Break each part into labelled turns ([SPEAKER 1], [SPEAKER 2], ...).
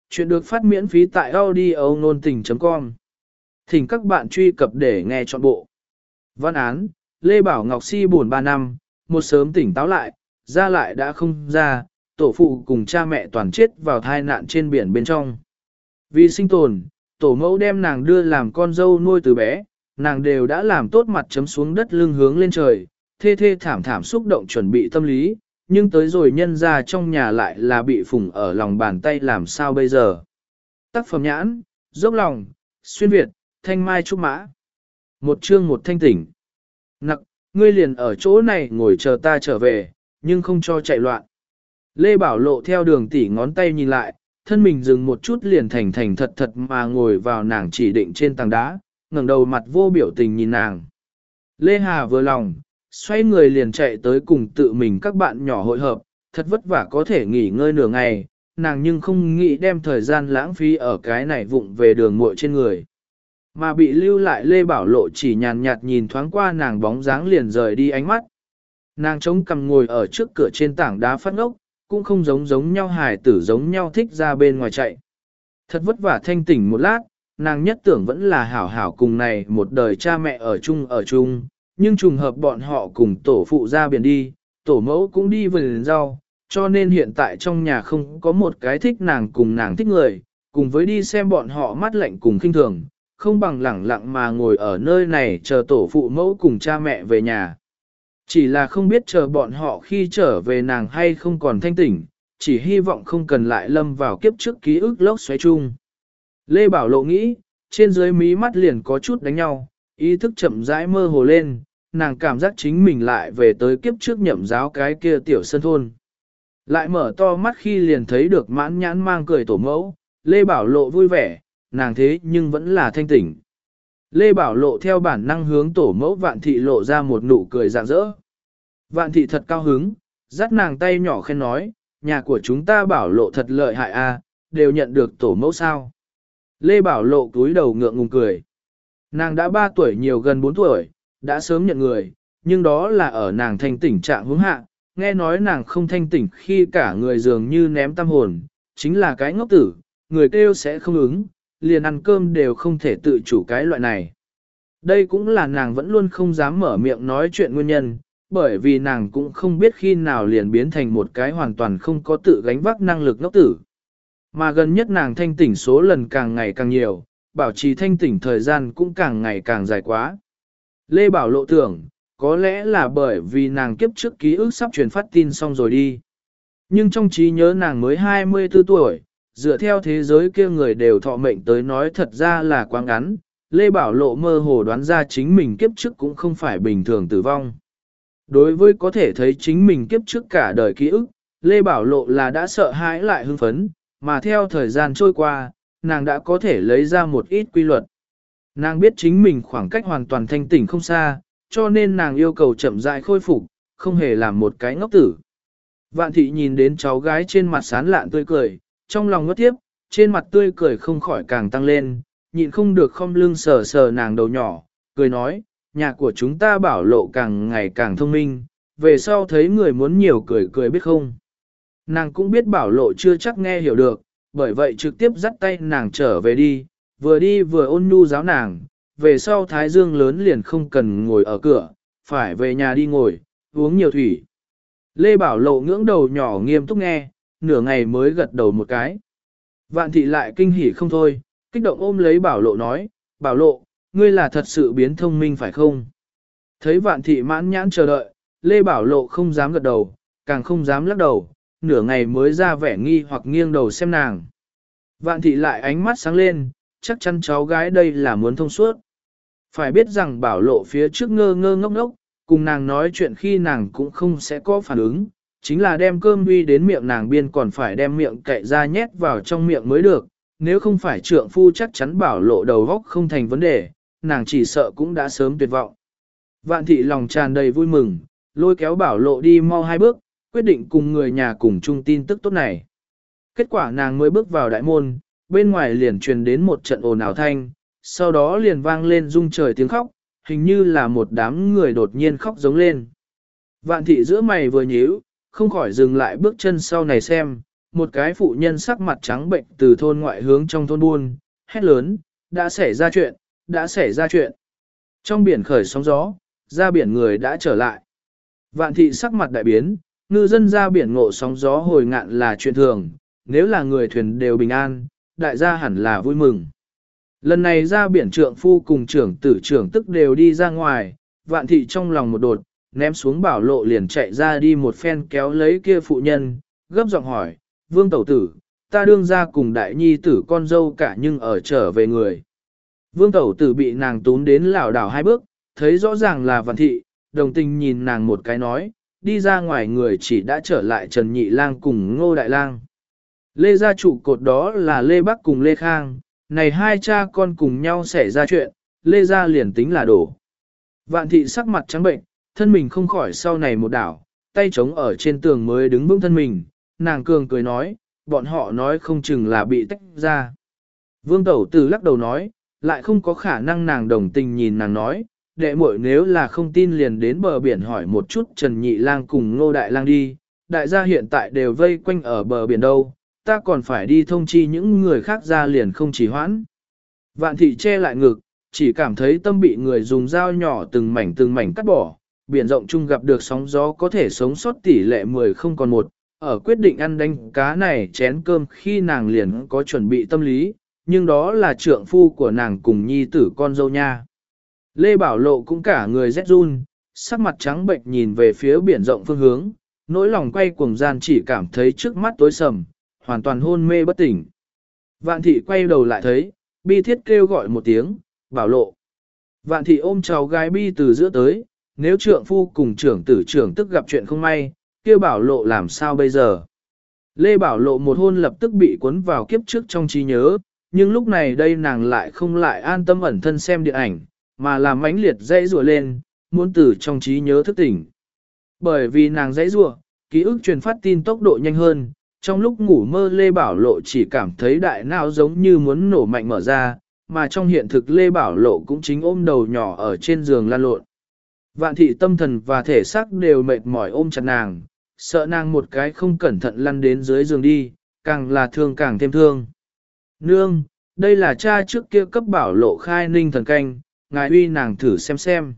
[SPEAKER 1] Chuyện được phát miễn phí tại audio nôn tình.com. Thỉnh các bạn truy cập để nghe trọn bộ. Văn án, Lê Bảo Ngọc si buồn 3 năm, một sớm tỉnh táo lại, ra lại đã không ra, tổ phụ cùng cha mẹ toàn chết vào tai nạn trên biển bên trong. Vì sinh tồn, tổ mẫu đem nàng đưa làm con dâu nuôi từ bé, nàng đều đã làm tốt mặt chấm xuống đất lưng hướng lên trời, thê thê thảm thảm xúc động chuẩn bị tâm lý, nhưng tới rồi nhân ra trong nhà lại là bị phùng ở lòng bàn tay làm sao bây giờ. Tác phẩm nhãn, dốc lòng, xuyên Việt, thanh mai trúc mã. Một chương một thanh tỉnh. Nặc, ngươi liền ở chỗ này ngồi chờ ta trở về, nhưng không cho chạy loạn. Lê Bảo Lộ theo đường tỉ ngón tay nhìn lại, thân mình dừng một chút liền thành thành thật thật mà ngồi vào nàng chỉ định trên tảng đá, ngẩng đầu mặt vô biểu tình nhìn nàng. Lê Hà vừa lòng, xoay người liền chạy tới cùng tự mình các bạn nhỏ hội hợp, thật vất vả có thể nghỉ ngơi nửa ngày, nàng nhưng không nghĩ đem thời gian lãng phí ở cái này vụng về đường muội trên người. Mà bị lưu lại Lê Bảo Lộ chỉ nhàn nhạt nhìn thoáng qua nàng bóng dáng liền rời đi ánh mắt. Nàng chống cằm ngồi ở trước cửa trên tảng đá phát ngốc, cũng không giống nhau hài tử giống nhau thích ra bên ngoài chạy. Thật vất vả thanh tỉnh một lát, nàng nhất tưởng vẫn là hảo hảo cùng này một đời cha mẹ ở chung, nhưng trùng hợp bọn họ cùng tổ phụ ra biển đi, tổ mẫu cũng đi vườn rau, cho nên hiện tại trong nhà không có một cái thích nàng cùng nàng thích người, cùng với đi xem bọn họ mắt lạnh cùng khinh thường, không bằng lẳng lặng mà ngồi ở nơi này chờ tổ phụ mẫu cùng cha mẹ về nhà. Chỉ là không biết chờ bọn họ khi trở về nàng hay không còn thanh tỉnh, chỉ hy vọng không cần lại lâm vào kiếp trước ký ức lốc xoáy chung. Lê Bảo Lộ nghĩ, trên dưới mí mắt liền có chút đánh nhau, ý thức chậm rãi mơ hồ lên, nàng cảm giác chính mình lại về tới kiếp trước nhậm giáo cái kia tiểu sân thôn. Lại mở to mắt khi liền thấy được mãn nhãn mang cười tổ mẫu, Lê Bảo Lộ vui vẻ, nàng thế nhưng vẫn là thanh tỉnh. Lê Bảo Lộ theo bản năng hướng tổ mẫu Vạn Thị lộ ra một nụ cười rạng rỡ. Vạn Thị thật cao hứng, dắt nàng tay nhỏ khen nói, nhà của chúng ta Bảo Lộ thật lợi hại a, đều nhận được tổ mẫu sao. Lê Bảo Lộ cúi đầu ngượng ngùng cười. Nàng đã 3 tuổi nhiều gần 4 tuổi, đã sớm nhận người, nhưng đó là ở nàng thanh tỉnh trạng hướng hạ, nghe nói nàng không thanh tỉnh khi cả người dường như ném tâm hồn, chính là cái ngốc tử, người kêu sẽ không ứng, liền ăn cơm đều không thể tự chủ cái loại này. Đây cũng là nàng vẫn luôn không dám mở miệng nói chuyện nguyên nhân, bởi vì nàng cũng không biết khi nào liền biến thành một cái hoàn toàn không có tự gánh vác năng lực ngốc tử. Mà gần nhất nàng thanh tỉnh số lần càng ngày càng nhiều, bảo trì thanh tỉnh thời gian cũng càng ngày càng dài quá. Lê Bảo Lộ tưởng, có lẽ là bởi vì nàng kiếp trước ký ức sắp truyền phát tin xong rồi đi. Nhưng trong trí nhớ nàng mới 24 tuổi, dựa theo thế giới kia người đều thọ mệnh tới nói thật ra là quá ngắn, Lê Bảo Lộ mơ hồ đoán ra chính mình kiếp trước cũng không phải bình thường tử vong. Đối với có thể thấy chính mình kiếp trước cả đời ký ức, Lê Bảo Lộ là đã sợ hãi lại hưng phấn, mà theo thời gian trôi qua, nàng đã có thể lấy ra một ít quy luật. Nàng biết chính mình khoảng cách hoàn toàn thanh tỉnh không xa, cho nên nàng yêu cầu chậm rãi khôi phục, không hề làm một cái ngốc tử. Vạn Thị nhìn đến cháu gái trên mặt sán lạn tươi cười, trong lòng ngất tiếp, trên mặt tươi cười không khỏi càng tăng lên, nhịn không được không lưng sờ sờ nàng đầu nhỏ, cười nói, nhà của chúng ta Bảo Lộ càng ngày càng thông minh, về sau thấy người muốn nhiều cười cười biết không. Nàng cũng biết Bảo Lộ chưa chắc nghe hiểu được, bởi vậy trực tiếp dắt tay nàng trở về đi vừa ôn nhu giáo nàng, về sau thái dương lớn liền không cần ngồi ở cửa, phải về nhà đi ngồi, uống nhiều thủy. Lê Bảo Lộ ngưỡng đầu nhỏ nghiêm túc nghe, nửa ngày mới gật đầu một cái. Vạn Thị lại kinh hỉ không thôi, kích động ôm lấy Bảo Lộ nói, Bảo Lộ, ngươi là thật sự biến thông minh phải không? Thấy Vạn Thị mãn nhãn chờ đợi, Lê Bảo Lộ không dám gật đầu, càng không dám lắc đầu, nửa ngày mới ra vẻ nghi hoặc nghiêng đầu xem nàng. Vạn Thị lại ánh mắt sáng lên, chắc chắn cháu gái đây là muốn thông suốt. Phải biết rằng Bảo Lộ phía trước ngơ ngơ ngốc ngốc, cùng nàng nói chuyện khi nàng cũng không sẽ có phản ứng, chính là đem cơm uy đến miệng nàng biên còn phải đem miệng cậy ra nhét vào trong miệng mới được, nếu không phải trượng phu chắc chắn Bảo Lộ đầu óc không thành vấn đề, nàng chỉ sợ cũng đã sớm tuyệt vọng. Vạn Thị lòng tràn đầy vui mừng, lôi kéo Bảo Lộ đi mau 2 bước, quyết định cùng người nhà cùng chung tin tức tốt này. Kết quả nàng mới bước vào đại môn, bên ngoài liền truyền đến một trận ồn ào thanh, sau đó liền vang lên rung trời tiếng khóc, hình như là một đám người đột nhiên khóc giống lên. Vạn Thị giữa mày vừa nhíu, không khỏi dừng lại bước chân sau này xem, một cái phụ nhân sắc mặt trắng bệnh từ thôn ngoại hướng trong thôn buôn, hét lớn, đã xảy ra chuyện, đã xảy ra chuyện. Trong biển khởi sóng gió, ra biển người đã trở lại. Vạn thị sắc mặt đại biến, ngư dân ra biển ngộ sóng gió hồi ngạn là chuyện thường, nếu là người thuyền đều bình an, đại gia hẳn là vui mừng. Lần này ra biển trượng phu cùng trưởng tử trưởng tức đều đi ra ngoài, vạn thị trong lòng một đột, ném xuống bảo lộ liền chạy ra đi một phen kéo lấy kia phụ nhân, gấp giọng hỏi, vương tẩu tử, ta đương ra cùng đại nhi tử con dâu cả nhưng ở trở về người. Vương tẩu tử bị nàng tún đến lảo đảo hai bước, thấy rõ ràng là vạn thị, đồng tình nhìn nàng một cái nói, đi ra ngoài người chỉ đã trở lại Trần Nhị Lang cùng Ngô Đại Lang. Lê gia trụ cột đó là Lê Bắc cùng Lê Khang, này hai cha con cùng nhau xảy ra chuyện, Lê gia liền tính là đổ. Vạn thị sắc mặt trắng bệnh, thân mình không khỏi sau này một đảo, tay chống ở trên tường mới đứng vững thân mình, nàng cường cười nói, bọn họ nói không chừng là bị tách ra. Vương tẩu tử lắc đầu nói, lại không có khả năng, nàng đồng tình nhìn nàng nói, đệ muội nếu là không tin liền đến bờ biển hỏi một chút Trần Nhị Lang cùng Ngô Đại Lang đi, đại gia hiện tại đều vây quanh ở bờ biển đâu, ta còn phải đi thông chi những người khác ra liền không chỉ hoãn. Vạn thị che lại ngực, chỉ cảm thấy tâm bị người dùng dao nhỏ từng mảnh cắt bỏ, biển rộng chung gặp được sóng gió có thể sống sót tỷ lệ 10 không còn 1, ở quyết định ăn đánh cá này chén cơm khi nàng liền có chuẩn bị tâm lý, nhưng đó là trượng phu của nàng cùng nhi tử con dâu nha. Lê Bảo Lộ cũng cả người rét run, sắc mặt trắng bệnh nhìn về phía biển rộng phương hướng, nỗi lòng quay cuồng gian chỉ cảm thấy trước mắt tối sầm, hoàn toàn hôn mê bất tỉnh. Vạn thị quay đầu lại thấy, bi thiết kêu gọi một tiếng, Bảo Lộ. Vạn thị ôm cháu gái bi từ giữa tới, nếu trượng phu cùng trưởng tử trưởng tức gặp chuyện không may, kia Bảo Lộ làm sao bây giờ? Lê Bảo Lộ một hôn lập tức bị cuốn vào kiếp trước trong trí nhớ, nhưng lúc này đây nàng lại không lại an tâm ẩn thân xem điện ảnh, mà làm mãnh liệt dãy rủa lên, muốn từ trong trí nhớ thức tỉnh. Bởi vì nàng dãy rủa, ký ức truyền phát tin tốc độ nhanh hơn, trong lúc ngủ mơ Lê Bảo Lộ chỉ cảm thấy đại não giống như muốn nổ mạnh mở ra, mà trong hiện thực Lê Bảo Lộ cũng chính ôm đầu nhỏ ở trên giường lăn lộn. Vạn thị tâm thần và thể xác đều mệt mỏi ôm chặt nàng, sợ nàng một cái không cẩn thận lăn đến dưới giường đi, càng là thương càng thêm thương. Nương, đây là cha trước kia cấp Bảo Lộ khai ninh thần canh, ngài uy nàng thử xem.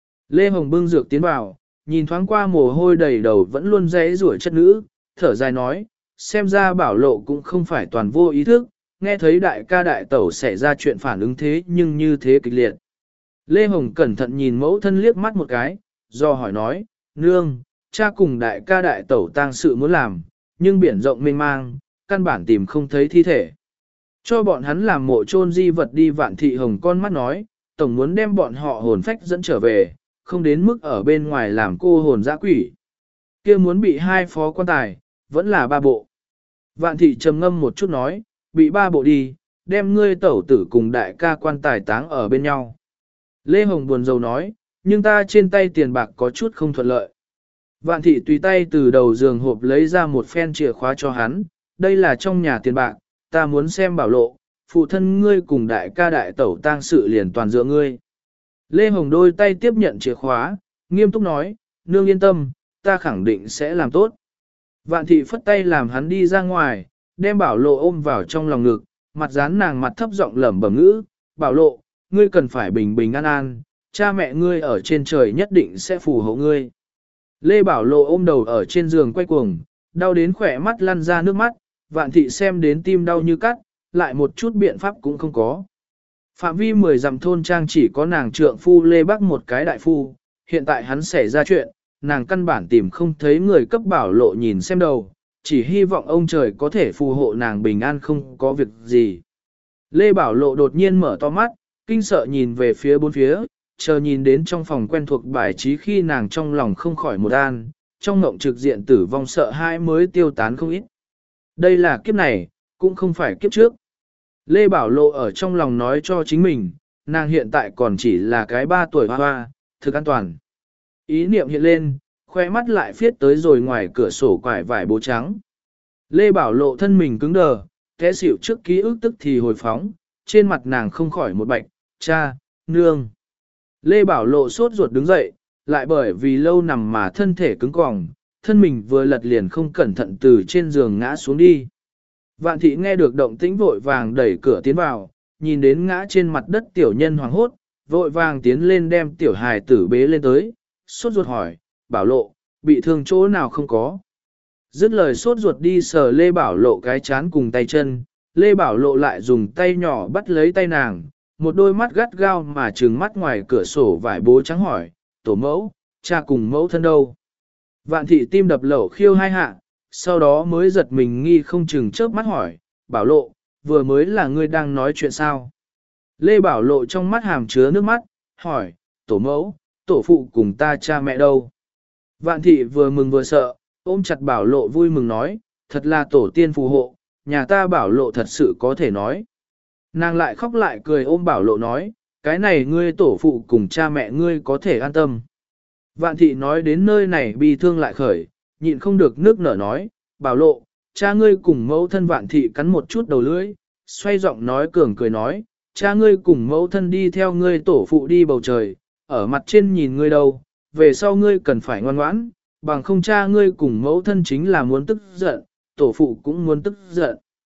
[SPEAKER 1] Lê Hồng bưng dược tiến vào, nhìn thoáng qua mồ hôi đầy đầu vẫn luôn rẽ rủa chất nữ, thở dài nói, xem ra Bảo Lộ cũng không phải toàn vô ý thức, nghe thấy đại ca đại tẩu xảy ra chuyện phản ứng thế nhưng như thế kịch liệt. Lê Hồng cẩn thận nhìn mẫu thân liếc mắt một cái, do hỏi nói, nương, cha cùng đại ca đại tẩu tang sự muốn làm, nhưng biển rộng mênh mang, căn bản tìm không thấy thi thể. Cho bọn hắn làm mộ chôn di vật đi. Vạn thị Hồng con mắt nói, tổng muốn đem bọn họ hồn phách dẫn trở về, không đến mức ở bên ngoài làm cô hồn dã quỷ. Kia muốn bị 2 phó quan tài, vẫn là 3 bộ. Vạn thị trầm ngâm một chút nói, bị 3 bộ đi, đem ngươi tẩu tử cùng đại ca quan tài táng ở bên nhau. Lê Hồng buồn rầu nói, nhưng ta trên tay tiền bạc có chút không thuận lợi. Vạn thị tùy tay từ đầu giường hộp lấy ra một phen chìa khóa cho hắn, đây là trong nhà tiền bạc, ta muốn xem Bảo Lộ, phụ thân ngươi cùng đại ca đại tẩu tang sự liền toàn dựa ngươi. Lê Hồng đôi tay tiếp nhận chìa khóa, nghiêm túc nói, nương yên tâm, ta khẳng định sẽ làm tốt. Vạn thị phất tay làm hắn đi ra ngoài, đem Bảo Lộ ôm vào trong lòng ngực, mặt dán nàng mặt thấp giọng lẩm bẩm ngữ, Bảo Lộ, ngươi cần phải bình bình an an, cha mẹ ngươi ở trên trời nhất định sẽ phù hộ ngươi. Lê Bảo Lộ ôm đầu ở trên giường quay cuồng, đau đến khỏe mắt lăn ra nước mắt, Vạn thị xem đến tim đau như cắt, lại một chút biện pháp cũng không có. Phạm vi 10 dặm thôn trang chỉ có nàng trượng phu Lê Bắc một cái đại phu, hiện tại hắn xảy ra chuyện, nàng căn bản tìm không thấy người cấp Bảo Lộ nhìn xem đầu, chỉ hy vọng ông trời có thể phù hộ nàng bình an không có việc gì. Lê Bảo Lộ đột nhiên mở to mắt, kinh sợ nhìn về phía bốn phía, chờ nhìn đến trong phòng quen thuộc bài trí khi nàng trong lòng không khỏi một an, trong ngộng trực diện tử vong sợ hãi mới tiêu tán không ít. Đây là kiếp này, cũng không phải kiếp trước. Lê Bảo Lộ ở trong lòng nói cho chính mình, nàng hiện tại còn chỉ là cái 3 tuổi hoa hoa, thực an toàn. Ý niệm hiện lên, khoe mắt lại phiết tới rồi ngoài cửa sổ quải vải bố trắng. Lê Bảo Lộ thân mình cứng đờ, té xỉu trước ký ức tức thì hồi phóng, trên mặt nàng không khỏi một bạch, cha, nương. Lê Bảo Lộ sốt ruột đứng dậy, lại bởi vì lâu nằm mà thân thể cứng còng, thân mình vừa lật liền không cẩn thận từ trên giường ngã xuống đi. Vạn thị nghe được động tĩnh vội vàng đẩy cửa tiến vào, nhìn đến ngã trên mặt đất tiểu nhân hoàng hốt, vội vàng tiến lên đem tiểu hài tử bế lên tới, sốt ruột hỏi, Bảo Lộ, bị thương chỗ nào không có. Dứt lời sốt ruột đi sờ Lê Bảo Lộ cái chán cùng tay chân, Lê Bảo Lộ lại dùng tay nhỏ bắt lấy tay nàng, một đôi mắt gắt gao mà trừng mắt ngoài cửa sổ vải bố trắng hỏi, tổ mẫu, cha cùng mẫu thân đâu. Vạn thị tim đập lẩu khiêu hai hạ, sau đó mới giật mình nghi không chừng chớp mắt hỏi, Bảo Lộ, vừa mới là ngươi đang nói chuyện sao? Lê Bảo Lộ trong mắt hàm chứa nước mắt, hỏi, tổ mẫu, tổ phụ cùng ta cha mẹ đâu? Vạn thị vừa mừng vừa sợ, ôm chặt Bảo Lộ vui mừng nói, thật là tổ tiên phù hộ, nhà ta Bảo Lộ thật sự có thể nói. Nàng lại khóc lại cười ôm Bảo Lộ nói, cái này ngươi tổ phụ cùng cha mẹ ngươi có thể an tâm. Vạn thị nói đến nơi này bi thương lại khởi, nhịn không được nước nở nói, Bảo Lộ, cha ngươi cùng mẫu thân Vạn thị cắn một chút đầu lưỡi, xoay giọng nói cường cười nói, cha ngươi cùng mẫu thân đi theo ngươi tổ phụ đi bầu trời, ở mặt trên nhìn ngươi đâu, về sau ngươi cần phải ngoan ngoãn, bằng không cha ngươi cùng mẫu thân chính là muốn tức giận, tổ phụ cũng muốn tức giận.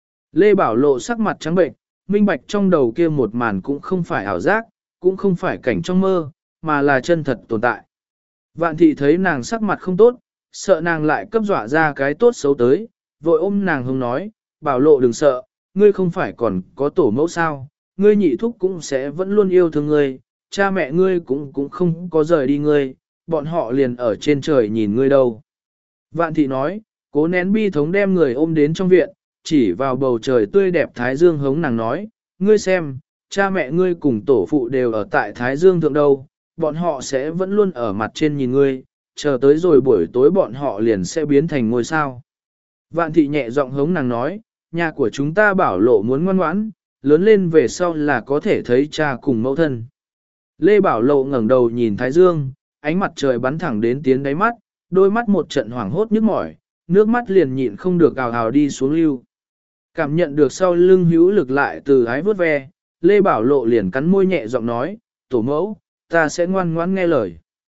[SPEAKER 1] Lê Bảo Lộ sắc mặt trắng bệnh, minh bạch trong đầu kia một màn cũng không phải ảo giác, cũng không phải cảnh trong mơ, mà là chân thật tồn tại. Vạn thị thấy nàng sắc mặt không tốt, sợ nàng lại cấp dọa ra cái tốt xấu tới, vội ôm nàng hông nói, Bảo Lộ đừng sợ, ngươi không phải còn có tổ mẫu sao, ngươi nhị thúc cũng sẽ vẫn luôn yêu thương ngươi, cha mẹ ngươi cũng không có rời đi ngươi, bọn họ liền ở trên trời nhìn ngươi đâu. Vạn thị nói, cố nén bi thống đem người ôm đến trong viện, chỉ vào bầu trời tươi đẹp Thái Dương hống nàng nói, ngươi xem, cha mẹ ngươi cùng tổ phụ đều ở tại Thái Dương thượng đâu, bọn họ sẽ vẫn luôn ở mặt trên nhìn ngươi, chờ tới rồi buổi tối bọn họ liền sẽ biến thành ngôi sao. Vạn thị nhẹ giọng hống nàng nói, nhà của chúng ta Bảo Lộ muốn ngoan ngoãn, lớn lên về sau là có thể thấy cha cùng mẫu thân. Lê Bảo Lộ ngẩng đầu nhìn Thái Dương, ánh mặt trời bắn thẳng đến tiến đáy mắt, đôi mắt một trận hoảng hốt nhức mỏi, nước mắt liền nhịn không được ào ào đi xuống lưu. Cảm nhận được sau lưng hữu lực lại từ ái vớt ve, Lê Bảo Lộ liền cắn môi nhẹ giọng nói, tổ mẫu, ta sẽ ngoan ngoãn nghe lời.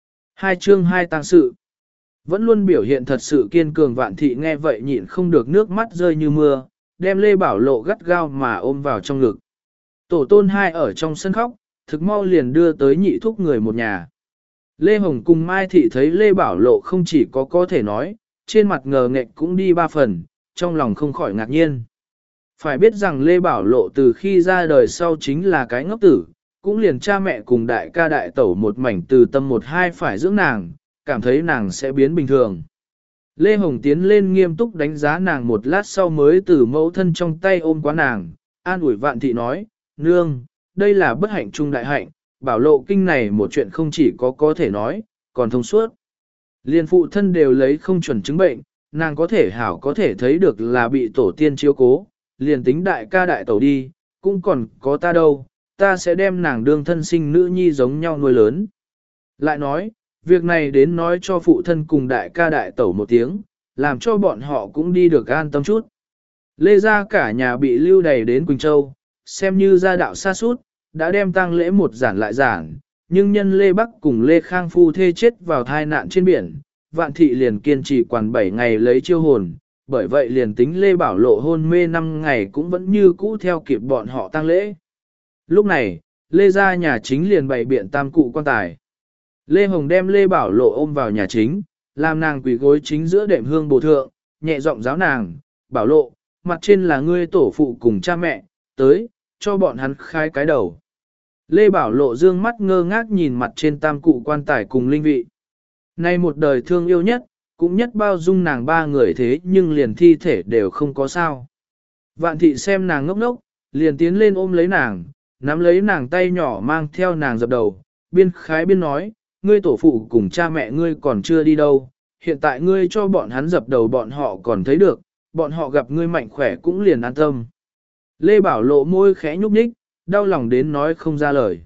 [SPEAKER 1] 2 chương 2 tang sự. Vẫn luôn biểu hiện thật sự kiên cường Vạn thị nghe vậy nhịn không được nước mắt rơi như mưa, đem Lê Bảo Lộ gắt gao mà ôm vào trong ngực. Tổ tôn hai ở trong sân khóc, thực mau liền đưa tới nhị thúc người một nhà. Lê Hồng cùng Mai thị thấy Lê Bảo Lộ không chỉ có thể nói, trên mặt ngờ nghệch cũng đi 3 phần, trong lòng không khỏi ngạc nhiên. Phải biết rằng Lê Bảo Lộ từ khi ra đời sau chính là cái ngốc tử, cũng liền cha mẹ cùng đại ca đại tẩu một mảnh từ tâm một hai phải dưỡng nàng, cảm thấy nàng sẽ biến bình thường. Lê Hồng tiến lên nghiêm túc đánh giá nàng một lát sau mới từ mẫu thân trong tay ôm quá nàng, an ủi Vạn thị nói, nương, đây là bất hạnh trung đại hạnh, Bảo Lộ kinh này một chuyện không chỉ có thể nói, còn thông suốt. Liên phụ thân đều lấy không chuẩn chứng bệnh, nàng có thể hảo có thể thấy được là bị tổ tiên chiếu cố, liền tính đại ca đại tẩu đi, cũng còn có ta đâu, ta sẽ đem nàng đương thân sinh nữ nhi giống nhau nuôi lớn. Lại nói, việc này đến nói cho phụ thân cùng đại ca đại tẩu một tiếng, làm cho bọn họ cũng đi được an tâm chút. Lê gia cả nhà bị lưu đày đến Quỳnh Châu, xem như gia đạo xa suốt, đã đem tang lễ một giản lại giản, nhưng nhân Lê Bắc cùng Lê Khang phu thê chết vào thai nạn trên biển, Vạn thị liền kiên trì quản 7 ngày lấy chiêu hồn, bởi vậy liền tính Lê Bảo Lộ hôn mê 5 ngày cũng vẫn như cũ theo kịp bọn họ tang lễ. Lúc này, Lê gia nhà chính liền bày biện tam cụ quan tài. Lê Hồng đem Lê Bảo Lộ ôm vào nhà chính, làm nàng quỳ gối chính giữa đệm hương bồ thượng, nhẹ giọng giáo nàng, Bảo Lộ, mặt trên là ngươi tổ phụ cùng cha mẹ, tới, cho bọn hắn khai cái đầu. Lê Bảo Lộ dương mắt ngơ ngác nhìn mặt trên tam cụ quan tài cùng linh vị. Nay một đời thương yêu nhất, cũng nhất bao dung nàng 3 người thế nhưng liền thi thể đều không có sao. Vạn thị xem nàng ngốc ngốc, liền tiến lên ôm lấy nàng, nắm lấy nàng tay nhỏ mang theo nàng dập đầu, biên khái biên nói, ngươi tổ phụ cùng cha mẹ ngươi còn chưa đi đâu, hiện tại ngươi cho bọn hắn dập đầu bọn họ còn thấy được, bọn họ gặp ngươi mạnh khỏe cũng liền an tâm. Lê Bảo Lộ môi khẽ nhúc nhích, đau lòng đến nói không ra lời.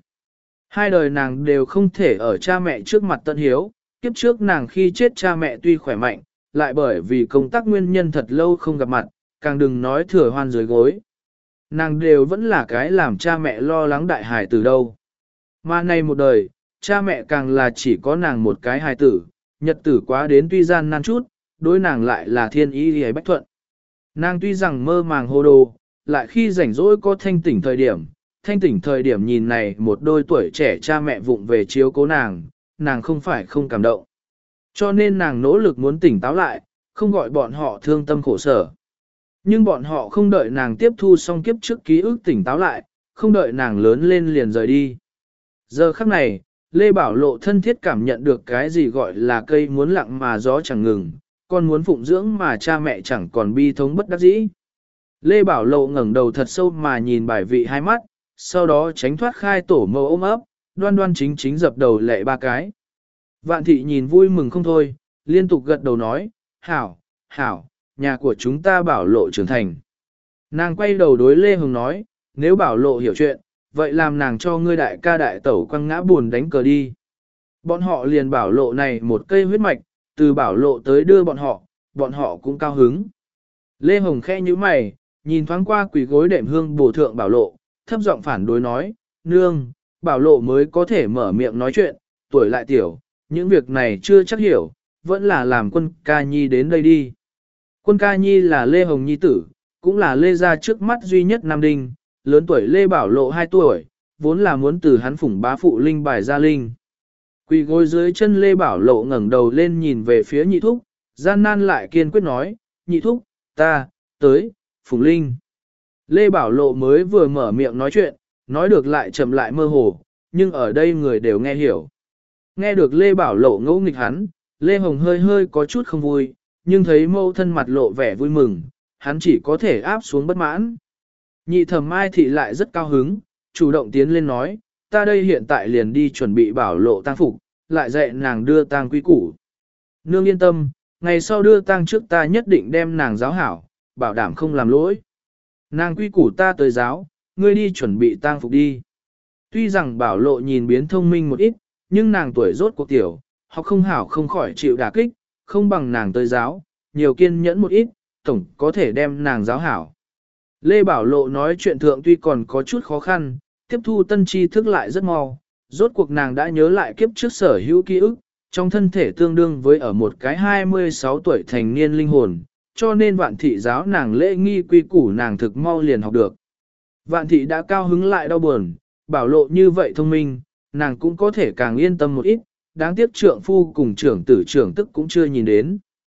[SPEAKER 1] 2 đời nàng đều không thể ở cha mẹ trước mặt tận hiếu, kiếp trước nàng khi chết cha mẹ tuy khỏe mạnh, lại bởi vì công tác nguyên nhân thật lâu không gặp mặt, càng đừng nói thừa hoan dưới gối. Nàng đều vẫn là cái làm cha mẹ lo lắng đại hài từ đâu. Mà này một đời, cha mẹ càng là chỉ có nàng một cái hài tử, nhật tử quá đến tuy gian nan chút, đối nàng lại là thiên ý hề bách thuận. Nàng tuy rằng mơ màng hồ đồ, lại khi rảnh rỗi có thanh tỉnh thời điểm nhìn này một đôi tuổi trẻ cha mẹ vụng về chiếu cố nàng không phải không cảm động. Cho nên nàng nỗ lực muốn tỉnh táo lại, không gọi bọn họ thương tâm khổ sở. Nhưng bọn họ không đợi nàng tiếp thu xong kiếp trước ký ức tỉnh táo lại, không đợi nàng lớn lên liền rời đi. Giờ khắc này, Lê Bảo Lộ thân thiết cảm nhận được cái gì gọi là cây muốn lặng mà gió chẳng ngừng, con muốn phụng dưỡng mà cha mẹ chẳng còn bi thống bất đắc dĩ. Lê Bảo Lộ ngẩng đầu thật sâu mà nhìn bài vị hai mắt, sau đó tránh thoát khai tổ mẫu ôm ấp, đoan đoan chính chính dập đầu lệ ba cái. Vạn thị nhìn vui mừng không thôi, liên tục gật đầu nói, hảo, hảo, nhà của chúng ta Bảo Lộ trưởng thành. Nàng quay đầu đối Lê Hồng nói, nếu Bảo Lộ hiểu chuyện, vậy làm nàng cho ngươi đại ca đại tẩu quăng ngã buồn đánh cờ đi. Bọn họ liền Bảo Lộ này một cây huyết mạch, từ Bảo Lộ tới đưa bọn họ cũng cao hứng. Lê Hồng khẽ như mày, nhìn thoáng qua quỳ gối đệm hương bổ thượng Bảo Lộ, thấp giọng phản đối nói, nương, Bảo Lộ mới có thể mở miệng nói chuyện, tuổi lại tiểu, những việc này chưa chắc hiểu, vẫn là làm Quân Ca Nhi đến đây đi. Quân Ca Nhi là Lê Hồng Nhi tử, cũng là Lê gia trước mắt duy nhất nam đinh, lớn tuổi Lê Bảo Lộ 2 tuổi, vốn là muốn từ hắn phủng bá phụ linh bài gia linh. Quỳ gối dưới chân Lê Bảo Lộ ngẩng đầu lên nhìn về phía nhị thúc, gian nan lại kiên quyết nói, nhị thúc, ta, tới, phủng linh. Lê Bảo Lộ mới vừa mở miệng nói chuyện, nói được lại chậm lại mơ hồ, nhưng ở đây người đều nghe hiểu. Nghe được Lê Bảo Lộ ngẫu nghịch hắn, Lê Hồng hơi hơi có chút không vui, nhưng thấy mâu thân mặt lộ vẻ vui mừng, hắn chỉ có thể áp xuống bất mãn. Nhị thẩm Mai Thị lại rất cao hứng, chủ động tiến lên nói, ta đây hiện tại liền đi chuẩn bị Bảo Lộ tang phục, lại dạy nàng đưa tang quy củ. Nương yên tâm, ngày sau đưa tang trước ta nhất định đem nàng giáo hảo, bảo đảm không làm lỗi. Nàng quy củ ta tới giáo, ngươi đi chuẩn bị tang phục đi. Tuy rằng Bảo Lộ nhìn biến thông minh một ít, nhưng nàng tuổi rốt cuộc tiểu, học không hảo không khỏi chịu đả kích, không bằng nàng tới giáo, nhiều kiên nhẫn một ít, tổng có thể đem nàng giáo hảo. Lê Bảo Lộ nói chuyện thượng tuy còn có chút khó khăn, tiếp thu tân tri thức lại rất mau, rốt cuộc nàng đã nhớ lại kiếp trước sở hữu ký ức, trong thân thể tương đương với ở một cái 26 tuổi thành niên linh hồn, cho nên Vạn thị giáo nàng lễ nghi quy củ nàng thực mau liền học được. Vạn thị đã cao hứng lại đau buồn, Bảo Lộ như vậy thông minh, nàng cũng có thể càng yên tâm một ít, đáng tiếc trượng phu cùng trưởng tử trưởng tức cũng chưa nhìn đến.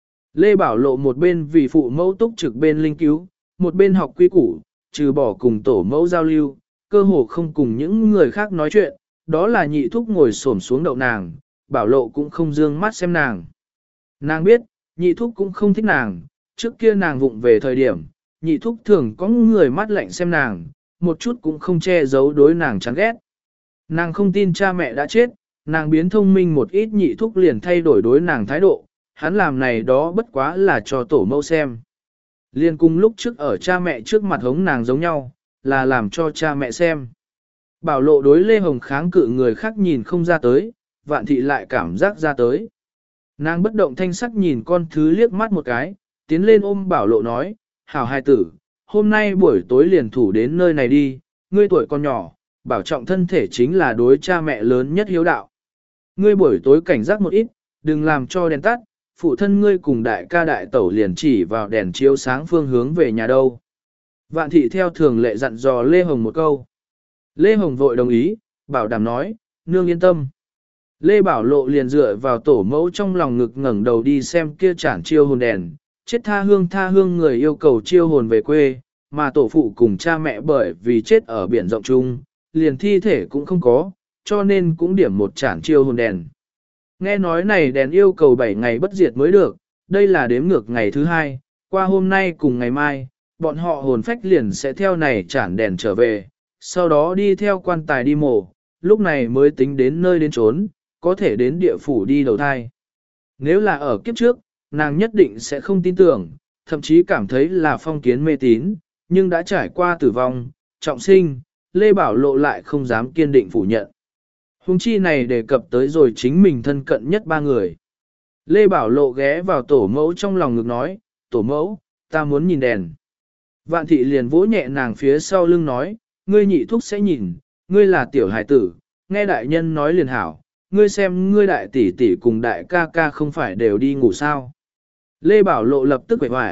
[SPEAKER 1] Lê Bảo Lộ một bên vì phụ mẫu túc trực bên linh cứu, một bên học quy củ, trừ bỏ cùng tổ mẫu giao lưu, cơ hồ không cùng những người khác nói chuyện, đó là nhị thúc ngồi xổm xuống đậu nàng, Bảo Lộ cũng không dương mắt xem nàng. Nàng biết, nhị thúc cũng không thích nàng, trước kia nàng vụng về thời điểm, nhị thúc thường có người mắt lạnh xem nàng, một chút cũng không che giấu đối nàng chán ghét. Nàng không tin cha mẹ đã chết, nàng biến thông minh một ít nhị thúc liền thay đổi đối nàng thái độ, hắn làm này đó bất quá là cho tổ mẫu xem. Liên cùng lúc trước ở cha mẹ trước mặt hống nàng giống nhau, là làm cho cha mẹ xem. Bảo Lộ đối Lê Hồng kháng cự người khác nhìn không ra tới, Vạn thị lại cảm giác ra tới. Nàng bất động thanh sắc nhìn con thứ liếc mắt một cái, tiến lên ôm Bảo Lộ nói, hảo hài tử, hôm nay buổi tối liền thủ đến nơi này đi, ngươi tuổi còn nhỏ, bảo trọng thân thể chính là đối cha mẹ lớn nhất hiếu đạo. Ngươi buổi tối cảnh giác một ít, đừng làm cho đèn tắt, phụ thân ngươi cùng đại ca đại tẩu liền chỉ vào đèn chiếu sáng phương hướng về nhà đâu. Vạn thị theo thường lệ dặn dò Lê Hồng một câu. Lê Hồng vội đồng ý, bảo đảm nói, nương yên tâm. Lê Bảo Lộ liền dựa vào tổ mẫu trong lòng ngực ngẩng đầu đi xem kia chản chiêu hồn đèn, chết tha hương người yêu cầu chiêu hồn về quê, mà tổ phụ cùng cha mẹ bởi vì chết ở biển rộng chung, liền thi thể cũng không có, cho nên cũng điểm một chản chiêu hồn đèn. Nghe nói này đèn yêu cầu 7 ngày bất diệt mới được, đây là đếm ngược ngày thứ 2, qua hôm nay cùng ngày mai, bọn họ hồn phách liền sẽ theo này chản đèn trở về, sau đó đi theo quan tài đi mổ, lúc này mới tính đến nơi đến trốn, có thể đến địa phủ đi đầu thai. Nếu là ở kiếp trước, nàng nhất định sẽ không tin tưởng, thậm chí cảm thấy là phong kiến mê tín, nhưng đã trải qua tử vong, trọng sinh, Lê Bảo Lộ lại không dám kiên định phủ nhận. Hùng chi này đề cập tới rồi chính mình thân cận nhất 3 người. Lê Bảo Lộ ghé vào tổ mẫu trong lòng ngực nói, tổ mẫu, ta muốn nhìn đèn. Vạn thị liền vỗ nhẹ nàng phía sau lưng nói, ngươi nhị thúc sẽ nhìn, ngươi là tiểu hải tử, nghe đại nhân nói liền hảo, ngươi xem ngươi đại tỷ tỷ cùng đại ca ca không phải đều đi ngủ sao. Lê Bảo Lộ lập tức quẩy hoài,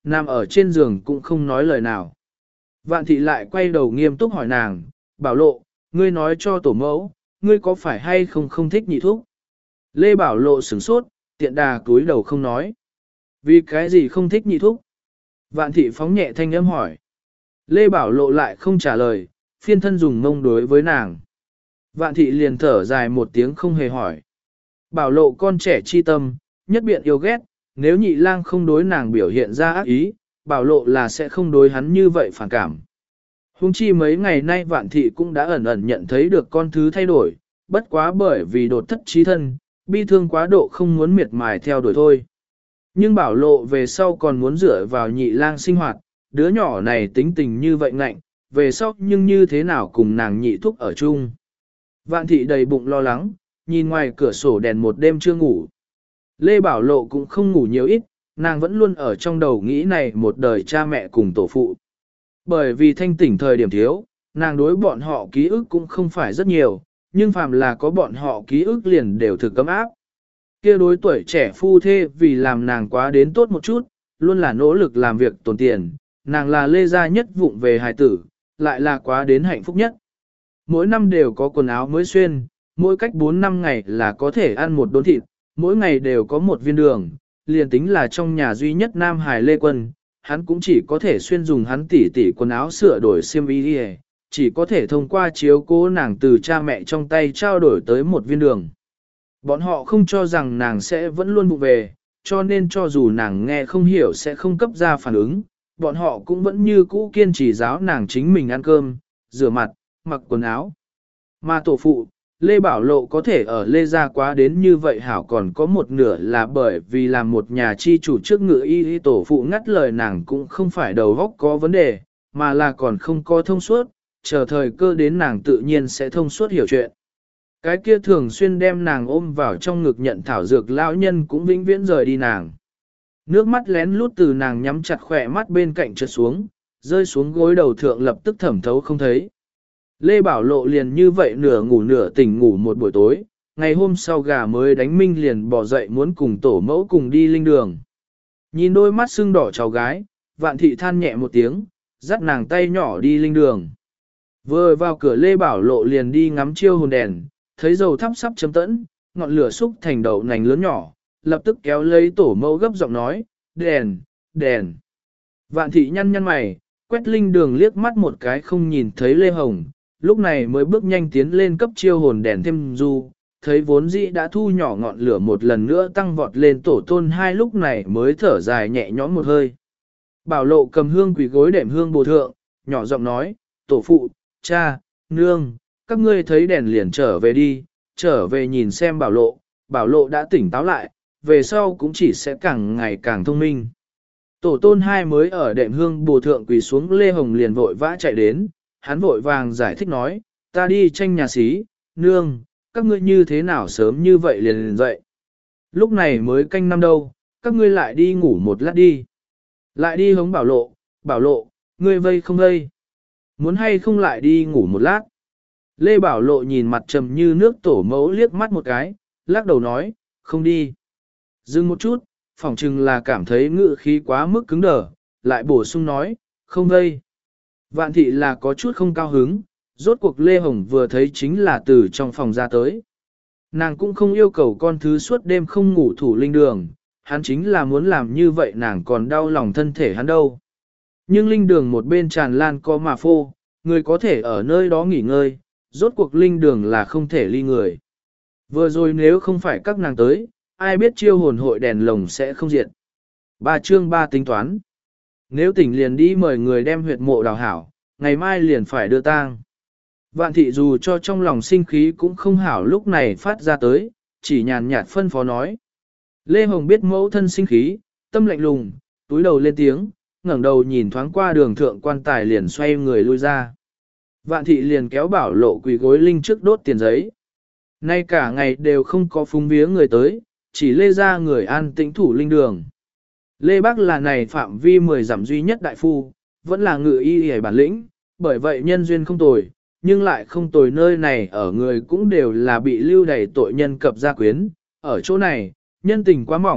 [SPEAKER 1] nằm ở trên giường cũng không nói lời nào. Vạn thị lại quay đầu nghiêm túc hỏi nàng, Bảo Lộ, ngươi nói cho tổ mẫu, ngươi có phải hay không không thích nhị thúc? Lê Bảo Lộ sửng sốt, tiện đà cúi đầu không nói. Vì cái gì không thích nhị thúc? Vạn thị phóng nhẹ thanh âm hỏi. Lê Bảo Lộ lại không trả lời, phiên thân dùng mông đối với nàng. Vạn thị liền thở dài một tiếng không hề hỏi. Bảo Lộ con trẻ chi tâm, nhất biện yêu ghét, nếu nhị lang không đối nàng biểu hiện ra ác ý, Bảo Lộ là sẽ không đối hắn như vậy phản cảm. Hùng chi mấy ngày nay Vạn thị cũng đã ẩn ẩn nhận thấy được con thứ thay đổi, bất quá bởi vì đột thất trí thân, bi thương quá độ không muốn miệt mài theo đuổi thôi. Nhưng Bảo Lộ về sau còn muốn dựa vào nhị lang sinh hoạt, đứa nhỏ này tính tình như vậy ngạnh, về sau nhưng như thế nào cùng nàng nhị thúc ở chung. Vạn thị đầy bụng lo lắng, nhìn ngoài cửa sổ đèn một đêm chưa ngủ. Lê Bảo Lộ cũng không ngủ nhiều ít, nàng vẫn luôn ở trong đầu nghĩ này một đời cha mẹ cùng tổ phụ. Bởi vì thanh tỉnh thời điểm thiếu, nàng đối bọn họ ký ức cũng không phải rất nhiều, nhưng phàm là có bọn họ ký ức liền đều thực cấm áp. Kia đối tuổi trẻ phu thê vì làm nàng quá đến tốt một chút, luôn là nỗ lực làm việc tốn tiền, nàng là Lê gia nhất vụng về hài tử, lại là quá đến hạnh phúc nhất. Mỗi năm đều có quần áo mới xuyên, mỗi cách 4 năm ngày là có thể ăn một đốn thịt, mỗi ngày đều có một viên đường, liền tính là trong nhà duy nhất Nam Hải Lê Quân, hắn cũng chỉ có thể xuyên dùng hắn tỉ tỉ quần áo sửa đổi xiêm y đi, chỉ có thể thông qua chiếu cố nàng từ cha mẹ trong tay trao đổi tới một viên đường. Bọn họ không cho rằng nàng sẽ vẫn luôn vụ về, cho nên cho dù nàng nghe không hiểu sẽ không cấp ra phản ứng, bọn họ cũng vẫn như cũ kiên trì giáo nàng chính mình ăn cơm, rửa mặt, mặc quần áo. Mà tổ phụ, Lê Bảo Lộ có thể ở Lê Gia quá đến như vậy hảo còn có một nửa là bởi vì làm một nhà chi chủ trước ngựa y tổ phụ ngắt lời nàng cũng không phải đầu óc có vấn đề, mà là còn không có thông suốt, chờ thời cơ đến nàng tự nhiên sẽ thông suốt hiểu chuyện. Cái kia thường xuyên đem nàng ôm vào trong ngực nhận thảo dược lão nhân cũng vĩnh viễn rời đi nàng. Nước mắt lén lút từ nàng nhắm chặt khỏe mắt bên cạnh trượt xuống, rơi xuống gối đầu thượng lập tức thẩm thấu không thấy. Lê Bảo Lộ liền như vậy nửa ngủ nửa tỉnh ngủ một buổi tối, ngày hôm sau gà mới đánh minh liền bỏ dậy muốn cùng tổ mẫu cùng đi linh đường. Nhìn đôi mắt sưng đỏ cháu gái, Vạn thị than nhẹ một tiếng, dắt nàng tay nhỏ đi linh đường. Vừa vào cửa Lê Bảo Lộ liền đi ngắm chiêu hồn đèn, thấy dầu thắp sắp chấm tẫn, ngọn lửa xúc thành đậu nành lớn nhỏ, lập tức kéo lấy tổ mẫu gấp giọng nói, đèn, đèn. Vạn thị nhăn nhăn mày, quét linh đường liếc mắt một cái không nhìn thấy Lê Hồng, lúc này mới bước nhanh tiến lên cấp chiêu hồn đèn thêm du, thấy vốn dĩ đã thu nhỏ ngọn lửa một lần nữa tăng vọt lên tổ tôn hai lúc này mới thở dài nhẹ nhõm một hơi. Bảo Lộ cầm hương quỳ gối đệm hương bồ thượng, nhỏ giọng nói, tổ phụ, cha, nương, các ngươi thấy đèn liền trở về đi, trở về nhìn xem Bảo Lộ đã tỉnh táo lại, về sau cũng chỉ sẽ càng ngày càng thông minh. Tổ tôn hai mới ở đệm hương bồ thượng quỳ xuống Lê Hồng liền vội vã chạy đến, hắn vội vàng giải thích nói, ta đi tranh nhà xí, nương, các ngươi như thế nào sớm như vậy liền dậy. Lúc này mới canh năm đâu, các ngươi lại đi ngủ một lát đi. Lại đi hống Bảo Lộ, ngươi vây không vây. Muốn hay không lại đi ngủ một lát. Lê Bảo Lộ nhìn mặt trầm như nước tổ mẫu liếc mắt một cái, lắc đầu nói, không đi. Dừng một chút, phỏng chừng là cảm thấy ngự khí quá mức cứng đờ, lại bổ sung nói, không vây. Vạn thị là có chút không cao hứng, rốt cuộc Lê Hồng vừa thấy chính là từ trong phòng ra tới. Nàng cũng không yêu cầu con thứ suốt đêm không ngủ thủ linh đường, hắn chính là muốn làm như vậy nàng còn đau lòng thân thể hắn đâu. Nhưng linh đường một bên tràn lan có mà phô, người có thể ở nơi đó nghỉ ngơi, rốt cuộc linh đường là không thể ly người. Vừa rồi nếu không phải các nàng tới, ai biết chiêu hồn hội đèn lồng sẽ không diệt. 3 chương 3 tính toán. Nếu tỉnh liền đi mời người đem huyệt mộ đào hảo, ngày mai liền phải đưa tang. Vạn thị dù cho trong lòng sinh khí cũng không hảo lúc này phát ra tới, chỉ nhàn nhạt phân phó nói. Lê Hồng biết mẫu thân sinh khí, tâm lạnh lùng, túi đầu lên tiếng, ngẩng đầu nhìn thoáng qua đường thượng quan tài liền xoay người lui ra. Vạn thị liền kéo Bảo Lộ quỳ gối linh trước đốt tiền giấy. Nay cả ngày đều không có phúng viếng người tới, chỉ Lê ra người an tĩnh thủ linh đường. Lê Bác là này phạm vi 10 dặm duy nhất đại phu, vẫn là ngự y hề bản lĩnh, bởi vậy nhân duyên không tồi, nhưng lại không tồi nơi này ở người cũng đều là bị lưu đày tội nhân cập gia quyến. Ở chỗ này, nhân tình quá mỏng,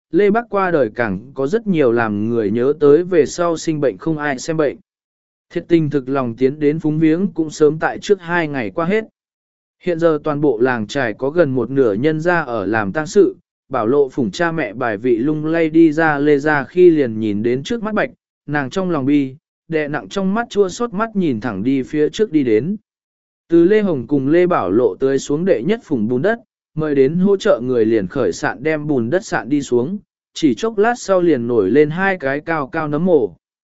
[SPEAKER 1] Lê Bác qua đời càng có rất nhiều làm người nhớ tới về sau sinh bệnh không ai xem bệnh. Thiệt tình thực lòng tiến đến phúng viếng cũng sớm tại trước 2 ngày qua hết. Hiện giờ toàn bộ làng trải có gần một nửa nhân gia ở làm tang sự, Bảo Lộ phủng cha mẹ bài vị lung lay đi ra Lê ra khi liền nhìn đến trước mắt Bạch, nàng trong lòng bi, đè nặng trong mắt chua xót mắt nhìn thẳng đi phía trước đi đến. Từ Lê Hồng cùng Lê Bảo Lộ tới xuống đệ nhất phủng bùn đất, mời đến hỗ trợ người liền khởi sạn đem bùn đất sạn đi xuống, chỉ chốc lát sau liền nổi lên 2 cái cao cao nấm mồ.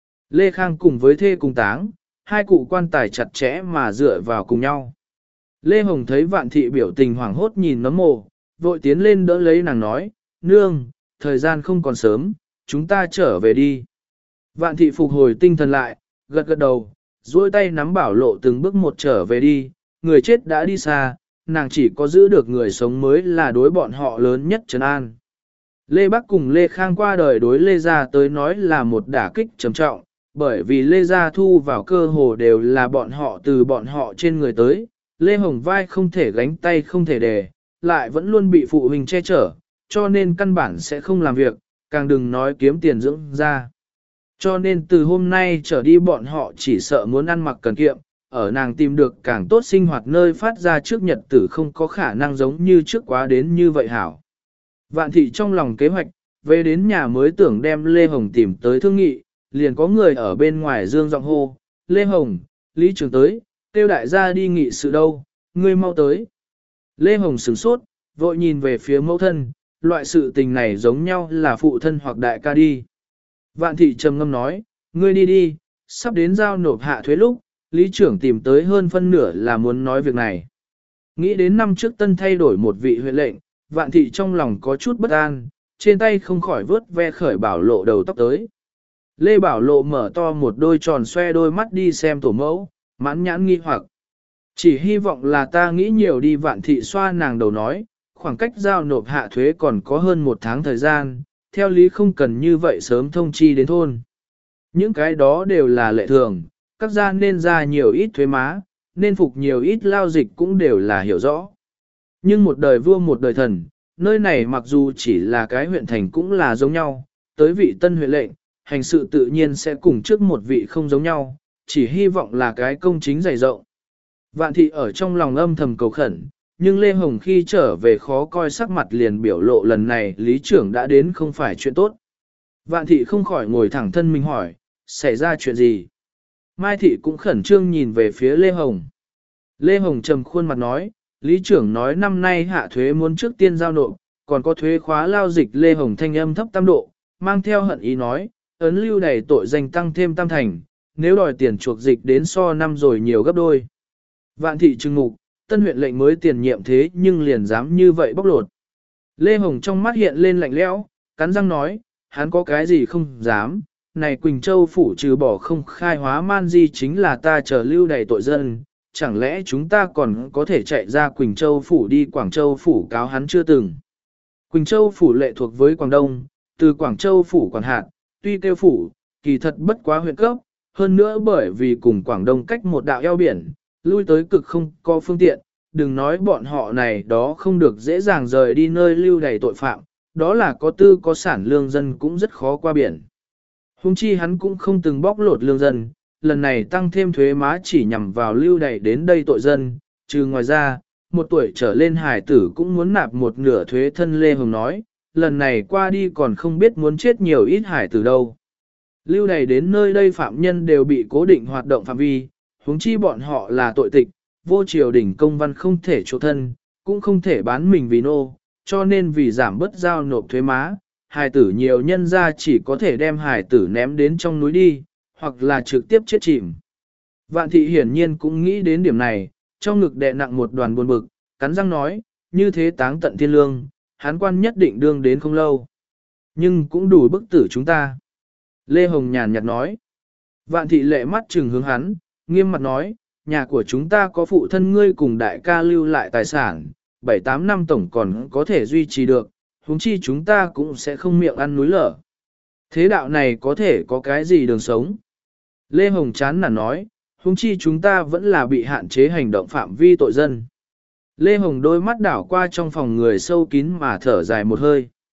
[SPEAKER 1] Lê Khang cùng với thê cùng táng, 2 cụ quan tài chặt chẽ mà dựa vào cùng nhau. Lê Hồng thấy Vạn Thị biểu tình hoảng hốt nhìn nấm mồ, vội tiến lên đỡ lấy nàng nói, nương, thời gian không còn sớm, chúng ta trở về đi. Vạn Thị phục hồi tinh thần lại, gật gật đầu, duỗi tay nắm Bảo Lộ từng bước một trở về đi, người chết đã đi xa, nàng chỉ có giữ được người sống mới là đối bọn họ lớn nhất trấn an. Lê Bắc cùng Lê Khang qua đời đối Lê Gia tới nói là một đả kích trầm trọng, bởi vì Lê Gia thu vào cơ hồ đều là bọn họ từ bọn họ trên người tới, Lê Hồng vai không thể gánh tay không thể đè, lại vẫn luôn bị phụ huynh che chở, cho nên căn bản sẽ không làm việc, càng đừng nói kiếm tiền dưỡng ra. Cho nên từ hôm nay trở đi bọn họ chỉ sợ muốn ăn mặc cần kiệm, ở nàng tìm được càng tốt sinh hoạt nơi phát ra trước nhật tử không có khả năng giống như trước quá đến như vậy hảo. Vạn Thị trong lòng kế hoạch, về đến nhà mới tưởng đem Lê Hồng tìm tới thương nghị, liền có người ở bên ngoài dương giọng hô, Lê Hồng, Lý Trường tới, tiêu đại gia đi nghị sự đâu, ngươi mau tới. Lê Hồng sửng sốt, vội nhìn về phía mẫu thân, loại sự tình này giống nhau là phụ thân hoặc đại ca đi. Vạn Thị trầm ngâm nói, ngươi đi đi, sắp đến giao nộp hạ thuế lúc, Lý trưởng tìm tới hơn phân nửa là muốn nói việc này. Nghĩ đến năm trước Tân thay đổi một vị huyện lệnh, Vạn Thị trong lòng có chút bất an, trên tay không khỏi vớt ve khởi Bảo Lộ đầu tóc tới. Lê Bảo Lộ mở to một đôi tròn xoe đôi mắt đi xem tổ mẫu, mãn nhãn nghi hoặc. Chỉ hy vọng là ta nghĩ nhiều đi. Vạn Thị xoa nàng đầu nói, khoảng cách giao nộp hạ thuế còn có hơn 1 tháng thời gian, theo lý không cần như vậy sớm thông chi đến thôn. Những cái đó đều là lệ thường, các gia nên ra nhiều ít thuế má, nên phục nhiều ít lao dịch cũng đều là hiểu rõ. Nhưng một đời vua một đời thần, nơi này mặc dù chỉ là cái huyện thành cũng là giống nhau, tới vị tân huyện lệnh, hành sự tự nhiên sẽ cùng trước một vị không giống nhau, chỉ hy vọng là cái công chính dày rộng. Vạn Thị ở trong lòng âm thầm cầu khẩn, nhưng Lê Hồng khi trở về khó coi sắc mặt liền biểu lộ lần này Lý trưởng đã đến không phải chuyện tốt. Vạn Thị không khỏi ngồi thẳng thân mình hỏi, xảy ra chuyện gì? Mai Thị cũng khẩn trương nhìn về phía Lê Hồng. Lê Hồng trầm khuôn mặt nói, Lý trưởng nói năm nay hạ thuế muốn trước tiên giao nộp, còn có thuế khóa lao dịch. Lê Hồng thanh âm thấp tam độ, mang theo hận ý nói, ấn lưu đầy tội danh tăng thêm tam thành, nếu đòi tiền chuộc dịch đến so năm rồi nhiều gấp đôi. Vạn Thị trừng mục, tân huyện lệnh mới tiền nhiệm thế nhưng liền dám như vậy bóc lột. Lê Hồng trong mắt hiện lên lạnh lẽo, cắn răng nói, hắn có cái gì không dám, này Quỳnh Châu phủ trừ bỏ không khai hóa man di chính là ta chờ lưu đầy tội dân, chẳng lẽ chúng ta còn có thể chạy ra Quỳnh Châu phủ đi Quảng Châu phủ cáo hắn chưa từng. Quỳnh Châu phủ lệ thuộc với Quảng Đông, từ Quảng Châu phủ quản hạt, tuy kêu phủ, kỳ thật bất quá huyện cấp, hơn nữa bởi vì cùng Quảng Đông cách một đạo eo biển, lui tới cực không có phương tiện, đừng nói bọn họ này đó không được dễ dàng rời đi nơi lưu đầy tội phạm, đó là có tư có sản lương dân cũng rất khó qua biển. Hùng chi hắn cũng không từng bóc lột lương dân, lần này tăng thêm thuế má chỉ nhằm vào lưu đầy đến đây tội dân, trừ ngoài ra, 1 tuổi trở lên hải tử cũng muốn nạp 1/2 thuế thân. Lê Hồng nói, lần này qua đi còn không biết muốn chết nhiều ít hải tử đâu. Lưu đầy đến nơi đây phạm nhân đều bị cố định hoạt động phạm vi, huống chi bọn họ là tội tịch, vô triều đình công văn không thể chỗ thân, cũng không thể bán mình vì nô, cho nên vì giảm bớt giao nộp thuế má, hài tử nhiều nhân ra chỉ có thể đem hài tử ném đến trong núi đi, hoặc là trực tiếp chết chìm. Vạn Thị hiển nhiên cũng nghĩ đến điểm này, trong ngực đè nặng một đoàn buồn bực, cắn răng nói, như thế táng tận thiên lương, hán quan nhất định đương đến không lâu. Nhưng cũng đủ bức tử chúng ta. Lê Hồng nhàn nhạt nói. Vạn Thị lệ mắt trừng hướng hắn, nghiêm mặt nói, nhà của chúng ta có phụ thân ngươi cùng đại ca lưu lại tài sản, 7-8 năm tổng còn có thể duy trì được, huống chi chúng ta cũng sẽ không miệng ăn núi lở. Thế đạo này có thể có cái gì đường sống? Lê Hồng chán nản nói, huống chi chúng ta vẫn là bị hạn chế hành động phạm vi tội dân. Lê Hồng đôi mắt đảo qua trong phòng người sâu kín mà thở dài một hơi.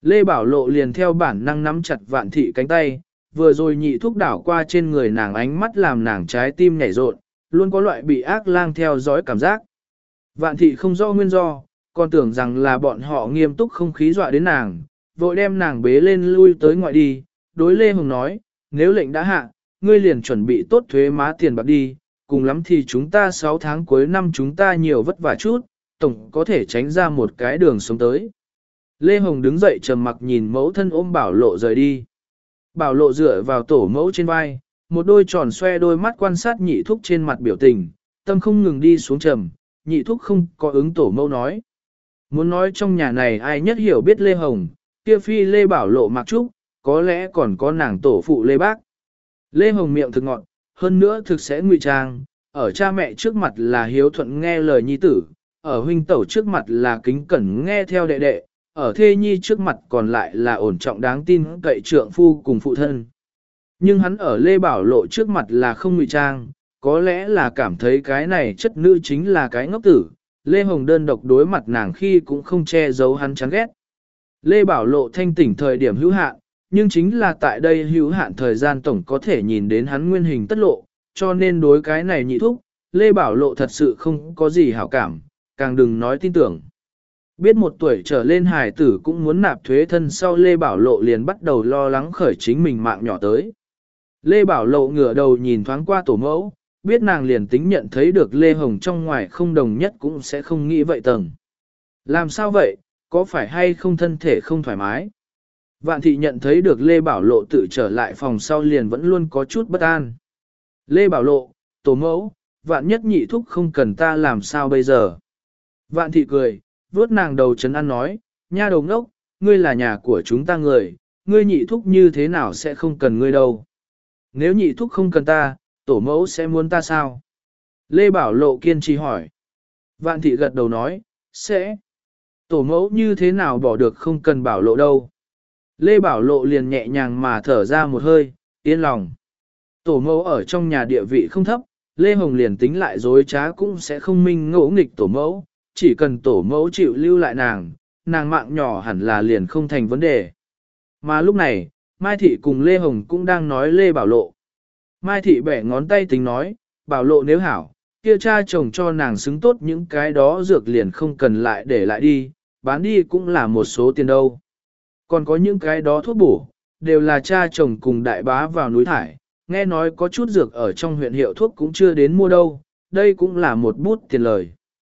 [SPEAKER 1] Lê Bảo Lộ liền theo bản năng nắm chặt Vạn Thị cánh tay, vừa rồi nhị thúc đảo qua trên người nàng ánh mắt làm nàng trái tim nhảy rộn, luôn có loại bị ác lang theo dõi cảm giác. Vạn Thị không rõ nguyên do, còn tưởng rằng là bọn họ nghiêm túc không khí dọa đến nàng, vội đem nàng bế lên lui tới ngoại đi, đối Lê Hồng nói, nếu lệnh đã hạ, ngươi liền chuẩn bị tốt thuế má tiền bạc đi, cùng lắm thì chúng ta 6 tháng cuối năm chúng ta nhiều vất vả chút, tổng có thể tránh ra một cái đường sống tới. Lê Hồng đứng dậy trầm mặc nhìn mẫu thân ôm Bảo Lộ rời đi. Bảo Lộ dựa vào tổ mẫu trên vai, một đôi tròn xoe đôi mắt quan sát nhị thúc trên mặt biểu tình, tâm không ngừng đi xuống trầm, nhị thúc không có ứng tổ mẫu nói. Muốn nói trong nhà này ai nhất hiểu biết Lê Hồng, kia phi Lê Bảo Lộ mặc trúc, có lẽ còn có nàng tổ phụ Lê Bác. Lê Hồng miệng thực ngọn, hơn nữa thực sẽ ngụy trang, ở cha mẹ trước mặt là hiếu thuận nghe lời nhi tử, ở huynh tẩu trước mặt là kính cẩn nghe theo đệ đệ, ở thê nhi trước mặt còn lại là ổn trọng đáng tin cậy trượng phu cùng phụ thân. Nhưng hắn ở Lê Bảo Lộ trước mặt là không ngụy trang, có lẽ là cảm thấy cái này chất nữ chính là cái ngốc tử, Lê Hồng đơn độc đối mặt nàng khi cũng không che giấu hắn chán ghét. Lê Bảo Lộ thanh tỉnh thời điểm hữu hạn, nhưng chính là tại đây hữu hạn thời gian tổng có thể nhìn đến hắn nguyên hình tất lộ, cho nên đối cái này nhị thúc, Lê Bảo Lộ thật sự không có gì hảo cảm, càng đừng nói tin tưởng. Biết một tuổi trở lên hài tử cũng muốn nạp thuế thân sau Lê Bảo Lộ liền bắt đầu lo lắng khởi chính mình mạng nhỏ tới. Lê Bảo Lộ ngửa đầu nhìn thoáng qua tổ mẫu, biết nàng liền tính nhận thấy được Lê Hồng trong ngoài không đồng nhất cũng sẽ không nghĩ vậy tầng. Làm sao vậy, có phải hay không thân thể không thoải mái? Vạn Thị nhận thấy được Lê Bảo Lộ tự trở lại phòng sau liền vẫn luôn có chút bất an. Lê Bảo Lộ, tổ mẫu, vạn nhất nhị thúc không cần ta làm sao bây giờ? Vạn Thị cười, vuốt nàng đầu trấn an nói, nha đầu ngốc, ngươi là nhà của chúng ta người, ngươi nhị thúc như thế nào sẽ không cần ngươi đâu. Nếu nhị thúc không cần ta, tổ mẫu sẽ muốn ta sao? Lê Bảo Lộ kiên trì hỏi. Vạn Thị gật đầu nói, sẽ. Tổ mẫu như thế nào bỏ được không cần Bảo Lộ đâu. Lê Bảo Lộ liền nhẹ nhàng mà thở ra một hơi, yên lòng. Tổ mẫu ở trong nhà địa vị không thấp, Lê Hồng liền tính lại dối trá cũng sẽ không minh ngỗ nghịch tổ mẫu, chỉ cần tổ mẫu chịu lưu lại nàng mạng nhỏ hẳn là liền không thành vấn đề. Mà lúc này, Mai Thị cùng Lê Hồng cũng đang nói Lê Bảo Lộ. Mai Thị bẻ ngón tay tính nói, Bảo Lộ nếu hảo, kia cha chồng cho nàng xứng tốt những cái đó dược liền không cần lại để lại đi, bán đi cũng là một số tiền đâu. Còn có những cái đó thuốc bổ, đều là cha chồng cùng đại bá vào núi thải, nghe nói có chút dược ở trong huyện hiệu thuốc cũng chưa đến mua đâu, đây cũng là một bút tiền lời.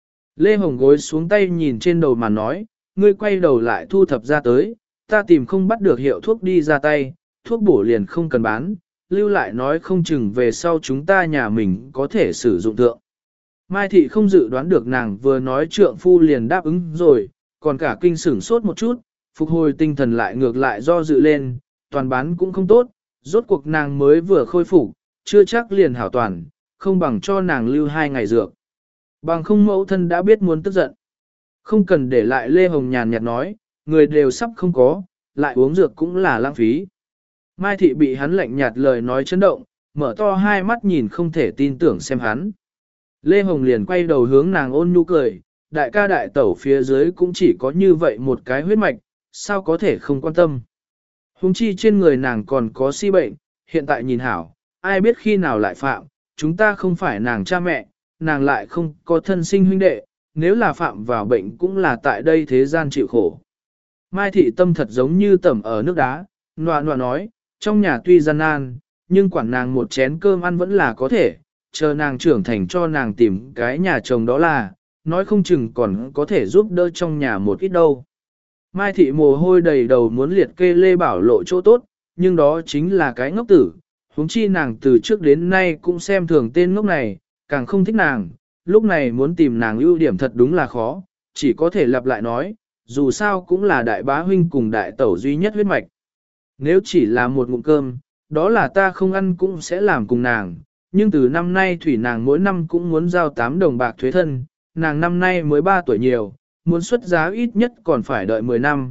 [SPEAKER 1] Lê Hồng gối xuống tay nhìn trên đầu mà nói, ngươi quay đầu lại thu thập ra tới, ta tìm không bắt được hiệu thuốc đi ra tay, thuốc bổ liền không cần bán, lưu lại nói không chừng về sau chúng ta nhà mình có thể sử dụng thượng. Mai Thị không dự đoán được nàng vừa nói trượng phu liền đáp ứng rồi, còn cả kinh sửng sốt một chút, phục hồi tinh thần lại ngược lại do dự lên, toàn bán cũng không tốt, rốt cuộc nàng mới vừa khôi phục, chưa chắc liền hảo toàn, không bằng cho nàng lưu 2 ngày dược. Bằng không mẫu thân đã biết muốn tức giận. Không cần để lại Lê Hồng nhàn nhạt nói, người đều sắp không có, lại uống dược cũng là lãng phí. Mai Thị bị hắn lạnh nhạt lời nói chấn động, mở to hai mắt nhìn không thể tin tưởng xem hắn. Lê Hồng liền quay đầu hướng nàng ôn nhu cười, đại ca đại tẩu phía dưới cũng chỉ có như vậy một cái huyết mạch, sao có thể không quan tâm. Huống chi trên người nàng còn có si bệnh, hiện tại nhìn hảo, ai biết khi nào lại phạm, chúng ta không phải nàng cha mẹ, nàng lại không có thân sinh huynh đệ, nếu là phạm vào bệnh cũng là tại đây thế gian chịu khổ. Mai Thị tâm thật giống như tẩm ở nước đá, nọa nọa nói, trong nhà tuy gian nan, nhưng quản nàng một chén cơm ăn vẫn là có thể, chờ nàng trưởng thành cho nàng tìm cái nhà chồng đó là, nói không chừng còn có thể giúp đỡ trong nhà một ít đâu. Mai Thị mồ hôi đầy đầu muốn liệt kê Lê Bảo Lộ chỗ tốt, nhưng đó chính là cái ngốc tử, huống chi nàng từ trước đến nay cũng xem thường tên ngốc này, càng không thích nàng, lúc này muốn tìm nàng ưu điểm thật đúng là khó, chỉ có thể lặp lại nói, dù sao cũng là đại bá huynh cùng đại tẩu duy nhất huyết mạch. Nếu chỉ là một ngụm cơm, đó là ta không ăn cũng sẽ làm cùng nàng, nhưng từ năm nay thủy nàng mỗi năm cũng muốn giao 8 đồng bạc thuế thân, nàng năm nay mới 3 tuổi nhiều, muốn xuất giá ít nhất còn phải đợi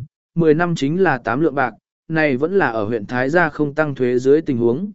[SPEAKER 1] 10 năm chính là 8 lượng bạc, này vẫn là ở huyện Thái Gia không tăng thuế dưới tình huống.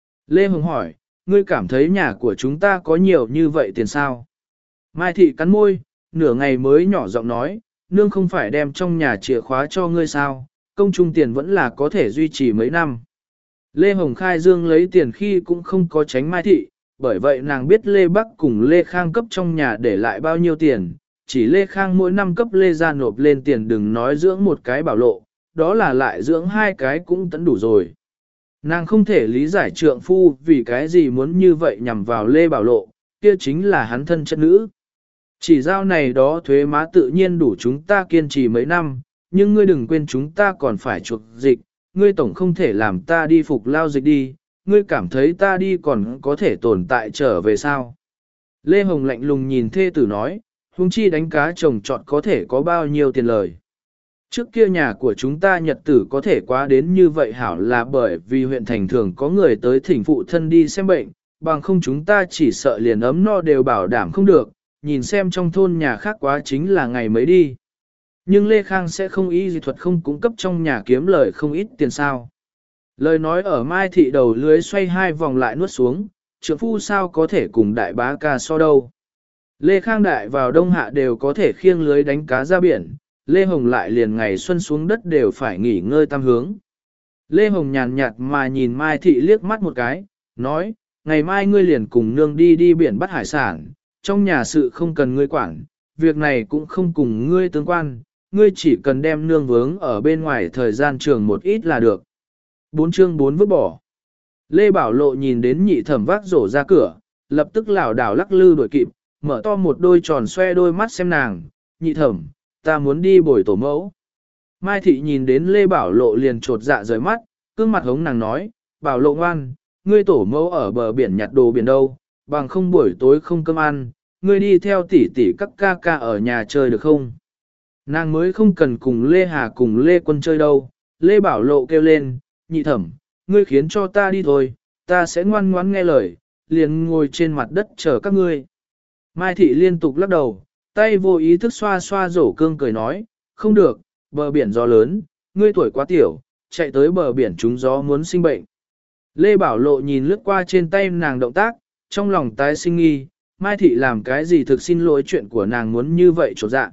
[SPEAKER 1] Lê Hồng hỏi, ngươi cảm thấy nhà của chúng ta có nhiều như vậy tiền sao? Mai Thị cắn môi, nửa ngày mới nhỏ giọng nói, nương không phải đem trong nhà chìa khóa cho ngươi sao, công trung tiền vẫn là có thể duy trì mấy năm. Lê Hồng khai dương lấy tiền khi cũng không có tránh Mai Thị, bởi vậy nàng biết Lê Bắc cùng Lê Khang cấp trong nhà để lại bao nhiêu tiền, chỉ Lê Khang mỗi năm cấp Lê ra nộp lên tiền đừng nói dưỡng một cái bảo lộ, đó là lại dưỡng hai cái cũng tẫn đủ rồi. Nàng không thể lý giải trượng phu vì cái gì muốn như vậy nhằm vào Lê Bảo Lộ, kia chính là hắn thân chất nữ. Chỉ giao này đó thuế má tự nhiên đủ chúng ta kiên trì mấy năm, nhưng ngươi đừng quên chúng ta còn phải chuộc dịch, ngươi tổng không thể làm ta đi phục lao dịch đi, ngươi cảm thấy ta đi còn có thể tồn tại trở về sao. Lê Hồng lạnh lùng nhìn thê tử nói, huống chi đánh cá trồng trọt có thể có bao nhiêu tiền lời. Trước kia nhà của chúng ta nhật tử có thể quá đến như vậy hảo là bởi vì huyện thành thường có người tới thỉnh phụ thân đi xem bệnh, bằng không chúng ta chỉ sợ liền ấm no đều bảo đảm không được, nhìn xem trong thôn nhà khác quá chính là ngày mấy đi. Nhưng Lê Khang sẽ không y dị thuật không cung cấp trong nhà kiếm lời không ít tiền sao. Lời nói ở Mai Thị đầu lưới xoay hai vòng lại nuốt xuống, trượng phu sao có thể cùng đại bá ca so đâu. Lê Khang đại vào đông hạ đều có thể khiêng lưới đánh cá ra biển, Lê Hồng lại liền ngày xuân xuống đất đều phải nghỉ ngơi tam hướng. Lê Hồng nhàn nhạt mà nhìn Mai Thị liếc mắt một cái, nói, ngày mai ngươi liền cùng nương đi biển bắt hải sản, trong nhà sự không cần ngươi quản, việc này cũng không cùng ngươi tương quan, ngươi chỉ cần đem nương vướng ở bên ngoài thời gian trường một ít là được. 4 chương 4 vứt bỏ. Lê Bảo Lộ nhìn đến nhị thẩm vác rổ ra cửa, lập tức lảo đảo lắc lư đuổi kịp, mở to một đôi tròn xoe đôi mắt xem nàng, nhị thẩm, ta muốn đi bồi tổ mẫu. Mai Thị nhìn đến Lê Bảo Lộ liền trột dạ rời mắt, cương mặt hống nàng nói, Bảo Lộ ngoan, ngươi tổ mẫu ở bờ biển nhặt đồ biển đâu, bằng không buổi tối không cơm ăn, ngươi đi theo tỷ tỷ các ca ca ở nhà chơi được không? Nàng mới không cần cùng Lê Hà cùng Lê Quân chơi đâu, Lê Bảo Lộ kêu lên, nhị thẩm, ngươi khiến cho ta đi thôi, ta sẽ ngoan ngoãn nghe lời, liền ngồi trên mặt đất chờ các ngươi. Mai Thị liên tục lắc đầu, tay vô ý thức xoa xoa rổ cương cười nói, không được, bờ biển gió lớn, ngươi tuổi quá tiểu, chạy tới bờ biển trúng gió muốn sinh bệnh. Lê Bảo Lộ nhìn lướt qua trên tay nàng động tác, trong lòng tái sinh nghi, Mai Thị làm cái gì thực xin lỗi chuyện của nàng muốn như vậy trột dạ.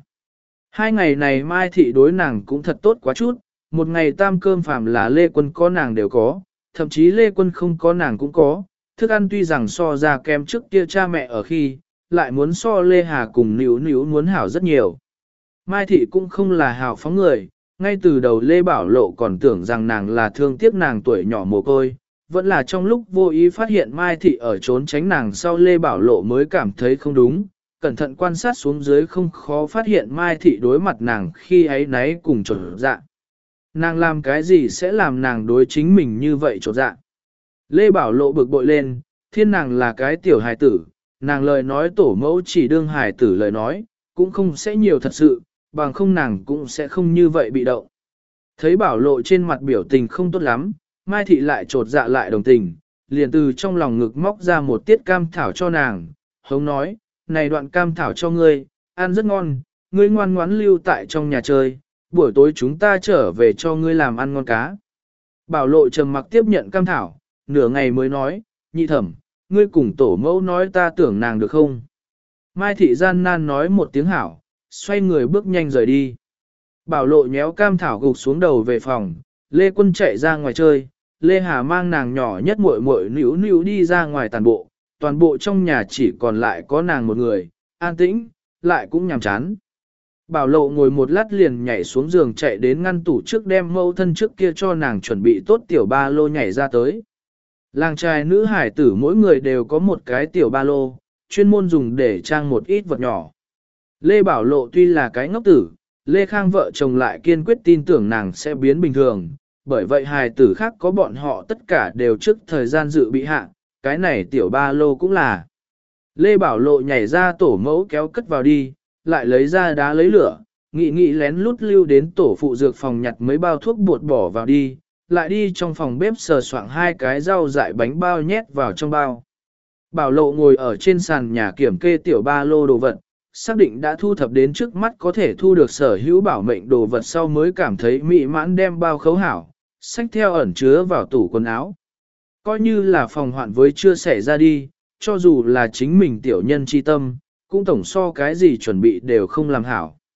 [SPEAKER 1] 2 ngày này Mai Thị đối nàng cũng thật tốt quá chút, một ngày tam cơm phàm là Lê Quân có nàng đều có, thậm chí Lê Quân không có nàng cũng có, thức ăn tuy rằng so ra kem trước kia cha mẹ ở khi, lại muốn so Lê Hà cùng Níu Níu muốn hảo rất nhiều. Mai Thị cũng không là hào phóng người, ngay từ đầu Lê Bảo Lộ còn tưởng rằng nàng là thương tiếc nàng tuổi nhỏ mồ côi, vẫn là trong lúc vô ý phát hiện Mai Thị ở trốn tránh nàng sau Lê Bảo Lộ mới cảm thấy không đúng, cẩn thận quan sát xuống dưới không khó phát hiện Mai Thị đối mặt nàng khi ấy nấy cùng trột dạ. Nàng làm cái gì sẽ làm nàng đối chính mình như vậy trột dạ. Lê Bảo Lộ bực bội lên, thiên nàng là cái tiểu hài tử, nàng lời nói tổ mẫu chỉ đương hài tử lời nói, cũng không sẽ nhiều thật sự, bằng không nàng cũng sẽ không như vậy bị động. Thấy Bảo Lộ trên mặt biểu tình không tốt lắm, Mai Thị lại trột dạ lại đồng tình, liền từ trong lòng ngực móc ra một tiết cam thảo cho nàng, hống nói, này đoạn cam thảo cho ngươi, ăn rất ngon, ngươi ngoan ngoãn lưu tại trong nhà chơi, buổi tối chúng ta trở về cho ngươi làm ăn ngon cá. Bảo Lộ trầm mặc tiếp nhận cam thảo, nửa ngày mới nói, nhị thẩm, ngươi cùng tổ mẫu nói ta tưởng nàng được không? Mai Thị gian nan nói một tiếng hảo, xoay người bước nhanh rời đi. Bảo Lộ nhéo cam thảo gục xuống đầu về phòng, Lê Quân chạy ra ngoài chơi, Lê Hà mang nàng nhỏ nhất muội muội níu níu đi ra ngoài toàn bộ trong nhà chỉ còn lại có nàng một người, an tĩnh, lại cũng nhàm chán. Bảo Lộ ngồi một lát liền nhảy xuống giường chạy đến ngăn tủ trước đem mẫu thân trước kia cho nàng chuẩn bị tốt tiểu ba lô nhảy ra tới. Làng trai nữ hải tử mỗi người đều có một cái tiểu ba lô, chuyên môn dùng để trang một ít vật nhỏ. Lê Bảo Lộ tuy là cái ngốc tử, Lê Khang vợ chồng lại kiên quyết tin tưởng nàng sẽ biến bình thường, bởi vậy hài tử khác có bọn họ tất cả đều trước thời gian dự bị hạ, cái này tiểu ba lô cũng là. Lê Bảo Lộ nhảy ra tổ mẫu kéo cất vào đi, lại lấy ra đá lấy lửa, nghị lén lút lưu đến tổ phụ dược phòng nhặt mấy bao thuốc bột bỏ vào đi, lại đi trong phòng bếp sờ soạng 2 cái rau dại bánh bao nhét vào trong bao. Bảo Lộ ngồi ở trên sàn nhà kiểm kê tiểu ba lô đồ vật, xác định đã thu thập đến trước mắt có thể thu được sở hữu bảo mệnh đồ vật sau mới cảm thấy mỹ mãn đem bao khấu hảo, xách theo ẩn chứa vào tủ quần áo. Coi như là phòng hoạn với chưa xảy ra đi, cho dù là chính mình tiểu nhân chi tâm, cũng tổng so cái gì chuẩn bị đều không làm hảo.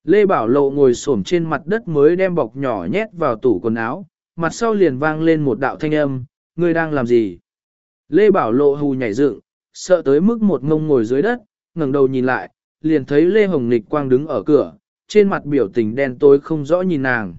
[SPEAKER 1] Lê Bảo Lộ ngồi xổm trên mặt đất mới đem bọc nhỏ nhét vào tủ quần áo, mặt sau liền vang lên một đạo thanh âm, ngươi đang làm gì? Lê Bảo Lộ hù nhảy dựng, sợ tới mức một ngông ngồi dưới đất, ngẩng đầu nhìn lại, liền thấy Lê Hồng Nịch Quang đứng ở cửa, trên mặt biểu tình đen tối không rõ nhìn nàng.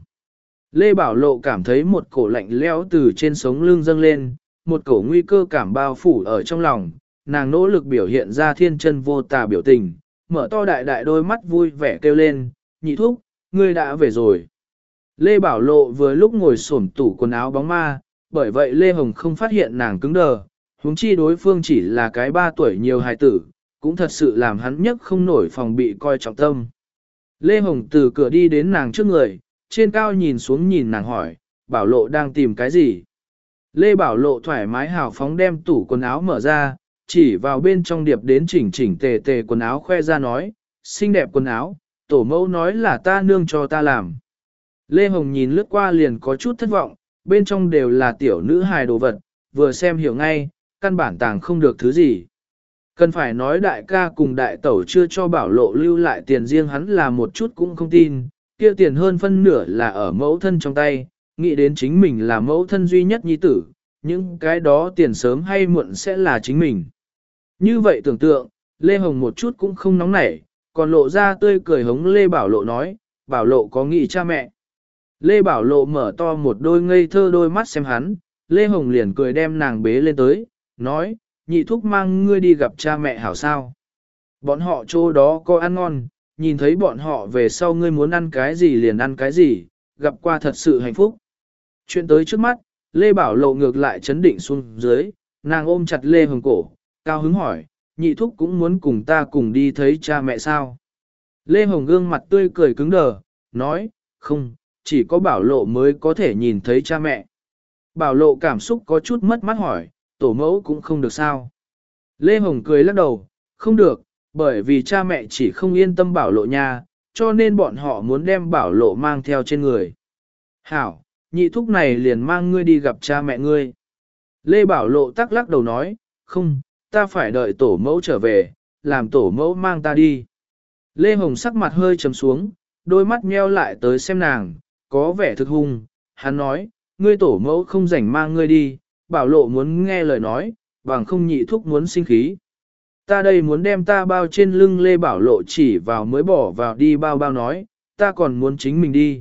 [SPEAKER 1] Lê Bảo Lộ cảm thấy một cổ lạnh lẽo từ trên sống lưng dâng lên, một cổ nguy cơ cảm bao phủ ở trong lòng, nàng nỗ lực biểu hiện ra thiên chân vô tà biểu tình, mở to đại đại đôi mắt vui vẻ kêu lên, nhị thúc, ngươi đã về rồi. Lê Bảo Lộ vừa lúc ngồi xổm tủ quần áo bóng ma, bởi vậy Lê Hồng không phát hiện nàng cứng đờ, huống chi đối phương chỉ là cái 3 tuổi nhiều hài tử, cũng thật sự làm hắn nhất không nổi phòng bị coi trọng tâm. Lê Hồng từ cửa đi đến nàng trước người, trên cao nhìn xuống nhìn nàng hỏi, Bảo Lộ đang tìm cái gì? Lê Bảo Lộ thoải mái hào phóng đem tủ quần áo mở ra, chỉ vào bên trong điệp đến chỉnh chỉnh tề tề quần áo khoe ra nói, xinh đẹp quần áo, tổ mẫu nói là ta nương cho ta làm. Lê Hồng nhìn lướt qua liền có chút thất vọng, bên trong đều là tiểu nữ hài đồ vật, vừa xem hiểu ngay, căn bản tàng không được thứ gì. Cần phải nói đại ca cùng đại tẩu chưa cho Bảo Lộ lưu lại tiền riêng hắn là một chút cũng không tin, kia tiền hơn phân nửa là ở mẫu thân trong tay, nghĩ đến chính mình là mẫu thân duy nhất nhi tử, những cái đó tiền sớm hay muộn sẽ là chính mình. Như vậy tưởng tượng, Lê Hồng một chút cũng không nóng nảy, còn lộ ra tươi cười hống Lê Bảo Lộ nói, Bảo Lộ có nghĩ cha mẹ. Lê Bảo Lộ mở to một đôi ngây thơ đôi mắt xem hắn, Lê Hồng liền cười đem nàng bế lên tới, nói, nhị thúc mang ngươi đi gặp cha mẹ hảo sao. Bọn họ chỗ đó có ăn ngon, nhìn thấy bọn họ về sau ngươi muốn ăn cái gì liền ăn cái gì, gặp qua thật sự hạnh phúc. Chuyện tới trước mắt, Lê Bảo Lộ ngược lại chấn định xuống dưới, nàng ôm chặt Lê Hồng cổ, cao hứng hỏi, nhị thúc cũng muốn cùng ta cùng đi thấy cha mẹ sao. Lê Hồng gương mặt tươi cười cứng đờ, nói, không, chỉ có Bảo Lộ mới có thể nhìn thấy cha mẹ. Bảo Lộ cảm xúc có chút mất mát hỏi, tổ mẫu cũng không được sao. Lê Hồng cười lắc đầu, không được, bởi vì cha mẹ chỉ không yên tâm Bảo Lộ nha, cho nên bọn họ muốn đem Bảo Lộ mang theo trên người. Hảo, nhị thúc này liền mang ngươi đi gặp cha mẹ ngươi. Lê Bảo Lộ tắc lắc đầu nói, không, ta phải đợi tổ mẫu trở về, làm tổ mẫu mang ta đi. Lê Hồng sắc mặt hơi trầm xuống, đôi mắt nheo lại tới xem nàng, có vẻ thực hung. Hắn nói, ngươi tổ mẫu không rảnh mang ngươi đi, Bảo Lộ muốn nghe lời nói, bằng không nhị thúc muốn sinh khí. Ta đây muốn đem ta bao trên lưng Lê Bảo Lộ chỉ vào mới bỏ vào đi bao bao nói, ta còn muốn chính mình đi.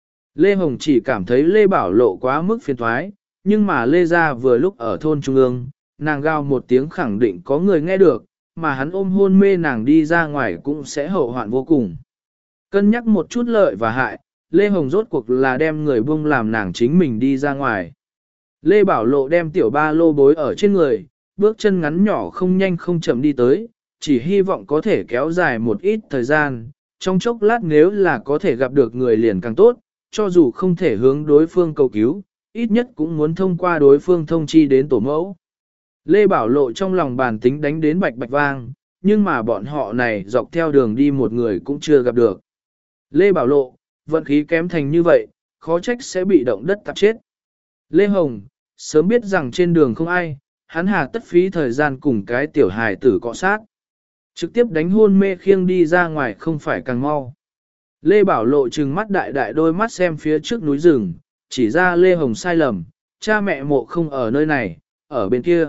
[SPEAKER 1] Lê Hồng chỉ cảm thấy Lê Bảo Lộ quá mức phiền thoái, nhưng mà Lê gia vừa lúc ở thôn Trung ương, nàng gào một tiếng khẳng định có người nghe được, mà hắn ôm hôn mê nàng đi ra ngoài cũng sẽ hậu hoạn vô cùng. Cân nhắc một chút lợi và hại, Lê Hồng rốt cuộc là đem người buông làm nàng chính mình đi ra ngoài. Lê Bảo Lộ đem tiểu ba lô bối ở trên người, bước chân ngắn nhỏ không nhanh không chậm đi tới, chỉ hy vọng có thể kéo dài một ít thời gian, trong chốc lát nếu là có thể gặp được người liền càng tốt, cho dù không thể hướng đối phương cầu cứu, ít nhất cũng muốn thông qua đối phương thông chi đến tổ mẫu. Lê Bảo Lộ trong lòng bàn tính đánh đến bạch bạch vang, nhưng mà bọn họ này dọc theo đường đi một người cũng chưa gặp được. Lê Bảo Lộ, vận khí kém thành như vậy, khó trách sẽ bị động đất tạp chết. Lê Hồng, sớm biết rằng trên đường không ai, hắn hà tất phí thời gian cùng cái tiểu hài tử cọ sát. Trực tiếp đánh hôn mê khiêng đi ra ngoài không phải càng mau. Lê Bảo Lộ trừng mắt đại đại đôi mắt xem phía trước núi rừng, chỉ ra Lê Hồng sai lầm, cha mẹ mộ không ở nơi này, ở bên kia.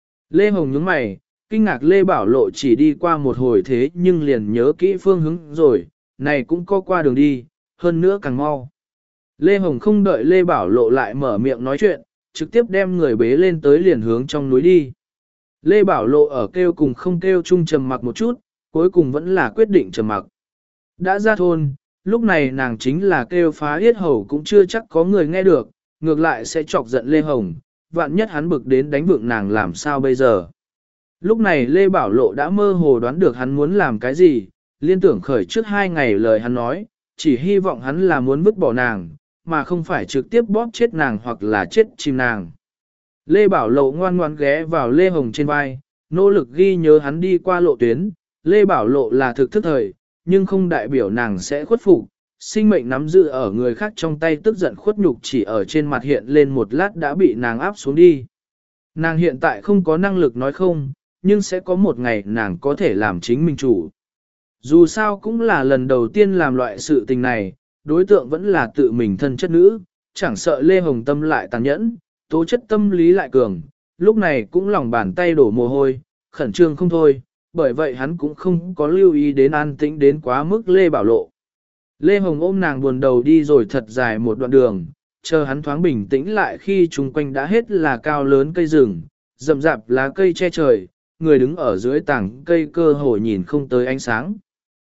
[SPEAKER 1] Lê Hồng nhướng mày, kinh ngạc Lê Bảo Lộ chỉ đi qua một hồi thế nhưng liền nhớ kỹ phương hướng rồi, này cũng có qua đường đi, hơn nữa càng mau. Lê Hồng không đợi Lê Bảo Lộ lại mở miệng nói chuyện, trực tiếp đem người bế lên tới liền hướng trong núi đi. Lê Bảo Lộ ở kêu cùng không kêu chung trầm mặc một chút, cuối cùng vẫn là quyết định trầm mặc. Đã ra thôn, lúc này nàng chính là kêu phá yết hầu cũng chưa chắc có người nghe được, ngược lại sẽ chọc giận Lê Hồng, vạn nhất hắn bực đến đánh vượng nàng làm sao bây giờ. Lúc này Lê Bảo Lộ đã mơ hồ đoán được hắn muốn làm cái gì, liên tưởng khởi trước 2 ngày lời hắn nói, chỉ hy vọng hắn là muốn vứt bỏ nàng, mà không phải trực tiếp bóp chết nàng hoặc là chết chìm nàng. Lê Bảo Lộ ngoan ngoan ghé vào Lê Hồng trên vai, nỗ lực ghi nhớ hắn đi qua lộ tuyến, Lê Bảo Lộ là thực thức thời, nhưng không đại biểu nàng sẽ khuất phục. Sinh mệnh nắm giữ ở người khác trong tay tức giận khuất nhục chỉ ở trên mặt hiện lên một lát đã bị nàng áp xuống đi. Nàng hiện tại không có năng lực nói không, nhưng sẽ có một ngày nàng có thể làm chính mình chủ. Dù sao cũng là lần đầu tiên làm loại sự tình này, đối tượng vẫn là tự mình thân chất nữ, chẳng sợ Lê Hồng Tâm lại tàn nhẫn, tố chất tâm lý lại cường, lúc này cũng lòng bàn tay đổ mồ hôi, khẩn trương không thôi, bởi vậy hắn cũng không có lưu ý đến an tĩnh đến quá mức Lê Bảo Lộ. Lê Hồng ôm nàng buồn đầu đi rồi thật dài một đoạn đường, chờ hắn thoáng bình tĩnh lại khi chung quanh đã hết là cao lớn cây rừng, rậm rạp lá cây che trời, người đứng ở dưới tảng cây cơ hồ nhìn không tới ánh sáng.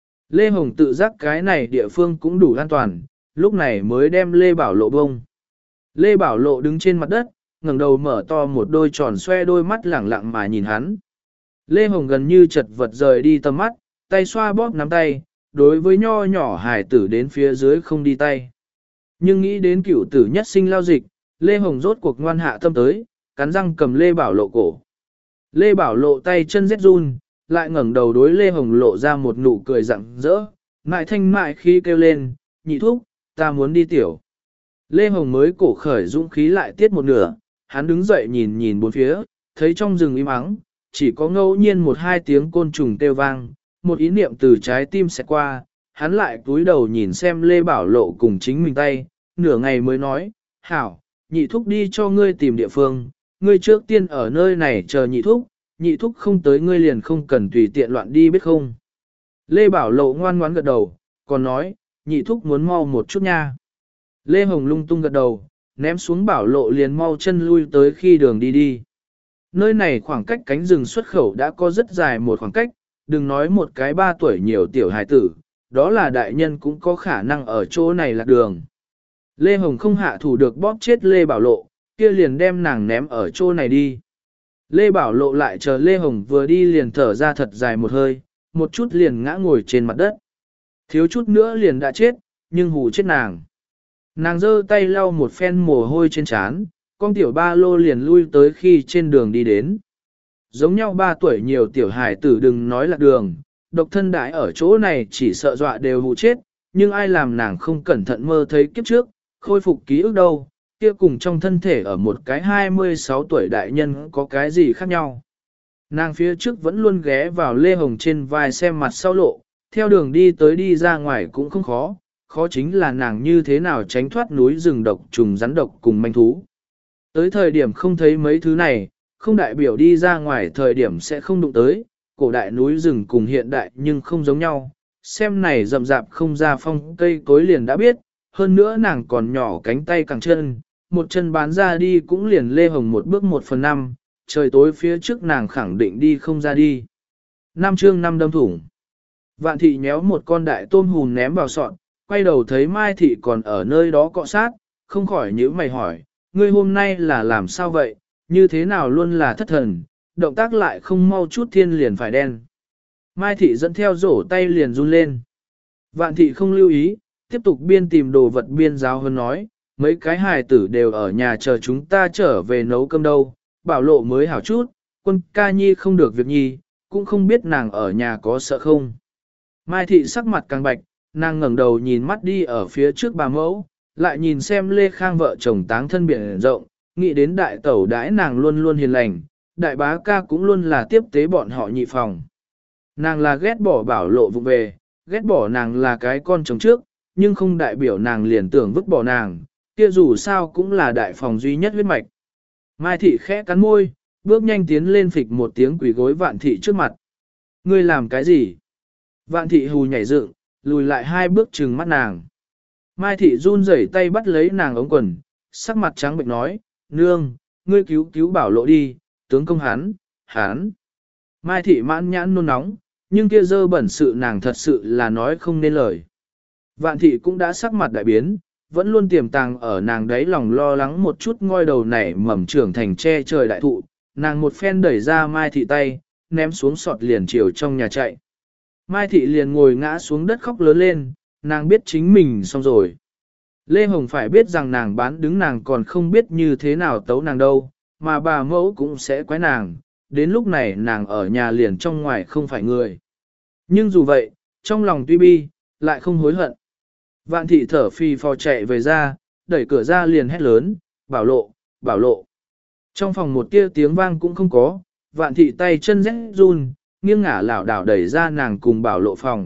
[SPEAKER 1] Lê Hồng tự giác cái này địa phương cũng đủ an toàn, lúc này mới đem Lê Bảo Lộ bông. Lê Bảo Lộ đứng trên mặt đất, ngẩng đầu mở to một đôi tròn xoe đôi mắt lẳng lặng mà nhìn hắn. Lê Hồng gần như chật vật rời đi tầm mắt, tay xoa bóp nắm tay, đối với nho nhỏ hài tử đến phía dưới không đi tay. Nhưng nghĩ đến cửu tử nhất sinh lao dịch, Lê Hồng rốt cuộc ngoan hạ tâm tới, cắn răng cầm Lê Bảo Lộ cổ. Lê Bảo Lộ tay chân rét run, lại ngẩng đầu đối Lê Hồng lộ ra một nụ cười rạng rỡ, mại thanh mại khi kêu lên, nhị thúc, ta muốn đi tiểu. Lê Hồng mới cổ khởi dũng khí lại tiết một nửa, hắn đứng dậy nhìn nhìn bốn phía, thấy trong rừng im ắng, chỉ có ngẫu nhiên một hai tiếng côn trùng kêu vang, một ý niệm từ trái tim sẽ qua, hắn lại cúi đầu nhìn xem Lê Bảo Lộ cùng chính mình tay, nửa ngày mới nói, hảo, nhị thúc đi cho ngươi tìm địa phương, ngươi trước tiên ở nơi này chờ nhị thúc không tới ngươi liền không cần tùy tiện loạn đi biết không. Lê Bảo Lộ ngoan ngoãn gật đầu, còn nói, nhị thúc muốn mau một chút nha. Lê Hồng lung tung gật đầu, ném xuống Bảo Lộ liền mau chân lui tới khi đường đi đi. Nơi này khoảng cách cánh rừng xuất khẩu đã có rất dài một khoảng cách, đừng nói một cái 3 tuổi nhiều tiểu hài tử, đó là đại nhân cũng có khả năng ở chỗ này lạc đường. Lê Hồng không hạ thủ được bóp chết Lê Bảo Lộ, kia liền đem nàng ném ở chỗ này đi. Lê Bảo Lộ lại chờ Lê Hồng vừa đi liền thở ra thật dài một hơi, một chút liền ngã ngồi trên mặt đất. Thiếu chút nữa liền đã chết, nhưng hù chết nàng. Nàng giơ tay lau một phen mồ hôi trên trán, con tiểu ba lô liền lui tới khi trên đường đi đến. Giống nhau 3 tuổi nhiều tiểu hải tử đừng nói là đường, độc thân đãi ở chỗ này chỉ sợ dọa đều hù chết, nhưng ai làm nàng không cẩn thận mơ thấy kiếp trước, khôi phục ký ức đâu, kia cùng trong thân thể ở một cái 26 tuổi đại nhân có cái gì khác nhau. Nàng phía trước vẫn luôn ghé vào Lê Hồng trên vai xem mặt sau lộ, theo đường đi tới đi ra ngoài cũng không khó, khó chính là nàng như thế nào tránh thoát núi rừng độc trùng rắn độc cùng manh thú. Tới thời điểm không thấy mấy thứ này, không đại biểu đi ra ngoài thời điểm sẽ không đụng tới, cổ đại núi rừng cùng hiện đại nhưng không giống nhau, xem này rậm rạp không ra phong cây cối liền đã biết, hơn nữa nàng còn nhỏ cánh tay càng chân, một chân bán ra đi cũng liền Lê Hồng một bước 1/5, trời tối phía trước nàng khẳng định đi không ra đi. 5 chương 5 đâm thủng. Vạn thị nhéo một con đại tôm hùn ném vào sọt, quay đầu thấy Mai thị còn ở nơi đó cọ sát, không khỏi nhíu mày hỏi, ngươi hôm nay là làm sao vậy, như thế nào luôn là thất thần, động tác lại không mau chút thiên liền phải đen. Mai thị dẫn theo rổ tay liền run lên. Vạn thị không lưu ý, tiếp tục biên tìm đồ vật biên giáo hơn nói, mấy cái hài tử đều ở nhà chờ chúng ta trở về nấu cơm đâu, Bảo Lộ mới hảo chút, Quân ca nhi không được việc nhi, cũng không biết nàng ở nhà có sợ không. Mai thị sắc mặt càng bạch, nàng ngẩng đầu nhìn mắt đi ở phía trước bà mẫu, lại nhìn xem Lê Khang vợ chồng táng thân biển rộng, nghĩ đến đại tẩu đãi nàng luôn luôn hiền lành, đại bá ca cũng luôn là tiếp tế bọn họ nhị phòng. Nàng là ghét bỏ Bảo Lộ vụ về, ghét bỏ nàng là cái con chồng trước, nhưng không đại biểu nàng liền tưởng vứt bỏ nàng, kia dù sao cũng là đại phòng duy nhất huyết mạch. Mai thị khẽ cắn môi, bước nhanh tiến lên phịch một tiếng quỳ gối Vạn thị trước mặt. Ngươi làm cái gì? Vạn thị hù nhảy dựng, lùi lại 2 bước trừng mắt nàng. Mai thị run rẩy tay bắt lấy nàng ống quần, sắc mặt trắng bệnh nói, nương, ngươi cứu Bảo Lộ đi, tướng công hắn. Mai thị mãn nhãn nôn nóng, nhưng kia dơ bẩn sự nàng thật sự là nói không nên lời. Vạn thị cũng đã sắc mặt đại biến, vẫn luôn tiềm tàng ở nàng đấy lòng lo lắng một chút ngoi đầu nảy mầm trưởng thành che trời đại thụ, nàng một phen đẩy ra Mai thị tay, ném xuống sọt liền chiều trong nhà chạy. Mai thị liền ngồi ngã xuống đất khóc lớn lên, nàng biết chính mình xong rồi. Lê Hồng phải biết rằng nàng bán đứng nàng còn không biết như thế nào tấu nàng đâu, mà bà mẫu cũng sẽ quái nàng, đến lúc này nàng ở nhà liền trong ngoài không phải người. Nhưng dù vậy, trong lòng tuy bi, lại không hối hận. Vạn thị thở phì phò chạy về ra, đẩy cửa ra liền hét lớn, Bảo Lộ. Trong phòng một tia tiếng vang cũng không có, Vạn thị tay chân rẽ run, nghiêng ngả lảo đảo đẩy ra nàng cùng Bảo Lộ phòng,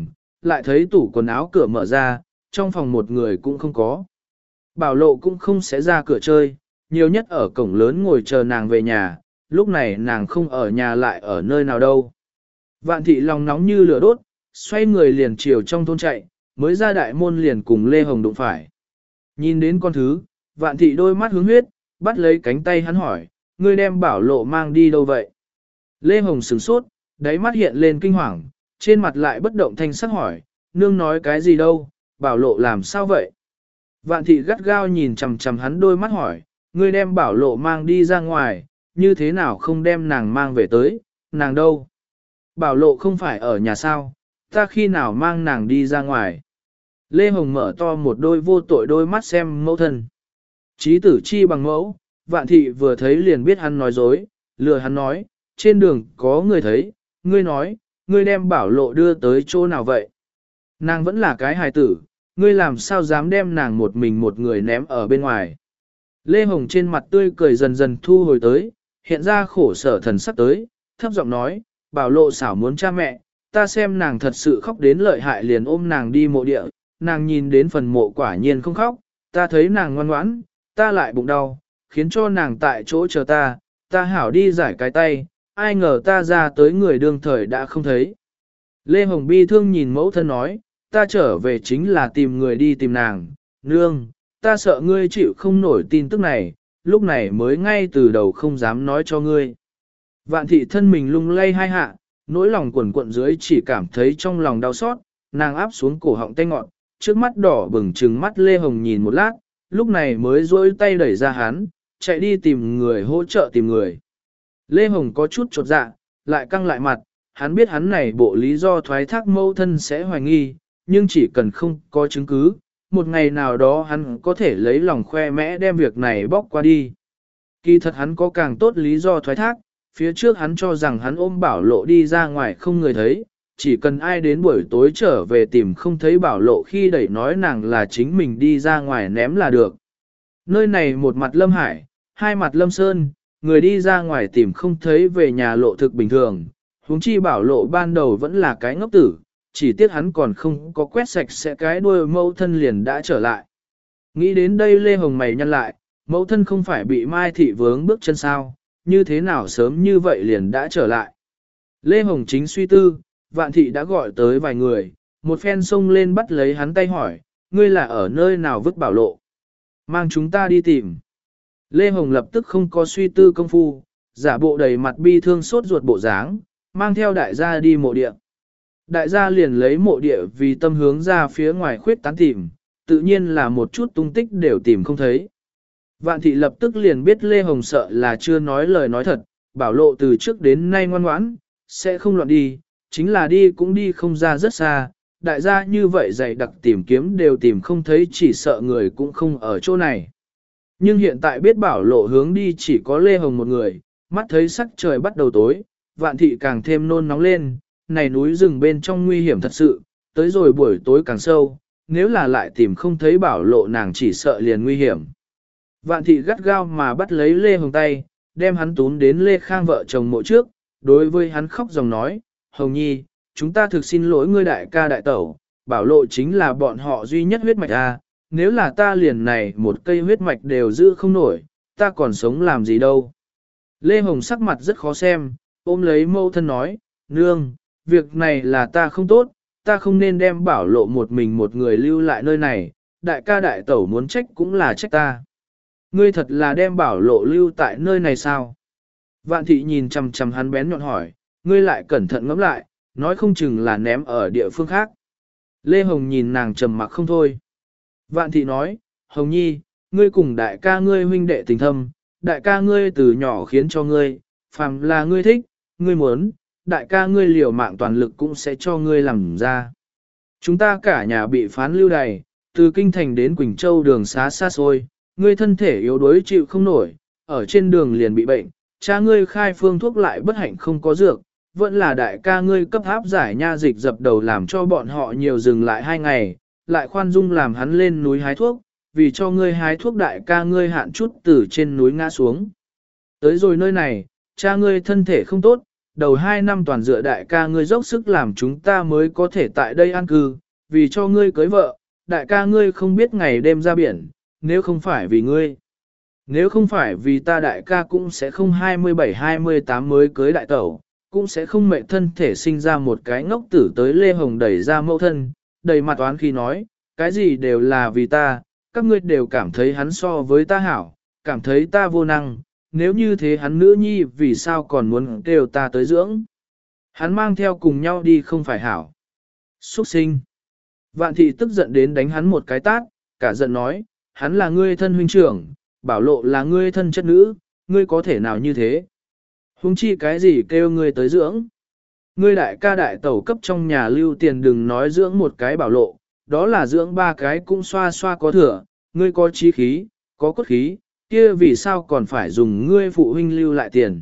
[SPEAKER 1] lại thấy tủ quần áo cửa mở ra, trong phòng một người cũng không có. Bảo lộ cũng không sẽ ra cửa chơi, nhiều nhất ở cổng lớn ngồi chờ nàng về nhà, lúc này nàng không ở nhà lại ở nơi nào đâu. Vạn thị lòng nóng như lửa đốt, xoay người liền chiều trong thôn chạy, mới ra đại môn liền cùng Lê Hồng đụng phải. Nhìn đến con thứ, vạn thị đôi mắt hướng huyết, bắt lấy cánh tay hắn hỏi, ngươi đem bảo lộ mang đi đâu vậy? Lê Hồng sửng sốt, đáy mắt hiện lên kinh hoàng, trên mặt lại bất động thanh sắc hỏi, nương nói cái gì đâu, bảo lộ làm sao vậy? Vạn thị gắt gao nhìn chằm chằm hắn đôi mắt hỏi, ngươi đem bảo lộ mang đi ra ngoài, như thế nào không đem nàng mang về tới, nàng đâu? Bảo lộ không phải ở nhà sao, ta khi nào mang nàng đi ra ngoài? Lê Hồng mở to một đôi vô tội đôi mắt xem mẫu thân. Chí tử chi bằng mẫu, vạn thị vừa thấy liền biết hắn nói dối, lừa hắn nói, trên đường có người thấy, ngươi nói, ngươi đem bảo lộ đưa tới chỗ nào vậy? Nàng vẫn là cái hài tử, ngươi làm sao dám đem nàng một mình một người ném ở bên ngoài? Lê Hồng trên mặt tươi cười dần dần thu hồi tới, hiện ra khổ sở thần sắc tới, thấp giọng nói, bảo lộ xảo muốn cha mẹ, ta xem nàng thật sự khóc đến lợi hại liền ôm nàng đi mộ địa, nàng nhìn đến phần mộ quả nhiên không khóc, ta thấy nàng ngoan ngoãn, ta lại bụng đau, khiến cho nàng tại chỗ chờ ta hảo đi giải cái tay, ai ngờ ta ra tới người đương thời đã không thấy. Lê Hồng bi thương nhìn mẫu thân nói, ta trở về chính là tìm người đi tìm nàng, nương, ta sợ ngươi chịu không nổi tin tức này, lúc này mới ngay từ đầu không dám nói cho ngươi. Vạn thị thân mình lung lay hai hạ, nỗi lòng quẩn quận dưới chỉ cảm thấy trong lòng đau xót, nàng áp xuống cổ họng tay ngọn, trước mắt đỏ bừng trừng mắt Lê Hồng nhìn một lát, lúc này mới duỗi tay đẩy ra hắn, chạy đi tìm người hỗ trợ tìm người. Lê Hồng có chút chột dạ, lại căng lại mặt, hắn biết hắn này bộ lý do thoái thác mâu thân sẽ hoài nghi, nhưng chỉ cần không có chứng cứ, một ngày nào đó hắn có thể lấy lòng khoe mẽ đem việc này bóc qua đi. Kỳ thật hắn có càng tốt lý do thoái thác, phía trước hắn cho rằng hắn ôm bảo lộ đi ra ngoài không người thấy, chỉ cần ai đến buổi tối trở về tìm không thấy bảo lộ khi đẩy nói nàng là chính mình đi ra ngoài ném là được. Nơi này một mặt Lâm Hải, hai mặt Lâm Sơn, người đi ra ngoài tìm không thấy về nhà lộ thực bình thường, huống chi bảo lộ ban đầu vẫn là cái ngốc tử, chỉ tiếc hắn còn không có quét sạch sẽ cái đuôi mẫu thân liền đã trở lại. Nghĩ đến đây Lê Hồng mày nhăn lại, mẫu thân không phải bị Mai Thị vướng bước chân sao, như thế nào sớm như vậy liền đã trở lại. Lê Hồng chính suy tư, Vạn Thị đã gọi tới vài người, một phen xông lên bắt lấy hắn tay hỏi, ngươi là ở nơi nào vứt bảo lộ? Mang chúng ta đi tìm. Lê Hồng lập tức không có suy tư công phu, giả bộ đầy mặt bi thương sốt ruột bộ dáng, mang theo đại gia đi mộ địa. Đại gia liền lấy mộ địa vì tâm hướng ra phía ngoài khuyết tán tìm, tự nhiên là một chút tung tích đều tìm không thấy. Vạn Thị lập tức liền biết Lê Hồng sợ là chưa nói lời nói thật, bảo lộ từ trước đến nay ngoan ngoãn, sẽ không loạn đi, chính là đi cũng đi không ra rất xa, đại gia như vậy dày đặc tìm kiếm đều tìm không thấy, chỉ sợ người cũng không ở chỗ này. Nhưng hiện tại biết bảo lộ hướng đi chỉ có Lê Hồng một người, mắt thấy sắc trời bắt đầu tối, Vạn Thị càng thêm nôn nóng lên, này núi rừng bên trong nguy hiểm thật sự, tới rồi buổi tối càng sâu, nếu là lại tìm không thấy bảo lộ nàng chỉ sợ liền nguy hiểm. Vạn Thị gắt gao mà bắt lấy Lê Hồng tay, đem hắn tún đến Lê Khang vợ chồng mộ trước, đối với hắn khóc dòng nói, Hồng Nhi, chúng ta thực xin lỗi ngươi đại ca đại tẩu, bảo lộ chính là bọn họ duy nhất huyết mạch a. Nếu là ta liền này một cây huyết mạch đều giữ không nổi, ta còn sống làm gì đâu. Lê Hồng sắc mặt rất khó xem, ôm lấy mâu thân nói, nương, việc này là ta không tốt, ta không nên đem bảo lộ một mình một người lưu lại nơi này, đại ca đại tẩu muốn trách cũng là trách ta. Ngươi thật là đem bảo lộ lưu tại nơi này sao? Vạn Thị nhìn chằm chằm hắn bén nhọn hỏi, ngươi lại cẩn thận ngẫm lại, nói không chừng là ném ở địa phương khác. Lê Hồng nhìn nàng trầm mặc không thôi. Vạn Thị nói, Hồng Nhi, ngươi cùng đại ca ngươi huynh đệ tình thâm, đại ca ngươi từ nhỏ khiến cho ngươi, phàm là ngươi thích, ngươi muốn, đại ca ngươi liều mạng toàn lực cũng sẽ cho ngươi làm ra. Chúng ta cả nhà bị phán lưu đày, từ Kinh Thành đến Quỳnh Châu đường xá xa xôi, ngươi thân thể yếu đuối chịu không nổi, ở trên đường liền bị bệnh, cha ngươi khai phương thuốc lại bất hạnh không có dược, vẫn là đại ca ngươi cấp áp giải nha dịch dập đầu làm cho bọn họ nhiều dừng lại 2 ngày, lại khoan dung làm hắn lên núi hái thuốc, vì cho ngươi hái thuốc đại ca ngươi hạn chút từ trên núi ngã xuống. Tới rồi nơi này, cha ngươi thân thể không tốt, đầu 2 năm toàn dựa đại ca ngươi dốc sức làm chúng ta mới có thể tại đây an cư, vì cho ngươi cưới vợ, đại ca ngươi không biết ngày đêm ra biển, nếu không phải vì ngươi. Nếu không phải vì ta đại ca cũng sẽ không 27-28 mới cưới đại tẩu, cũng sẽ không mệnh thân thể sinh ra một cái ngốc tử tới Lê Hồng đẩy ra mẫu thân, đầy mặt oán khi nói, cái gì đều là vì ta, các ngươi đều cảm thấy hắn so với ta hảo, cảm thấy ta vô năng, nếu như thế hắn nữ nhi vì sao còn muốn kêu ta tới dưỡng. Hắn mang theo cùng nhau đi không phải hảo. Xuất sinh. Vạn thị tức giận đến đánh hắn một cái tát, cả giận nói, hắn là ngươi thân huynh trưởng, bảo lộ là ngươi thân chất nữ, ngươi có thể nào như thế? Huống chi cái gì kêu ngươi tới dưỡng? Ngươi đại ca đại tẩu cấp trong nhà lưu tiền đừng nói dưỡng một cái bảo lộ, đó là dưỡng 3 cái cũng xoa xoa có thừa, ngươi có trí khí, có cốt khí, kia vì sao còn phải dùng ngươi phụ huynh lưu lại tiền?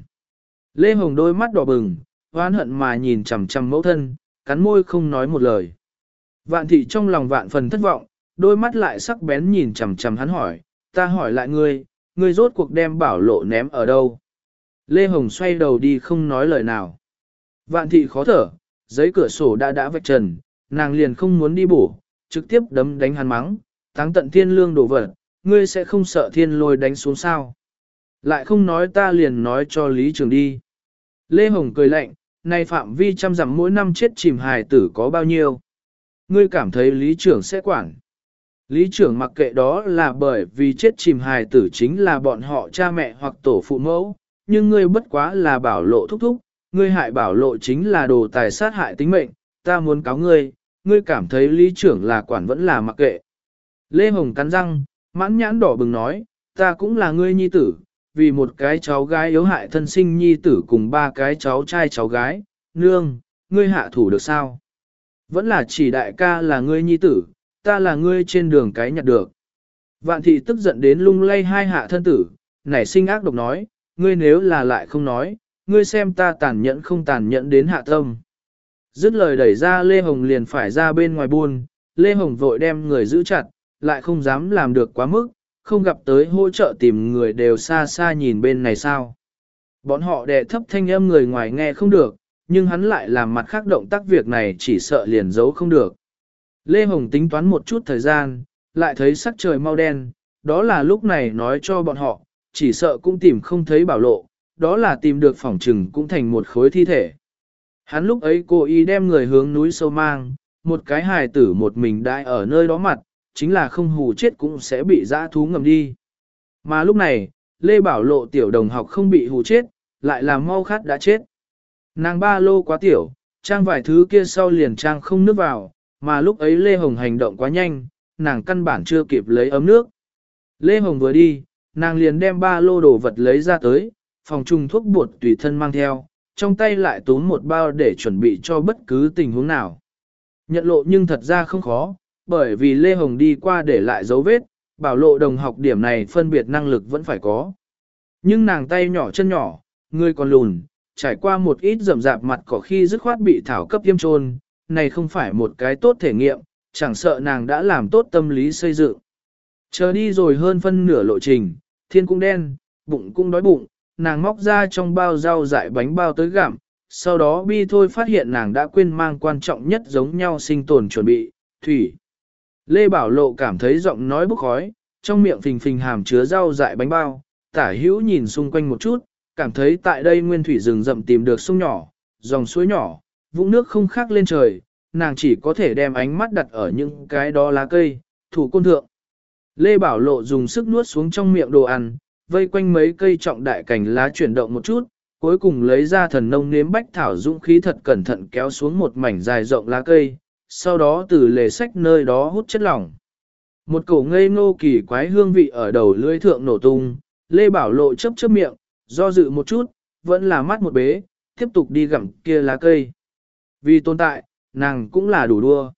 [SPEAKER 1] Lê Hồng đôi mắt đỏ bừng, oán hận mà nhìn chằm chằm mẫu thân, cắn môi không nói một lời. Vạn thị trong lòng vạn phần thất vọng, đôi mắt lại sắc bén nhìn chằm chằm hắn hỏi, ta hỏi lại ngươi rốt cuộc đem bảo lộ ném ở đâu? Lê Hồng xoay đầu đi không nói lời nào. Vạn thị khó thở, giấy cửa sổ đã vạch trần, nàng liền không muốn đi bổ, trực tiếp đấm đánh hắn mắng, táng tận thiên lương đổ vật, ngươi sẽ không sợ thiên lôi đánh xuống sao? Lại không nói ta liền nói cho Lý Trường đi. Lê Hồng cười lạnh, này phạm vi trăm dặm mỗi năm chết chìm hài tử có bao nhiêu? Ngươi cảm thấy Lý Trường sẽ quản? Lý trưởng mặc kệ đó là bởi vì chết chìm hài tử chính là bọn họ cha mẹ hoặc tổ phụ mẫu, nhưng ngươi bất quá là bảo lộ thúc thúc, ngươi hại bảo lộ chính là đồ tài sát hại tính mệnh, ta muốn cáo ngươi, ngươi cảm thấy lý trưởng là quản vẫn là mặc kệ. Lê Hồng cắn răng, mãn nhãn đỏ bừng nói, ta cũng là ngươi nhi tử, vì một cái cháu gái yếu hại thân sinh nhi tử cùng 3 cái cháu trai cháu gái, nương, ngươi hạ thủ được sao? Vẫn là chỉ đại ca là ngươi nhi tử, ta là ngươi trên đường cái nhặt được. Vạn thị tức giận đến lung lay 2 hạ thân tử, nảy sinh ác độc nói, ngươi nếu là lại không nói, ngươi xem ta tàn nhẫn không tàn nhẫn đến hạ tâm. Dứt lời đẩy ra Lê Hồng liền phải ra bên ngoài buôn, Lê Hồng vội đem người giữ chặt, lại không dám làm được quá mức, không gặp tới hỗ trợ tìm người đều xa xa nhìn bên này sao. Bọn họ đè thấp thanh âm người ngoài nghe không được, nhưng hắn lại làm mặt khác động tác việc này chỉ sợ liền giấu không được. Lê Hồng tính toán một chút thời gian, lại thấy sắc trời mau đen, đó là lúc này nói cho bọn họ, chỉ sợ cũng tìm không thấy bảo lộ, đó là tìm được phỏng trừng cũng thành một khối thi thể. Hắn lúc ấy cố ý đem người hướng núi sâu mang, một cái hài tử một mình đại ở nơi đó mặt, chính là không hù chết cũng sẽ bị dã thú ngầm đi. Mà lúc này, Lê Bảo Lộ tiểu đồng học không bị hù chết, lại là mau khát đã chết. Nàng ba lô quá tiểu, trang vài thứ kia sau liền trang không nước vào, mà lúc ấy Lê Hồng hành động quá nhanh, nàng căn bản chưa kịp lấy ấm nước. Lê Hồng vừa đi, nàng liền đem ba lô đồ vật lấy ra tới, phòng trùng thuốc bột tùy thân mang theo, trong tay lại tốn một bao để chuẩn bị cho bất cứ tình huống nào. Nhận lộ nhưng thật ra không khó, bởi vì Lê Hồng đi qua để lại dấu vết, bảo lộ đồng học điểm này phân biệt năng lực vẫn phải có. Nhưng nàng tay nhỏ chân nhỏ, người còn lùn, trải qua một ít rậm rạp mặt có khi dứt khoát bị thảo cấp tiêm trôn, này không phải một cái tốt thể nghiệm, chẳng sợ nàng đã làm tốt tâm lý xây dựng. Chờ đi rồi hơn phân nửa lộ trình, thiên cũng đen, bụng cũng đói bụng, nàng móc ra trong bao rau dại bánh bao tới gặm, sau đó bi thôi phát hiện nàng đã quên mang quan trọng nhất giống nhau sinh tồn chuẩn bị, thủy. Lê Bảo Lộ cảm thấy giọng nói bốc khói, trong miệng phình phình hàm chứa rau dại bánh bao, tả hữu nhìn xung quanh một chút, cảm thấy tại đây nguyên thủy rừng rậm tìm được sông nhỏ, dòng suối nhỏ, vũng nước không khác lên trời, nàng chỉ có thể đem ánh mắt đặt ở những cái đó lá cây, thủ côn thượng. Lê Bảo Lộ dùng sức nuốt xuống trong miệng đồ ăn, vây quanh mấy cây trọng đại cành lá chuyển động một chút, cuối cùng lấy ra thần nông nếm bách thảo dũng khí thật cẩn thận kéo xuống một mảnh dài rộng lá cây, sau đó từ lề sách nơi đó hút chất lỏng. Một cổ ngây ngô kỳ quái hương vị ở đầu lưỡi thượng nổ tung, Lê Bảo Lộ chớp chớp miệng, do dự một chút, vẫn là mắt một bế, tiếp tục đi gặm kia lá cây. Vì tồn tại, nàng cũng là đủ đua.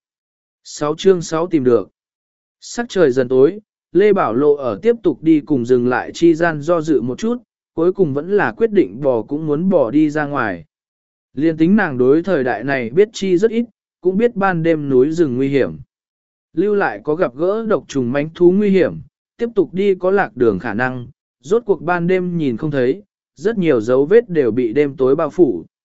[SPEAKER 1] 6 chương 6 tìm được. Sắc trời dần tối, Lê Bảo Lộ ở tiếp tục đi cùng dừng lại chi gian do dự một chút, cuối cùng vẫn là quyết định bò cũng muốn bỏ đi ra ngoài. Liên tính nàng đối thời đại này biết chi rất ít, cũng biết ban đêm núi rừng nguy hiểm. Lưu lại có gặp gỡ độc trùng mãnh thú nguy hiểm, tiếp tục đi có lạc đường khả năng, rốt cuộc ban đêm nhìn không thấy, rất nhiều dấu vết đều bị đêm tối bao phủ.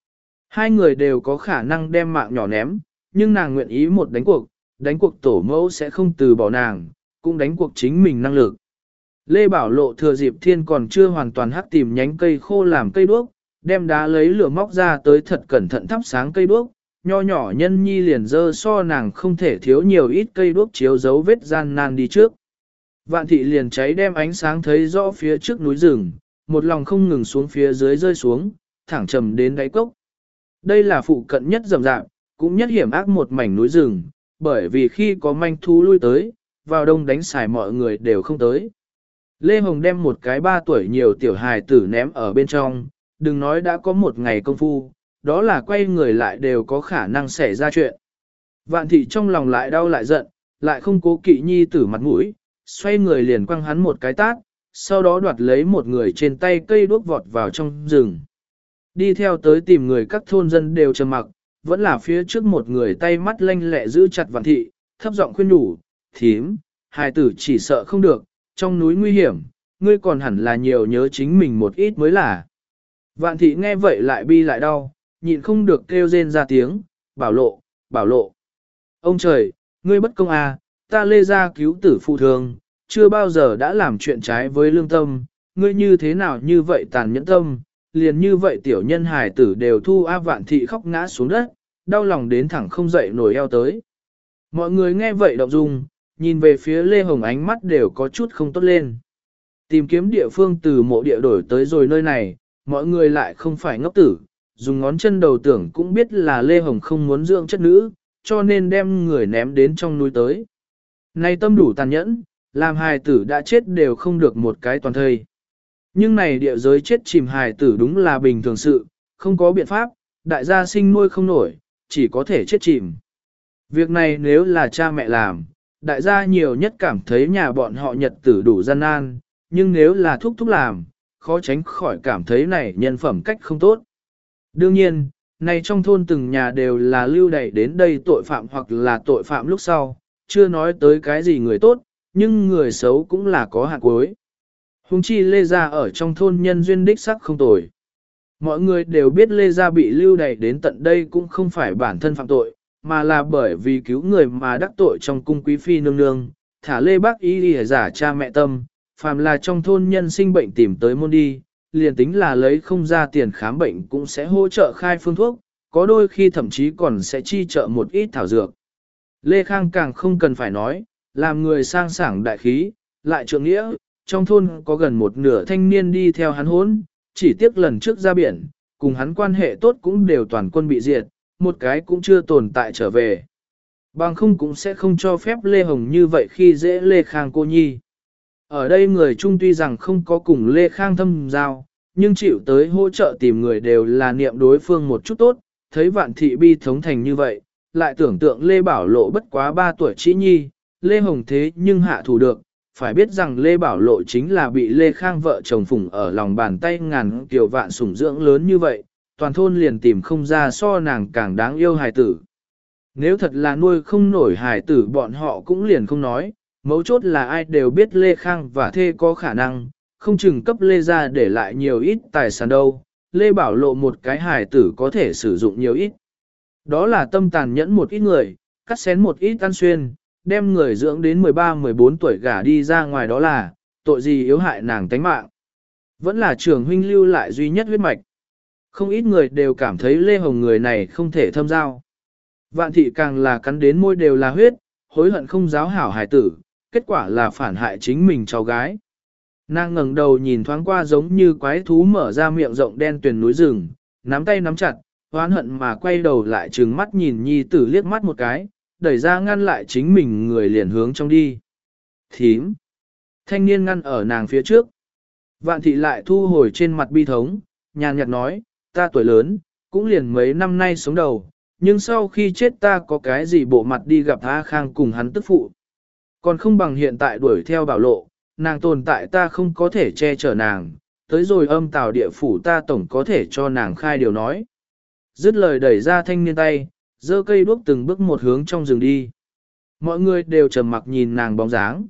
[SPEAKER 1] Hai người đều có khả năng đem mạng nhỏ ném, nhưng nàng nguyện ý một đánh cuộc tổ mẫu sẽ không từ bỏ nàng, cũng đánh cuộc chính mình năng lực. Lê Bảo Lộ thừa dịp thiên còn chưa hoàn toàn hắc tìm nhánh cây khô làm cây đuốc, đem đá lấy lửa móc ra tới thật cẩn thận thắp sáng cây đuốc, nho nhỏ nhân nhi liền dơ so nàng không thể thiếu nhiều ít cây đuốc chiếu dấu vết gian nan đi trước. Vạn thị liền cháy đem ánh sáng thấy rõ phía trước núi rừng, một lòng không ngừng xuống phía dưới rơi xuống, thẳng trầm đến đáy cốc. Đây là phụ cận nhất rậm rạp, cũng nhất hiểm ác một mảnh núi rừng, bởi vì khi có manh thú lui tới, vào đông đánh xài mọi người đều không tới. Lê Hồng đem một cái 3 tuổi nhiều tiểu hài tử ném ở bên trong, đừng nói đã có một ngày công phu, đó là quay người lại đều có khả năng xảy ra chuyện. Vạn thị trong lòng lại đau lại giận, lại không cố kỵ nhi tử mặt mũi, xoay người liền quăng hắn một cái tát, sau đó đoạt lấy một người trên tay cây đuốc vọt vào trong rừng. Đi theo tới tìm người các thôn dân đều trầm mặc, vẫn là phía trước một người tay mắt lanh lẹ giữ chặt Vạn thị, thấp giọng khuyên nhủ, thím, hài tử chỉ sợ không được, trong núi nguy hiểm, ngươi còn hẳn là nhiều nhớ chính mình một ít mới là. Vạn thị nghe vậy lại bi lại đau, nhịn không được kêu rên ra tiếng, bảo lộ, bảo lộ. Ông trời, ngươi bất công à, ta Lê gia cứu tử phụ thường, chưa bao giờ đã làm chuyện trái với lương tâm, ngươi như thế nào như vậy tàn nhẫn tâm, liền như vậy tiểu nhân hài tử đều thu A. Vạn thị khóc ngã xuống đất, đau lòng đến thẳng không dậy nổi eo tới. Mọi người nghe vậy động dung, nhìn về phía Lê Hồng ánh mắt đều có chút không tốt lên. Tìm kiếm địa phương từ mộ địa đổi tới rồi nơi này, mọi người lại không phải ngốc tử, dùng ngón chân đầu tưởng cũng biết là Lê Hồng không muốn dưỡng chất nữ, cho nên đem người ném đến trong núi tới. Này tâm đủ tàn nhẫn, làm hài tử đã chết đều không được một cái toàn thây. Nhưng này địa giới chết chìm hài tử đúng là bình thường sự, không có biện pháp, đại gia sinh nuôi không nổi, chỉ có thể chết chìm. Việc này nếu là cha mẹ làm, đại gia nhiều nhất cảm thấy nhà bọn họ nhật tử đủ gian nan, nhưng nếu là thúc thúc làm, khó tránh khỏi cảm thấy này nhân phẩm cách không tốt. Đương nhiên, này trong thôn từng nhà đều là lưu đày đến đây tội phạm hoặc là tội phạm lúc sau, chưa nói tới cái gì người tốt, nhưng người xấu cũng là có hạn cuối. Hùng chi Lê Gia ở trong thôn nhân duyên đích sắc không tồi. Mọi người đều biết Lê Gia bị lưu đày đến tận đây cũng không phải bản thân phạm tội, mà là bởi vì cứu người mà đắc tội trong cung quý phi nương nương, thả Lê Bác ý lìa giả cha mẹ tâm, phàm là trong thôn nhân sinh bệnh tìm tới môn đi, liền tính là lấy không ra tiền khám bệnh cũng sẽ hỗ trợ khai phương thuốc, có đôi khi thậm chí còn sẽ chi trợ một ít thảo dược. Lê Khang càng không cần phải nói, làm người sang sảng đại khí, lại trượng nghĩa, trong thôn có gần một nửa thanh niên đi theo hắn hốn, chỉ tiếc lần trước ra biển, cùng hắn quan hệ tốt cũng đều toàn quân bị diệt, một cái cũng chưa tồn tại trở về. Bằng không cũng sẽ không cho phép Lê Hồng như vậy khi dễ Lê Khang cô nhi. Ở đây người chung tuy rằng không có cùng Lê Khang thâm giao, nhưng chịu tới hỗ trợ tìm người đều là niệm đối phương một chút tốt, thấy Vạn thị bi thống thành như vậy, lại tưởng tượng Lê Bảo Lộ bất quá 3 tuổi chỉ nhi, Lê Hồng thế nhưng hạ thủ được, phải biết rằng Lê Bảo Lộ chính là bị Lê Khang vợ chồng phụng ở lòng bàn tay ngàn kiều vạn sủng dưỡng lớn như vậy, toàn thôn liền tìm không ra so nàng càng đáng yêu hài tử. Nếu thật là nuôi không nổi hài tử bọn họ cũng liền không nói, mấu chốt là ai đều biết Lê Khang và thê có khả năng, không chừng cấp Lê ra để lại nhiều ít tài sản đâu, Lê Bảo Lộ một cái hài tử có thể sử dụng nhiều ít. Đó là tâm tàn nhẫn một ít người, cắt xén một ít ăn xuyên, đem người dưỡng đến 13-14 tuổi gả đi ra ngoài đó là, tội gì yếu hại nàng tánh mạng. Vẫn là trường huynh lưu lại duy nhất huyết mạch. Không ít người đều cảm thấy Lê Hồng người này không thể thâm giao. Vạn thị càng là cắn đến môi đều là huyết, hối hận không giáo hảo hài tử, kết quả là phản hại chính mình cháu gái. Nàng ngẩng đầu nhìn thoáng qua giống như quái thú mở ra miệng rộng đen tuyền núi rừng, nắm tay nắm chặt, oán hận mà quay đầu lại trừng mắt nhìn nhi tử liếc mắt một cái, đẩy ra ngăn lại chính mình người liền hướng trong đi. Thím! Thanh niên ngăn ở nàng phía trước. Vạn thị lại thu hồi trên mặt bi thống, nhàn nhạt nói, ta tuổi lớn, cũng liền mấy năm nay sống đầu, nhưng sau khi chết ta có cái gì bộ mặt đi gặp A Khang cùng hắn tức phụ. Còn không bằng hiện tại đuổi theo Bảo Lộ, nàng tồn tại ta không có thể che chở nàng, tới rồi âm tào địa phủ ta tổng có thể cho nàng khai điều nói. Dứt lời đẩy ra thanh niên tay, giơ cây đuốc từng bước một hướng trong rừng đi. Mọi người đều trầm mặc nhìn nàng bóng dáng.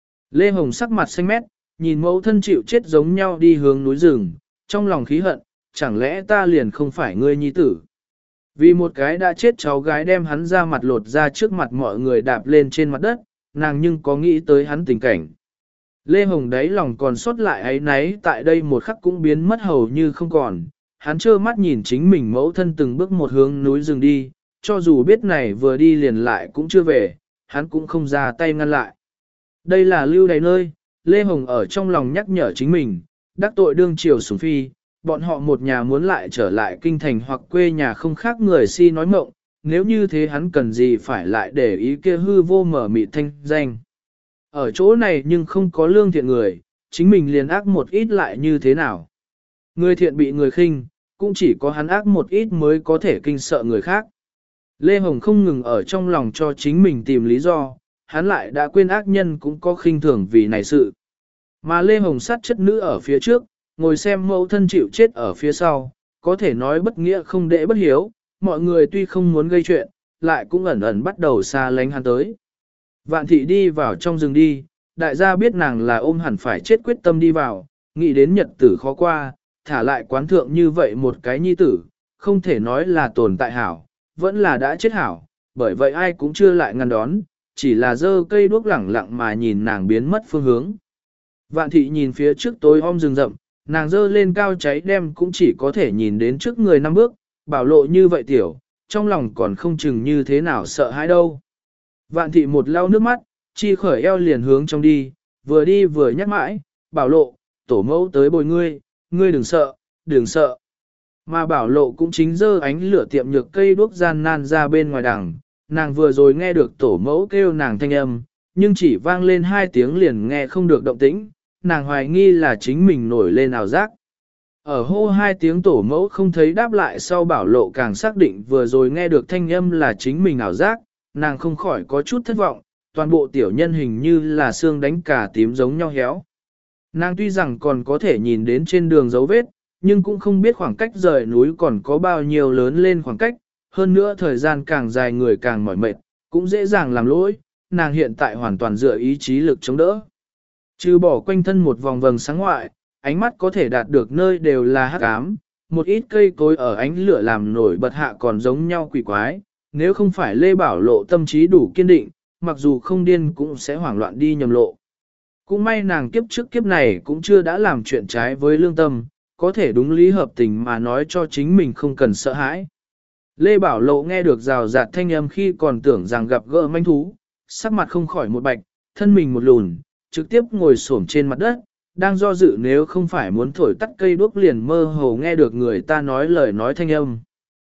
[SPEAKER 1] Lê Hồng sắc mặt xanh mét, nhìn mẫu thân chịu chết giống nhau đi hướng núi rừng, trong lòng khí hận, chẳng lẽ ta liền không phải ngươi nhi tử. Vì một cái đã chết cháu gái đem hắn ra mặt lột ra trước mặt mọi người đạp lên trên mặt đất, nàng nhưng có nghĩ tới hắn tình cảnh. Lê Hồng đấy lòng còn sót lại ấy náy tại đây một khắc cũng biến mất hầu như không còn, hắn trơ mắt nhìn chính mình mẫu thân từng bước một hướng núi rừng đi, cho dù biết này vừa đi liền lại cũng chưa về, hắn cũng không ra tay ngăn lại. Đây là lưu đày nơi, Lê Hồng ở trong lòng nhắc nhở chính mình, đắc tội đương triều sủng phi, bọn họ một nhà muốn lại trở lại kinh thành hoặc quê nhà không khác người si nói mộng, nếu như thế hắn cần gì phải lại để ý kia hư vô mở mịt thanh danh. Ở chỗ này nhưng không có lương thiện người, chính mình liền ác một ít lại như thế nào. Người thiện bị người khinh, cũng chỉ có hắn ác một ít mới có thể kinh sợ người khác. Lê Hồng không ngừng ở trong lòng cho chính mình tìm lý do, hắn lại đã quên ác nhân cũng có khinh thường vì này sự. Mà Lê Hồng sát chất nữ ở phía trước, ngồi xem mẫu thân chịu chết ở phía sau, có thể nói bất nghĩa không đệ bất hiếu, mọi người tuy không muốn gây chuyện, lại cũng ẩn ẩn bắt đầu xa lánh hắn tới. Vạn thị đi vào trong rừng đi, đại gia biết nàng là ôm hẳn phải chết quyết tâm đi vào, nghĩ đến nhật tử khó qua, thả lại quán thượng như vậy một cái nhi tử, không thể nói là tồn tại hảo, vẫn là đã chết hảo, bởi vậy ai cũng chưa lại ngăn đón, chỉ là dơ cây đuốc lẳng lặng mà nhìn nàng biến mất phương hướng. Vạn thị nhìn phía trước tối om rừng rậm, nàng dơ lên cao cháy đem cũng chỉ có thể nhìn đến trước người 5 bước, bảo lộ như vậy tiểu, trong lòng còn không chừng như thế nào sợ hãi đâu. Vạn thị một lau nước mắt, chi khởi eo liền hướng trong đi vừa nhắc mãi, bảo lộ, tổ mẫu tới bồi ngươi, ngươi đừng sợ, đừng sợ. Mà bảo lộ cũng chính dơ ánh lửa tiệm nhược cây đuốc gian nan ra bên ngoài đằng, nàng vừa rồi nghe được tổ mẫu kêu nàng thanh âm, nhưng chỉ vang lên 2 tiếng liền nghe không được động tĩnh, nàng hoài nghi là chính mình nổi lên ảo giác. Ở hô 2 tiếng tổ mẫu không thấy đáp lại sau bảo lộ càng xác định vừa rồi nghe được thanh âm là chính mình ảo giác, nàng không khỏi có chút thất vọng, toàn bộ tiểu nhân hình như là xương đánh cả tím giống nhau héo. Nàng tuy rằng còn có thể nhìn đến trên đường dấu vết, nhưng cũng không biết khoảng cách rời núi còn có bao nhiêu lớn lên khoảng cách, hơn nữa thời gian càng dài người càng mỏi mệt, cũng dễ dàng làm lỗi, nàng hiện tại hoàn toàn dựa ý chí lực chống đỡ. Trừ bỏ quanh thân một vòng vầng sáng ngoại, ánh mắt có thể đạt được nơi đều là hắc ám, một ít cây cối ở ánh lửa làm nổi bật hạ còn giống nhau quỷ quái, nếu không phải Lê Bảo Lộ tâm trí đủ kiên định, mặc dù không điên cũng sẽ hoảng loạn đi nhầm lộ. Cũng may nàng kiếp trước kiếp này cũng chưa đã làm chuyện trái với lương tâm, có thể đúng lý hợp tình mà nói cho chính mình không cần sợ hãi. Lê Bảo Lộ nghe được rào rạt thanh âm khi còn tưởng rằng gặp gỡ manh thú, sắc mặt không khỏi một bạch, thân mình một lùn, trực tiếp ngồi xổm trên mặt đất, đang do dự nếu không phải muốn thổi tắt cây đuốc liền mơ hồ nghe được người ta nói lời nói thanh âm.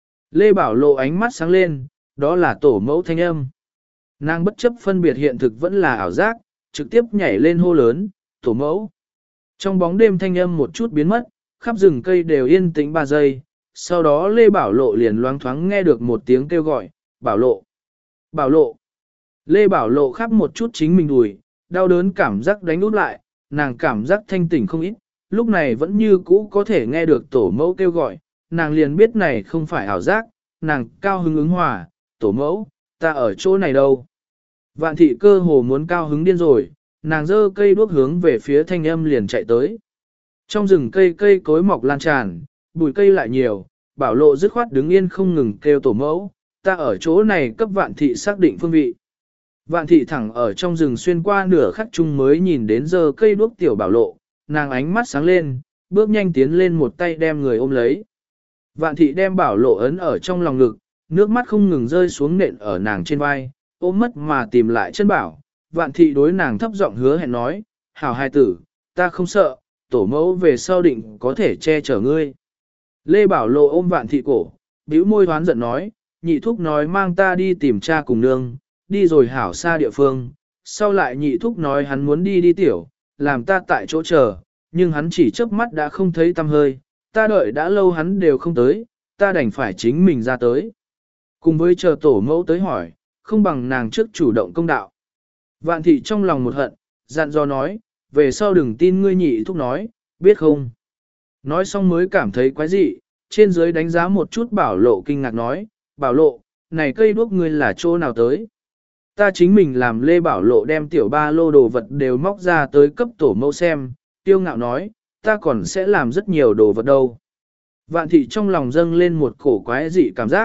[SPEAKER 1] Lê Bảo Lộ ánh mắt sáng lên, đó là tổ mẫu thanh âm. Nàng bất chấp phân biệt hiện thực vẫn là ảo giác, trực tiếp nhảy lên hô lớn, tổ mẫu. Trong bóng đêm thanh âm một chút biến mất, khắp rừng cây đều yên tĩnh 3 giây, sau đó Lê Bảo Lộ liền loáng thoáng nghe được một tiếng kêu gọi, Bảo Lộ, Bảo Lộ. Lê Bảo Lộ khắp một chút chính mình đùi, đau đớn cảm giác đánh út lại, nàng cảm giác thanh tỉnh không ít, lúc này vẫn như cũ có thể nghe được tổ mẫu kêu gọi, nàng liền biết này không phải ảo giác, nàng cao hứng ứng hòa, tổ mẫu, ta ở chỗ này đâu. Vạn thị cơ hồ muốn cao hứng điên rồi, nàng giơ cây đuốc hướng về phía thanh âm liền chạy tới. Trong rừng cây cối mọc lan tràn, bụi cây lại nhiều, Bảo Lộ dứt khoát đứng yên không ngừng kêu tổ mẫu, ta ở chỗ này cấp Vạn thị xác định phương vị. Vạn thị thẳng ở trong rừng xuyên qua nửa khắc chung mới nhìn đến giơ cây đuốc tiểu Bảo Lộ, nàng ánh mắt sáng lên, bước nhanh tiến lên một tay đem người ôm lấy. Vạn thị đem Bảo Lộ ấn ở trong lòng ngực, nước mắt không ngừng rơi xuống nện ở nàng trên vai, ôm mất mà tìm lại chân bảo. Vạn thị đối nàng thấp giọng hứa hẹn nói, hảo hài tử, ta không sợ, tổ mẫu về sau định có thể che chở ngươi. Lê Bảo Lộ ôm Vạn thị cổ, bĩu môi hoán giận nói, nhị thúc nói mang ta đi tìm cha cùng nương, đi rồi hảo xa địa phương, sau lại nhị thúc nói hắn muốn đi tiểu, làm ta tại chỗ chờ, nhưng hắn chỉ chớp mắt đã không thấy tăm hơi, ta đợi đã lâu hắn đều không tới, ta đành phải chính mình ra tới. Cùng với chờ tổ mẫu tới hỏi, không bằng nàng trước chủ động công đạo. Vạn thị trong lòng một hận, dặn dò nói, về sau đừng tin ngươi nhị thúc nói, biết không? Nói xong mới cảm thấy quái dị, trên dưới đánh giá một chút Bảo Lộ kinh ngạc nói, Bảo Lộ, này cây đuốc ngươi là chỗ nào tới? Ta chính mình làm Lê Bảo Lộ đem tiểu ba lô đồ vật đều móc ra tới cấp tổ mẫu xem, tiêu ngạo nói, ta còn sẽ làm rất nhiều đồ vật đâu. Vạn thị trong lòng dâng lên một cổ quái dị cảm giác,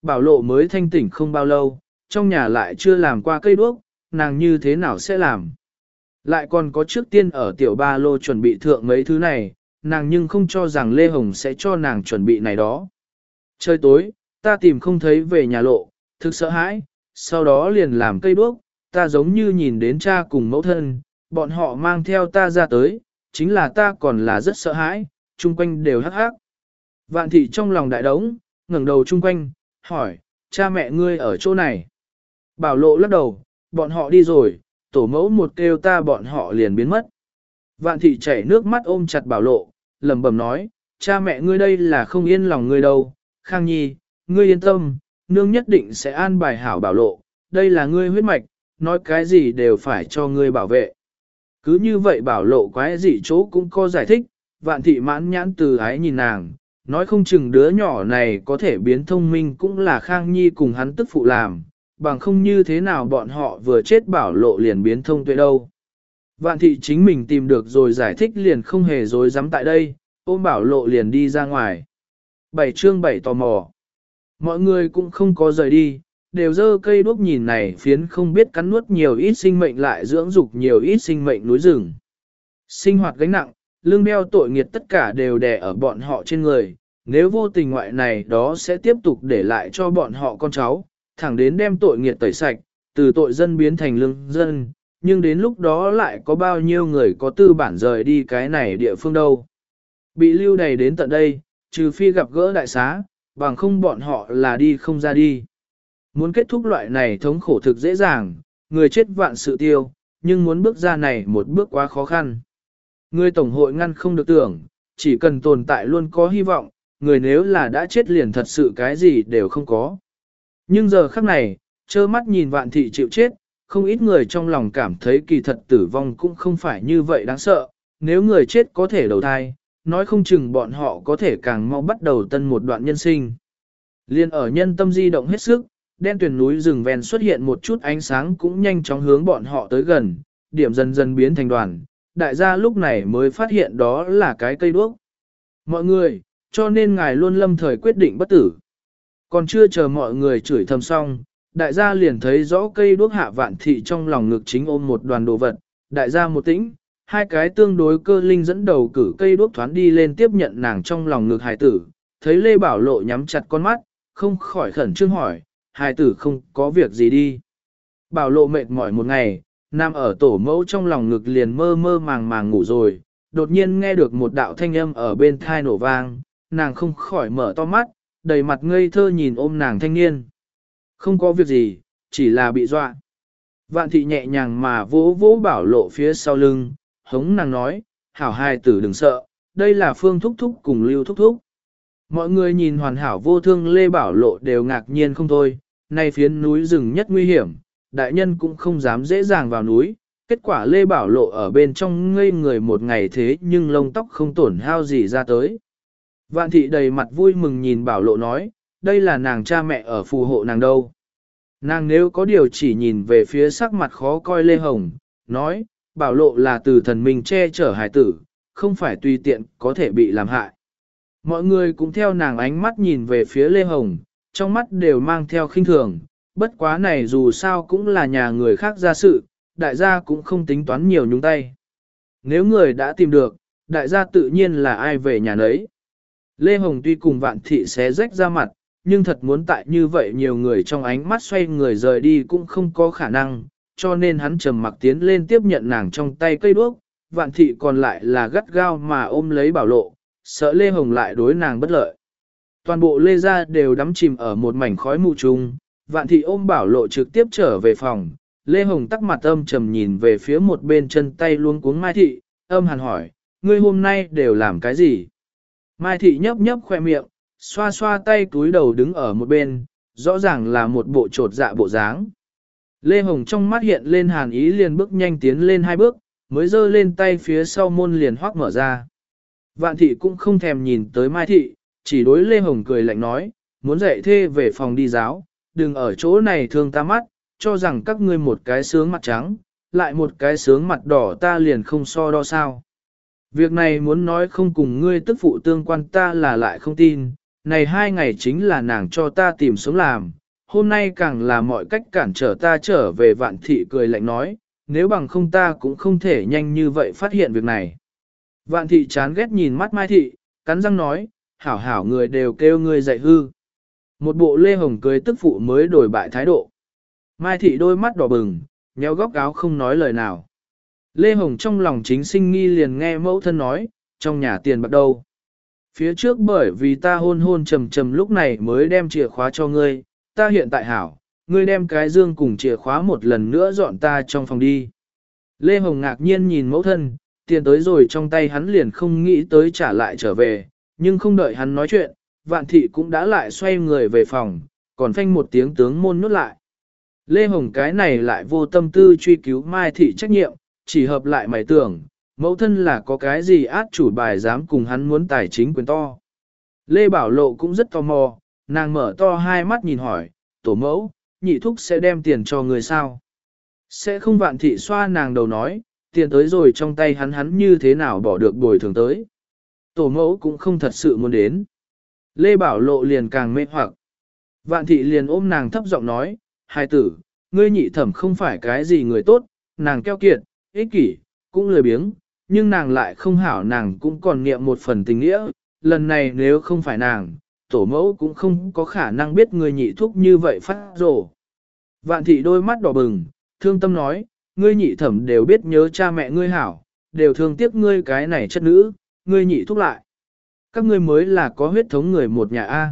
[SPEAKER 1] Bảo lộ mới thanh tỉnh không bao lâu, trong nhà lại chưa làm qua cây đuốc, nàng như thế nào sẽ làm. Lại còn có trước tiên ở tiểu ba lô chuẩn bị thượng mấy thứ này, nàng nhưng không cho rằng Lê Hồng sẽ cho nàng chuẩn bị này đó. Trời tối, ta tìm không thấy về nhà lộ, thực sợ hãi, sau đó liền làm cây đuốc, ta giống như nhìn đến cha cùng mẫu thân, bọn họ mang theo ta ra tới, chính là ta còn là rất sợ hãi, chung quanh đều hắc hắc. Vạn thị trong lòng đại đống, ngẩng đầu chung quanh, hỏi, cha mẹ ngươi ở chỗ này. Bảo lộ lắc đầu, bọn họ đi rồi, tổ mẫu một kêu ta bọn họ liền biến mất. Vạn thị chảy nước mắt ôm chặt bảo lộ, lẩm bẩm nói, cha mẹ ngươi đây là không yên lòng ngươi đâu, Khang Nhi, ngươi yên tâm, nương nhất định sẽ an bài hảo bảo lộ, đây là ngươi huyết mạch, nói cái gì đều phải cho ngươi bảo vệ. Cứ như vậy bảo lộ quái gì chỗ cũng có giải thích, vạn thị mãn nhãn từ ái nhìn nàng, nói không chừng đứa nhỏ này có thể biến thông minh cũng là Khang Nhi cùng hắn tức phụ làm, bằng không như thế nào bọn họ vừa chết bảo lộ liền biến thông tuệ đâu. Vạn thị chính mình tìm được rồi giải thích liền không hề dối dám tại đây, ôm bảo lộ liền đi ra ngoài. 7 chương 7 tò mò. Mọi người cũng không có rời đi, đều dơ cây đuốc nhìn này phiến không biết cắn nuốt nhiều ít sinh mệnh lại dưỡng dục nhiều ít sinh mệnh núi rừng. Sinh hoạt gánh nặng, lương đeo tội nghiệt tất cả đều đè ở bọn họ trên người, nếu vô tình ngoại này đó sẽ tiếp tục để lại cho bọn họ con cháu, thẳng đến đem tội nghiệt tẩy sạch, từ tội dân biến thành lương dân, nhưng đến lúc đó lại có bao nhiêu người có tư bản rời đi cái này địa phương đâu. Bị lưu đày đến tận đây, trừ phi gặp gỡ đại xá, bằng không bọn họ là đi không ra đi. Muốn kết thúc loại này thống khổ thực dễ dàng, người chết vạn sự tiêu, nhưng muốn bước ra này một bước quá khó khăn. Người tổng hội ngăn không được tưởng, chỉ cần tồn tại luôn có hy vọng, người nếu là đã chết liền thật sự cái gì đều không có. Nhưng giờ khắc này, trơ mắt nhìn vạn thị chịu chết, không ít người trong lòng cảm thấy kỳ thật tử vong cũng không phải như vậy đáng sợ, nếu người chết có thể đầu thai, nói không chừng bọn họ có thể càng mau bắt đầu tân một đoạn nhân sinh. Liên ở nhân tâm di động hết sức, đen tuyền núi rừng ven xuất hiện một chút ánh sáng cũng nhanh chóng hướng bọn họ tới gần, điểm dần dần biến thành đoàn, đại gia lúc này mới phát hiện đó là cái cây đuốc. Mọi người, cho nên ngài luôn lâm thời quyết định bất tử. Còn chưa chờ mọi người chửi thầm xong, đại gia liền thấy rõ cây đuốc hạ vạn thị trong lòng ngực chính ôm một đoàn đồ vật, đại gia một tĩnh, hai cái tương đối cơ linh dẫn đầu cử cây đuốc thoán đi lên tiếp nhận nàng trong lòng ngực hài tử, thấy Lê Bảo Lộ nhắm chặt con mắt, không khỏi khẩn trương hỏi, hài tử không có việc gì đi. Bảo Lộ mệt mỏi một ngày, nằm ở tổ mẫu trong lòng ngực liền mơ mơ màng màng ngủ rồi, đột nhiên nghe được một đạo thanh âm ở bên thai nổ vang, nàng không khỏi mở to mắt, đầy mặt ngây thơ nhìn ôm nàng thanh niên. Không có việc gì, chỉ là bị dọa. Vạn thị nhẹ nhàng mà vỗ vỗ Bảo Lộ phía sau lưng, hống nàng nói, hảo hài tử đừng sợ, đây là Phương Thúc Thúc cùng Lưu Thúc Thúc. Mọi người nhìn hoàn hảo vô thương Lê Bảo Lộ đều ngạc nhiên không thôi, nay phiến núi rừng nhất nguy hiểm, đại nhân cũng không dám dễ dàng vào núi, kết quả Lê Bảo Lộ ở bên trong ngây người một ngày thế nhưng lông tóc không tổn hao gì ra tới. Vạn thị đầy mặt vui mừng nhìn Bảo Lộ nói, đây là nàng cha mẹ ở phù hộ nàng đâu. Nàng nếu có điều chỉ nhìn về phía sắc mặt khó coi Lê Hồng, nói, Bảo Lộ là từ thần minh che chở hải tử, không phải tùy tiện có thể bị làm hại. Mọi người cũng theo nàng ánh mắt nhìn về phía Lê Hồng, trong mắt đều mang theo khinh thường, bất quá này dù sao cũng là nhà người khác ra sự, đại gia cũng không tính toán nhiều nhúng tay. Nếu người đã tìm được, đại gia tự nhiên là ai về nhà nấy. Lê Hồng tuy cùng vạn thị xé rách ra mặt, nhưng thật muốn tại như vậy nhiều người trong ánh mắt xoay người rời đi cũng không có khả năng, cho nên hắn trầm mặc tiến lên tiếp nhận nàng trong tay cây đuốc, vạn thị còn lại là gắt gao mà ôm lấy Bảo Lộ, sợ Lê Hồng lại đối nàng bất lợi. Toàn bộ Lê gia đều đắm chìm ở một mảnh khói mù trùng, vạn thị ôm Bảo Lộ trực tiếp trở về phòng, Lê Hồng tắc mặt âm trầm nhìn về phía một bên chân tay luôn cuống Mai thị, âm hàn hỏi, ngươi hôm nay đều làm cái gì? Mai thị nhấp nhấp khoe miệng, xoa xoa tay túi đầu đứng ở một bên, rõ ràng là một bộ trột dạ bộ dáng. Lê Hồng trong mắt hiện lên hàn ý liền bước nhanh tiến lên 2 bước, mới giơ lên tay phía sau môn liền hoác mở ra. Vạn thị cũng không thèm nhìn tới Mai thị, chỉ đối Lê Hồng cười lạnh nói, muốn dạy thê về phòng đi giáo, đừng ở chỗ này thương ta mắt, cho rằng các ngươi một cái sướng mặt trắng, lại một cái sướng mặt đỏ ta liền không so đo sao. Việc này muốn nói không cùng ngươi tức phụ tương quan ta là lại không tin, Này 2 ngày chính là nàng cho ta tìm sống làm, hôm nay càng là mọi cách cản trở ta trở về. Vạn thị cười lạnh nói, nếu bằng không ta cũng không thể nhanh như vậy phát hiện việc này. Vạn thị chán ghét nhìn mắt Mai thị, cắn răng nói, hảo hảo người đều kêu ngươi dạy hư. Một bộ Lê Hồng cưới tức phụ mới đổi bại thái độ. Mai thị đôi mắt đỏ bừng, nhéo góc áo không nói lời nào. Lê Hồng trong lòng chính sinh nghi liền nghe mẫu thân nói, trong nhà tiền bạc đâu. Phía trước bởi vì ta hôn trầm trầm lúc này mới đem chìa khóa cho ngươi, ta hiện tại hảo, ngươi đem cái dương cùng chìa khóa một lần nữa dọn ta trong phòng đi. Lê Hồng ngạc nhiên nhìn mẫu thân, tiền tới rồi trong tay hắn liền không nghĩ tới trả lại trở về, nhưng không đợi hắn nói chuyện, Vạn thị cũng đã lại xoay người về phòng, còn phanh một tiếng tướng môn nhốt lại. Lê Hồng cái này lại vô tâm tư truy cứu Mai thị trách nhiệm, chỉ hợp lại mày tưởng, mẫu thân là có cái gì át chủ bài dám cùng hắn muốn tài chính quyền to. Lê Bảo Lộ cũng rất tò mò, nàng mở to hai mắt nhìn hỏi, tổ mẫu, nhị thúc sẽ đem tiền cho người sao? Sẽ không. Vạn thị xoa nàng đầu nói, tiền tới rồi trong tay hắn như thế nào bỏ được bồi thường tới. Tổ mẫu cũng không thật sự muốn đến. Lê Bảo Lộ liền càng mê hoặc. Vạn thị liền ôm nàng thấp giọng nói, hài tử, ngươi nhị thẩm không phải cái gì người tốt, nàng keo kiệt, ích kỷ, cũng lười biếng, nhưng nàng lại không hảo, nàng cũng còn niệm một phần tình nghĩa, lần này nếu không phải nàng, tổ mẫu cũng không có khả năng biết người nhị thúc như vậy phát rồ. Vạn thị đôi mắt đỏ bừng, thương tâm nói, ngươi nhị thẩm đều biết nhớ cha mẹ ngươi hảo, đều thương tiếc ngươi cái này chất nữ, ngươi nhị thúc lại. Các ngươi mới là có huyết thống người một nhà A.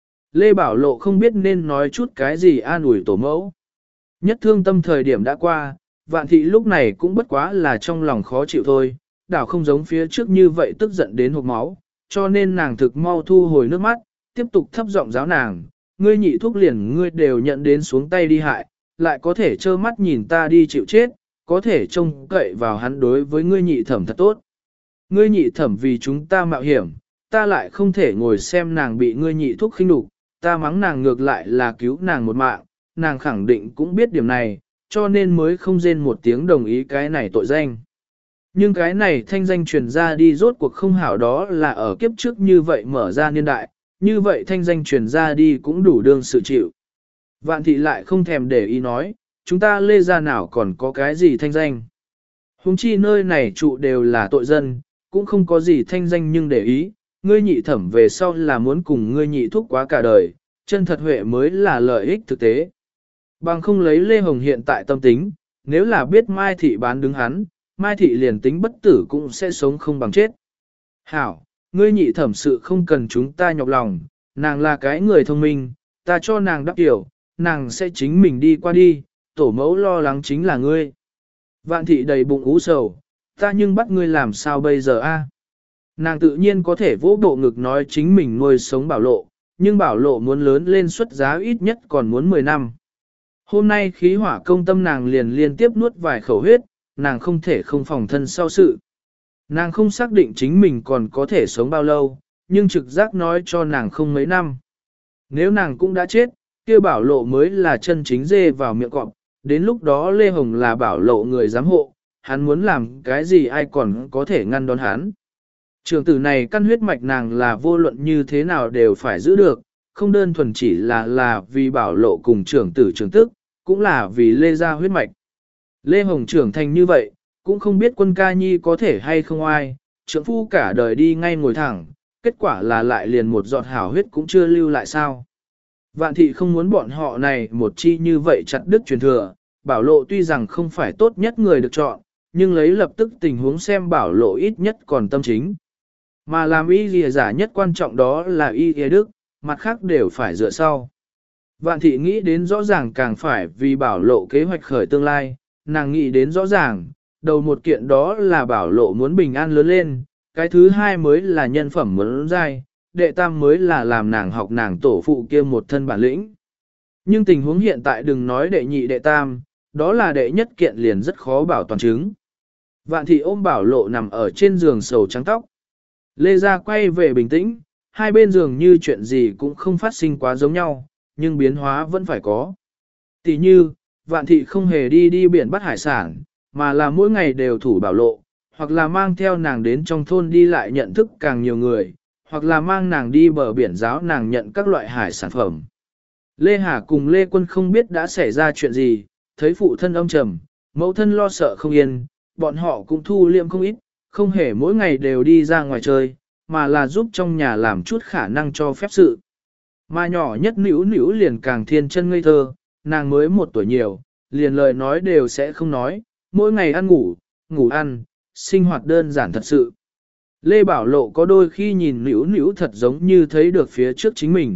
[SPEAKER 1] Lê Bảo Lộ không biết nên nói chút cái gì an ủi tổ mẫu. Nhất thương tâm thời điểm đã qua, Vạn thị lúc này cũng bất quá là trong lòng khó chịu thôi, đảo không giống phía trước như vậy tức giận đến hộc máu, cho nên nàng thực mau thu hồi nước mắt, tiếp tục thấp giọng giáo nàng, ngươi nhị thúc liền ngươi đều nhận đến xuống tay đi hại, lại có thể trơ mắt nhìn ta đi chịu chết, có thể trông cậy vào hắn đối với ngươi nhị thẩm thật tốt. Ngươi nhị thẩm vì chúng ta mạo hiểm, ta lại không thể ngồi xem nàng bị ngươi nhị thúc khinh nhục, ta mắng nàng ngược lại là cứu nàng một mạng, nàng khẳng định cũng biết điểm này, cho nên mới không rên một tiếng đồng ý cái này tội danh. Nhưng cái này thanh danh truyền ra đi rốt cuộc không hảo, đó là ở kiếp trước như vậy mở ra niên đại, như vậy thanh danh truyền ra đi cũng đủ đương sự chịu. Vạn thị lại không thèm để ý nói, chúng ta Lê gia nào còn có cái gì thanh danh. Hùng chi nơi này trụ đều là tội dân, cũng không có gì thanh danh, nhưng để ý, ngươi nhị thẩm về sau là muốn cùng ngươi nhị thúc quá cả đời, chân thật huệ mới là lợi ích thực tế. Bằng không lấy Lê Hồng hiện tại tâm tính, nếu là biết Mai thị bán đứng hắn, Mai thị liền tính bất tử cũng sẽ sống không bằng chết. Hảo, ngươi nhị thẩm sự không cần chúng ta nhọc lòng, nàng là cái người thông minh, ta cho nàng đáp tiểu, nàng sẽ chính mình đi qua đi, tổ mẫu lo lắng chính là ngươi. Vạn thị đầy bụng ú sầu, ta nhưng bắt ngươi làm sao bây giờ a? Nàng tự nhiên có thể vỗ bộ ngực nói chính mình nuôi sống Bảo Lộ, nhưng Bảo Lộ muốn lớn lên xuất giá ít nhất còn muốn 10 năm. Hôm nay khí hỏa công tâm nàng liền liên tiếp nuốt vài khẩu huyết, nàng không thể không phòng thân sau sự. Nàng không xác định chính mình còn có thể sống bao lâu, nhưng trực giác nói cho nàng không mấy năm. Nếu nàng cũng đã chết, kia Bảo Lộ mới là chân chính dê vào miệng cọp, đến lúc đó Lê Hồng là Bảo Lộ người giám hộ, hắn muốn làm cái gì ai còn có thể ngăn đón hắn. Trường tử này căn huyết mạch nàng là vô luận như thế nào đều phải giữ được, không đơn thuần chỉ là vì Bảo Lộ cùng trưởng tử trưởng tức, cũng là vì Lê gia huyết mạch. Lê Hồng trưởng thành như vậy, cũng không biết Quân Ca Nhi có thể hay không ai, trưởng phu cả đời đi ngay ngồi thẳng, kết quả là lại liền một giọt hảo huyết cũng chưa lưu lại sao. Vạn thị không muốn bọn họ này một chi như vậy chặt đứt truyền thừa, Bảo Lộ tuy rằng không phải tốt nhất người được chọn, nhưng lấy lập tức tình huống xem Bảo Lộ ít nhất còn tâm chính. Mà làm y lìa giả nhất quan trọng đó là y lìa đức, mặt khác đều phải dựa sau. Vạn thị nghĩ đến rõ ràng càng phải vì Bảo Lộ kế hoạch khởi tương lai, nàng nghĩ đến rõ ràng, đầu một kiện đó là Bảo Lộ muốn bình an lớn lên, cái thứ hai mới là nhân phẩm muốn dai, đệ tam mới là làm nàng học nàng tổ phụ kia một thân bản lĩnh. Nhưng tình huống hiện tại đừng nói đệ nhị đệ tam, đó là đệ nhất kiện liền rất khó bảo toàn chứng. Vạn thị ôm Bảo Lộ nằm ở trên giường sầu trắng tóc. Lê Gia quay về bình tĩnh, hai bên giường như chuyện gì cũng không phát sinh quá giống nhau, nhưng biến hóa vẫn phải có. Tỷ như, Vạn thị không hề đi biển bắt hải sản, mà là mỗi ngày đều thủ Bảo Lộ, hoặc là mang theo nàng đến trong thôn đi lại nhận thức càng nhiều người, hoặc là mang nàng đi bờ biển giáo nàng nhận các loại hải sản phẩm. Lê Hà cùng Lê Quân không biết đã xảy ra chuyện gì, thấy phụ thân âm trầm, mẫu thân lo sợ không yên, bọn họ cũng thu liệm không ít, không hề mỗi ngày đều đi ra ngoài chơi, mà là giúp trong nhà làm chút khả năng cho phép sự. Mà nhỏ nhất Nữu Nữu liền càng thiên chân ngây thơ, nàng mới 1 tuổi nhiều, liền lời nói đều sẽ không nói, mỗi ngày ăn ngủ, ngủ ăn, sinh hoạt đơn giản thật sự. Lê Bảo Lộ có đôi khi nhìn Nữu Nữu thật giống như thấy được phía trước chính mình.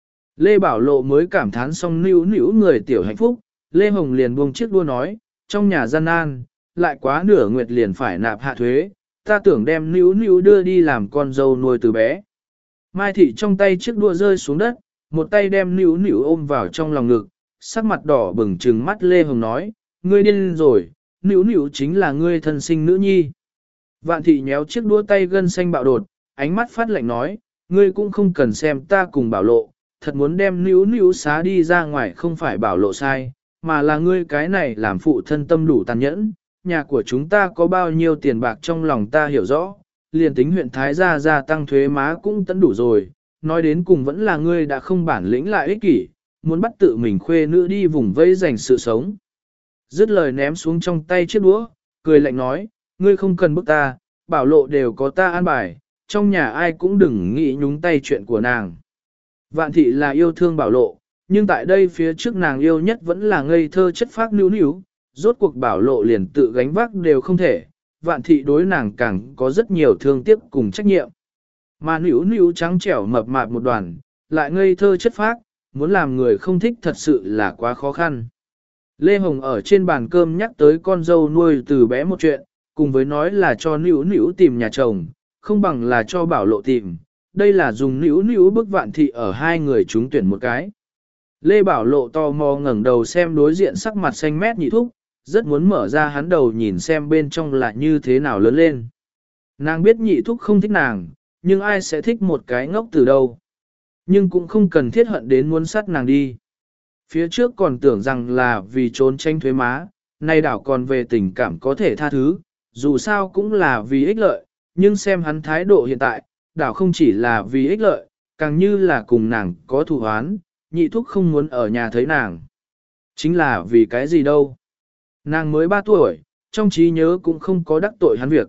[SPEAKER 1] Lê Bảo Lộ mới cảm thán xong Nữu Nữu người tiểu hạnh phúc, Lê Hồng liền buông chiếc đua nói, trong nhà gian nan, lại quá nửa nguyệt liền phải nạp hạ thuế, ta tưởng đem Nữu Nữu đưa đi làm con dâu nuôi từ bé. Mai Thị trong tay chiếc đua rơi xuống đất, một tay đem Nữu Nữu ôm vào trong lòng ngực, sắc mặt đỏ bừng trừng mắt Lê Hồng nói, ngươi điên rồi, Nữu Nữu chính là ngươi thân sinh nữ nhi. Vạn Thị nhéo chiếc đua tay gân xanh bạo đột, ánh mắt phát lạnh nói, ngươi cũng không cần xem ta cùng Bảo Lộ, thật muốn đem Nữu Nữu xá đi ra ngoài không phải Bảo Lộ sai, mà là ngươi cái này làm phụ thân tâm đủ tàn nhẫn, nhà của chúng ta có bao nhiêu tiền bạc trong lòng ta hiểu rõ, liền tính huyện Thái gia tăng thuế má cũng tận đủ rồi, nói đến cùng vẫn là ngươi đã không bản lĩnh lại ích kỷ, muốn bắt tự mình khuê nữ đi vùng vây giành sự sống. Dứt lời ném xuống trong tay chiếc đũa, cười lạnh nói, ngươi không cần bức ta, Bảo Lộ đều có ta an bài, trong nhà ai cũng đừng nghĩ nhúng tay chuyện của nàng. Vạn Thị là yêu thương Bảo Lộ, nhưng tại đây phía trước nàng yêu nhất vẫn là ngây thơ chất phác Nữu Nữu, rốt cuộc Bảo Lộ liền tự gánh vác đều không thể, Vạn Thị đối nàng càng có rất nhiều thương tiếc cùng trách nhiệm. Mà Nữu Nữu trắng trẻo mập mạp một đoàn, lại ngây thơ chất phác, muốn làm người không thích thật sự là quá khó khăn. Lê Hồng ở trên bàn cơm nhắc tới con dâu nuôi từ bé một chuyện, cùng với nói là cho Nữu Nữu tìm nhà chồng, không bằng là cho Bảo Lộ tìm, đây là dùng Nữu Nữu bức Vạn Thị ở hai người chúng tuyển một cái. Lê Bảo Lộ tò mò ngẩng đầu xem đối diện sắc mặt xanh mét Nhị Thúc, rất muốn mở ra hắn đầu nhìn xem bên trong là như thế nào lớn lên. Nàng biết Nhị Thúc không thích nàng, nhưng ai sẽ thích một cái ngốc từ đâu. Nhưng cũng không cần thiết hận đến muốn sát nàng đi. Phía trước còn tưởng rằng là vì trốn tranh thuế má, nay đảo còn về tình cảm có thể tha thứ, dù sao cũng là vì ích lợi, nhưng xem hắn thái độ hiện tại, đảo không chỉ là vì ích lợi, càng như là cùng nàng có thù oán, Nhị Thúc không muốn ở nhà thấy nàng. Chính là vì cái gì đâu. Nàng mới 3 tuổi, trong trí nhớ cũng không có đắc tội hắn việc.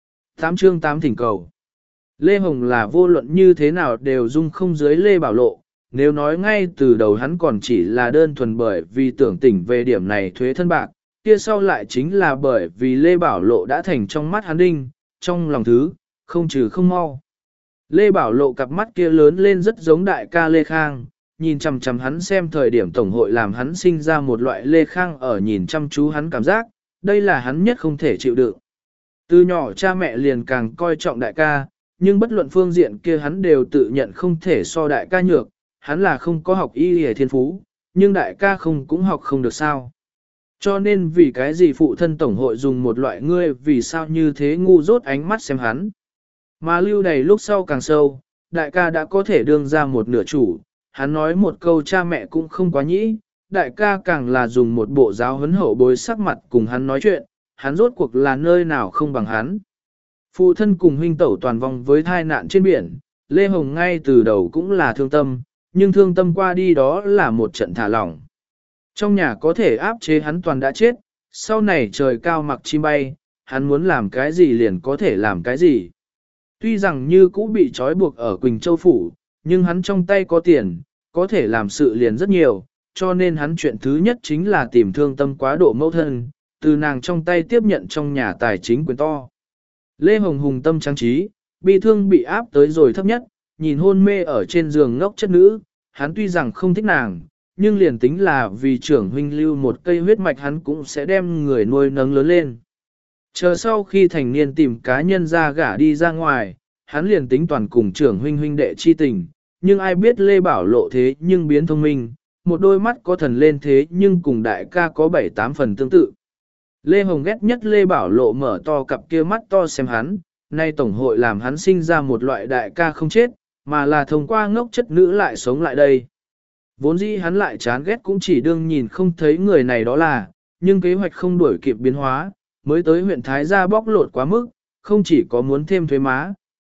[SPEAKER 1] 8 chương 8 thỉnh cầu. Lê Hồng là vô luận như thế nào đều dung không dưới Lê Bảo Lộ, nếu nói ngay từ đầu hắn còn chỉ là đơn thuần bởi vì tưởng tỉnh về điểm này thuế thân bạc, kia sau lại chính là bởi vì Lê Bảo Lộ đã thành trong mắt hắn đinh, trong lòng thứ, không trừ không mau. Lê Bảo Lộ cặp mắt kia lớn lên rất giống đại ca Lê Khang, nhìn chằm chằm hắn xem thời điểm tổng hội làm hắn sinh ra một loại Lê Khang ở nhìn chăm chú hắn cảm giác, đây là hắn nhất không thể chịu đựng. Từ nhỏ cha mẹ liền càng coi trọng đại ca, nhưng bất luận phương diện kia hắn đều tự nhận không thể so đại ca nhược, hắn là không có học y hề thiên phú, nhưng đại ca không cũng học không được sao. Cho nên vì cái gì phụ thân tổng hội dùng một loại ngươi vì sao như thế ngu dốt ánh mắt xem hắn. Mà lưu đầy lúc sau càng sâu, đại ca đã có thể đương ra một nửa chủ, hắn nói một câu cha mẹ cũng không quá nhĩ, đại ca càng là dùng một bộ giáo huấn hậu bối sắc mặt cùng hắn nói chuyện, hắn rốt cuộc là nơi nào không bằng hắn. Phụ thân cùng huynh tẩu toàn vong với thai nạn trên biển, Lê Hồng ngay từ đầu cũng là thương tâm, nhưng thương tâm qua đi đó là một trận thả lỏng. Trong nhà có thể áp chế hắn toàn đã chết, sau này trời cao mặc chim bay, hắn muốn làm cái gì liền có thể làm cái gì. Tuy rằng như cũ bị trói buộc ở Quỳnh Châu Phủ, nhưng hắn trong tay có tiền, có thể làm sự liền rất nhiều, cho nên hắn chuyện thứ nhất chính là tìm thương tâm quá độ mẫu thân, từ nàng trong tay tiếp nhận trong nhà tài chính quyền to. Lê Hồng hùng tâm trang trí, bị thương bị áp tới rồi thấp nhất, nhìn hôn mê ở trên giường ngốc chất nữ, hắn tuy rằng không thích nàng, nhưng liền tính là vì trưởng huynh lưu một cây huyết mạch hắn cũng sẽ đem người nuôi nấng lớn lên. Chờ sau khi thành niên tìm cá nhân ra gả đi ra ngoài, hắn liền tính toàn cùng trưởng huynh huynh đệ chi tình, nhưng ai biết Lê Bảo Lộ thế nhưng biến thông minh, một đôi mắt có thần lên thế nhưng cùng đại ca có 7-8 phần tương tự. Lê Hồng ghét nhất Lê Bảo Lộ mở to cặp kia mắt to xem hắn, nay tổng hội làm hắn sinh ra một loại đại ca không chết, mà là thông qua ngốc chất nữ lại sống lại đây. Vốn dĩ hắn lại chán ghét cũng chỉ đương nhìn không thấy người này đó là, nhưng kế hoạch không đuổi kịp biến hóa, mới tới huyện Thái gia bóc lột quá mức, không chỉ có muốn thêm thuế má,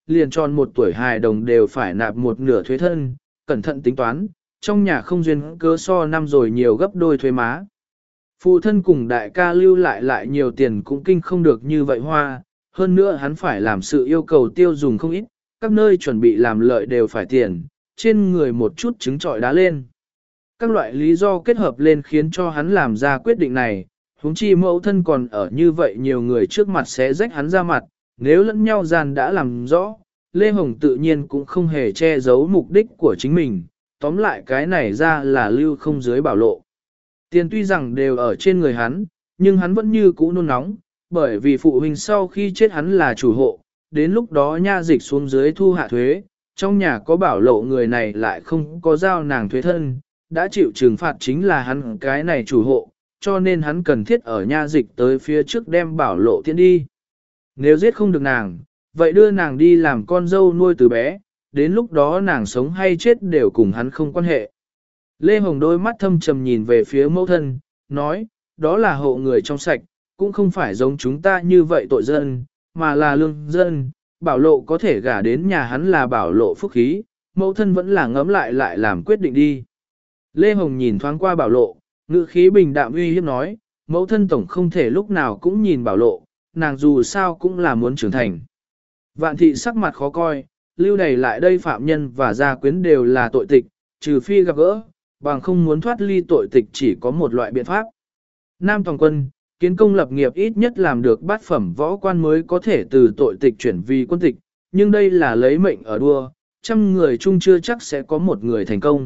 [SPEAKER 1] liền tròn 1 tuổi hài đồng đều phải nạp một nửa thuế thân, cẩn thận tính toán, trong nhà không duyên cơ so năm rồi nhiều gấp đôi thuế má. Phụ thân cùng đại ca lưu lại nhiều tiền cũng kinh không được như vậy hoa, hơn nữa hắn phải làm sự yêu cầu tiêu dùng không ít, các nơi chuẩn bị làm lợi đều phải tiền, trên người một chút trứng trọi đá lên. Các loại lý do kết hợp lên khiến cho hắn làm ra quyết định này, huống chi mẫu thân còn ở như vậy nhiều người trước mặt sẽ rách hắn ra mặt, nếu lẫn nhau gian đã làm rõ, Lê Hồng tự nhiên cũng không hề che giấu mục đích của chính mình, tóm lại cái này ra là lưu không dưới bảo lộ. Tiền tuy rằng đều ở trên người hắn, nhưng hắn vẫn như cũ nôn nóng, bởi vì phụ huynh sau khi chết hắn là chủ hộ, đến lúc đó nha dịch xuống dưới thu hạ thuế, trong nhà có bảo lộ người này lại không có giao nàng thuế thân, đã chịu trừng phạt chính là hắn cái này chủ hộ, cho nên hắn cần thiết ở nha dịch tới phía trước đem bảo lộ tiễn đi. Nếu giết không được nàng, vậy đưa nàng đi làm con dâu nuôi từ bé, đến lúc đó nàng sống hay chết đều cùng hắn không quan hệ. Lê Hồng đôi mắt thâm trầm nhìn về phía mẫu thân, nói, đó là hộ người trong sạch, cũng không phải giống chúng ta như vậy tội dân, mà là lương dân, bảo lộ có thể gả đến nhà hắn là bảo lộ phúc khí, mẫu thân vẫn là ngẫm lại làm quyết định đi. Lê Hồng nhìn thoáng qua bảo lộ, ngữ khí bình đạm uy hiếp nói, mẫu thân tổng không thể lúc nào cũng nhìn bảo lộ, nàng dù sao cũng là muốn trưởng thành. Vạn thị sắc mặt khó coi, lưu đầy lại đây phạm nhân và gia quyến đều là tội tịch, trừ phi gặp gỡ, bằng không muốn thoát ly tội tịch chỉ có một loại biện pháp. Nam Tòng Quân, kiến công lập nghiệp ít nhất làm được bát phẩm võ quan mới có thể từ tội tịch chuyển vì quân tịch, nhưng đây là lấy mệnh ở đua, trăm người chung chưa chắc sẽ có một người thành công.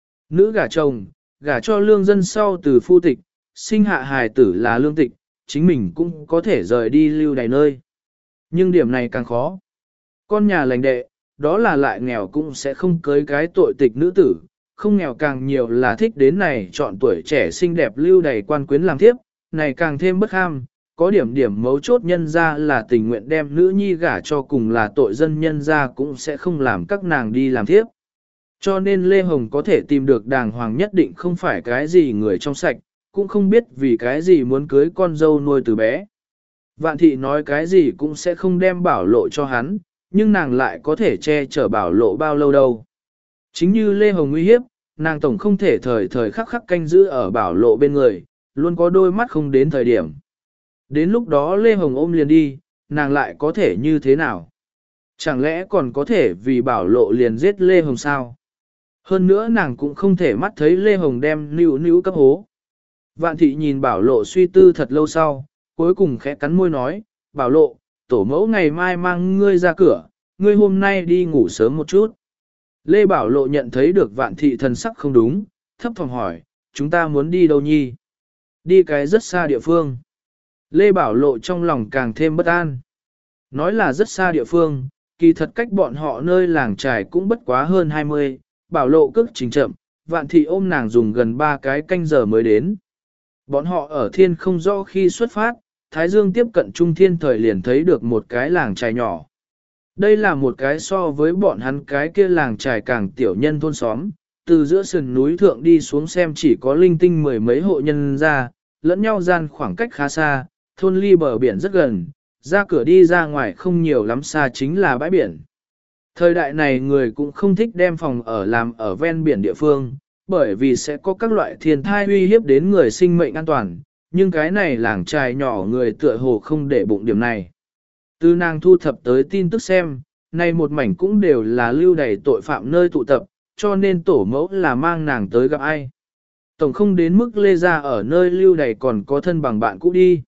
[SPEAKER 1] Nữ gả chồng, gả cho lương dân sau từ phu tịch, sinh hạ hài tử là lương tịch, chính mình cũng có thể rời đi lưu đầy nơi. Nhưng điểm này càng khó. Con nhà lành đệ, đó là lại nghèo cũng sẽ không cưới cái tội tịch nữ tử, không nghèo càng nhiều là thích đến này chọn tuổi trẻ xinh đẹp lưu đầy quan quyến làm thiếp, này càng thêm bất ham, có điểm mấu chốt nhân ra là tình nguyện đem nữ nhi gả cho cùng là tội dân nhân ra cũng sẽ không làm các nàng đi làm thiếp. Cho nên Lê Hồng có thể tìm được đàng hoàng nhất định không phải cái gì người trong sạch, cũng không biết vì cái gì muốn cưới con dâu nuôi từ bé. Vạn thị nói cái gì cũng sẽ không đem bảo lộ cho hắn, nhưng nàng lại có thể che chở bảo lộ bao lâu đâu. Chính như Lê Hồng uy hiếp, nàng tổng không thể thời khắc khắc canh giữ ở bảo lộ bên người, luôn có đôi mắt không đến thời điểm. Đến lúc đó Lê Hồng ôm liền đi, nàng lại có thể như thế nào? Chẳng lẽ còn có thể vì bảo lộ liền giết Lê Hồng sao? Hơn nữa nàng cũng không thể mắt thấy Lê Hồng đem níu cấp hố. Vạn thị nhìn bảo lộ suy tư thật lâu sau, cuối cùng khẽ cắn môi nói, bảo lộ, tổ mẫu ngày mai mang ngươi ra cửa, ngươi hôm nay đi ngủ sớm một chút. Lê Bảo Lộ nhận thấy được vạn thị thần sắc không đúng, thấp thỏm hỏi, chúng ta muốn đi đâu nhi? Đi cái rất xa địa phương. Lê Bảo Lộ trong lòng càng thêm bất an. Nói là rất xa địa phương, kỳ thật cách bọn họ nơi làng trài cũng bất quá hơn 20, Bảo Lộ cước trình chậm, vạn thị ôm nàng dùng gần 3 cái canh giờ mới đến. Bọn họ ở thiên không rõ khi xuất phát, Thái Dương tiếp cận trung thiên thời liền thấy được một cái làng trài nhỏ. Đây là một cái so với bọn hắn cái kia làng trài càng tiểu nhân thôn xóm, từ giữa sườn núi thượng đi xuống xem chỉ có linh tinh mười mấy hộ nhân ra, lẫn nhau gian khoảng cách khá xa, thôn ly bờ biển rất gần, ra cửa đi ra ngoài không nhiều lắm xa chính là bãi biển. Thời đại này người cũng không thích đem phòng ở làm ở ven biển địa phương, bởi vì sẽ có các loại thiên thai uy hiếp đến người sinh mệnh an toàn, nhưng cái này làng trài nhỏ người tựa hồ không để bụng điểm này. Từ nàng thu thập tới tin tức xem, này một mảnh cũng đều là lưu đầy tội phạm nơi tụ tập, cho nên tổ mẫu là mang nàng tới gặp ai. Tổng không đến mức Lê Gia ở nơi lưu đầy còn có thân bằng bạn cũ đi.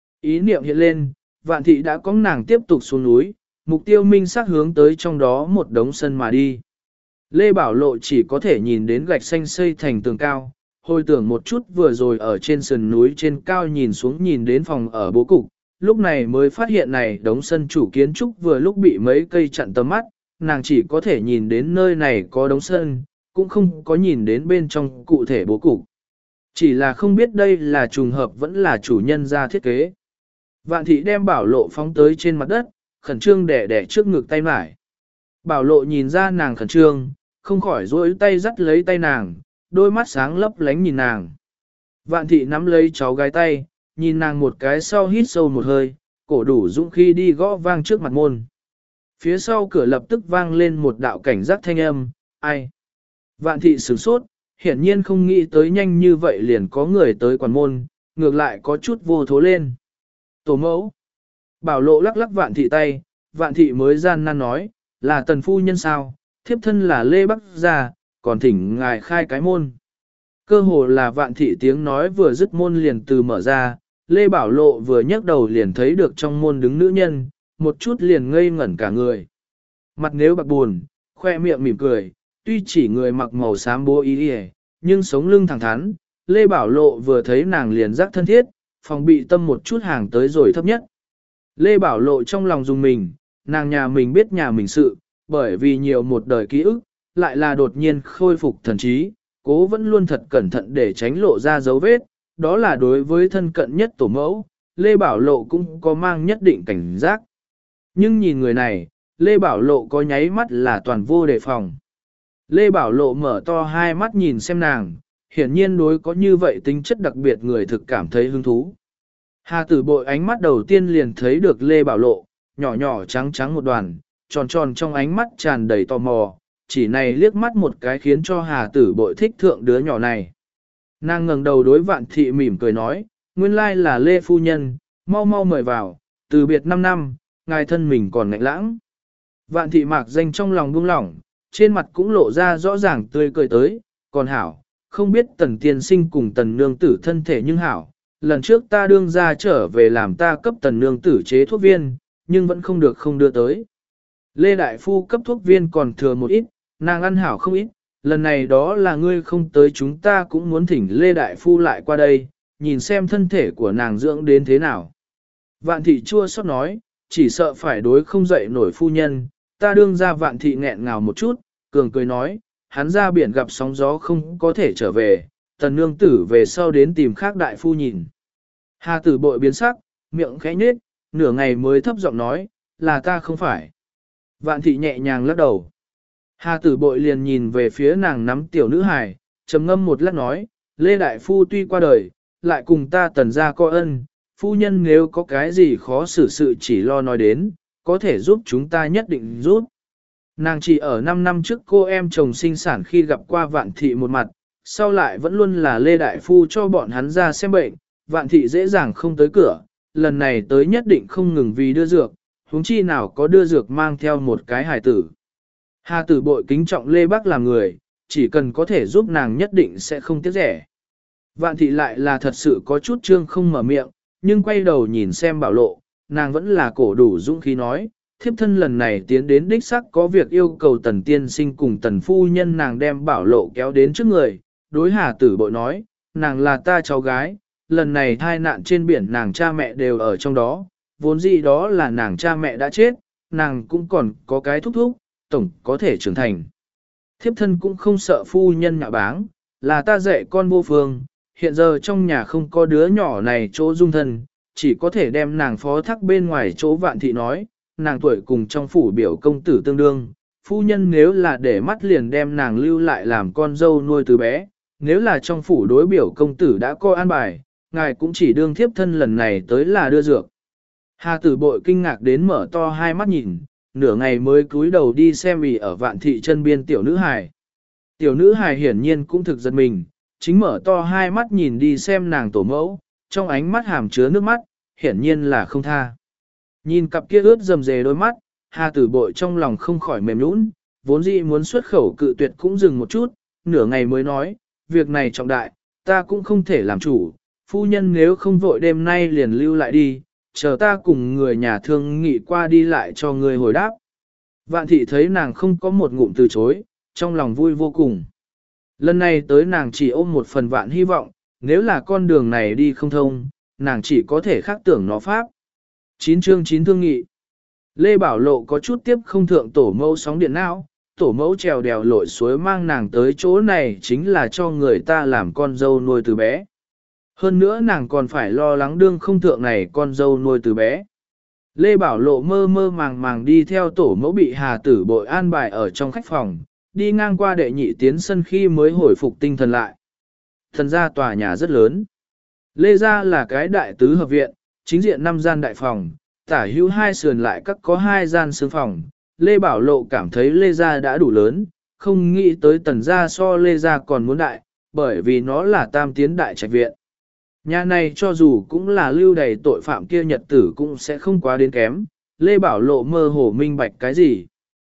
[SPEAKER 1] Ý niệm hiện lên, vạn thị đã có nàng tiếp tục xuống núi, mục tiêu minh xác hướng tới trong đó một đống sân mà đi. Lê Bảo Lộ chỉ có thể nhìn đến gạch xanh xây thành tường cao, hồi tưởng một chút vừa rồi ở trên sườn núi trên cao nhìn xuống nhìn đến phòng ở bố cục, lúc này mới phát hiện này đống sân chủ kiến trúc vừa lúc bị mấy cây chặn tầm mắt, nàng chỉ có thể nhìn đến nơi này có đống sân, cũng không có nhìn đến bên trong cụ thể bố cục. Chỉ là không biết đây là trùng hợp vẫn là chủ nhân ra thiết kế. Vạn thị đem Bảo Lộ phóng tới trên mặt đất, khẩn trương đẻ trước ngực tay mải. Bảo Lộ nhìn ra nàng khẩn trương, không khỏi duỗi tay dắt lấy tay nàng, đôi mắt sáng lấp lánh nhìn nàng. Vạn thị nắm lấy cháu gái tay, nhìn nàng một cái sau hít sâu một hơi, cổ đủ dũng khí đi gõ vang trước mặt môn. Phía sau cửa lập tức vang lên một đạo cảnh giác thanh âm, ai? Vạn thị sửng sốt, hiển nhiên không nghĩ tới nhanh như vậy liền có người tới quản môn, ngược lại có chút vô thố lên. Tổ mẫu. Bảo lộ lắc lắc vạn thị tay, vạn thị mới gian nan nói, là tần phu nhân sao, thiếp thân là Lê Bắc Gia, còn thỉnh ngài khai cái môn. Cơ hồ là vạn thị tiếng nói vừa dứt môn liền từ mở ra, Lê Bảo Lộ vừa nhấc đầu liền thấy được trong môn đứng nữ nhân, một chút liền ngây ngẩn cả người. Mặt nếu bạc buồn, khoe miệng mỉm cười, tuy chỉ người mặc màu xám bố y nhưng sống lưng thẳng thắn, Lê Bảo Lộ vừa thấy nàng liền giác thân thiết, phòng bị tâm một chút hàng tới rồi thấp nhất. Lê Bảo Lộ trong lòng dùng mình, nàng nhà mình biết nhà mình sự, bởi vì nhiều một đời ký ức, lại là đột nhiên khôi phục thần trí, cố vẫn luôn thật cẩn thận để tránh lộ ra dấu vết, đó là đối với thân cận nhất tổ mẫu, Lê Bảo Lộ cũng có mang nhất định cảnh giác. Nhưng nhìn người này, Lê Bảo Lộ có nháy mắt là toàn vô đề phòng. Lê Bảo Lộ mở to hai mắt nhìn xem nàng, hiển nhiên đối có như vậy tính chất đặc biệt người thực cảm thấy hứng thú. Hà tử bội ánh mắt đầu tiên liền thấy được Lê Bảo Lộ, nhỏ nhỏ trắng trắng một đoàn, tròn tròn trong ánh mắt tràn đầy tò mò, chỉ này liếc mắt một cái khiến cho Hà tử bội thích thượng đứa nhỏ này. Nàng ngẩng đầu đối vạn thị mỉm cười nói, nguyên lai là Lê Phu Nhân, mau mau mời vào, từ biệt 5 năm, ngài thân mình còn ngạnh lãng. Vạn thị mạc danh trong lòng buông lỏng, trên mặt cũng lộ ra rõ ràng tươi cười tới, còn hảo, không biết tần tiên sinh cùng tần nương tử thân thể nhưng hảo, lần trước ta đương ra trở về làm ta cấp tần nương tử chế thuốc viên, nhưng vẫn không được không đưa tới. Lê Đại Phu cấp thuốc viên còn thừa một ít, nàng ăn hảo không ít, lần này đó là ngươi không tới chúng ta cũng muốn thỉnh Lê Đại Phu lại qua đây, nhìn xem thân thể của nàng dưỡng đến thế nào. Vạn thị chua xót nói, chỉ sợ phải đối không dậy nổi phu nhân, ta đương ra vạn thị nghẹn ngào một chút, cường cười nói, hắn ra biển gặp sóng gió không có thể trở về, tần nương tử về sau đến tìm khác đại phu nhìn. Hà tử bội biến sắc, miệng khẽ nhếch, nửa ngày mới thấp giọng nói, là ta không phải. Vạn thị nhẹ nhàng lắc đầu. Hà tử bội liền nhìn về phía nàng nắm tiểu nữ hài, trầm ngâm một lát nói, Lê Đại Phu tuy qua đời, lại cùng ta tần ra có ân, phu nhân nếu có cái gì khó xử sự chỉ lo nói đến, có thể giúp chúng ta nhất định giúp. Nàng chỉ ở 5 năm trước cô em chồng sinh sản khi gặp qua vạn thị một mặt, sau lại vẫn luôn là Lê Đại Phu cho bọn hắn ra xem bệnh, vạn thị dễ dàng không tới cửa, lần này tới nhất định không ngừng vì đưa dược, huống chi nào có đưa dược mang theo một cái hài tử. Hà tử bội kính trọng Lê Bắc làm người, chỉ cần có thể giúp nàng nhất định sẽ không tiếc rẻ. Vạn thị lại là thật sự có chút trương không mở miệng, nhưng quay đầu nhìn xem Bảo Lộ, nàng vẫn là cổ đủ dũng khí nói, thiếp thân lần này tiến đến đích sắc có việc yêu cầu tần tiên sinh cùng tần phu nhân, nàng đem Bảo Lộ kéo đến trước người, đối Hà tử bội nói, nàng là ta cháu gái, lần này thai nạn trên biển nàng cha mẹ đều ở trong đó, vốn dĩ đó là nàng cha mẹ đã chết, nàng cũng còn có cái thúc thúc, tổng có thể trưởng thành. Thiếp thân cũng không sợ phu nhân nhạ báng, là ta dạy con vô phương, hiện giờ trong nhà không có đứa nhỏ này chỗ dung thân, chỉ có thể đem nàng phó thác bên ngoài chỗ vạn thị nói, nàng tuổi cùng trong phủ biểu công tử tương đương, phu nhân nếu là để mắt liền đem nàng lưu lại làm con dâu nuôi từ bé, nếu là trong phủ đối biểu công tử đã coi an bài, ngài cũng chỉ đương thiếp thân lần này tới là đưa dược. Hà tử bội kinh ngạc đến mở to hai mắt nhìn, nửa ngày mới cúi đầu đi xem vì ở vạn thị chân biên tiểu nữ hài. Tiểu nữ hài hiển nhiên cũng thực giật mình, chính mở to hai mắt nhìn đi xem nàng tổ mẫu, trong ánh mắt hàm chứa nước mắt, hiển nhiên là không tha. Nhìn cặp kia ướt rầm rề đôi mắt, Hà tử bội trong lòng không khỏi mềm nũng, vốn dĩ muốn xuất khẩu cự tuyệt cũng dừng một chút, nửa ngày mới nói, việc này trọng đại, ta cũng không thể làm chủ, phu nhân nếu không vội đêm nay liền lưu lại đi, chờ ta cùng người nhà thương nghị qua đi lại cho người hồi đáp. Vạn thị thấy nàng không có một ngụm từ chối, trong lòng vui vô cùng. Lần này tới nàng chỉ ôm một phần vạn hy vọng, nếu là con đường này đi không thông, nàng chỉ có thể khác tưởng nó pháp. 9 chương 9 thương nghị. Lê Bảo Lộ có chút tiếp không thượng tổ mẫu sóng điện não, tổ mẫu trèo đèo lội suối mang nàng tới chỗ này chính là cho người ta làm con dâu nuôi từ bé. Hơn nữa nàng còn phải lo lắng đương không thượng này con dâu nuôi từ bé. Lê Bảo Lộ mơ mơ màng màng đi theo tổ mẫu bị Hà tử bội an bài ở trong khách phòng, đi ngang qua đệ nhị tiến sân khi mới hồi phục tinh thần lại. Thần ra tòa nhà rất lớn. Lê gia là cái đại tứ hợp viện, chính diện 5 gian đại phòng, tả hữu 2 sườn lại các có 2 gian sương phòng, Lê Bảo Lộ cảm thấy Lê Gia đã đủ lớn, không nghĩ tới Tần Gia so Lê Gia còn muốn đại, bởi vì nó là tam tiến đại trạch viện. Nhà này cho dù cũng là lưu đầy tội phạm kia nhật tử cũng sẽ không quá đến kém, Lê Bảo Lộ mơ hồ minh bạch cái gì.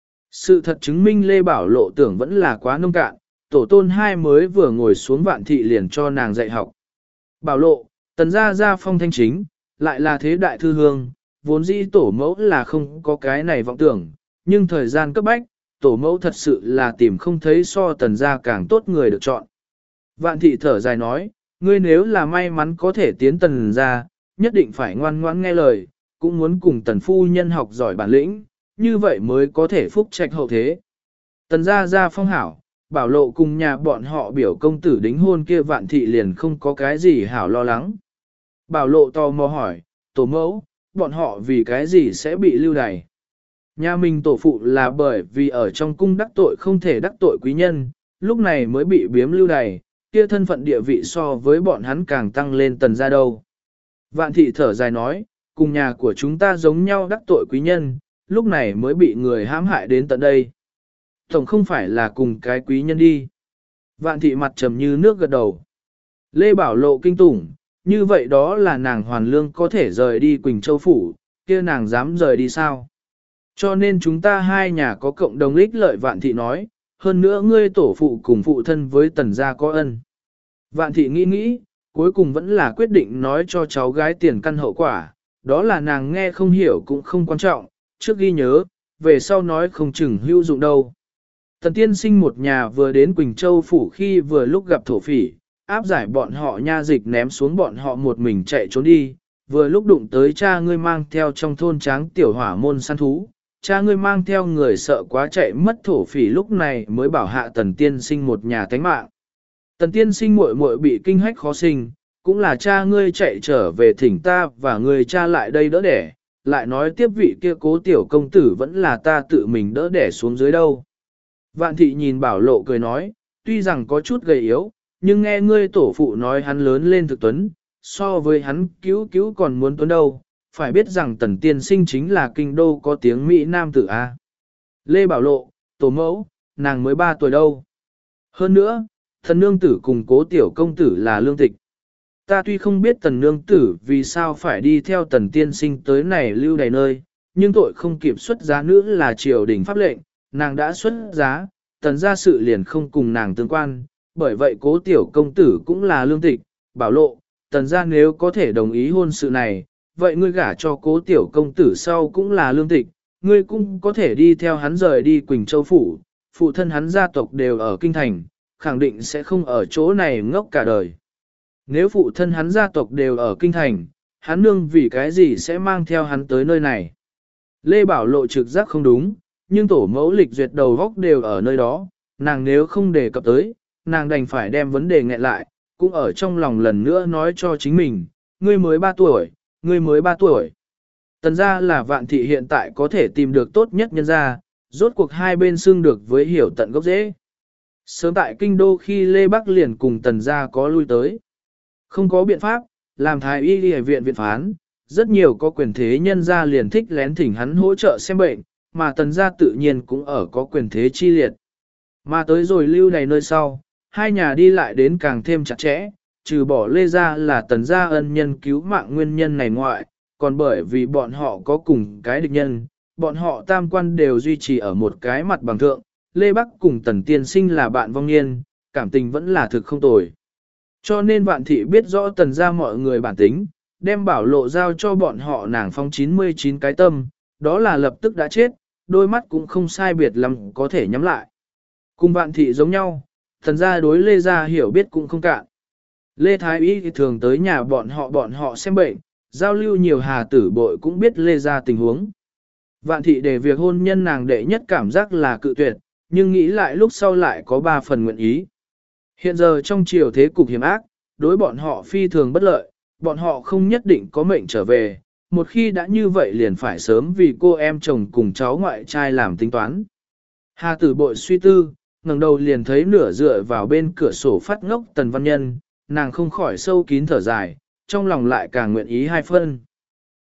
[SPEAKER 1] Sự thật chứng minh Lê Bảo Lộ tưởng vẫn là quá nông cạn, tổ tôn hai mới vừa ngồi xuống Vạn Thị liền cho nàng dạy học. Bảo Lộ, Tần Gia gia phong thanh chính, lại là thế đại thư hương, vốn dĩ tổ mẫu là không có cái này vọng tưởng, nhưng thời gian cấp bách, tổ mẫu thật sự là tìm không thấy so Tần Gia càng tốt người được chọn. Vạn Thị thở dài nói, ngươi nếu là may mắn có thể tiến Tần Gia, nhất định phải ngoan ngoãn nghe lời, cũng muốn cùng Tần phu nhân học giỏi bản lĩnh, như vậy mới có thể phúc trạch hậu thế. Tần Gia gia phong hảo, Bảo Lộ cùng nhà bọn họ biểu công tử đính hôn kia Vạn Thị liền không có cái gì hảo lo lắng. Bảo Lộ tò mò hỏi, tổ mẫu, bọn họ vì cái gì sẽ bị lưu đày? Nhà mình tổ phụ là bởi vì ở trong cung đắc tội không thể đắc tội quý nhân, lúc này mới bị biếm lưu đày, kia thân phận địa vị so với bọn hắn càng tăng lên Tần Gia đâu. Vạn Thị thở dài nói, cùng nhà của chúng ta giống nhau đắc tội quý nhân, lúc này mới bị người hãm hại đến tận đây. Tổng không phải là cùng cái quý nhân đi. Vạn Thị mặt trầm như nước gật đầu. Lê Bảo Lộ kinh tủng, như vậy đó là nàng hoàn lương có thể rời đi Quỳnh Châu Phủ, kia nàng dám rời đi sao? Cho nên chúng ta hai nhà có cộng đồng ích lợi. Vạn Thị nói, hơn nữa ngươi tổ phụ cùng phụ thân với Tần Gia có ân. Vạn Thị nghĩ nghĩ, cuối cùng vẫn là quyết định nói cho cháu gái tiền căn hậu quả, đó là nàng nghe không hiểu cũng không quan trọng, trước ghi nhớ, về sau nói không chừng hữu dụng đâu. Tần tiên sinh một nhà vừa đến Quỳnh Châu Phủ khi vừa lúc gặp thổ phỉ, áp giải bọn họ nha dịch ném xuống bọn họ một mình chạy trốn đi, vừa lúc đụng tới cha ngươi mang theo trong thôn tráng tiểu hỏa môn săn thú, cha ngươi mang theo người sợ quá chạy mất thổ phỉ lúc này mới bảo hạ tần tiên sinh một nhà tánh mạng. Tần tiên sinh muội muội bị kinh hách khó sinh, cũng là cha ngươi chạy trở về thỉnh ta và người cha lại đây đỡ đẻ, lại nói tiếp vị kia cố tiểu công tử vẫn là ta tự mình đỡ đẻ xuống dưới đâu. Vạn Thị nhìn Bảo Lộ cười nói, tuy rằng có chút gầy yếu, nhưng nghe ngươi tổ phụ nói hắn lớn lên thực tuấn, so với hắn cứu cứu còn muốn tuấn đâu, phải biết rằng tần tiên sinh chính là kinh đô có tiếng Mỹ Nam tử A. Lê Bảo Lộ, tổ mẫu, nàng mới 3 tuổi đâu. Hơn nữa, thần nương tử cùng cố tiểu công tử là lương tịch. Ta tuy không biết tần nương tử vì sao phải đi theo tần tiên sinh tới này lưu đầy nơi, nhưng tội không kịp xuất giá nữ là triều đình pháp lệnh, nàng đã xuất giá, tần gia sự liền không cùng nàng tương quan, bởi vậy cố tiểu công tử cũng là lương tịch. Bảo Lộ, tần gia nếu có thể đồng ý hôn sự này, vậy ngươi gả cho cố tiểu công tử sau cũng là lương tịch, ngươi cũng có thể đi theo hắn rời đi Quỳnh Châu Phủ, phụ thân hắn gia tộc đều ở Kinh Thành, khẳng định sẽ không ở chỗ này ngốc cả đời. Nếu phụ thân hắn gia tộc đều ở Kinh Thành, hắn nương vì cái gì sẽ mang theo hắn tới nơi này? Lê Bảo Lộ trực giác không đúng, nhưng tổ mẫu lịch duyệt đầu góc đều ở nơi đó, nàng nếu không đề cập tới, nàng đành phải đem vấn đề nghẹn lại, cũng ở trong lòng lần nữa nói cho chính mình, ngươi mới 3 tuổi, ngươi mới 3 tuổi. Tần gia là Vạn Thị hiện tại có thể tìm được tốt nhất nhân gia, rốt cuộc hai bên xưng được với hiểu tận gốc rễ. Sớm tại kinh đô khi Lê Bắc liền cùng tần gia có lui tới. Không có biện pháp, làm thái y y viện viện phán, rất nhiều có quyền thế nhân gia liền thích lén thỉnh hắn hỗ trợ xem bệnh, mà tần gia tự nhiên cũng ở có quyền thế chi liệt. Mà tới rồi lưu này nơi sau, hai nhà đi lại đến càng thêm chặt chẽ, trừ bỏ Lê gia là tần gia ân nhân cứu mạng nguyên nhân này ngoại, còn bởi vì bọn họ có cùng cái địch nhân, bọn họ tam quan đều duy trì ở một cái mặt bằng thượng, Lê Bắc cùng tần tiên sinh là bạn vong niên, cảm tình vẫn là thực không tồi. Cho nên Vạn Thị biết rõ tần gia mọi người bản tính, đem Bảo Lộ giao cho bọn họ nàng phong 99 cái tâm, đó là lập tức đã chết, đôi mắt cũng không sai biệt lắm có thể nhắm lại. Cùng Vạn Thị giống nhau, tần gia đối Lê gia hiểu biết cũng không cạn. Lê Thái Y thì thường tới nhà bọn họ xem bệnh, giao lưu nhiều hà tử bội cũng biết Lê gia tình huống. Vạn Thị để việc hôn nhân nàng đệ nhất cảm giác là cự tuyệt, nhưng nghĩ lại lúc sau lại có 3 phần nguyện ý. Hiện giờ trong triều thế cục hiểm ác, đối bọn họ phi thường bất lợi, bọn họ không nhất định có mệnh trở về, một khi đã như vậy liền phải sớm vì cô em chồng cùng cháu ngoại trai làm tính toán. Hà tử bội suy tư, ngẩng đầu liền thấy nửa dựa vào bên cửa sổ phát ngốc Tần Văn Nhân, nàng không khỏi sâu kín thở dài, trong lòng lại càng nguyện ý 2 phân.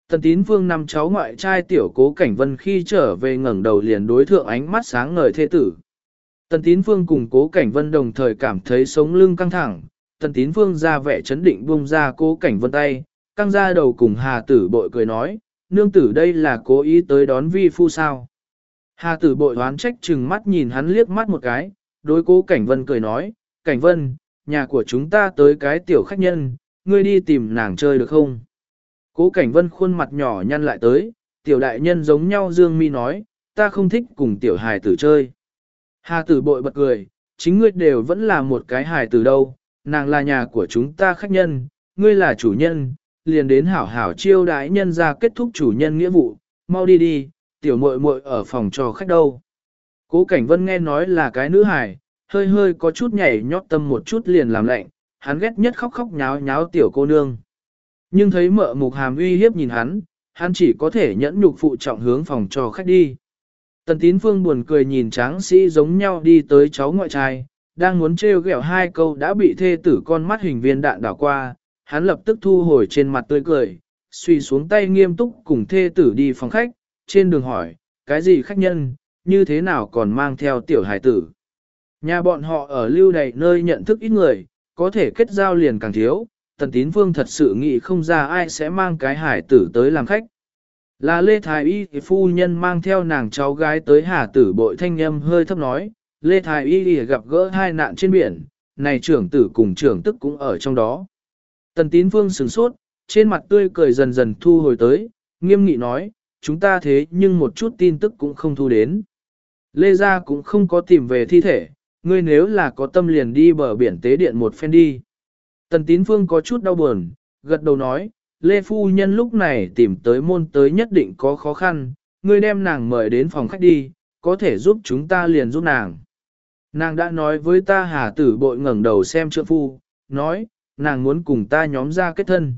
[SPEAKER 1] Tần Tín Phương năm cháu ngoại trai tiểu Cố Cảnh Vân khi trở về ngẩng đầu liền đối thượng ánh mắt sáng ngời thê tử. Tần Tín Phương cùng Cố Cảnh Vân đồng thời cảm thấy sống lưng căng thẳng, Tần Tín Phương ra vẻ chấn định buông ra Cố Cảnh Vân tay, căng ra đầu cùng Hà Tử Bội cười nói, nương tử đây là cố ý tới đón vi phu sao. Hà Tử Bội đoán trách chừng mắt nhìn hắn liếc mắt một cái, đối Cố Cảnh Vân cười nói, Cảnh Vân, nhà của chúng ta tới cái tiểu khách nhân, ngươi đi tìm nàng chơi được không? Cố Cảnh Vân khuôn mặt nhỏ nhăn lại tới, tiểu đại nhân giống nhau dương mi nói, ta không thích cùng tiểu hài tử chơi. Hà Tử Bội bật cười, chính ngươi đều vẫn là một cái hài tử đâu, nàng là nhà của chúng ta khách nhân, ngươi là chủ nhân, liền đến hảo hảo chiêu đãi nhân ra kết thúc chủ nhân nghĩa vụ, mau đi đi, tiểu muội muội ở phòng cho khách đâu. Cố Cảnh Vân nghe nói là cái nữ hài, hơi hơi có chút nhảy nhót tâm một chút liền làm lạnh, hắn ghét nhất khóc khóc nháo nháo tiểu cô nương. Nhưng thấy mợ Mục Hàm uy hiếp nhìn hắn chỉ có thể nhẫn nhục phụ trọng hướng phòng cho khách đi. Tần Tín Phương buồn cười nhìn tráng sĩ giống nhau đi tới cháu ngoại trai, đang muốn trêu ghẹo hai câu đã bị thê tử con mắt hình viên đạn đảo qua, hắn lập tức thu hồi trên mặt tươi cười, suy xuống tay nghiêm túc cùng thê tử đi phòng khách, trên đường hỏi, cái gì khách nhân, như thế nào còn mang theo tiểu hải tử. Nhà bọn họ ở lưu đầy nơi nhận thức ít người, có thể kết giao liền càng thiếu, Tần Tín Phương thật sự nghĩ không ra ai sẽ mang cái hải tử tới làm khách. Là Lê Thái Y thì phu nhân mang theo nàng cháu gái tới Hà Tử Bội thanh âm hơi thấp nói, Lê Thái Y gặp gỡ hai nạn trên biển, này trưởng tử cùng trưởng tức cũng ở trong đó. Tần Tín Phương sửng sốt, trên mặt tươi cười dần dần thu hồi tới, nghiêm nghị nói, chúng ta thế nhưng một chút tin tức cũng không thu đến. Lê Gia cũng không có tìm về thi thể, ngươi nếu là có tâm liền đi bờ biển tế điện một phen đi. Tần Tín Phương có chút đau buồn, gật đầu nói, Lê Phu Nhân lúc này tìm tới môn tới nhất định có khó khăn, ngươi đem nàng mời đến phòng khách đi, có thể giúp chúng ta liền giúp nàng. Nàng đã nói với ta Hà Tử Bội ngẩng đầu xem trượng phu, nói, nàng muốn cùng ta nhóm ra kết thân.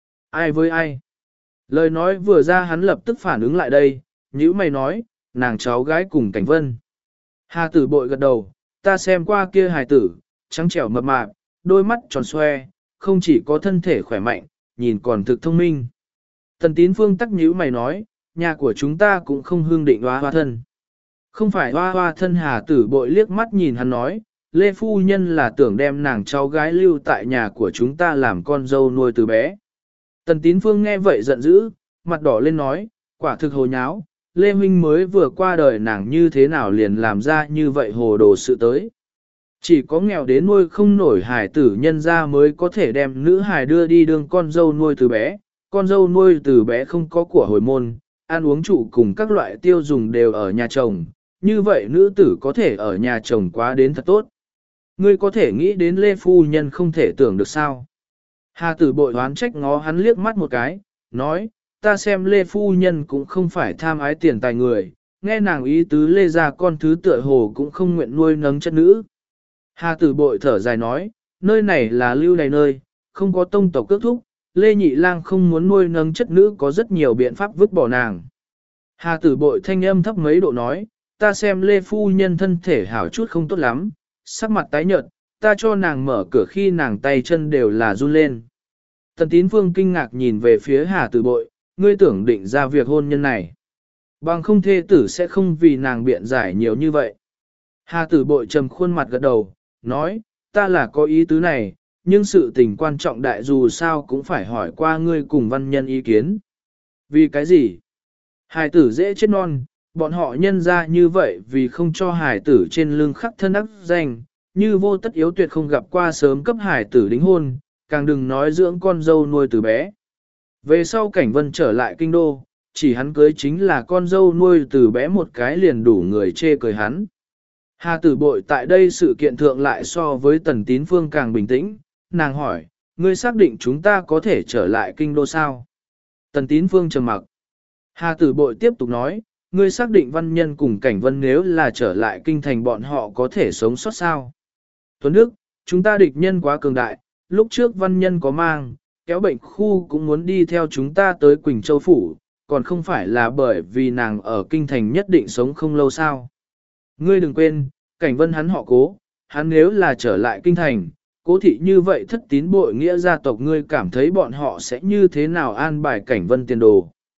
[SPEAKER 1] Ai với ai? Lời nói vừa ra hắn lập tức phản ứng lại đây, nhữ mày nói, nàng cháu gái cùng Cảnh Vân. Hà Tử Bội gật đầu, ta xem qua kia hài tử, trắng trẻo mập mạp, đôi mắt tròn xoe, không chỉ có thân thể khỏe mạnh, nhìn còn thực thông minh. Tần Tín Phương tắc nhữ mày nói, nhà của chúng ta cũng không hương định hoa hoa thân. Không phải hoa hoa thân. Hà Tử Bội liếc mắt nhìn hắn nói, Lê Phu Nhân là tưởng đem nàng cháu gái lưu tại nhà của chúng ta làm con dâu nuôi từ bé. Tần Tín Phương nghe vậy giận dữ, mặt đỏ lên nói, quả thực hồ nháo, Lê Huynh mới vừa qua đời nàng như thế nào liền làm ra như vậy hồ đồ sự tới. Chỉ có nghèo đến nuôi không nổi hài tử nhân ra mới có thể đem nữ hài đưa đi đương con dâu nuôi từ bé, con dâu nuôi từ bé không có của hồi môn, ăn uống trụ cùng các loại tiêu dùng đều ở nhà chồng, như vậy nữ tử có thể ở nhà chồng quá đến thật tốt. Ngươi có thể nghĩ đến Lê Phu Nhân không thể tưởng được sao. Hà Tử Bội oán trách ngó hắn liếc mắt một cái, nói, ta xem Lê Phu Nhân cũng không phải tham ái tiền tài người, nghe nàng ý tứ Lê ra con thứ tựa hồ cũng không nguyện nuôi nấng chất nữ. Hà Tử Bội thở dài nói, nơi này là lưu đày nơi, không có tông tộc cước thúc, Lê Nhị Lang không muốn nuôi nấng chất nữ có rất nhiều biện pháp vứt bỏ nàng. Hà Tử Bội thanh âm thấp mấy độ nói, ta xem Lê Phu Nhân thân thể hảo chút không tốt lắm, sắc mặt tái nhợt, ta cho nàng mở cửa khi nàng tay chân đều là run lên. Tần Tín Phương kinh ngạc nhìn về phía Hà Tử Bội, ngươi tưởng định ra việc hôn nhân này. Bằng không thê tử sẽ không vì nàng biện giải nhiều như vậy. Hà Tử Bội trầm khuôn mặt gật đầu, nói, ta là có ý tứ này, nhưng sự tình quan trọng đại dù sao cũng phải hỏi qua ngươi cùng văn nhân ý kiến. Vì cái gì? Hài tử dễ chết non, bọn họ nhân ra như vậy vì không cho hài tử trên lưng khắc thân ác danh, như vô tất yếu tuyệt không gặp qua sớm cấp hài tử đính hôn, càng đừng nói dưỡng con dâu nuôi từ bé. Về sau Cảnh Vân trở lại kinh đô, chỉ hắn cưới chính là con dâu nuôi từ bé một cái liền đủ người chê cười hắn. Hà Tử Bội tại đây sự kiện thượng lại so với Tần Tín Phương càng bình tĩnh, nàng hỏi, ngươi xác định chúng ta có thể trở lại kinh đô sao? Tần Tín Phương trầm mặc. Hà Tử Bội tiếp tục nói, ngươi xác định văn nhân cùng Cảnh Vân nếu là trở lại kinh thành bọn họ có thể sống sót sao? Tuấn Đức, chúng ta địch nhân quá cường đại, lúc trước văn nhân có mang, kéo bệnh khu cũng muốn đi theo chúng ta tới Quỳnh Châu Phủ, còn không phải là bởi vì nàng ở kinh thành nhất định sống không lâu sao? Ngươi đừng quên, Cảnh Vân hắn họ Cố, hắn nếu là trở lại kinh thành, Cố thị như vậy thất tín bội nghĩa gia tộc ngươi cảm thấy bọn họ sẽ như thế nào an bài Cảnh Vân tiền đồ.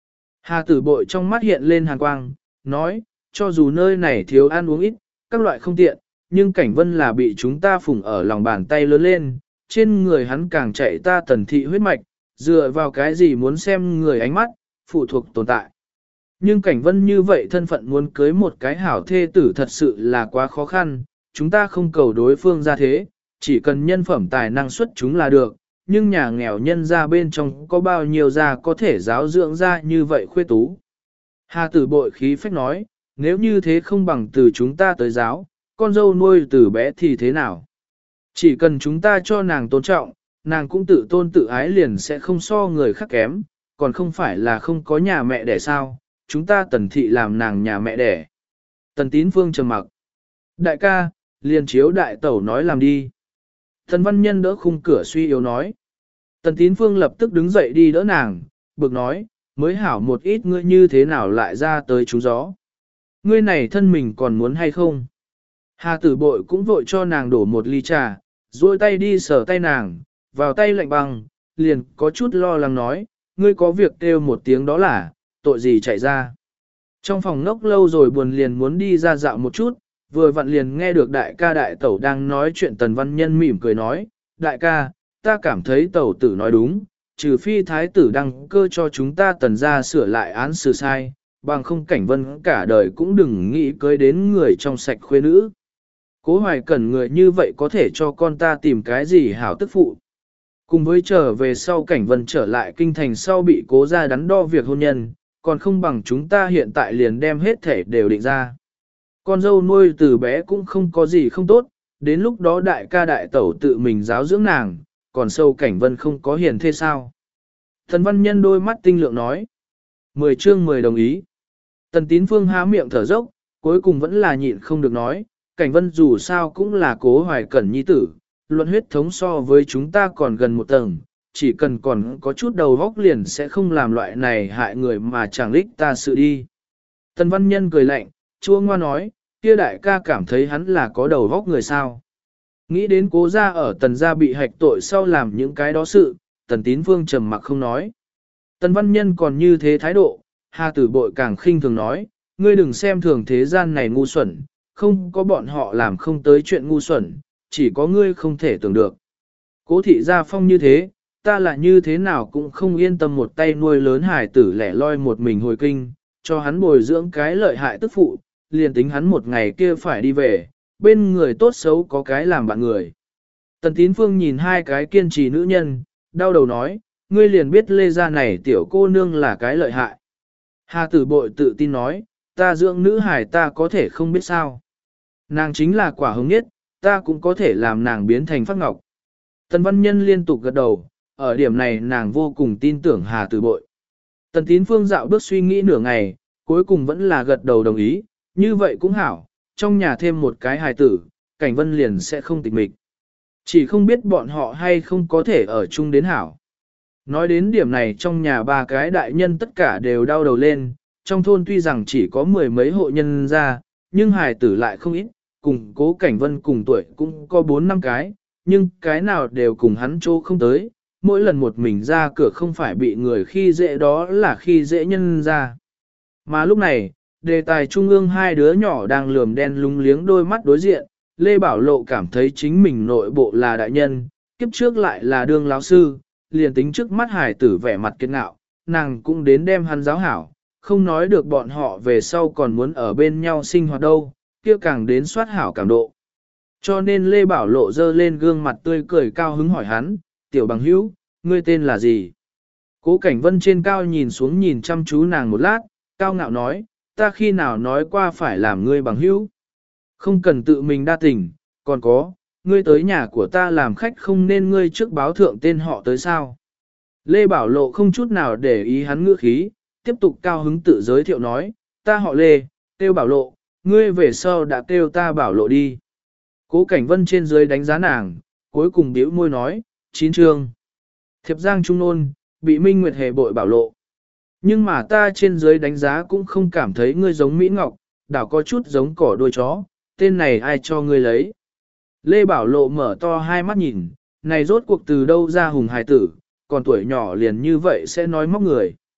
[SPEAKER 1] Hà tử bội trong mắt hiện lên hàn quang, nói, cho dù nơi này thiếu ăn uống ít, các loại không tiện, nhưng Cảnh Vân là bị chúng ta phủng ở lòng bàn tay lớn lên, trên người hắn càng chạy ta Tần thị huyết mạch, dựa vào cái gì muốn xem người ánh mắt, phụ thuộc tồn tại. Nhưng Cảnh Vân như vậy thân phận muốn cưới một cái hảo thê tử thật sự là quá khó khăn, chúng ta không cầu đối phương ra thế, chỉ cần nhân phẩm tài năng xuất chúng là được, nhưng nhà nghèo nhân ra bên trong có bao nhiêu gia có thể giáo dưỡng ra như vậy khuê tú. Hà tử bội khí phách nói, nếu như thế không bằng từ chúng ta tới giáo, con dâu nuôi từ bé thì thế nào? Chỉ cần chúng ta cho nàng tôn trọng, nàng cũng tự tôn tự ái liền sẽ không so người khác kém, còn không phải là không có nhà mẹ đẻ sao, chúng ta Tần thị làm nàng nhà mẹ đẻ. Tần Tín Phương trầm mặc. Đại ca, liền chiếu đại tẩu nói làm đi. Tần Văn Nhân đỡ khung cửa suy yếu nói. Tần Tín Phương lập tức đứng dậy đi đỡ nàng, bực nói, mới hảo một ít ngươi như thế nào lại ra tới trúng gió. Ngươi này thân mình còn muốn hay không? Hà tử bội cũng vội cho nàng đổ một ly trà, duỗi tay đi sờ tay nàng, vào tay lạnh băng, liền có chút lo lắng nói, ngươi có việc kêu một tiếng đó là, tội gì chạy ra. Trong phòng ngốc lâu rồi buồn liền muốn đi ra dạo một chút, vừa vặn liền nghe được đại ca đại tẩu đang nói chuyện. Tần Văn Nhân mỉm cười nói, đại ca, ta cảm thấy tẩu tử nói đúng, trừ phi thái tử đăng cơ cho chúng ta Tần ra sửa lại án xử sai, bằng không Cảnh Vân cả đời cũng đừng nghĩ cưới đến người trong sạch khuê nữ. Cố Hoài Cẩn người như vậy có thể cho con ta tìm cái gì hảo tức phụ. Cùng với trở về sau Cảnh Vân trở lại kinh thành sau bị cố ra đắn đo việc hôn nhân, còn không bằng chúng ta hiện tại liền đem hết thể đều định ra. Con dâu nuôi từ bé cũng không có gì không tốt, đến lúc đó đại ca đại tẩu tự mình giáo dưỡng nàng, còn sâu Cảnh Vân không có hiền thế sao. Tần Văn Nhân đôi mắt tinh lượng nói. 10 chương 10 đồng ý. Tần Tín Phương há miệng thở dốc, cuối cùng vẫn là nhịn không được nói, Cảnh Vân dù sao cũng là Cố Hoài Cẩn nhi tử, luận huyết thống so với chúng ta còn gần một tầng, chỉ cần còn có chút đầu góc liền sẽ không làm loại này hại người mà chẳng lích ta sự đi. Tần Văn Nhân cười lạnh, chua ngoa nói, kia đại ca cảm thấy hắn là có đầu góc người sao. Nghĩ đến Cố gia ở Tần gia bị hạch tội sau làm những cái đó sự, Tần Tín Phương trầm mặc không nói. Tần Văn Nhân còn như thế thái độ, Hà tử bội càng khinh thường nói, ngươi đừng xem thường thế gian này ngu xuẩn, không có bọn họ làm không tới chuyện ngu xuẩn, chỉ có ngươi không thể tưởng được. Cố thị gia phong như thế, ta là như thế nào cũng không yên tâm một tay nuôi lớn hải tử lẻ loi một mình hồi kinh, cho hắn bồi dưỡng cái lợi hại tức phụ, liền tính hắn một ngày kia phải đi về, bên người tốt xấu có cái làm bạn người. Tần Tín Phương nhìn hai cái kiên trì nữ nhân, đau đầu nói, ngươi liền biết lê gia này tiểu cô nương là cái lợi hại. Hà tử bội tự tin nói, ta dưỡng nữ hải ta có thể không biết sao. Nàng chính là quả hồng nhất, ta cũng có thể làm nàng biến thành phát ngọc. Tần Văn Nhân liên tục gật đầu, ở điểm này nàng vô cùng tin tưởng Hà tử bội. Tần Tín Phương dạo bước suy nghĩ nửa ngày, cuối cùng vẫn là gật đầu đồng ý, như vậy cũng hảo, trong nhà thêm một cái hài tử, Cảnh Vân liền sẽ không tịch mịch. Chỉ không biết bọn họ hay không có thể ở chung đến hảo. Nói đến điểm này trong nhà ba cái đại nhân tất cả đều đau đầu lên, trong thôn tuy rằng chỉ có mười mấy hộ nhân ra, nhưng hài tử lại không ít, cùng Cố Cảnh Vân cùng tuổi cũng có 4-5 cái, nhưng cái nào đều cùng hắn chỗ không tới, mỗi lần một mình ra cửa không phải bị người khi dễ đó là khi dễ nhân ra. Mà lúc này, đề tài trung ương hai đứa nhỏ đang lườm đen lúng liếng đôi mắt đối diện, Lê Bảo Lộ cảm thấy chính mình nội bộ là đại nhân, kiếp trước lại là đương lão sư, liền tính trước mắt hải tử vẻ mặt kiệt ngạo, nàng cũng đến đem hắn giáo hảo, không nói được bọn họ về sau còn muốn ở bên nhau sinh hoạt đâu, kia càng đến soát hảo cảm độ. Cho nên Lê Bảo Lộ dơ lên gương mặt tươi cười cao hứng hỏi hắn, tiểu bằng hữu, ngươi tên là gì? Cố Cảnh Vân trên cao nhìn xuống nhìn chăm chú nàng một lát, cao ngạo nói, ta khi nào nói qua phải làm ngươi bằng hữu? Không cần tự mình đa tình, còn có, ngươi tới nhà của ta làm khách không nên ngươi trước báo thượng tên họ tới sao? Lê Bảo Lộ không chút nào để ý hắn ngữ khí, tiếp tục cao hứng tự giới thiệu nói, ta họ Lê, kêu Bảo Lộ, ngươi về sau đã kêu ta Bảo Lộ đi. Cố Cảnh Vân trên dưới đánh giá nàng, cuối cùng bĩu môi nói, 9 chương. Thiệp giang trung nôn, bị Minh Nguyệt hề bội Bảo Lộ. Nhưng mà ta trên dưới đánh giá cũng không cảm thấy ngươi giống Mỹ Ngọc, đảo có chút giống cỏ đuôi chó, tên này ai cho ngươi lấy. Lê Bảo Lộ mở to hai mắt nhìn, này rốt cuộc từ đâu ra hùng hài tử, còn tuổi nhỏ liền như vậy sẽ nói móc người.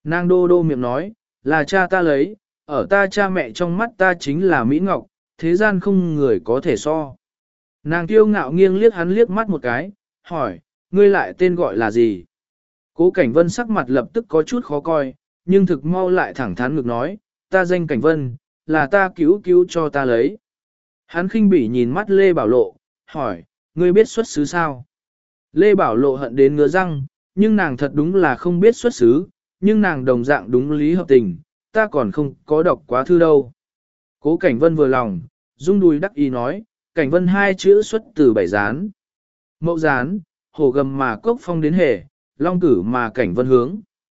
[SPEAKER 1] Nàng đô đô miệng nói, là cha ta lấy, ở ta cha mẹ trong mắt ta chính là Mỹ Ngọc, thế gian không người có thể so. Nàng kiêu ngạo nghiêng liếc hắn liếc mắt một cái, hỏi, ngươi lại tên gọi là gì? Cố Cảnh Vân sắc mặt lập tức có chút khó coi, nhưng thực mau lại thẳng thắn ngược nói, ta danh Cảnh Vân, là ta cứu cứu cho ta lấy. Hắn khinh bỉ nhìn mắt Lê Bảo Lộ, hỏi, ngươi biết xuất xứ sao? Lê Bảo Lộ hận đến ngứa răng, nhưng nàng thật đúng là không biết xuất xứ, nhưng nàng đồng dạng đúng lý hợp tình, ta còn không có đọc quá thư đâu. Cố Cảnh Vân vừa lòng, rung đùi đắc ý nói, Cảnh Vân hai chữ xuất từ bảy gián. Mậu gián, hồ gầm mà cốc phong đến hề, long cử mà Cảnh Vân hướng.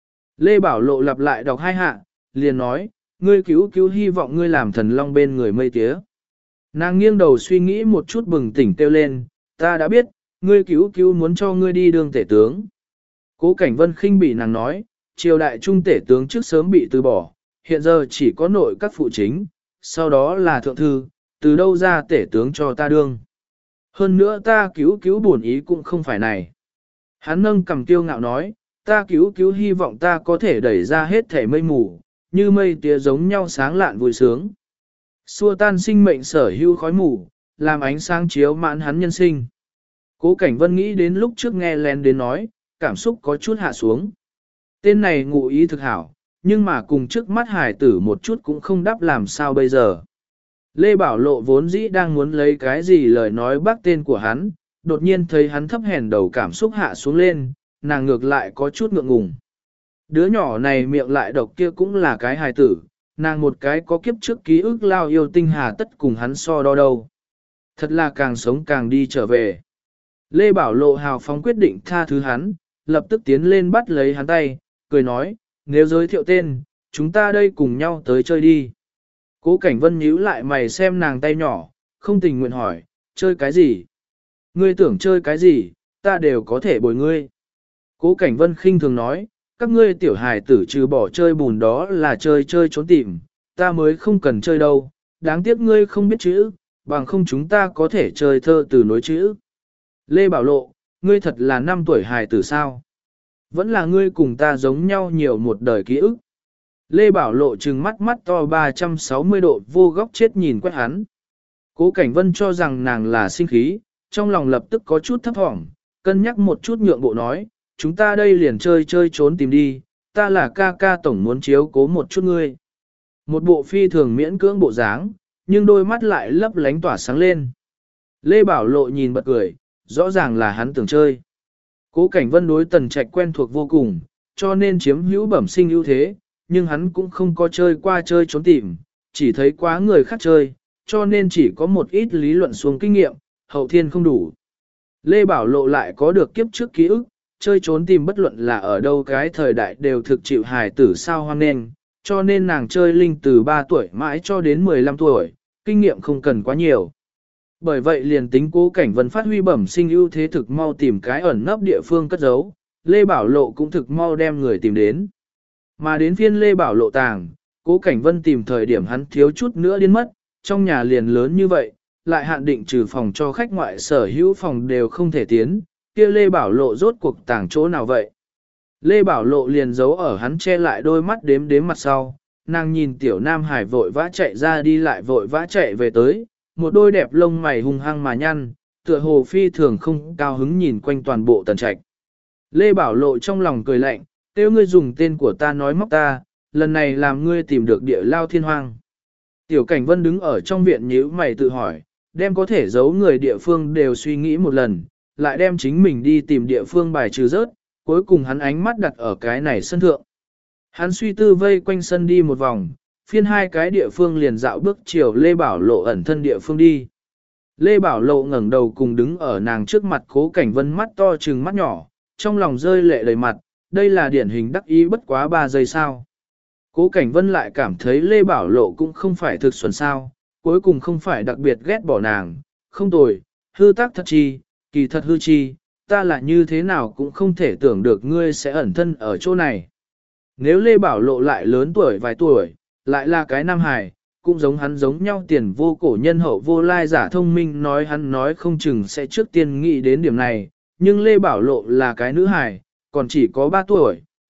[SPEAKER 1] Lê Bảo Lộ lặp lại đọc hai hạ, liền nói, ngươi cứu cứu hy vọng ngươi làm thần long bên người mây tía. Nàng nghiêng đầu suy nghĩ một chút bừng tỉnh kêu lên, ta đã biết, ngươi cứu cứu muốn cho ngươi đi đương tể tướng. Cố Cảnh Vân khinh bị nàng nói, triều đại trung tể tướng trước sớm bị từ bỏ, hiện giờ chỉ có nội các phụ chính, sau đó là thượng thư, từ đâu ra tể tướng cho ta đương. Hơn nữa ta cứu cứu bổn ý cũng không phải này. Hắn nâng cầm kiêu ngạo nói, ta cứu cứu hy vọng ta có thể đẩy ra hết thể mây mù, như mây tía giống nhau sáng lạn vui sướng. Xua tan sinh mệnh sở hữu khói mù, làm ánh sáng chiếu mãn hắn nhân sinh. Cố Cảnh Vân nghĩ đến lúc trước nghe lén đến nói, cảm xúc có chút hạ xuống. Tên này ngụ ý thực hảo, nhưng mà cùng trước mắt hải tử một chút cũng không đáp làm sao bây giờ. Lê Bảo Lộ vốn dĩ đang muốn lấy cái gì lời nói bác tên của hắn, đột nhiên thấy hắn thấp hèn đầu cảm xúc hạ xuống lên, nàng ngược lại có chút ngượng ngùng. Đứa nhỏ này miệng lại độc kia cũng là cái hài tử, nàng một cái có kiếp trước ký ức lao yêu tinh hà tất cùng hắn so đo đâu. Thật là càng sống càng đi trở về. Lê Bảo Lộ hào phóng quyết định tha thứ hắn, lập tức tiến lên bắt lấy hắn tay, cười nói, nếu giới thiệu tên, chúng ta đây cùng nhau tới chơi đi. Cố Cảnh Vân nhíu lại mày xem nàng tay nhỏ, không tình nguyện hỏi, chơi cái gì? Ngươi tưởng chơi cái gì, ta đều có thể bồi ngươi. Cố Cảnh Vân khinh thường nói, các ngươi tiểu hài tử trừ bỏ chơi bùn đó là chơi trốn tìm, ta mới không cần chơi đâu, đáng tiếc ngươi không biết chữ, bằng không chúng ta có thể chơi thơ từ nối chữ. Lê Bảo Lộ, ngươi thật là 5 tuổi hài tử sao? Vẫn là ngươi cùng ta giống nhau nhiều một đời ký ức. Lê Bảo Lộ trừng mắt mắt to 360 độ vô góc chết nhìn quét hắn. Cố Cảnh Vân cho rằng nàng là sinh khí, trong lòng lập tức có chút thấp thỏm, cân nhắc một chút nhượng bộ nói, chúng ta đây liền chơi trốn tìm đi, ta là ca ca tổng muốn chiếu cố một chút ngươi. Một bộ phi thường miễn cưỡng bộ dáng, nhưng đôi mắt lại lấp lánh tỏa sáng lên. Lê Bảo Lộ nhìn bật cười, rõ ràng là hắn tưởng chơi. Cố Cảnh Vân đối Tần Trạch quen thuộc vô cùng, cho nên chiếm hữu bẩm sinh ưu thế, nhưng hắn cũng không có chơi qua chơi trốn tìm, chỉ thấy quá người khác chơi, cho nên chỉ có một ít lý luận xuống kinh nghiệm, hậu thiên không đủ. Lê Bảo Lộ lại có được kiếp trước ký ức, chơi trốn tìm bất luận là ở đâu cái thời đại đều thực chịu hài tử sao hoan nên, cho nên nàng chơi linh từ 3 tuổi mãi cho đến 15 tuổi, kinh nghiệm không cần quá nhiều. Bởi vậy liền tính Cố Cảnh Vân phát huy bẩm sinh ưu thế thực mau tìm cái ẩn nấp địa phương cất giấu, Lê Bảo Lộ cũng thực mau đem người tìm đến. Mà đến phiên Lê Bảo Lộ tàng, Cố Cảnh Vân tìm thời điểm hắn thiếu chút nữa điên mất, trong nhà liền lớn như vậy, lại hạn định trừ phòng cho khách ngoại sở hữu phòng đều không thể tiến, kia Lê Bảo Lộ rốt cuộc tàng chỗ nào vậy? Lê Bảo Lộ liền giấu ở hắn che lại đôi mắt đếm mặt sau, nàng nhìn tiểu nam hải vội vã chạy ra đi lại vội vã chạy về tới, một đôi đẹp lông mày hung hăng mà nhăn, tựa hồ phi thường không cao hứng nhìn quanh toàn bộ Tần Trạch. Lê Bảo Lộ trong lòng cười lạnh, nếu ngươi dùng tên của ta nói móc ta, lần này làm ngươi tìm được địa lao thiên hoang. Tiểu Cảnh Vân đứng ở trong viện nhíu mày tự hỏi, đem có thể giấu người địa phương đều suy nghĩ một lần, lại đem chính mình đi tìm địa phương bài trừ rớt, cuối cùng hắn ánh mắt đặt ở cái này sân thượng. Hắn suy tư vây quanh sân đi một vòng, phiên hai cái địa phương liền dạo bước chiều Lê Bảo Lộ ẩn thân địa phương đi. Lê Bảo Lộ ngẩng đầu cùng đứng ở nàng trước mặt Cố Cảnh Vân mắt to trừng mắt nhỏ, trong lòng rơi lệ đầy mặt, đây là điển hình đắc ý bất quá 3 giây sao. Cố Cảnh Vân lại cảm thấy Lê Bảo Lộ cũng không phải thực xuẩn sao, cuối cùng không phải đặc biệt ghét bỏ nàng, không tồi, hư tác thật chi, kỳ thật hư chi, ta là như thế nào cũng không thể tưởng được ngươi sẽ ẩn thân ở chỗ này. Nếu Lê Bảo Lộ lại lớn tuổi vài tuổi, lại là cái nam hài, cũng giống hắn giống nhau tiền vô cổ nhân hậu vô lai giả thông minh nói hắn nói không chừng sẽ trước tiên nghĩ đến điểm này, nhưng Lê Bảo Lộ là cái nữ hài, còn chỉ có 3 tuổi,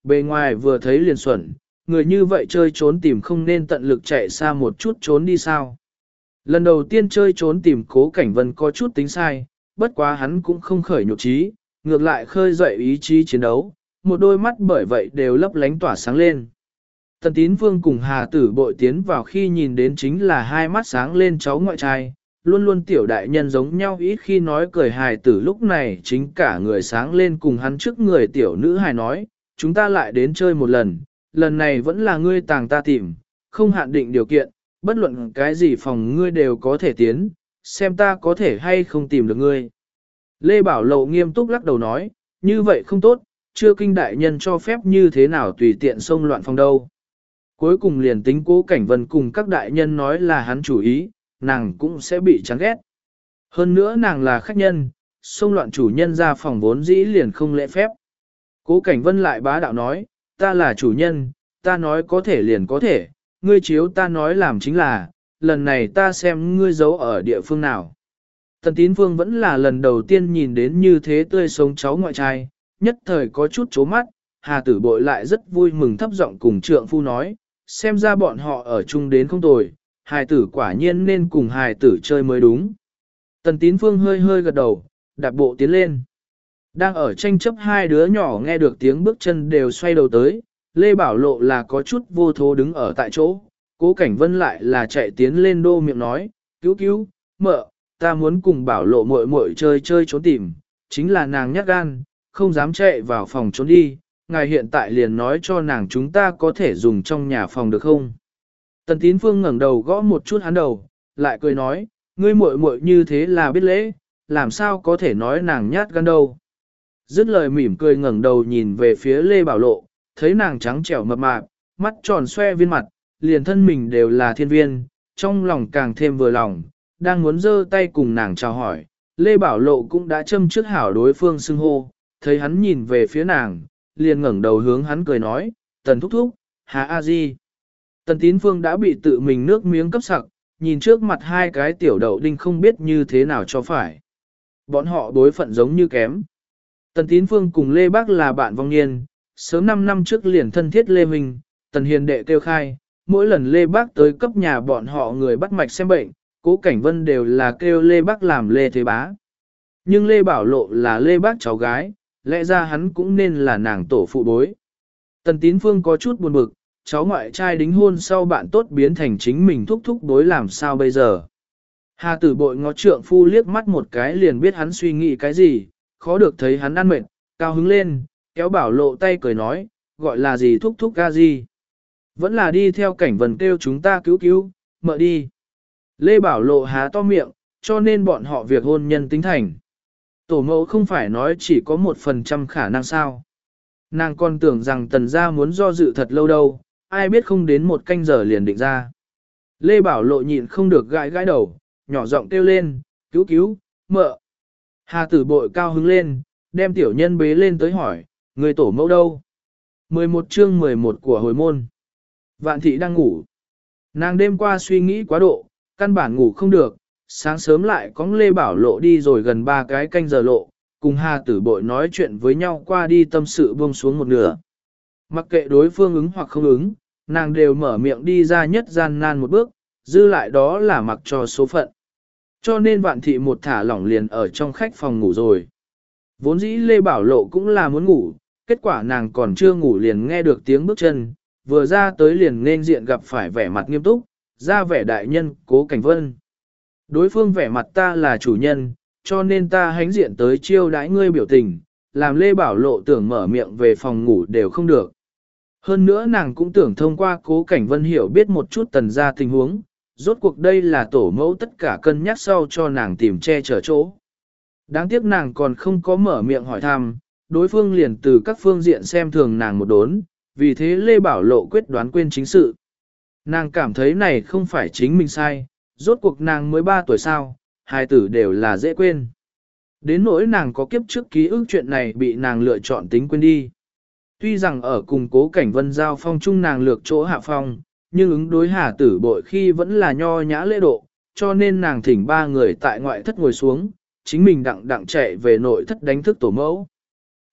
[SPEAKER 1] bề ngoài vừa thấy liền xuẩn, người như vậy chơi trốn tìm không nên tận lực chạy xa một chút trốn đi sao. Lần đầu tiên chơi trốn tìm Cố Cảnh Vân có chút tính sai, bất quá hắn cũng không khởi nhục trí, ngược lại khơi dậy ý chí chiến đấu, một đôi mắt bởi vậy đều lấp lánh tỏa sáng lên. Tần Tín Vương cùng Hà Tử Bội tiến vào khi nhìn đến chính là hai mắt sáng lên cháu ngoại trai, luôn luôn tiểu đại nhân giống nhau ít khi nói cười hài tử lúc này chính cả người sáng lên cùng hắn trước người tiểu nữ hài nói, chúng ta lại đến chơi một lần này vẫn là ngươi tàng ta tìm, không hạn định điều kiện, bất luận cái gì phòng ngươi đều có thể tiến, xem ta có thể hay không tìm được ngươi. Lê Bảo Lộ nghiêm túc lắc đầu nói, như vậy không tốt, chưa kinh đại nhân cho phép như thế nào tùy tiện xông loạn phòng đâu. Cuối cùng liền tính Cố Cảnh Vân cùng các đại nhân nói là hắn chủ ý, nàng cũng sẽ bị chán ghét. Hơn nữa nàng là khách nhân, xông loạn chủ nhân ra phòng vốn dĩ liền không lễ phép. Cố Cảnh Vân lại bá đạo nói, ta là chủ nhân, ta nói có thể liền có thể, ngươi chiếu ta nói làm chính là, lần này ta xem ngươi giấu ở địa phương nào. Tần Tín Phương vẫn là lần đầu tiên nhìn đến như thế tươi sống cháu ngoại trai, nhất thời có chút chố mắt, Hà Tử Bội lại rất vui mừng thấp giọng cùng trượng phu nói, xem ra bọn họ ở chung đến không tồi, hài tử quả nhiên nên cùng hài tử chơi mới đúng. Tần Tín Phương hơi hơi gật đầu, đạp bộ tiến lên. Đang ở tranh chấp hai đứa nhỏ nghe được tiếng bước chân đều xoay đầu tới, Lê Bảo Lộ là có chút vô thố đứng ở tại chỗ, Cố Cảnh Vân lại là chạy tiến lên đô miệng nói, cứu cứu, mợ, ta muốn cùng Bảo Lộ muội muội chơi trốn tìm, chính là nàng nhát gan, không dám chạy vào phòng trốn đi, ngài hiện tại liền nói cho nàng chúng ta có thể dùng trong nhà phòng được không? Tần Tín Phương ngẩng đầu gõ một chút hắn đầu, lại cười nói, ngươi muội muội như thế là biết lễ, làm sao có thể nói nàng nhát gan đâu. Dứt lời mỉm cười ngẩng đầu nhìn về phía Lê Bảo Lộ, thấy nàng trắng trẻo mập mạp, mắt tròn xoe viên mặt, liền thân mình đều là thiên viên, trong lòng càng thêm vừa lòng, đang muốn giơ tay cùng nàng chào hỏi, Lê Bảo Lộ cũng đã châm trước hảo đối phương xưng hô, thấy hắn nhìn về phía nàng, liền ngẩng đầu hướng hắn cười nói, Tần thúc thúc, Hà A Di. Tần Tín Phương đã bị tự mình nước miếng cấp sặc, nhìn trước mặt hai cái tiểu đậu đinh không biết như thế nào cho phải. Bọn họ đối phận giống như kém. Tần Tín Phương cùng Lê Bác là bạn vong niên, sớm 5 năm trước liền thân thiết Lê Minh, Tần Hiền đệ kêu khai, mỗi lần Lê Bác tới cấp nhà bọn họ người bắt mạch xem bệnh, Cố Cảnh Vân đều là kêu Lê Bác làm Lê Thế Bá. Nhưng Lê Bảo Lộ là Lê Bác cháu gái, lẽ ra hắn cũng nên là nàng tổ phụ bối. Tần Tín Phương có chút buồn bực, cháu ngoại trai đính hôn sau bạn tốt biến thành chính mình thúc thúc bối làm sao bây giờ. Hà Tử Bội ngó trượng phu liếc mắt một cái liền biết hắn suy nghĩ cái gì, khó được thấy hắn ăn mệt, cao hứng lên, kéo Bảo Lộ tay cười nói, gọi là gì thúc thúc ca gì. Vẫn là đi theo Cảnh Vân kêu chúng ta cứu cứu, mợ đi. Lê Bảo Lộ há to miệng, cho nên bọn họ việc hôn nhân tính thành. Tổ mẫu không phải nói chỉ có 1% khả năng sao. Nàng còn tưởng rằng Tần gia muốn do dự thật lâu đâu, ai biết không đến 1 canh giờ liền định ra. Lê Bảo Lộ nhịn không được gãi gãi đầu, nhỏ giọng kêu lên, cứu cứu, mợ. Hà Tử Bội cao hứng lên, đem tiểu nhân bế lên tới hỏi, người tổ mẫu đâu? 11 chương 11 của hồi môn. Vạn thị đang ngủ. Nàng đêm qua suy nghĩ quá độ, căn bản ngủ không được, sáng sớm lại có Lê Bảo Lộ đi rồi gần 3 cái canh giờ lộ, cùng Hà Tử Bội nói chuyện với nhau qua đi tâm sự buông xuống một nửa. Mặc kệ đối phương ứng hoặc không ứng, nàng đều mở miệng đi ra nhất gian nan một bước, dư lại đó là mặc cho số phận. Cho nên Vạn thị một thả lỏng liền ở trong khách phòng ngủ rồi. Vốn dĩ Lê Bảo Lộ cũng là muốn ngủ, kết quả nàng còn chưa ngủ liền nghe được tiếng bước chân, vừa ra tới liền nên diện gặp phải vẻ mặt nghiêm túc, ra vẻ đại nhân Cố Cảnh Vân. Đối phương vẻ mặt ta là chủ nhân, cho nên ta hánh diện tới chiêu đãi ngươi biểu tình, làm Lê Bảo Lộ tưởng mở miệng về phòng ngủ đều không được. Hơn nữa nàng cũng tưởng thông qua Cố Cảnh Vân hiểu biết một chút Tần gia tình huống, rốt cuộc đây là tổ mẫu tất cả cân nhắc sau cho nàng tìm che chở chỗ. Đáng tiếc nàng còn không có mở miệng hỏi thăm, đối phương liền từ các phương diện xem thường nàng một đốn, vì thế Lê Bảo Lộ quyết đoán quên chính sự. Nàng cảm thấy này không phải chính mình sai, rốt cuộc nàng mới 3 tuổi sao, hai tử đều là dễ quên. Đến nỗi nàng có kiếp trước ký ức chuyện này bị nàng lựa chọn tính quên đi. Tuy rằng ở cùng Cố Cảnh Vân giao phong chung nàng lược chỗ hạ phong, nhưng ứng đối Hà Tử Bội khi vẫn là nho nhã lễ độ, cho nên nàng thỉnh 3 người tại ngoại thất ngồi xuống, chính mình đặng chạy về nội thất đánh thức tổ mẫu.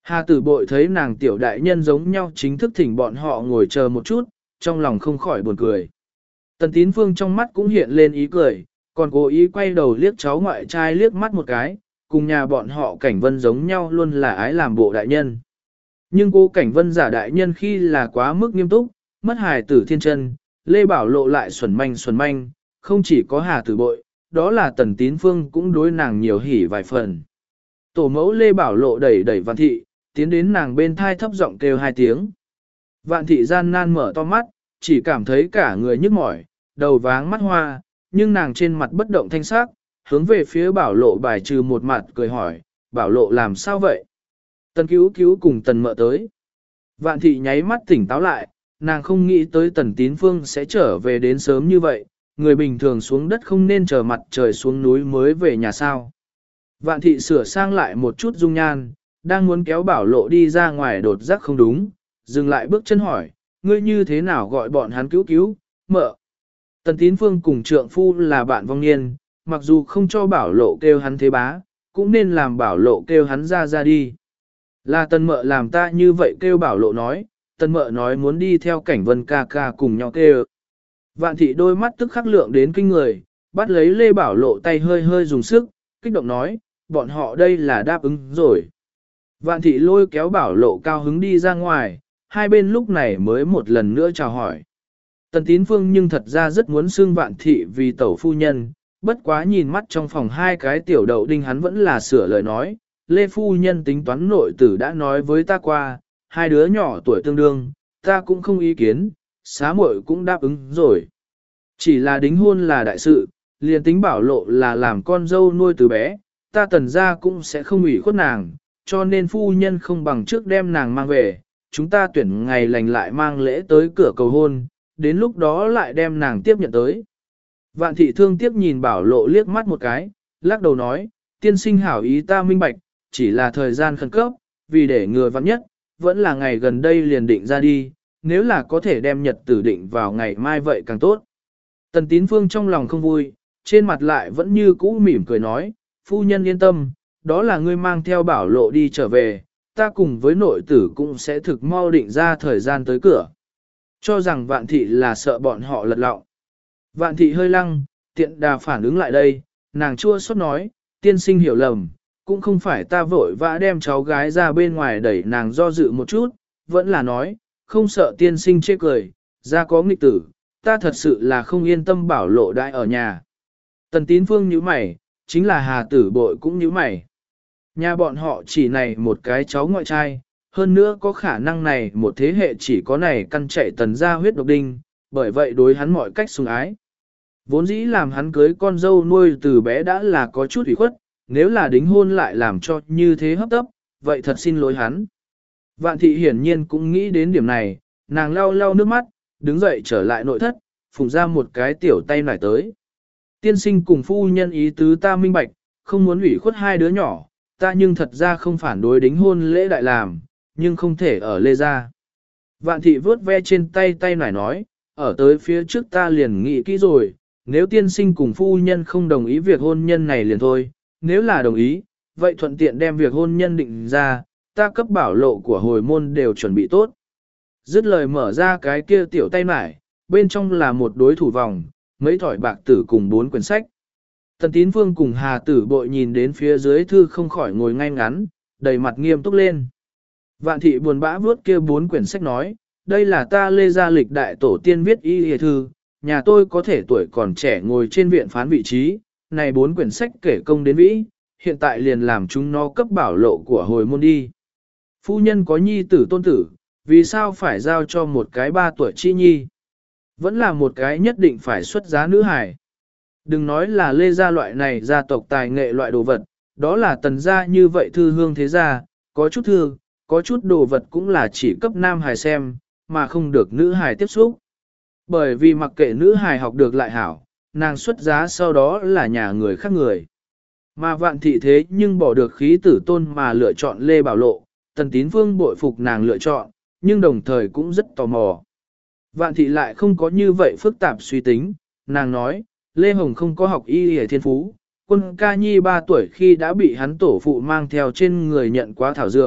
[SPEAKER 1] Hà tử bội thấy nàng tiểu đại nhân giống nhau chính thức thỉnh bọn họ ngồi chờ một chút, trong lòng không khỏi buồn cười. Tần Tín Phương trong mắt cũng hiện lên ý cười, còn cố ý quay đầu liếc cháu ngoại trai liếc mắt một cái, cùng nhà bọn họ Cảnh Vân giống nhau luôn là ái làm bộ đại nhân. Nhưng cô Cảnh Vân giả đại nhân khi là quá mức nghiêm túc, mất hài tử thiên chân, Lê Bảo Lộ lại xuẩn manh, không chỉ có Hà tử bội, đó là Tần Tín Phương cũng đối nàng nhiều hỉ vài phần. Tổ mẫu Lê Bảo Lộ đẩy Vạn Thị, tiến đến nàng bên thai thấp giọng kêu 2 tiếng. Vạn Thị gian nan mở to mắt, chỉ cảm thấy cả người nhức mỏi, đầu váng mắt hoa, nhưng nàng trên mặt bất động thanh sắc, hướng về phía Bảo Lộ bài trừ một mặt cười hỏi, Bảo Lộ làm sao vậy? Tần Cứu Cứu cùng Tần Mợ tới. Vạn Thị nháy mắt tỉnh táo lại, nàng không nghĩ tới Tần Tín Phương sẽ trở về đến sớm như vậy, người bình thường xuống đất không nên chờ mặt trời xuống núi mới về nhà sao. Vạn Thị sửa sang lại một chút dung nhan, đang muốn kéo Bảo Lộ đi ra ngoài đột giác không đúng, dừng lại bước chân hỏi, ngươi như thế nào gọi bọn hắn Cứu Cứu, Mợ? Tần Tín Phương cùng trượng phu là bạn vong niên, mặc dù không cho Bảo Lộ kêu hắn thế bá, cũng nên làm Bảo Lộ kêu hắn ra đi. Là Tần Mợ làm ta như vậy kêu Bảo Lộ nói, Tần Mợ nói muốn đi theo Cảnh Vân ca ca cùng nhau kêu. Vạn Thị đôi mắt tức khắc lượng đến kinh người, bắt lấy Lê Bảo Lộ tay hơi dùng sức, kích động nói, bọn họ đây là đáp ứng rồi. Vạn Thị lôi kéo Bảo Lộ cao hứng đi ra ngoài, hai bên lúc này mới một lần nữa chào hỏi. Tần Tín Phương nhưng thật ra rất muốn xưng Vạn Thị vì tẩu phu nhân, bất quá nhìn mắt trong phòng hai cái tiểu đậu đinh hắn vẫn là sửa lời nói, Lê phu nhân tính toán nội tử đã nói với ta qua, hai đứa nhỏ tuổi tương đương, ta cũng không ý kiến, xá muội cũng đáp ứng rồi. Chỉ là đính hôn là đại sự, liền tính Bảo Lộ là làm con dâu nuôi từ bé, ta Tần gia cũng sẽ không ủy khuất nàng, cho nên phu nhân không bằng trước đem nàng mang về, chúng ta tuyển ngày lành lại mang lễ tới cửa cầu hôn, đến lúc đó lại đem nàng tiếp nhận tới. Vạn Thị thương tiếc nhìn Bảo Lộ liếc mắt một cái, lắc đầu nói, tiên sinh hảo ý ta minh bạch, chỉ là thời gian khẩn cấp, vì để ngừa vắng nhất, vẫn là ngày gần đây liền định ra đi, nếu là có thể đem nhật tử định vào ngày mai vậy càng tốt. Tần Tín Phương trong lòng không vui, trên mặt lại vẫn như cũ mỉm cười nói, phu nhân yên tâm, đó là ngươi mang theo Bảo Lộ đi trở về, ta cùng với nội tử cũng sẽ thực mau định ra thời gian tới cửa. Cho rằng Vạn Thị là sợ bọn họ lật lọng. Vạn Thị hơi lăng, tiện đà phản ứng lại đây, nàng chua xót nói, tiên sinh hiểu lầm, cũng không phải ta vội vã đem cháu gái ra bên ngoài đẩy nàng do dự một chút, vẫn là nói, không sợ tiên sinh chê cười, ra có nghịch tử, ta thật sự là không yên tâm Bảo Lộ đại ở nhà. Tần Tín Phương nhíu mày, chính là Hà tử bội cũng nhíu mày. Nhà bọn họ chỉ này một cái cháu ngoại trai, hơn nữa có khả năng này một thế hệ chỉ có này căn chạy Tần gia huyết độc đinh, bởi vậy đối hắn mọi cách sủng ái. Vốn dĩ làm hắn cưới con dâu nuôi từ bé đã là có chút ủy khuất, nếu là đính hôn lại làm cho như thế hấp tấp, vậy thật xin lỗi hắn. Vạn Thị hiển nhiên cũng nghĩ đến điểm này, nàng lau lau nước mắt, đứng dậy trở lại nội thất, phùng ra một cái tiểu tay nải tới. Tiên sinh cùng phu nhân ý tứ ta minh bạch, không muốn ủy khuất hai đứa nhỏ, ta nhưng thật ra không phản đối đính hôn lễ đại làm, nhưng không thể ở Lê gia. Vạn Thị vớt ve trên tay nải nói, ở tới phía trước ta liền nghĩ kỹ rồi, nếu tiên sinh cùng phu nhân không đồng ý việc hôn nhân này liền thôi, nếu là đồng ý, vậy thuận tiện đem việc hôn nhân định ra, ta cấp Bảo Lộ của hồi môn đều chuẩn bị tốt. Dứt lời mở ra cái kia tiểu tay nải, bên trong là một đối thủ vòng, mấy thỏi bạc tử cùng 4 quyển sách. Tần Tín Phương cùng Hà tử bội nhìn đến phía dưới thư không khỏi ngồi ngay ngắn, đầy mặt nghiêm túc lên. Vạn Thị buồn bã vuốt kia 4 quyển sách nói, đây là ta Lê gia lịch đại tổ tiên viết y hề thư, nhà tôi có thể tuổi còn trẻ ngồi trên viện phán vị trí, này 4 quyển sách kể công đến vĩ, hiện tại liền làm chúng nó cấp Bảo Lộ của hồi môn đi. Phu nhân có nhi tử tôn tử, vì sao phải giao cho một cái 3 tuổi chi nhi? Vẫn là một cái nhất định phải xuất giá nữ hài. Đừng nói là Lê gia loại này gia tộc tài nghệ loại đồ vật, đó là Tần gia như vậy thư hương thế gia, có chút thư, có chút đồ vật cũng là chỉ cấp nam hài xem, mà không được nữ hài tiếp xúc. Bởi vì mặc kệ nữ hài học được lại hảo, nàng xuất giá sau đó là nhà người khác người. Mà Vạn Thị thế nhưng bỏ được khí tử tôn mà lựa chọn Lê Bảo Lộ, Tần Tín Phương bội phục nàng lựa chọn, nhưng đồng thời cũng rất tò mò. Vạn Thị lại không có như vậy phức tạp suy tính, nàng nói, Lê Hồng không có học y hề thiên phú, quân ca nhi 3 tuổi khi đã bị hắn tổ phụ mang theo trên người nhận quá thảo dược,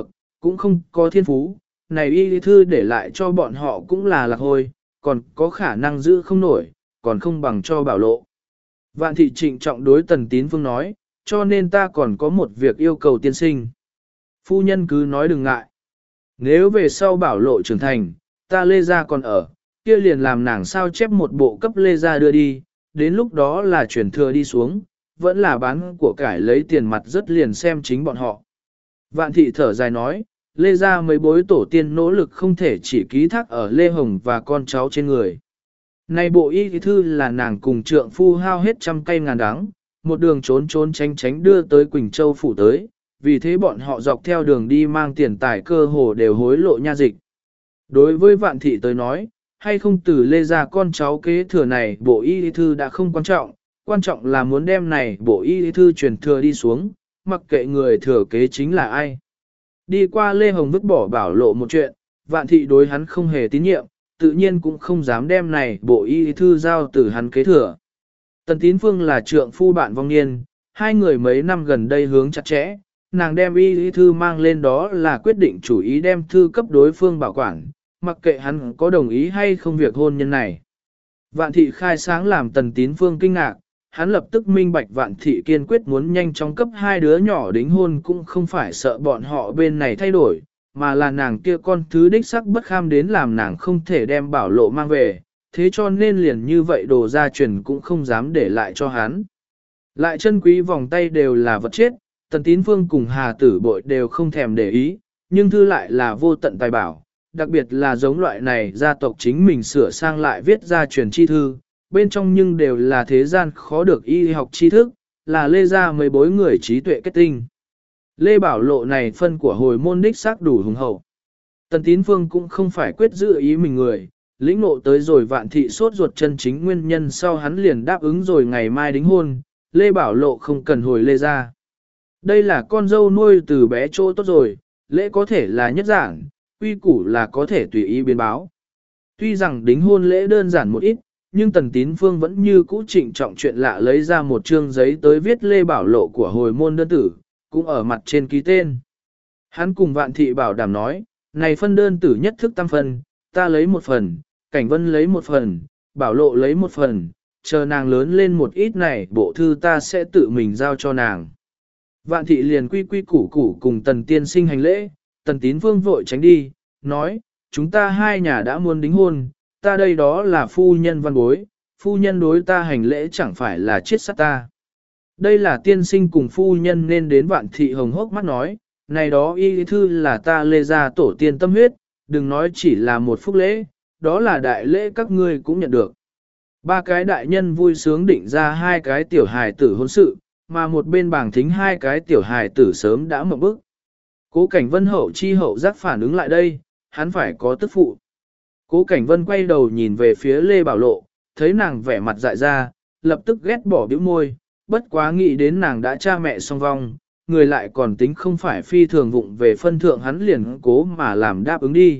[SPEAKER 1] cũng không có thiên phú, này y lý thư để lại cho bọn họ cũng là lạc hôi, còn có khả năng giữ không nổi, còn không bằng cho bảo lộ. Vạn thị trịnh trọng đối Tần Tín Phương nói, cho nên ta còn có một việc yêu cầu tiên sinh. Phu nhân cứ nói đừng ngại. Nếu về sau bảo lộ trưởng thành, ta Lê Gia còn ở, kia liền làm nàng sao chép một bộ cấp Lê Gia đưa đi, đến lúc đó là chuyển thừa đi xuống, vẫn là bán của cải lấy tiền mặt rất liền xem chính bọn họ. Vạn thị thở dài nói, Lê Gia mấy bối tổ tiên nỗ lực không thể chỉ ký thác ở Lê Hồng và con cháu trên người. Này bộ y thư là nàng cùng trượng phu hao hết trăm cây ngàn đắng, một đường trốn trốn tránh tránh đưa tới Quỳnh Châu phủ tới, vì thế bọn họ dọc theo đường đi mang tiền tài cơ hồ đều hối lộ nha dịch. Đối với Vạn thị tới nói, hay không từ Lê Gia con cháu kế thừa này bộ y thư đã không quan trọng là muốn đem này bộ y thư truyền thừa đi xuống, mặc kệ người thừa kế chính là ai. Đi qua Lê Hồng vứt bỏ bảo lộ một chuyện, Vạn thị đối hắn không hề tín nhiệm, tự nhiên cũng không dám đem này bộ y thư giao từ hắn kế thừa. Tần Tín Phương là trượng phu bạn vong niên, hai người mấy năm gần đây hướng chặt chẽ, nàng đem y thư mang lên đó là quyết định chủ ý đem thư cấp đối phương bảo quản, mặc kệ hắn có đồng ý hay không việc hôn nhân này. Vạn thị khai sáng làm Tần Tín Phương kinh ngạc, hắn lập tức minh bạch Vạn thị kiên quyết muốn nhanh chóng cấp hai đứa nhỏ đính hôn cũng không phải sợ bọn họ bên này thay đổi, mà là nàng kia con thứ đích sắc bất kham đến làm nàng không thể đem bảo lộ mang về, thế cho nên liền như vậy đồ gia truyền cũng không dám để lại cho hắn. Lại chân quý vòng tay đều là vật chết, Tần Tín Phương cùng Hà Tử Bội đều không thèm để ý, nhưng thư lại là vô tận tài bảo, đặc biệt là giống loại này gia tộc chính mình sửa sang lại viết gia truyền chi thư, bên trong nhưng đều là thế gian khó được y học tri thức, là Lê Gia mấy bối người trí tuệ kết tinh. Lê Bảo Lộ này phân của hồi môn đích xác đủ hùng hậu. Tần Tín Phương cũng không phải quyết giữ ý mình người, lĩnh ngộ tới rồi Vạn thị sốt ruột chân chính nguyên nhân sau hắn liền đáp ứng rồi ngày mai đính hôn, Lê Bảo Lộ không cần hồi Lê Gia. Đây là con dâu nuôi từ bé chỗ tốt rồi, lễ có thể là nhất giản, quy củ là có thể tùy ý biến báo. Tuy rằng đính hôn lễ đơn giản một ít, nhưng Tần Tín Phương vẫn như cũ trịnh trọng chuyện lạ lấy ra một chương giấy tới viết Lê Bảo Lộ của hồi môn đơn tử, cũng ở mặt trên ký tên. Hắn cùng Vạn thị bảo đảm nói, này phân đơn tử nhất thức tam phân, ta lấy một phần, Cảnh Vân lấy một phần, Bảo Lộ lấy một phần, chờ nàng lớn lên một ít này bộ thư ta sẽ tự mình giao cho nàng. Vạn thị liền quy quy củ củ cùng Tần tiên sinh hành lễ, Tần Tín Phương vội tránh đi, nói, chúng ta hai nhà đã muốn đính hôn, ta đây đó là phu nhân văn bối, phu nhân đối ta hành lễ chẳng phải là chết sát ta. Đây là tiên sinh cùng phu nhân nên đến Vạn thị hồng hốc mắt nói, này đó y thư là ta Lê Gia tổ tiên tâm huyết, đừng nói chỉ là một phúc lễ, đó là đại lễ các ngươi cũng nhận được. Ba cái đại nhân vui sướng định ra hai cái tiểu hài tử hôn sự, mà một bên bảng thính hai cái tiểu hài tử sớm đã mộng bức. Cố Cảnh Vân hậu chi hậu giác phản ứng lại đây, hắn phải có tức phụ. Cố Cảnh Vân quay đầu nhìn về phía Lê Bảo Lộ, thấy nàng vẻ mặt dại ra, lập tức ghét bỏ bĩu môi, bất quá nghĩ đến nàng đã cha mẹ song vong, người lại còn tính không phải phi thường vụng về phân thượng hắn liền cố mà làm đáp ứng đi.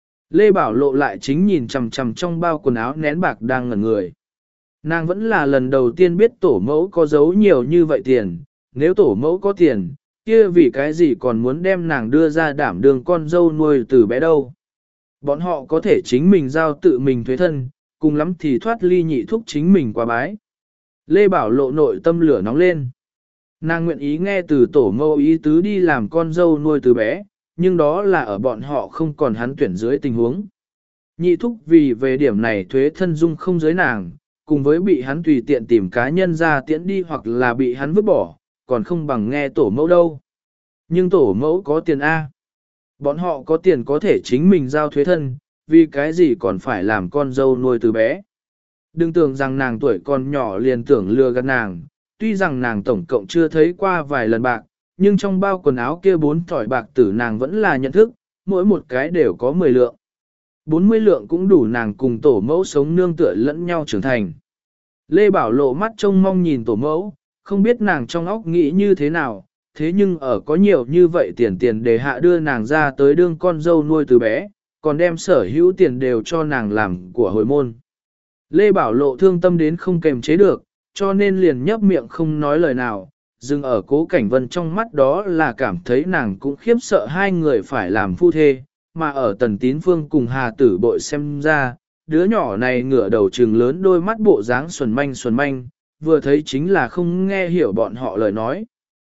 [SPEAKER 1] Lê Bảo Lộ lại chính nhìn chằm chằm trong bao quần áo nén bạc đang ngẩn người. Nàng vẫn là lần đầu tiên biết tổ mẫu có giấu nhiều như vậy tiền, nếu tổ mẫu có tiền, kia vì cái gì còn muốn đem nàng đưa ra đảm đương con dâu nuôi từ bé đâu. Bọn họ có thể chính mình giao tự mình thuế thân, cùng lắm thì thoát ly nhị thúc chính mình qua bái. Lê Bảo Lộ nội tâm lửa nóng lên. Nàng nguyện ý nghe từ tổ mẫu ý tứ đi làm con dâu nuôi từ bé, nhưng đó là ở bọn họ không còn hắn tuyển dưới tình huống. Nhị thúc vì về điểm này thuế thân dung không giới nàng, cùng với bị hắn tùy tiện tìm cá nhân ra tiễn đi hoặc là bị hắn vứt bỏ, còn không bằng nghe tổ mẫu đâu. Nhưng tổ mẫu có tiền A. Bọn họ có tiền có thể chính mình giao thuế thân, vì cái gì còn phải làm con dâu nuôi từ bé. Đừng tưởng rằng nàng tuổi còn nhỏ liền tưởng lừa gạt nàng, tuy rằng nàng tổng cộng chưa thấy qua vài lần bạc, nhưng trong bao quần áo kia 4 thỏi bạc tử nàng vẫn là nhận thức, mỗi một cái đều có 10 lượng. 40 lượng cũng đủ nàng cùng tổ mẫu sống nương tựa lẫn nhau trưởng thành. Lê Bảo Lộ mắt trông mong nhìn tổ mẫu, không biết nàng trong óc nghĩ như thế nào, thế nhưng ở có nhiều như vậy tiền để hạ đưa nàng ra tới đương con dâu nuôi từ bé, còn đem sở hữu tiền đều cho nàng làm của hồi môn. Lê Bảo Lộ thương tâm đến không kềm chế được, cho nên liền nhấp miệng không nói lời nào, Dừng ở Cố Cảnh Vân trong mắt đó là cảm thấy nàng cũng khiếp sợ hai người phải làm phu thê, mà ở Tần Tín Phương cùng Hà Tử Bội xem ra, đứa nhỏ này ngửa đầu trừng lớn đôi mắt bộ dáng xuẩn manh, vừa thấy chính là không nghe hiểu bọn họ lời nói.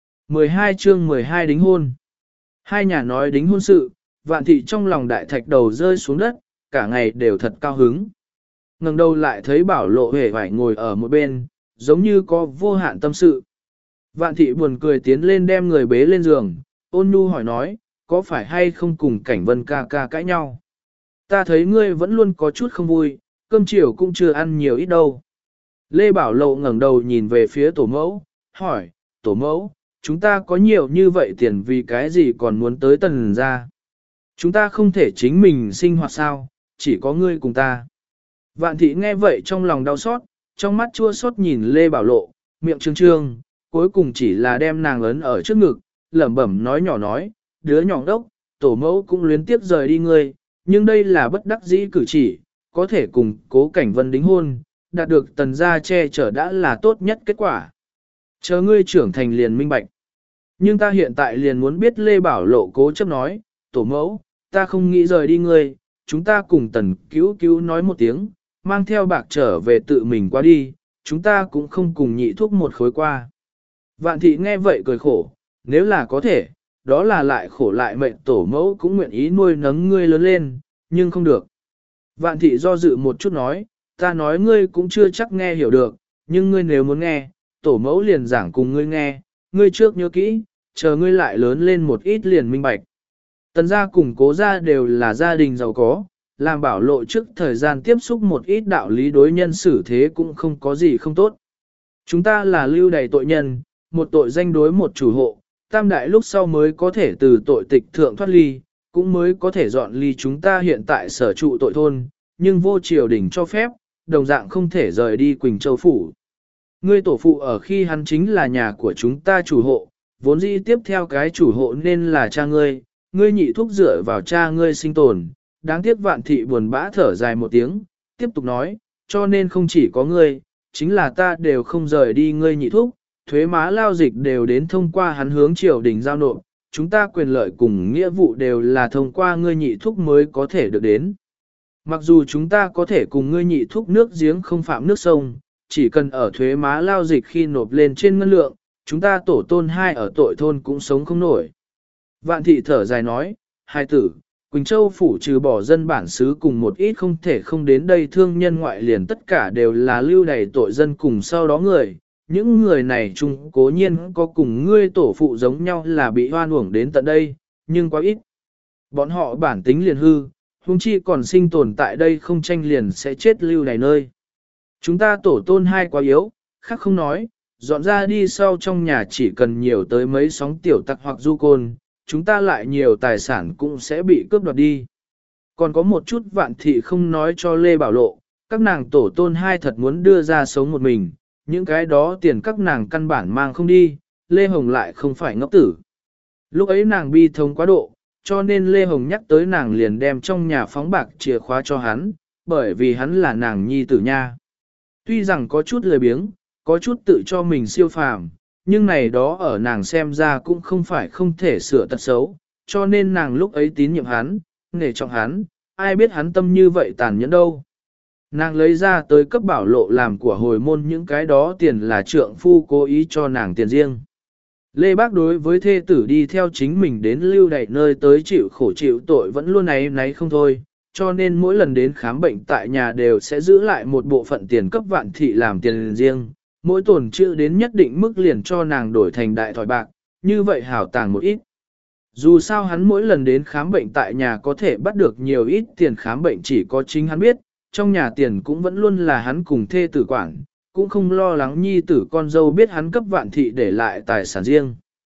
[SPEAKER 1] 12 chương 12 đính hôn. Hai nhà nói đính hôn sự, Vạn Thị trong lòng đại thạch đầu rơi xuống đất, cả ngày đều thật cao hứng. Ngẩng đầu lại thấy Bảo Lộ hề vải ngồi ở một bên, giống như có vô hạn tâm sự. Vạn Thị buồn cười tiến lên đem người bế lên giường, ôn nhu hỏi nói, có phải hay không cùng Cảnh Vân ca ca cãi nhau? Ta thấy ngươi vẫn luôn có chút không vui, cơm chiều cũng chưa ăn nhiều ít đâu. Lê Bảo Lộ ngẩng đầu nhìn về phía tổ mẫu, hỏi, tổ mẫu, chúng ta có nhiều như vậy tiền vì cái gì còn muốn tới Tần gia? Chúng ta không thể chính mình sinh hoạt sao, chỉ có ngươi cùng ta. Vạn Thị nghe vậy trong lòng đau xót, trong mắt chua xót nhìn Lê Bảo Lộ, miệng trương trương, cuối cùng chỉ là đem nàng ấn ở trước ngực, lẩm bẩm nói nhỏ nói, đứa nhỏ đốc, tổ mẫu cũng luyến tiếp rời đi ngươi, nhưng đây là bất đắc dĩ cử chỉ, có thể cùng Cố Cảnh Vân đính hôn, đạt được Tần gia che chở đã là tốt nhất kết quả. Chờ ngươi trưởng thành liền minh bạch. Nhưng ta hiện tại liền muốn biết Lê Bảo Lộ cố chấp nói, tổ mẫu, ta không nghĩ rời đi ngươi, chúng ta cùng Tần cứu cứu nói một tiếng, mang theo bạc trở về tự mình qua đi, chúng ta cũng không cùng nhị thuốc một khối qua. Vạn Thị nghe vậy cười khổ, nếu là có thể, đó là lại khổ lại mệnh tổ mẫu cũng nguyện ý nuôi nấng ngươi lớn lên, nhưng không được. Vạn Thị do dự một chút nói, ta nói ngươi cũng chưa chắc nghe hiểu được, nhưng ngươi nếu muốn nghe, tổ mẫu liền giảng cùng ngươi nghe, ngươi trước nhớ kỹ, chờ ngươi lại lớn lên một ít liền minh bạch. Tần gia cùng Cố gia đều là gia đình giàu có, làm Bảo Lộ trước thời gian tiếp xúc một ít đạo lý đối nhân xử thế cũng không có gì không tốt. Chúng ta là lưu đày tội nhân, một tội danh đối một chủ hộ, tam đại lúc sau mới có thể từ tội tịch thượng thoát ly, cũng mới có thể dọn ly chúng ta hiện tại sở trụ tội thôn, nhưng vô triều đình cho phép, đồng dạng không thể rời đi Quỳnh Châu Phủ. Ngươi tổ phụ ở khi hắn chính là nhà của chúng ta chủ hộ, vốn dĩ tiếp theo cái chủ hộ nên là cha ngươi, ngươi nhị thúc dựa vào cha ngươi sinh tồn, đáng tiếc Vạn Thị buồn bã thở dài một tiếng, tiếp tục nói, cho nên không chỉ có ngươi, chính là ta đều không rời đi ngươi nhị thúc, thuế má lao dịch đều đến thông qua hắn hướng triều đình giao nộp, chúng ta quyền lợi cùng nghĩa vụ đều là thông qua ngươi nhị thúc mới có thể được đến. Mặc dù chúng ta có thể cùng ngươi nhị thúc nước giếng không phạm nước sông, chỉ cần ở thuế má lao dịch khi nộp lên trên ngân lượng, chúng ta tổ tôn hai ở tội thôn cũng sống không nổi. Vạn Thị thở dài nói, hai tử, Quỳnh Châu Phủ trừ bỏ dân bản xứ cùng một ít không thể không đến đây thương nhân ngoại liền tất cả đều là lưu đày tội dân cùng sau đó người. Những người này chung cố nhiên có cùng ngươi tổ phụ giống nhau là bị hoan uổng đến tận đây, nhưng quá ít. Bọn họ bản tính liền hư, huống chi còn sinh tồn tại đây không tranh liền sẽ chết lưu đày nơi. Chúng ta tổ tôn hai quá yếu, khác không nói, dọn ra đi sau trong nhà chỉ cần nhiều tới mấy sóng tiểu tặc hoặc du côn, chúng ta lại nhiều tài sản cũng sẽ bị cướp đoạt đi. Còn có một chút Vạn Thị không nói cho Lê Bảo Lộ, các nàng tổ tôn hai thật muốn đưa ra sống một mình, những cái đó tiền các nàng căn bản mang không đi, Lê Hồng lại không phải ngốc tử. Lúc ấy nàng bi thống quá độ, cho nên Lê Hồng nhắc tới nàng liền đem trong nhà phóng bạc chìa khóa cho hắn, bởi vì hắn là nàng nhi tử nha. Tuy rằng có chút lười biếng, có chút tự cho mình siêu phàm, nhưng này đó ở nàng xem ra cũng không phải không thể sửa tật xấu, cho nên nàng lúc ấy tín nhiệm hắn, nể trọng hắn, ai biết hắn tâm như vậy tàn nhẫn đâu. Nàng lấy ra tới cấp Bảo Lộ làm của hồi môn những cái đó tiền là trượng phu cố ý cho nàng tiền riêng. Lê Bác đối với thê tử đi theo chính mình đến lưu đày nơi tới chịu khổ chịu tội vẫn luôn náy không thôi, cho nên mỗi lần đến khám bệnh tại nhà đều sẽ giữ lại một bộ phận tiền cấp Vạn Thị làm tiền riêng, mỗi tổn chữ đến nhất định mức liền cho nàng đổi thành đại thỏi bạc, như vậy hảo tàng một ít. Dù sao hắn mỗi lần đến khám bệnh tại nhà có thể bắt được nhiều ít tiền khám bệnh chỉ có chính hắn biết, trong nhà tiền cũng vẫn luôn là hắn cùng thê tử quản, cũng không lo lắng nhi tử con dâu biết hắn cấp Vạn Thị để lại tài sản riêng.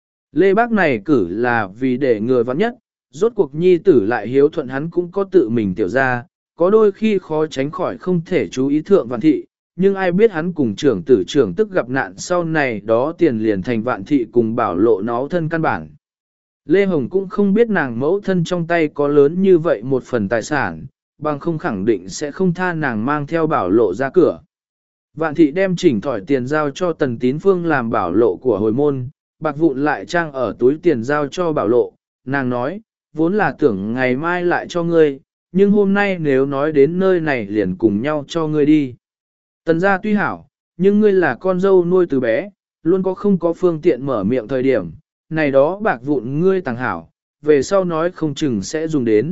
[SPEAKER 1] Lê Bác này cử là vì để người vắng nhất, rốt cuộc nhi tử lại hiếu thuận hắn cũng có tự mình tiểu ra, có đôi khi khó tránh khỏi không thể chú ý thượng Vạn Thị, nhưng ai biết hắn cùng trưởng tử trưởng tức gặp nạn sau này đó tiền liền thành Vạn Thị cùng Bảo Lộ nó thân căn bản. Lê Hồng cũng không biết nàng mẫu thân trong tay có lớn như vậy một phần tài sản, bằng không khẳng định sẽ không tha nàng mang theo Bảo Lộ ra cửa. Vạn thị đem chỉnh thỏi tiền giao cho Tần Tín Phương làm bảo lộ của hồi môn, bạc vụn lại trang ở túi tiền giao cho bảo lộ. Nàng nói, vốn là tưởng ngày mai lại cho ngươi, nhưng hôm nay nếu nói đến nơi này liền cùng nhau cho ngươi đi. Tần gia tuy hảo, nhưng ngươi là con dâu nuôi từ bé, luôn có không có phương tiện mở miệng thời điểm, này đó bạc vụn ngươi tàng hảo, về sau nói không chừng sẽ dùng đến.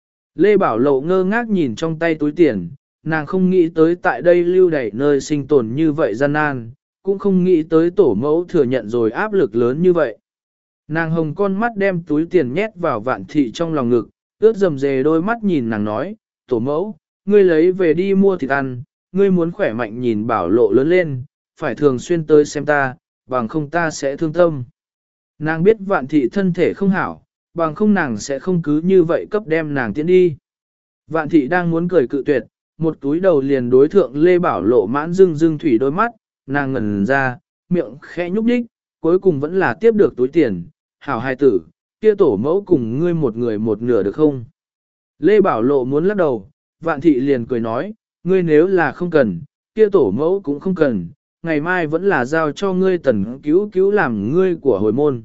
[SPEAKER 1] Lê Bảo Lộ ngơ ngác nhìn trong tay túi tiền, nàng không nghĩ tới tại đây lưu đày nơi sinh tồn như vậy gian nan, cũng không nghĩ tới tổ mẫu thừa nhận rồi áp lực lớn như vậy. Nàng hồng con mắt đem túi tiền nhét vào Vạn thị trong lòng ngực, ướt rầm rề đôi mắt nhìn nàng nói, tổ mẫu, ngươi lấy về đi mua thịt ăn, ngươi muốn khỏe mạnh nhìn Bảo Lộ lớn lên, phải thường xuyên tới xem ta, bằng không ta sẽ thương tâm. Nàng biết Vạn thị thân thể không hảo, bằng không nàng sẽ không cứ như vậy cấp đem nàng tiến đi. Vạn thị đang muốn cười cự tuyệt, một túi đầu liền đối thượng Lê Bảo Lộ mãn dưng dưng thủy đôi mắt, nàng ngẩn ra, miệng khẽ nhúc nhích, cuối cùng vẫn là tiếp được túi tiền, hảo hài tử, kia tổ mẫu cùng ngươi một người một nửa được không? Lê Bảo Lộ muốn lắc đầu, Vạn thị liền cười nói, ngươi nếu là không cần, kia tổ mẫu cũng không cần, ngày mai vẫn là giao cho ngươi Tần cứu cứu làm ngươi của hồi môn.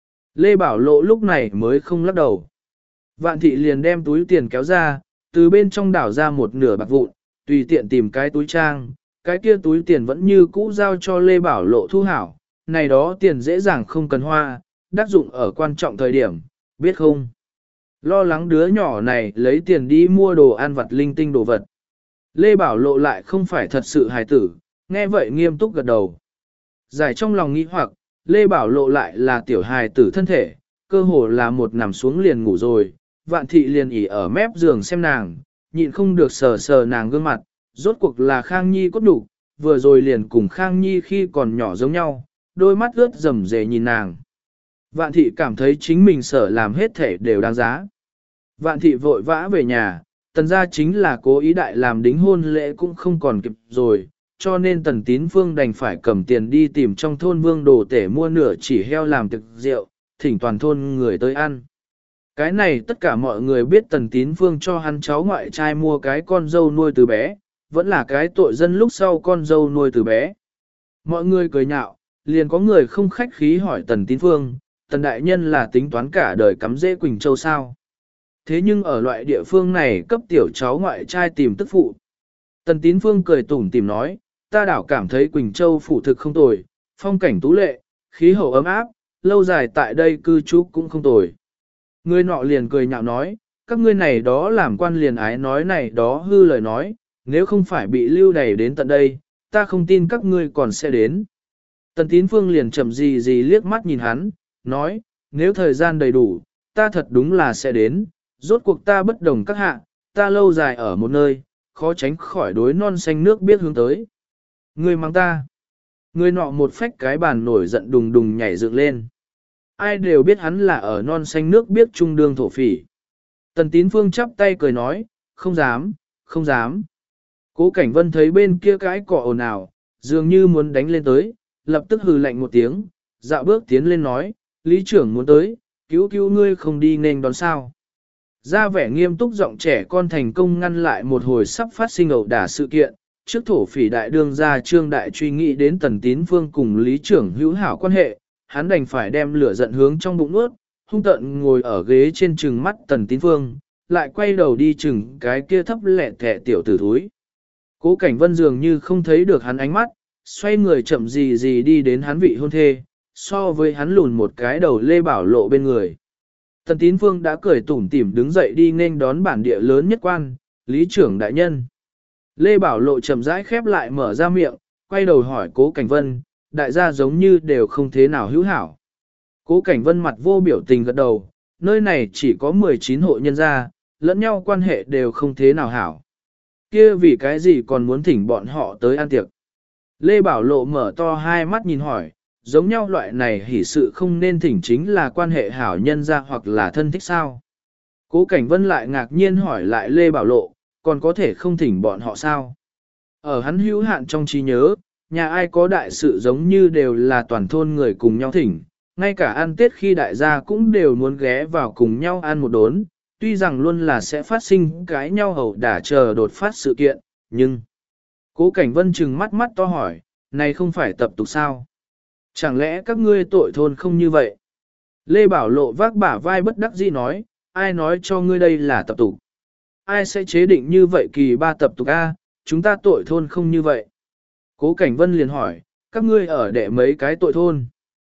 [SPEAKER 1] Lê Bảo Lộ lúc này mới không lắc đầu. Vạn thị liền đem túi tiền kéo ra, từ bên trong đảo ra một nửa bạc vụn, tùy tiện tìm cái túi trang, cái kia túi tiền vẫn như cũ giao cho Lê Bảo Lộ thu hảo, này đó tiền dễ dàng không cần hoa, đắc dụng ở quan trọng thời điểm, biết không? Lo lắng đứa nhỏ này lấy tiền đi mua đồ ăn vặt linh tinh đồ vật. Lê Bảo Lộ lại không phải thật sự hài tử, nghe vậy nghiêm túc gật đầu. Giải trong lòng nghĩ hoặc, Lê Bảo Lộ lại là tiểu hài tử thân thể, cơ hồ là một nằm xuống liền ngủ rồi, Vạn thị liền ỉ ở mép giường xem nàng, nhịn không được sờ sờ nàng gương mặt, rốt cuộc là Khang Nhi cốt đủ, vừa rồi liền cùng Khang Nhi khi còn nhỏ giống nhau, đôi mắt ướt rầm rề nhìn nàng. Vạn thị cảm thấy chính mình sở làm hết thể đều đáng giá. Vạn thị vội vã về nhà, Tần gia chính là cố ý đại làm đính hôn lễ cũng không còn kịp rồi, cho nên Tần Tín Phương đành phải cầm tiền đi tìm trong thôn Vương Đồ Tể mua nửa chỉ heo làm thực rượu, thỉnh toàn thôn người tới ăn. Cái này tất cả mọi người biết Tần Tín Phương cho hắn cháu ngoại trai mua cái con dâu nuôi từ bé, vẫn là cái tội dân lúc sau con dâu nuôi từ bé. Mọi người cười nhạo, liền có người không khách khí hỏi Tần Tín Phương, Tần Đại Nhân là tính toán cả đời cắm rễ Quỳnh Châu sao. Thế nhưng ở loại địa phương này cấp tiểu cháu ngoại trai tìm tức phụ. Tần Tín Phương cười tủm tỉm nói, ta đảo cảm thấy Quỳnh Châu phủ thực không tồi, phong cảnh tú lệ, khí hậu ấm áp, lâu dài tại đây cư trú cũng không tồi. Người nọ liền cười nhạo nói, các ngươi này đó làm quan liền ái nói này đó hư lời nói, nếu không phải bị lưu đày đến tận đây, ta không tin các ngươi còn sẽ đến. Tần Tín Phương liền chậm gì liếc mắt nhìn hắn, nói, nếu thời gian đầy đủ, ta thật đúng là sẽ đến, rốt cuộc ta bất đồng các hạ, ta lâu dài ở một nơi, khó tránh khỏi đối non xanh nước biết hướng tới. Ngươi mang ta. Người nọ một phách cái bàn nổi giận đùng đùng nhảy dựng lên. Ai đều biết hắn là ở non xanh nước biết trung đương thổ phỉ. Tần Tín Phương chắp tay cười nói, không dám, không dám. Cố Cảnh Vân thấy bên kia cái cỏ ồn ào, dường như muốn đánh lên tới, lập tức hừ lạnh một tiếng, dạo bước tiến lên nói, lý trưởng muốn tới, cứu cứu ngươi không đi nên đón sao. Ra vẻ nghiêm túc giọng trẻ con thành công ngăn lại một hồi sắp phát sinh ẩu đả sự kiện, trước thổ phỉ đại đương gia Trương Đại truy nghĩ đến Tần Tín Phương cùng lý trưởng hữu hảo quan hệ, hắn đành phải đem lửa giận hướng trong bụng nuốt, hung tợn ngồi ở ghế trên trừng mắt Tần Tín Phương, lại quay đầu đi chừng cái kia thấp lẹ thẻ tiểu tử thúi. Cố Cảnh Vân dường như không thấy được hắn ánh mắt, xoay người chậm gì đi đến hắn vị hôn thê, so với hắn lùn một cái đầu Lê Bảo Lộ bên người. Tần Tín Phương đã cười tủm tỉm đứng dậy đi nên đón bản địa lớn nhất quan, lý trưởng đại nhân. Lê Bảo Lộ chậm rãi khép lại mở ra miệng, quay đầu hỏi Cố Cảnh Vân, đại gia giống như đều không thế nào hữu hảo. Cố Cảnh Vân mặt vô biểu tình gật đầu, nơi này chỉ có 19 hộ nhân gia, lẫn nhau quan hệ đều không thế nào hảo. Kia vì cái gì còn muốn thỉnh bọn họ tới ăn tiệc. Lê Bảo Lộ mở to hai mắt nhìn hỏi, giống nhau loại này hỉ sự không nên thỉnh chính là quan hệ hảo nhân gia hoặc là thân thích sao. Cố Cảnh Vân lại ngạc nhiên hỏi lại Lê Bảo Lộ, còn có thể không thỉnh bọn họ sao? Ở hắn hữu hạn trong trí nhớ, nhà ai có đại sự giống như đều là toàn thôn người cùng nhau thỉnh, ngay cả ăn Tết khi đại gia cũng đều muốn ghé vào cùng nhau ăn một đốn, tuy rằng luôn là sẽ phát sinh cái nhau hầu đả chờ đột phát sự kiện, nhưng Cố Cảnh Vân trừng mắt mắt to hỏi, này không phải tập tục sao? Chẳng lẽ các ngươi tội thôn không như vậy? Lê Bảo Lộ vác bả vai bất đắc dĩ nói, ai nói cho ngươi đây là tập tục? Ai sẽ chế định như vậy kỳ ba tập tục A, chúng ta tội thôn không như vậy. Cố Cảnh Vân liền hỏi, các ngươi ở đệ mấy cái tội thôn?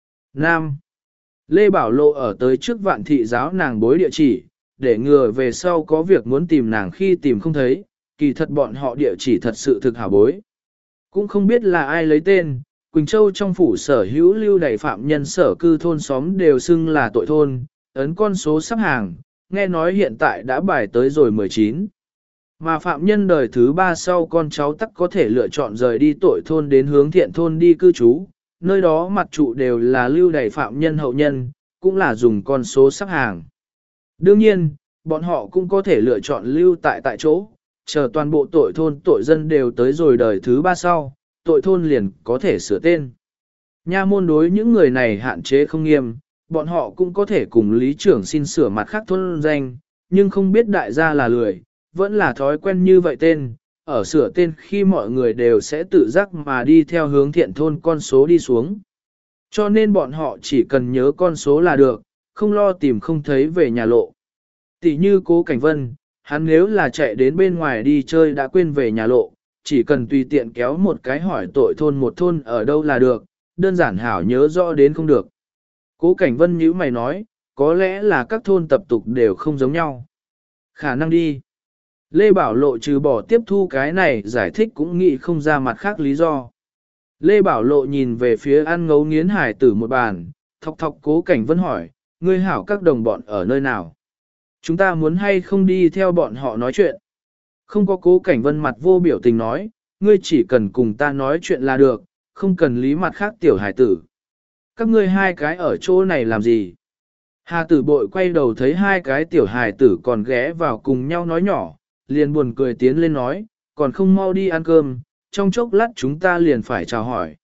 [SPEAKER 1] Nam. Lê Bảo Lộ ở tới trước Vạn Thị giáo nàng bối địa chỉ, để ngừa về sau có việc muốn tìm nàng khi tìm không thấy, kỳ thật bọn họ địa chỉ thật sự thực hảo bối. Cũng không biết là ai lấy tên, Quỳnh Châu trong phủ sở hữu lưu đầy phạm nhân sở cư thôn xóm đều xưng là tội thôn, ấn con số sắp hàng, nghe nói hiện tại đã bài tới rồi 19. Mà phạm nhân đời thứ 3 sau con cháu tắc có thể lựa chọn rời đi tội thôn đến hướng thiện thôn đi cư trú, nơi đó mặt trụ đều là lưu đầy phạm nhân hậu nhân, cũng là dùng con số sắp hàng. Đương nhiên, bọn họ cũng có thể lựa chọn lưu tại chỗ, chờ toàn bộ tội thôn tội dân đều tới rồi đời thứ 3 sau, tội thôn liền có thể sửa tên. Nha môn đối những người này hạn chế không nghiêm, bọn họ cũng có thể cùng lý trưởng xin sửa mặt khác thôn danh, nhưng không biết đại gia là lười, vẫn là thói quen như vậy tên, ở sửa tên khi mọi người đều sẽ tự giác mà đi theo hướng thiện thôn con số đi xuống. Cho nên bọn họ chỉ cần nhớ con số là được, không lo tìm không thấy về nhà lộ. Tỷ như Cố Cảnh Vân, hắn nếu là chạy đến bên ngoài đi chơi đã quên về nhà lộ, chỉ cần tùy tiện kéo một cái hỏi tội thôn một thôn ở đâu là được, đơn giản hảo nhớ rõ đến không được. Cố Cảnh Vân nhíu mày nói, có lẽ là các thôn tập tục đều không giống nhau. Khả năng đi. Lê Bảo Lộ trừ bỏ tiếp thu cái này giải thích cũng nghĩ không ra mặt khác lý do. Lê Bảo Lộ nhìn về phía ăn ngấu nghiến hải tử một bàn, thọc thọc Cố Cảnh Vân hỏi, ngươi hảo các đồng bọn ở nơi nào? Chúng ta muốn hay không đi theo bọn họ nói chuyện? Không có Cố Cảnh Vân mặt vô biểu tình nói, ngươi chỉ cần cùng ta nói chuyện là được, không cần lý mặt khác tiểu hải tử. Các ngươi hai cái ở chỗ này làm gì? Hà tử bội quay đầu thấy hai cái tiểu hải tử còn ghé vào cùng nhau nói nhỏ, liền buồn cười tiến lên nói, còn không mau đi ăn cơm, trong chốc lát chúng ta liền phải chào hỏi.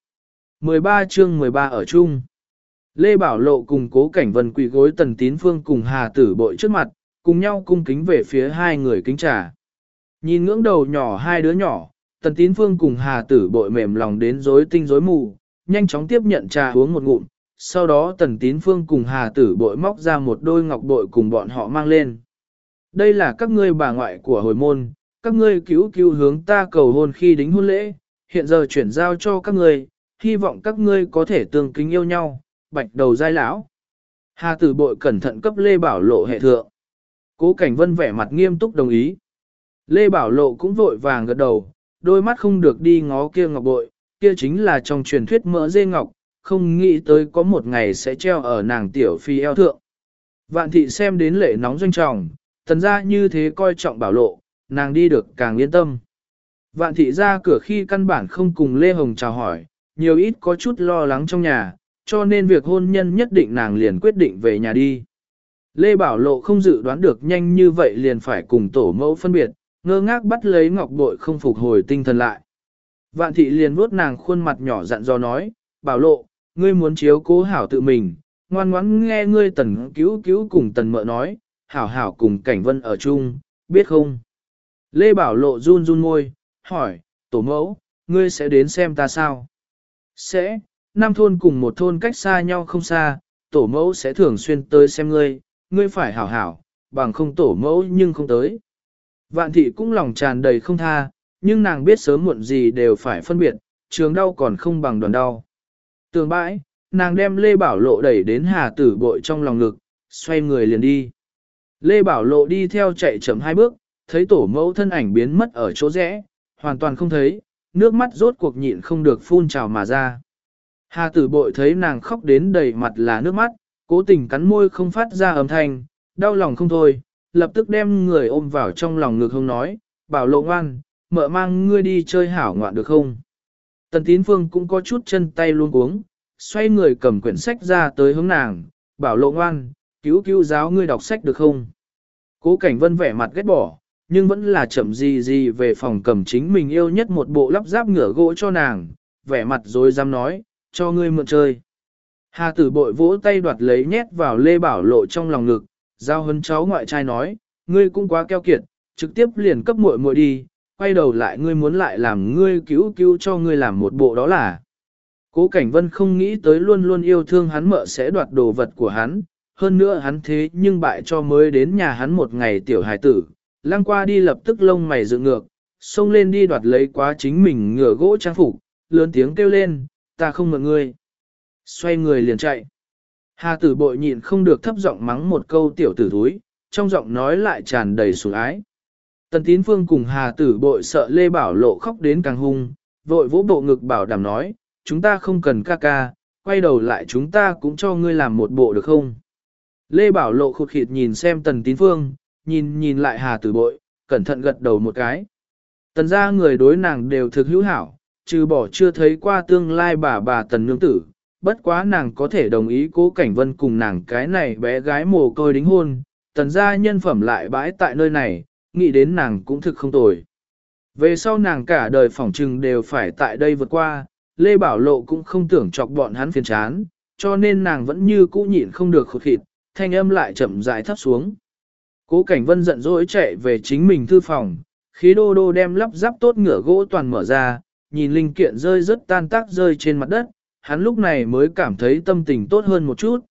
[SPEAKER 1] 13 chương 13 ở chung. Lê Bảo Lộ cùng Cố Cảnh Vân quỳ gối Tần Tín Phương cùng Hà tử bội trước mặt, cùng nhau cung kính về phía hai người kính trà. Nhìn ngưỡng đầu nhỏ hai đứa nhỏ, Tần Tín Phương cùng Hà tử bội mềm lòng đến rối tinh rối mù, nhanh chóng tiếp nhận trà uống một ngụm, sau đó Tần Tín Phương cùng Hà tử bội móc ra một đôi ngọc bội cùng bọn họ mang lên. Đây là các ngươi bà ngoại của hồi môn, các ngươi cứu hướng ta cầu hôn khi đính hôn lễ, hiện giờ chuyển giao cho các ngươi, hy vọng các ngươi có thể tương kính yêu nhau, bạch đầu giai lão. Hà tử bội cẩn thận cấp Lê Bảo Lộ hệ thượng. Cố Cảnh Vân vẻ mặt nghiêm túc đồng ý. Lê Bảo Lộ cũng vội vàng gật đầu, đôi mắt không được đi ngó kia ngọc bội, kia chính là trong truyền thuyết mỡ dê ngọc, không nghĩ tới có một ngày sẽ treo ở nàng tiểu phi eo thượng. Vạn Thị xem đến lệ nóng doanh trọng, tần ra như thế coi trọng Bảo Lộ, nàng đi được càng yên tâm. Vạn Thị ra cửa khi căn bản không cùng Lê Hồng chào hỏi, nhiều ít có chút lo lắng trong nhà, cho nên việc hôn nhân nhất định nàng liền quyết định về nhà đi. Lê Bảo Lộ không dự đoán được nhanh như vậy liền phải cùng tổ mẫu phân biệt, ngơ ngác bắt lấy ngọc bội không phục hồi tinh thần lại. Vạn Thị liền vuốt nàng khuôn mặt nhỏ dặn dò nói, Bảo Lộ, ngươi muốn chiếu cố hảo tự mình, ngoan ngoãn nghe ngươi Tần cứu cùng Tần mợ nói, hảo hảo cùng Cảnh Vân ở chung, biết không? Lê Bảo Lộ run run môi, hỏi, tổ mẫu, ngươi sẽ đến xem ta sao? Sẽ, năm thôn cùng một thôn cách xa nhau không xa, tổ mẫu sẽ thường xuyên tới xem ngươi, ngươi phải hảo hảo, bằng không tổ mẫu nhưng không tới. Vạn Thị cũng lòng tràn đầy không tha, nhưng nàng biết sớm muộn gì đều phải phân biệt, trường đau còn không bằng đoàn đau. Tường bãi, nàng đem Lê Bảo Lộ đẩy đến Hà tử bội trong lòng ngực, xoay người liền đi. Lê Bảo Lộ đi theo chạy chậm hai bước, thấy tổ mẫu thân ảnh biến mất ở chỗ rẽ, hoàn toàn không thấy, nước mắt rốt cuộc nhịn không được phun trào mà ra. Hà tử bội thấy nàng khóc đến đầy mặt là nước mắt, cố tình cắn môi không phát ra âm thanh, đau lòng không thôi, lập tức đem người ôm vào trong lòng ngực không nói, Bảo Lộ ngoan, mợ mang ngươi đi chơi hảo ngoạn được không? Tần Tín Phương cũng có chút chân tay luôn cuống, xoay người cầm quyển sách ra tới hướng nàng, Bảo Lộ ngoan, cứu giáo ngươi đọc sách được không? Cố Cảnh Vân vẻ mặt ghét bỏ, nhưng vẫn là chậm gì về phòng cầm chính mình yêu nhất một bộ lắp ráp ngựa gỗ cho nàng, vẻ mặt rồi dám nói, cho ngươi mượn chơi. Hà tử bội vỗ tay đoạt lấy nhét vào Lê Bảo Lộ trong lòng ngực, giao hấn cháu ngoại trai nói, ngươi cũng quá keo kiệt, trực tiếp liền cấp muội muội đi, quay đầu lại ngươi muốn lại làm ngươi cứu cứu cho ngươi làm một bộ đó là. Cố Cảnh Vân không nghĩ tới luôn luôn yêu thương hắn mợ sẽ đoạt đồ vật của hắn, hơn nữa hắn thế nhưng bại cho mới đến nhà hắn một ngày tiểu hài tử, lăng qua đi lập tức lông mày dựng ngược, xông lên đi đoạt lấy quá chính mình ngựa gỗ trang phục, lớn tiếng kêu lên, ta không mượn ngươi. Xoay người liền chạy. Hà tử bội nhịn không được thấp giọng mắng một câu tiểu tử thúi, trong giọng nói lại tràn đầy sủng ái. Tần Tín Phương cùng Hà tử bội sợ Lê Bảo Lộ khóc đến càng hung, vội vỗ bộ ngực bảo đảm nói, chúng ta không cần ca ca, quay đầu lại chúng ta cũng cho ngươi làm một bộ được không? Lê Bảo Lộ khụt khịt nhìn xem Tần Tín Phương, nhìn lại Hà tử bội, cẩn thận gật đầu một cái. Tần gia người đối nàng đều thực hữu hảo, trừ bỏ chưa thấy qua tương lai bà Tần Nương Tử, bất quá nàng có thể đồng ý Cố Cảnh Vân cùng nàng cái này bé gái mồ côi đính hôn, Tần gia nhân phẩm lại bãi tại nơi này, nghĩ đến nàng cũng thực không tồi. Về sau nàng cả đời phỏng trừng đều phải tại đây vượt qua, Lê Bảo Lộ cũng không tưởng chọc bọn hắn phiền chán, cho nên nàng vẫn như cũ nhịn không được khụt khịt, thanh âm lại chậm rãi thấp xuống. Cố Cảnh Vân giận dỗi chạy về chính mình thư phòng, khí đô đô đem lắp ráp tốt ngựa gỗ toàn mở ra, nhìn linh kiện rơi rất tan tác rơi trên mặt đất, hắn lúc này mới cảm thấy tâm tình tốt hơn một chút,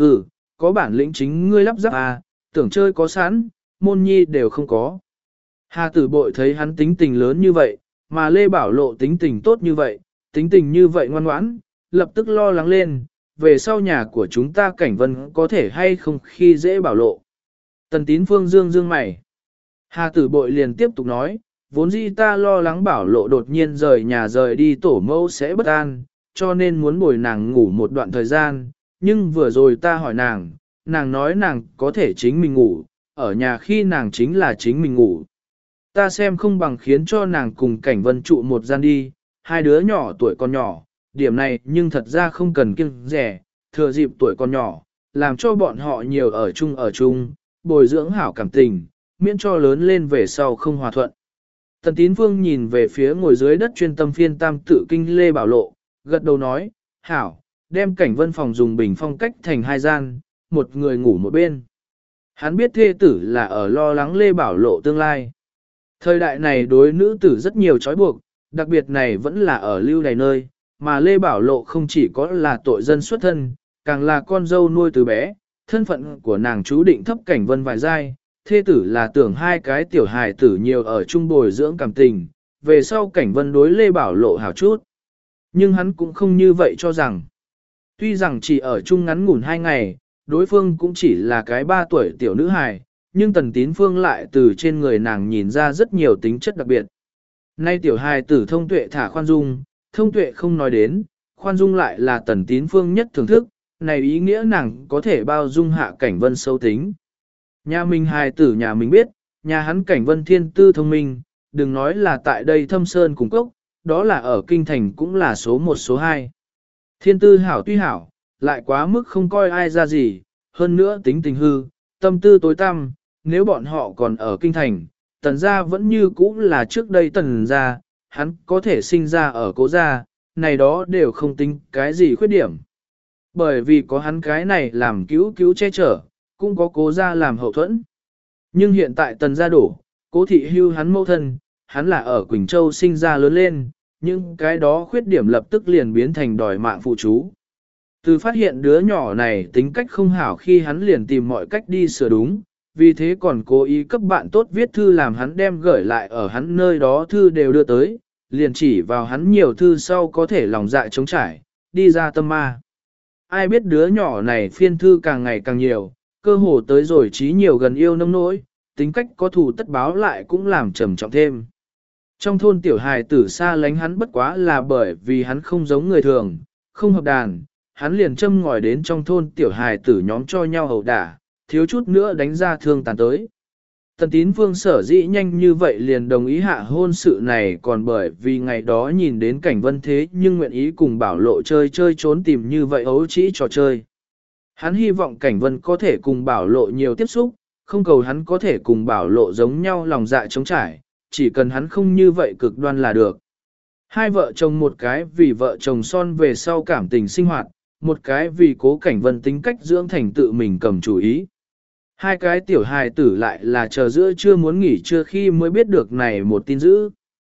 [SPEAKER 1] có bản lĩnh chính ngươi lắp ráp à, tưởng chơi có sẵn, môn nhi đều không có. Hà tử bội thấy hắn tính tình lớn như vậy, mà Lê Bảo Lộ tính tình tốt như vậy, tính tình như vậy ngoan ngoãn, lập tức lo lắng lên, về sau nhà của chúng ta Cảnh Vân có thể hay không khi dễ Bảo Lộ. Tần Tín Phương dương mày. Hà tử bội liền tiếp tục nói, vốn dĩ ta lo lắng Bảo Lộ đột nhiên rời nhà rời đi tổ mẫu sẽ bất an, cho nên muốn bồi nàng ngủ một đoạn thời gian, nhưng vừa rồi ta hỏi nàng nói nàng có thể chính mình ngủ, ở nhà khi nàng chính là chính mình ngủ. Ta xem không bằng khiến cho nàng cùng Cảnh Vân trụ một gian đi, hai đứa nhỏ tuổi còn nhỏ, điểm này nhưng thật ra không cần kiêng rẻ, thừa dịp tuổi còn nhỏ, làm cho bọn họ nhiều ở chung, bồi dưỡng hảo cảm tình, miễn cho lớn lên về sau không hòa thuận. Tần Tín Phương nhìn về phía ngồi dưới đất chuyên tâm phiên tam tự kinh Lê Bảo Lộ, gật đầu nói, hảo, đem Cảnh Vân phòng dùng bình phong cách thành hai gian, một người ngủ một bên. Hắn biết thê tử là ở lo lắng Lê Bảo Lộ tương lai. Thời đại này đối nữ tử rất nhiều trói buộc, đặc biệt này vẫn là ở lưu đày nơi, mà Lê Bảo Lộ không chỉ có là tội dân xuất thân, càng là con dâu nuôi từ bé, thân phận của nàng chú định thấp Cảnh Vân vài giai, thê tử là tưởng hai cái tiểu hài tử nhiều ở chung bồi dưỡng cảm tình, về sau Cảnh Vân đối Lê Bảo Lộ hảo chút. Nhưng hắn cũng không như vậy cho rằng. Tuy rằng chỉ ở chung ngắn ngủn 2 ngày, đối phương cũng chỉ là cái 3 tuổi tiểu nữ hài, nhưng Tần Tín Phương lại từ trên người nàng nhìn ra rất nhiều tính chất đặc biệt. Nay tiểu hài tử thông tuệ thả khoan dung, thông tuệ không nói đến, khoan dung lại là Tần Tín Phương nhất thưởng thức, này ý nghĩa nàng có thể bao dung hạ Cảnh Vân sâu tính. Nhà mình hài tử nhà mình biết, nhà hắn Cảnh Vân thiên tư thông minh, đừng nói là tại đây thâm sơn cùng cốc, đó là ở kinh thành cũng là số 1 số 2. Thiên tư hảo tuy hảo, lại quá mức không coi ai ra gì, hơn nữa tính tình hư, tâm tư tối tăm, nếu bọn họ còn ở kinh thành, Tần gia vẫn như cũ là trước đây Tần gia, hắn có thể sinh ra ở Cố gia, này đó đều không tính cái gì khuyết điểm. Bởi vì có hắn cái này làm cứu che chở, cũng có Cố gia làm hậu thuẫn. Nhưng hiện tại Tần gia đổ, Cố thị hưu hắn mẫu thân, hắn là ở Quỳnh Châu sinh ra lớn lên, nhưng cái đó khuyết điểm lập tức liền biến thành đòi mạng phụ chú. Từ phát hiện đứa nhỏ này tính cách không hảo khi hắn liền tìm mọi cách đi sửa đúng, vì thế còn cố ý cấp bạn tốt viết thư làm hắn đem gửi lại ở hắn nơi đó thư đều đưa tới, liền chỉ vào hắn nhiều thư sau có thể lòng dạ trống trải, đi ra tâm ma. Ai biết đứa nhỏ này phiên thư càng ngày càng nhiều, cơ hồ tới rồi trí nhiều gần yêu nông nỗi, tính cách có thù tất báo lại cũng làm trầm trọng thêm. Trong thôn tiểu hài tử xa lánh hắn bất quá là bởi vì hắn không giống người thường, không hợp đàn, hắn liền châm ngòi đến trong thôn tiểu hài tử nhóm cho nhau hầu đả, thiếu chút nữa đánh ra thương tàn tới. Tần Tín Phương sở dĩ nhanh như vậy liền đồng ý hạ hôn sự này còn bởi vì ngày đó nhìn đến Cảnh Vân thế nhưng nguyện ý cùng Bảo Lộ chơi trốn tìm như vậy ấu trĩ trò chơi. Hắn hy vọng Cảnh Vân có thể cùng Bảo Lộ nhiều tiếp xúc, không cầu hắn có thể cùng Bảo Lộ giống nhau lòng dạ trống trải, chỉ cần hắn không như vậy cực đoan là được. Hai vợ chồng một cái vì vợ chồng son về sau cảm tình sinh hoạt, một cái vì Cố Cảnh Vân tính cách dưỡng thành tự mình cầm chủ ý. Hai cái tiểu hài tử lại là chờ giữa chưa muốn nghỉ trưa khi mới biết được này một tin dữ.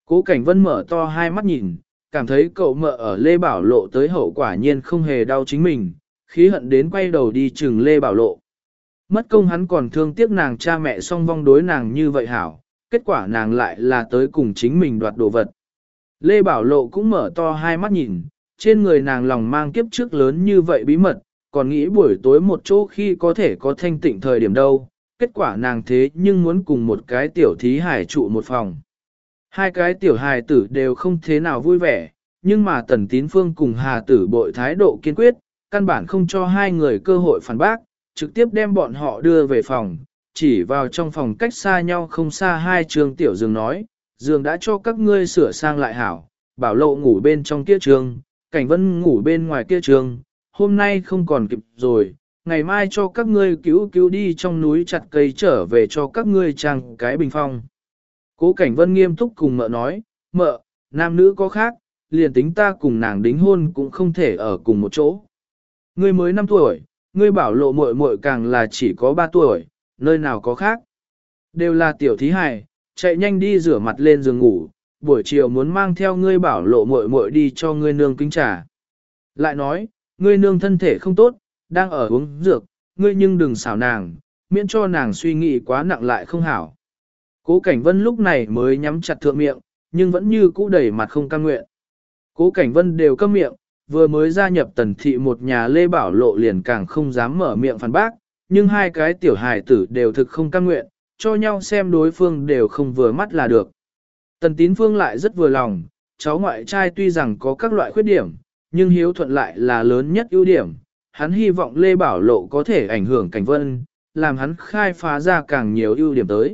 [SPEAKER 1] Cố Cảnh Vân mở to hai mắt nhìn, cảm thấy cậu mợ ở Lê Bảo Lộ tới hậu quả nhiên không hề đau chính mình, khí hận đến quay đầu đi chừng Lê Bảo Lộ. Mất công hắn còn thương tiếc nàng cha mẹ song vong đối nàng như vậy hảo, kết quả nàng lại là tới cùng chính mình đoạt đồ vật. Lê Bảo Lộ cũng mở to hai mắt nhìn, trên người nàng lòng mang kiếp trước lớn như vậy bí mật, còn nghĩ buổi tối một chỗ khi có thể có thanh tịnh thời điểm đâu, kết quả nàng thế nhưng muốn cùng một cái tiểu thí hải trụ một phòng. Hai cái tiểu hài tử đều không thế nào vui vẻ, nhưng mà Tần Tín Phương cùng Hà Tử Bội thái độ kiên quyết, căn bản không cho hai người cơ hội phản bác, trực tiếp đem bọn họ đưa về phòng, chỉ vào trong phòng cách xa nhau không xa hai trường tiểu giường nói, giường đã cho các ngươi sửa sang lại hảo, Bảo Lộ ngủ bên trong kia trường, Cảnh Vân ngủ bên ngoài kia trường, hôm nay không còn kịp rồi, ngày mai cho các ngươi cứu đi trong núi chặt cây trở về cho các ngươi trang cái bình phong. Cố Cảnh Vân nghiêm túc cùng mợ nói, mợ, nam nữ có khác, liền tính ta cùng nàng đính hôn cũng không thể ở cùng một chỗ. Ngươi mới 5 tuổi, ngươi Bảo Lộ muội muội càng là chỉ có 3 tuổi, nơi nào có khác. Đều là tiểu thí hài, chạy nhanh đi rửa mặt lên giường ngủ, buổi chiều muốn mang theo ngươi Bảo Lộ muội muội đi cho ngươi nương kính trà. Lại nói, ngươi nương thân thể không tốt, đang ở uống dược, ngươi nhưng đừng xảo nàng, miễn cho nàng suy nghĩ quá nặng lại không hảo. Cố Cảnh Vân lúc này mới nhắm chặt thượng miệng, nhưng vẫn như cũ đầy mặt không cam nguyện. Cố Cảnh Vân đều câm miệng, vừa mới gia nhập Tần thị một nhà Lê Bảo Lộ liền càng không dám mở miệng phản bác, nhưng hai cái tiểu hài tử đều thực không cam nguyện, cho nhau xem đối phương đều không vừa mắt là được. Tần Tín Phương lại rất vừa lòng, cháu ngoại trai tuy rằng có các loại khuyết điểm, nhưng hiếu thuận lại là lớn nhất ưu điểm. Hắn hy vọng Lê Bảo Lộ có thể ảnh hưởng Cảnh Vân, làm hắn khai phá ra càng nhiều ưu điểm tới.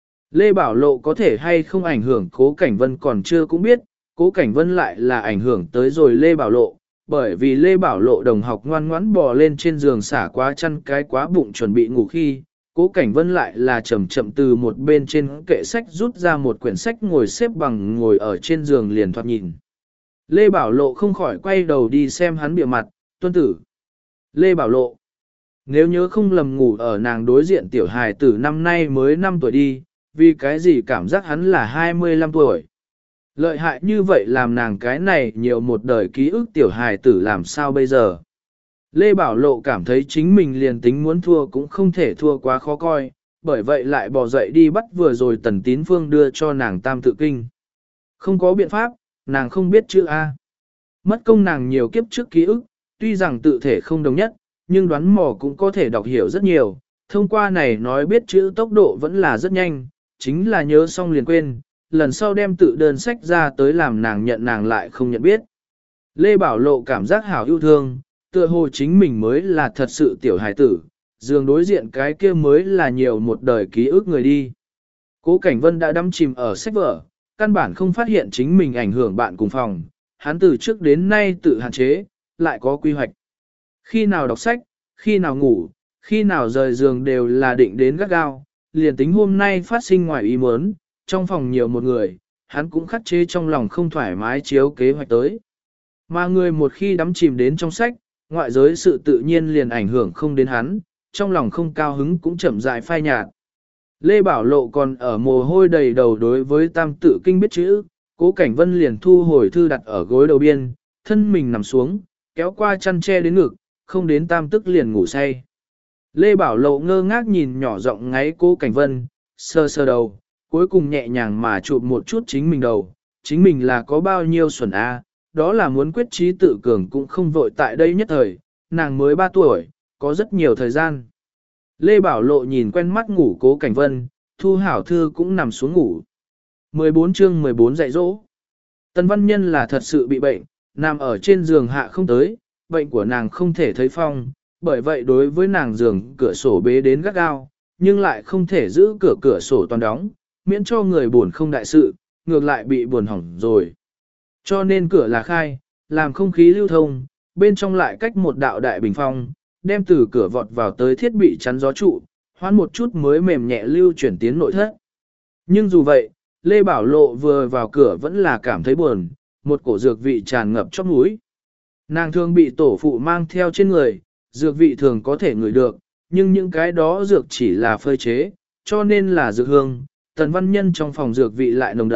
[SPEAKER 1] Lê Bảo Lộ có thể hay không ảnh hưởng Cố Cảnh Vân còn chưa cũng biết, Cố Cảnh Vân lại là ảnh hưởng tới rồi Lê Bảo Lộ, bởi vì Lê Bảo Lộ đồng học ngoan ngoãn bò lên trên giường xả quá chăn cái quá bụng chuẩn bị ngủ khi, Cố Cảnh Vân lại là chậm chậm từ một bên trên kệ sách rút ra một quyển sách ngồi xếp bằng ngồi ở trên giường liền thoạt nhìn. Lê Bảo Lộ không khỏi quay đầu đi xem hắn bịa mặt, tuân tử. Lê Bảo Lộ, nếu nhớ không lầm ngủ ở nàng đối diện tiểu hài tử năm nay mới 5 tuổi đi, vì cái gì cảm giác hắn là 25 tuổi. Lợi hại như vậy làm nàng cái này nhiều một đời ký ức tiểu hài tử làm sao bây giờ. Lê Bảo Lộ cảm thấy chính mình liền tính muốn thua cũng không thể thua quá khó coi, bởi vậy lại bò dậy đi bắt vừa rồi Tần Tín Phương đưa cho nàng tam tự kinh. Không có biện pháp, nàng không biết chữ A. Mất công nàng nhiều kiếp trước ký ức, tuy rằng tự thể không đồng nhất, nhưng đoán mò cũng có thể đọc hiểu rất nhiều. Thông qua này nói biết chữ tốc độ vẫn là rất nhanh, chính là nhớ xong liền quên, lần sau đem tự đơn sách ra tới làm nàng nhận nàng lại không nhận biết. Lê Bảo Lộ cảm giác hảo yêu thương, tựa hồ chính mình mới là thật sự tiểu hài tử, giường đối diện cái kia mới là nhiều một đời ký ức người đi. Cố Cảnh Vân đã đắm chìm ở sách vở, căn bản không phát hiện chính mình ảnh hưởng bạn cùng phòng, hắn từ trước đến nay tự hạn chế, lại có quy hoạch. Khi nào đọc sách, khi nào ngủ, khi nào rời giường đều là định đến gắt gao, liền tính hôm nay phát sinh ngoài ý muốn, trong phòng nhiều một người, hắn cũng khắc chế trong lòng không thoải mái chiếu kế hoạch tới. Mà người một khi đắm chìm đến trong sách, ngoại giới sự tự nhiên liền ảnh hưởng không đến hắn, trong lòng không cao hứng cũng chậm rãi phai nhạt. Lê Bảo Lộ còn ở mồ hôi đầy đầu đối với tam tự kinh biết chữ, Cố Cảnh Vân liền thu hồi thư đặt ở gối đầu biên, thân mình nằm xuống, kéo qua chăn che đến ngực, không đến tam tức liền ngủ say. Lê Bảo Lộ ngơ ngác nhìn nhỏ giọng ngáy Cố Cảnh Vân, sơ sơ đầu, cuối cùng nhẹ nhàng mà chụp một chút chính mình đầu, chính mình là có bao nhiêu xuẩn a, đó là muốn quyết trí tự cường cũng không vội tại đây nhất thời, nàng mới 3 tuổi, có rất nhiều thời gian. Lê Bảo Lộ nhìn quen mắt ngủ Cố Cảnh Vân, Thu Hảo Thư cũng nằm xuống ngủ. 14 chương 14 dạy dỗ. Tần Văn Nhân là thật sự bị bệnh, nằm ở trên giường hạ không tới, bệnh của nàng không thể thấy phong, bởi vậy đối với nàng giường cửa sổ bế đến gắt gao, nhưng lại không thể giữ cửa sổ toàn đóng, miễn cho người buồn không đại sự, ngược lại bị buồn hỏng rồi. Cho nên cửa là khai, làm không khí lưu thông, bên trong lại cách một đạo đại bình phong, đem từ cửa vọt vào tới thiết bị chắn gió trụ, hoán một chút mới mềm nhẹ lưu chuyển tiến nội thất. Nhưng dù vậy, Lê Bảo Lộ vừa vào cửa vẫn là cảm thấy buồn, một cổ dược vị tràn ngập trong mũi. Nàng thường bị tổ phụ mang theo trên người, dược vị thường có thể ngửi được, nhưng những cái đó dược chỉ là phơi chế, cho nên là dược hương. Tần Văn Nhân trong phòng dược vị lại nồng đậm,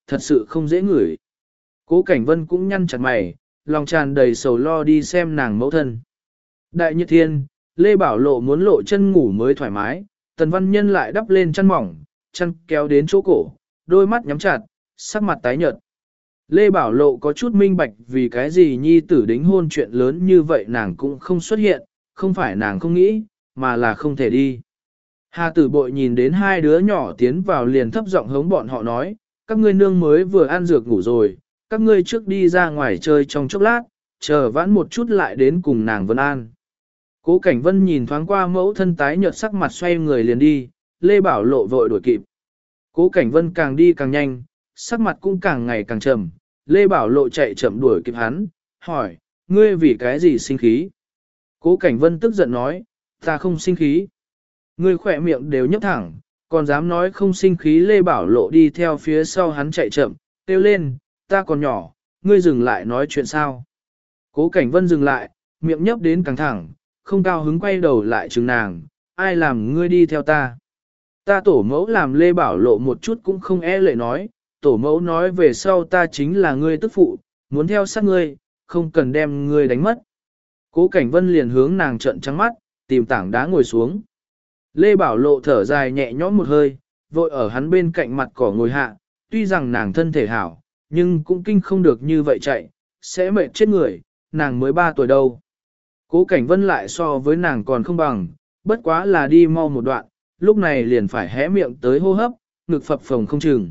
[SPEAKER 1] thật sự không dễ ngửi. Cố Cảnh Vân cũng nhăn chặt mày, lòng tràn đầy sầu lo đi xem nàng mẫu thân. Đại Nhật Thiên, Lê Bảo Lộ muốn lộ chân ngủ mới thoải mái, Tần Văn Nhân lại đắp lên chăn mỏng, chăn kéo đến chỗ cổ, đôi mắt nhắm chặt, sắc mặt tái nhợt. Lê Bảo Lộ có chút minh bạch vì cái gì nhi tử đính hôn chuyện lớn như vậy nàng cũng không xuất hiện, không phải nàng không nghĩ, mà là không thể đi. Hà Tử Bội nhìn đến hai đứa nhỏ tiến vào liền thấp giọng hống bọn họ nói, các ngươi nương mới vừa ăn dược ngủ rồi, các ngươi trước đi ra ngoài chơi trong chốc lát, chờ vãn một chút lại đến cùng nàng Vân An. Cố Cảnh Vân nhìn thoáng qua mẫu thân tái nhợt sắc mặt xoay người liền đi, Lê Bảo Lộ vội đuổi kịp. Cố Cảnh Vân càng đi càng nhanh, sắc mặt cũng càng ngày càng trầm, Lê Bảo Lộ chạy chậm đuổi kịp hắn, hỏi, ngươi vì cái gì sinh khí? Cố Cảnh Vân tức giận nói, ta không sinh khí. Ngươi khỏe miệng đều nhấp thẳng, còn dám nói không sinh khí. Lê Bảo Lộ đi theo phía sau hắn chạy chậm, kêu lên, ta còn nhỏ, ngươi dừng lại nói chuyện sao? Cố Cảnh Vân dừng lại, miệng nhấp đến càng thẳng, không cao hứng quay đầu lại chừng nàng, ai làm ngươi đi theo ta? Ta tổ mẫu làm. Lê Bảo Lộ một chút cũng không e lệ nói, tổ mẫu nói về sau ta chính là ngươi tức phụ, muốn theo sát ngươi, không cần đem ngươi đánh mất. Cố Cảnh Vân liền hướng nàng trợn trắng mắt, tìm tảng đá ngồi xuống. Lê Bảo Lộ thở dài nhẹ nhõm một hơi, vội ở hắn bên cạnh mặt cỏ ngồi hạ, tuy rằng nàng thân thể hảo, nhưng cũng kinh không được như vậy chạy, sẽ mệt chết người, nàng mới 3 tuổi đâu. Cố Cảnh Vân lại so với nàng còn không bằng, bất quá là đi mau một đoạn, lúc này liền phải hé miệng tới hô hấp, ngực phập phồng không chừng.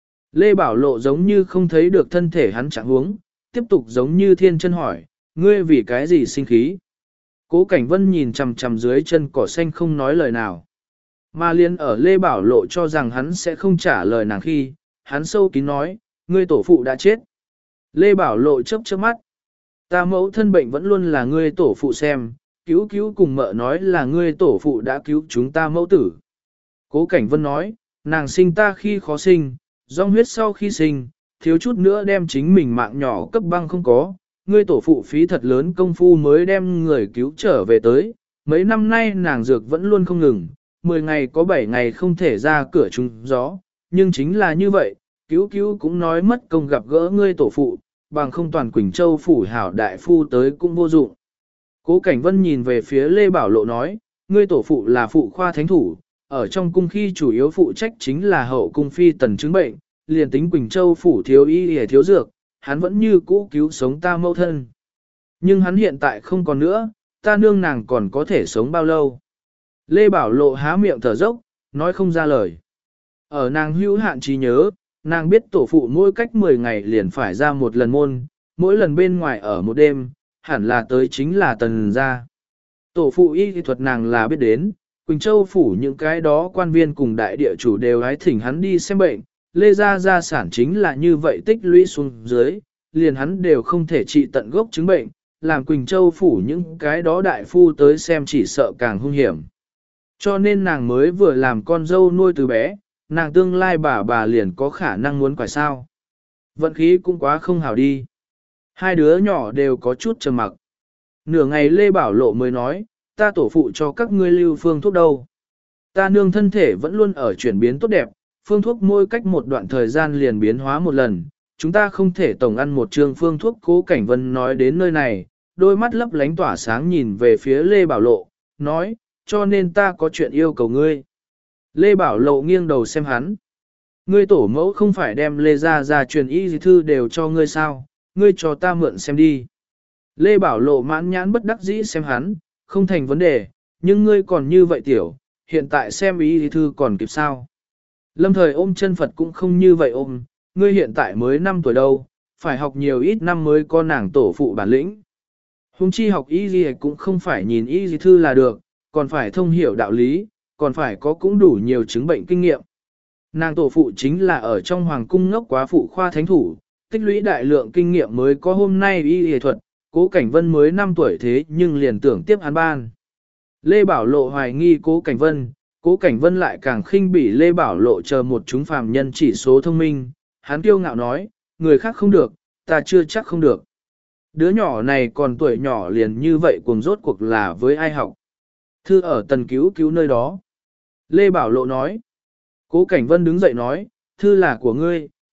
[SPEAKER 1] Lê Bảo Lộ giống như không thấy được thân thể hắn trạng huống, tiếp tục giống như thiên chân hỏi, ngươi vì cái gì sinh khí? Cố Cảnh Vân nhìn chằm chằm dưới chân cỏ xanh không nói lời nào. Mà liên ở Lê Bảo Lộ cho rằng hắn sẽ không trả lời nàng khi, hắn sâu kín nói, ngươi tổ phụ đã chết. Lê Bảo Lộ chớp chớp mắt. Ta mẫu thân bệnh vẫn luôn là ngươi tổ phụ xem, cứu cứu cùng mợ nói là ngươi tổ phụ đã cứu chúng ta mẫu tử. Cố Cảnh Vân nói, nàng sinh ta khi khó sinh, dòng huyết sau khi sinh, thiếu chút nữa đem chính mình mạng nhỏ cấp băng không có, ngươi tổ phụ phí thật lớn công phu mới đem người cứu trở về tới, mấy năm nay nàng dược vẫn luôn không ngừng, 10 ngày có 7 ngày không thể ra cửa trúng gió, nhưng chính là như vậy, cứu cứu cũng nói mất công gặp gỡ ngươi tổ phụ, bằng không toàn Quỳnh Châu phủ hảo đại phu tới cũng vô dụng. Cố Cảnh Vân nhìn về phía Lê Bảo Lộ nói, ngươi tổ phụ là phụ khoa thánh thủ, ở trong cung khi chủ yếu phụ trách chính là hậu cung phi tần chứng bệnh, liền tính Quỳnh Châu phủ thiếu y hề thiếu dược, hắn vẫn như cũ cứu sống ta mẫu thân. Nhưng hắn hiện tại không còn nữa, ta nương nàng còn có thể sống bao lâu. Lê Bảo Lộ há miệng thở dốc, nói không ra lời. Ở nàng hữu hạn trí nhớ, nàng biết tổ phụ mỗi cách 10 ngày liền phải ra một lần môn, mỗi lần bên ngoài ở một đêm, hẳn là tới chính là Tần gia. Tổ phụ y thuật nàng là biết đến, Quỳnh Châu phủ những cái đó quan viên cùng đại địa chủ đều hái thỉnh hắn đi xem bệnh, Lê gia sản chính là như vậy tích lũy xuống dưới, liền hắn đều không thể trị tận gốc chứng bệnh, làm Quỳnh Châu phủ những cái đó đại phu tới xem chỉ sợ càng hung hiểm. Cho nên nàng mới vừa làm con dâu nuôi từ bé, nàng tương lai bà liền có khả năng muốn quải sao. Vận khí cũng quá không hảo đi. Hai đứa nhỏ đều có chút trầm mặc. Nửa ngày Lê Bảo Lộ mới nói, ta tổ phụ cho các ngươi lưu phương thuốc đâu. Ta nương thân thể vẫn luôn ở chuyển biến tốt đẹp, phương thuốc mỗi cách một đoạn thời gian liền biến hóa một lần. Chúng ta không thể tổng ăn một trường phương thuốc. Cố Cảnh Vân nói đến nơi này, đôi mắt lấp lánh tỏa sáng nhìn về phía Lê Bảo Lộ, nói, cho nên ta có chuyện yêu cầu ngươi. Lê Bảo Lộ nghiêng đầu xem hắn. Ngươi tổ mẫu không phải đem Lê ra truyền y thư đều cho ngươi sao, ngươi cho ta mượn xem đi. Lê Bảo Lộ mãn nhãn bất đắc dĩ xem hắn, không thành vấn đề, nhưng ngươi còn như vậy tiểu, hiện tại xem y thư còn kịp sao. Lâm thời ôm chân Phật cũng không như vậy ôm, ngươi hiện tại mới 5 tuổi đâu, phải học nhiều ít năm mới có nàng tổ phụ bản lĩnh. Hùng chi học y gì cũng không phải nhìn y thư là được, còn phải thông hiểu đạo lý, còn phải có cũng đủ nhiều chứng bệnh kinh nghiệm. Nàng tổ phụ chính là ở trong hoàng cung ngốc quá phụ khoa thánh thủ, tích lũy đại lượng kinh nghiệm mới có hôm nay y y thuật, Cố Cảnh Vân mới 5 tuổi thế nhưng liền tưởng tiếp hắn ban. Lê Bảo Lộ hoài nghi Cố Cảnh Vân lại càng khinh bỉ Lê Bảo Lộ chờ một chúng phàm nhân chỉ số thông minh, hắn kiêu ngạo nói, người khác không được, ta chưa chắc không được. Đứa nhỏ này còn tuổi nhỏ liền như vậy cuồng rốt cuộc là với ai học. Thư ở Tần Cứu Cứu nơi đó. Lê Bảo Lộ nói. Cố Cảnh Vân đứng dậy nói, thư là của ngươi,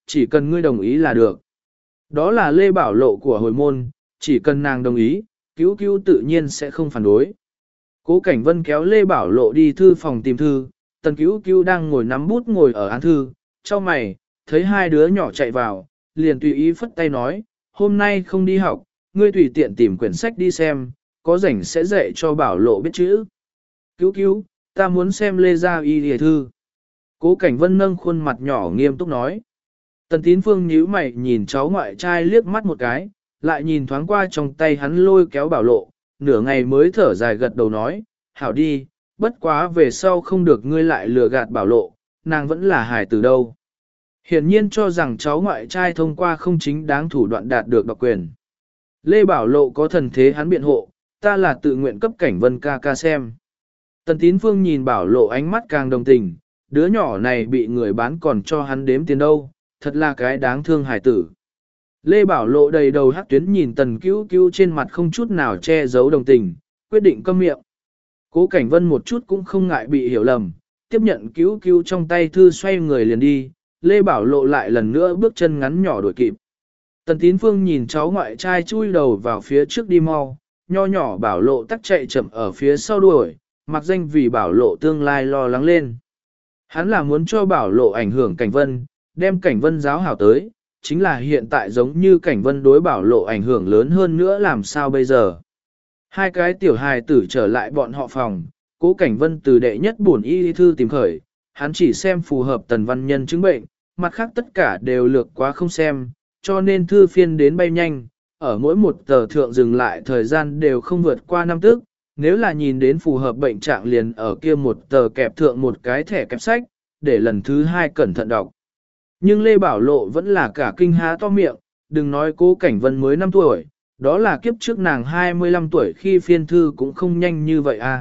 [SPEAKER 1] chỉ cần ngươi đồng ý là được. Đó là Lê Bảo Lộ của hồi môn, chỉ cần nàng đồng ý, cứu cứu tự nhiên sẽ không phản đối. Cố Cảnh Vân kéo Lê Bảo Lộ đi thư phòng tìm thư, tần cứu cứu đang ngồi nắm bút ngồi ở án thư, trong mày, thấy hai đứa nhỏ chạy vào, liền tùy ý phất tay nói, hôm nay không đi học, ngươi tùy tiện tìm quyển sách đi xem, có rảnh sẽ dạy cho Bảo Lộ biết chữ. Cứu cứu, ta muốn xem Lê Gia Y Lìa Thư. Cố Cảnh Vân nâng khuôn mặt nhỏ nghiêm túc nói. Tần Tín Phương nhíu mày nhìn cháu ngoại trai liếc mắt một cái, lại nhìn thoáng qua trong tay hắn lôi kéo Bảo Lộ, nửa ngày mới thở dài gật đầu nói, hảo đi, bất quá về sau không được ngươi lại lừa gạt Bảo Lộ, nàng vẫn là hài từ đâu. Hiển nhiên cho rằng cháu ngoại trai thông qua không chính đáng thủ đoạn đạt được độc quyền. Lê Bảo Lộ có thần thế hắn biện hộ, ta là tự nguyện cấp Cảnh Vân ca ca xem. Tần Tín Phương nhìn Bảo Lộ ánh mắt càng đồng tình, đứa nhỏ này bị người bán còn cho hắn đếm tiền đâu, thật là cái đáng thương hài tử. Lê Bảo Lộ đầy đầu hắc tuyến nhìn Tần Cứu Cứu trên mặt không chút nào che giấu đồng tình, quyết định câm miệng. Cố Cảnh Vân một chút cũng không ngại bị hiểu lầm, tiếp nhận Cứu Cứu trong tay thư xoay người liền đi, Lê Bảo Lộ lại lần nữa bước chân ngắn nhỏ đuổi kịp. Tần Tín Phương nhìn cháu ngoại trai chui đầu vào phía trước đi mau, nho nhỏ Bảo Lộ tắc chạy chậm ở phía sau đuổi, mặc danh vì Bảo Lộ tương lai lo lắng lên. Hắn là muốn cho Bảo Lộ ảnh hưởng Cảnh Vân, đem Cảnh Vân giáo hảo tới, chính là hiện tại giống như Cảnh Vân đối Bảo Lộ ảnh hưởng lớn hơn nữa làm sao bây giờ. Hai cái tiểu hài tử trở lại bọn họ phòng, Cố Cảnh Vân từ đệ nhất bổn y thư tìm khởi, hắn chỉ xem phù hợp Tần Văn Nhân chứng bệnh, mặt khác tất cả đều lược quá không xem, cho nên thư phiên đến bay nhanh, ở mỗi một tờ thượng dừng lại thời gian đều không vượt qua 5 tức, nếu là nhìn đến phù hợp bệnh trạng liền ở kia một tờ kẹp thượng một cái thẻ kẹp sách, để lần thứ hai cẩn thận đọc. Nhưng Lê Bảo Lộ vẫn là cả kinh há to miệng, đừng nói Cố Cảnh Vân mới 5 tuổi, đó là kiếp trước nàng 25 tuổi khi phiên thư cũng không nhanh như vậy à.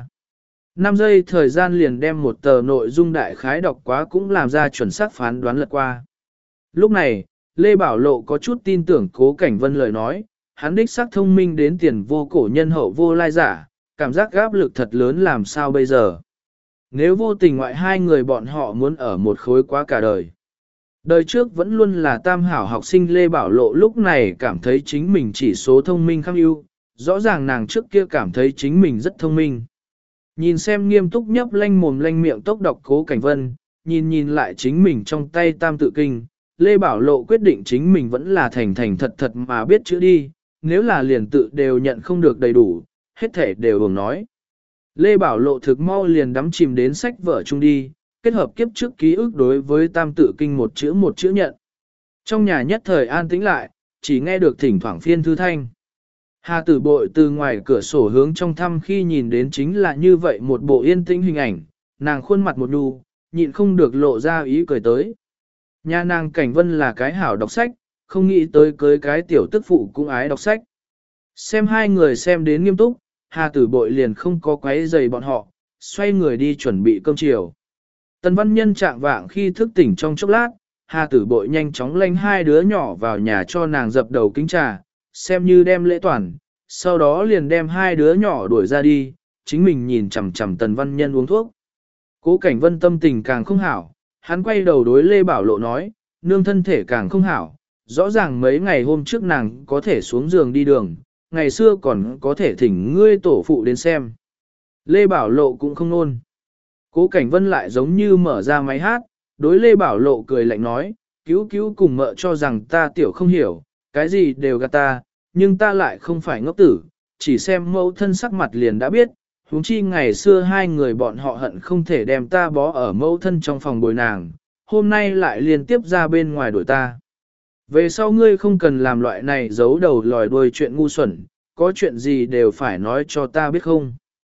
[SPEAKER 1] 5 giây thời gian liền đem một tờ nội dung đại khái đọc quá cũng làm ra chuẩn xác phán đoán lật qua. Lúc này, Lê Bảo Lộ có chút tin tưởng Cố Cảnh Vân lời nói, hắn đích xác thông minh đến tiền vô cổ nhân hậu vô lai giả, cảm giác áp lực thật lớn làm sao bây giờ. Nếu vô tình ngoại hai người bọn họ muốn ở một khối quá cả đời. Đời trước vẫn luôn là tam hảo học sinh Lê Bảo Lộ lúc này cảm thấy chính mình chỉ số thông minh kham ưu, rõ ràng nàng trước kia cảm thấy chính mình rất thông minh. Nhìn xem nghiêm túc nhấp lanh mồm lanh miệng tốc đọc Cố Cảnh Vân, nhìn lại chính mình trong tay tam tự kinh, Lê Bảo Lộ quyết định chính mình vẫn là thành thành thật thật mà biết chữ đi, nếu là liền tự đều nhận không được đầy đủ, hết thể đều hưởng nói. Lê Bảo Lộ thực mau liền đắm chìm đến sách vở chung đi, kết hợp kiếp trước ký ức đối với tam tự kinh một chữ nhận. Trong nhà nhất thời an tĩnh lại, chỉ nghe được thỉnh thoảng phiên thư thanh. Hà Tử Bội từ ngoài cửa sổ hướng trong thăm khi nhìn đến chính là như vậy một bộ yên tĩnh hình ảnh, nàng khuôn mặt một đu, nhịn không được lộ ra ý cười tới. Nhà nàng Cảnh Vân là cái hảo đọc sách, không nghĩ tới cưới cái tiểu tức phụ cũng ái đọc sách. Xem hai người xem đến nghiêm túc, Hà Tử Bội liền không có quấy rầy bọn họ, xoay người đi chuẩn bị cơm chiều. Tần Văn Nhân trạng vạng khi thức tỉnh trong chốc lát, Hà Tử Bội nhanh chóng lanh hai đứa nhỏ vào nhà cho nàng dập đầu kính trà, xem như đem lễ toàn, sau đó liền đem hai đứa nhỏ đuổi ra đi, chính mình nhìn chằm chằm Tần Văn Nhân uống thuốc. Cố Cảnh Vân tâm tình càng không hảo, hắn quay đầu đối Lê Bảo Lộ nói, nương thân thể càng không hảo, rõ ràng mấy ngày hôm trước nàng có thể xuống giường đi đường, ngày xưa còn có thể thỉnh ngươi tổ phụ đến xem. Lê Bảo Lộ cũng không nôn. Cố Cảnh Vân lại giống như mở ra máy hát, đối Lê Bảo Lộ cười lạnh nói, cứu cứu cùng mợ cho rằng ta tiểu không hiểu, cái gì đều gạt ta, nhưng ta lại không phải ngốc tử, chỉ xem mẫu thân sắc mặt liền đã biết, huống chi ngày xưa hai người bọn họ hận không thể đem ta bó ở mẫu thân trong phòng bồi nàng, hôm nay lại liên tiếp ra bên ngoài đuổi ta. Về sau ngươi không cần làm loại này giấu đầu lòi đuôi chuyện ngu xuẩn, có chuyện gì đều phải nói cho ta biết không.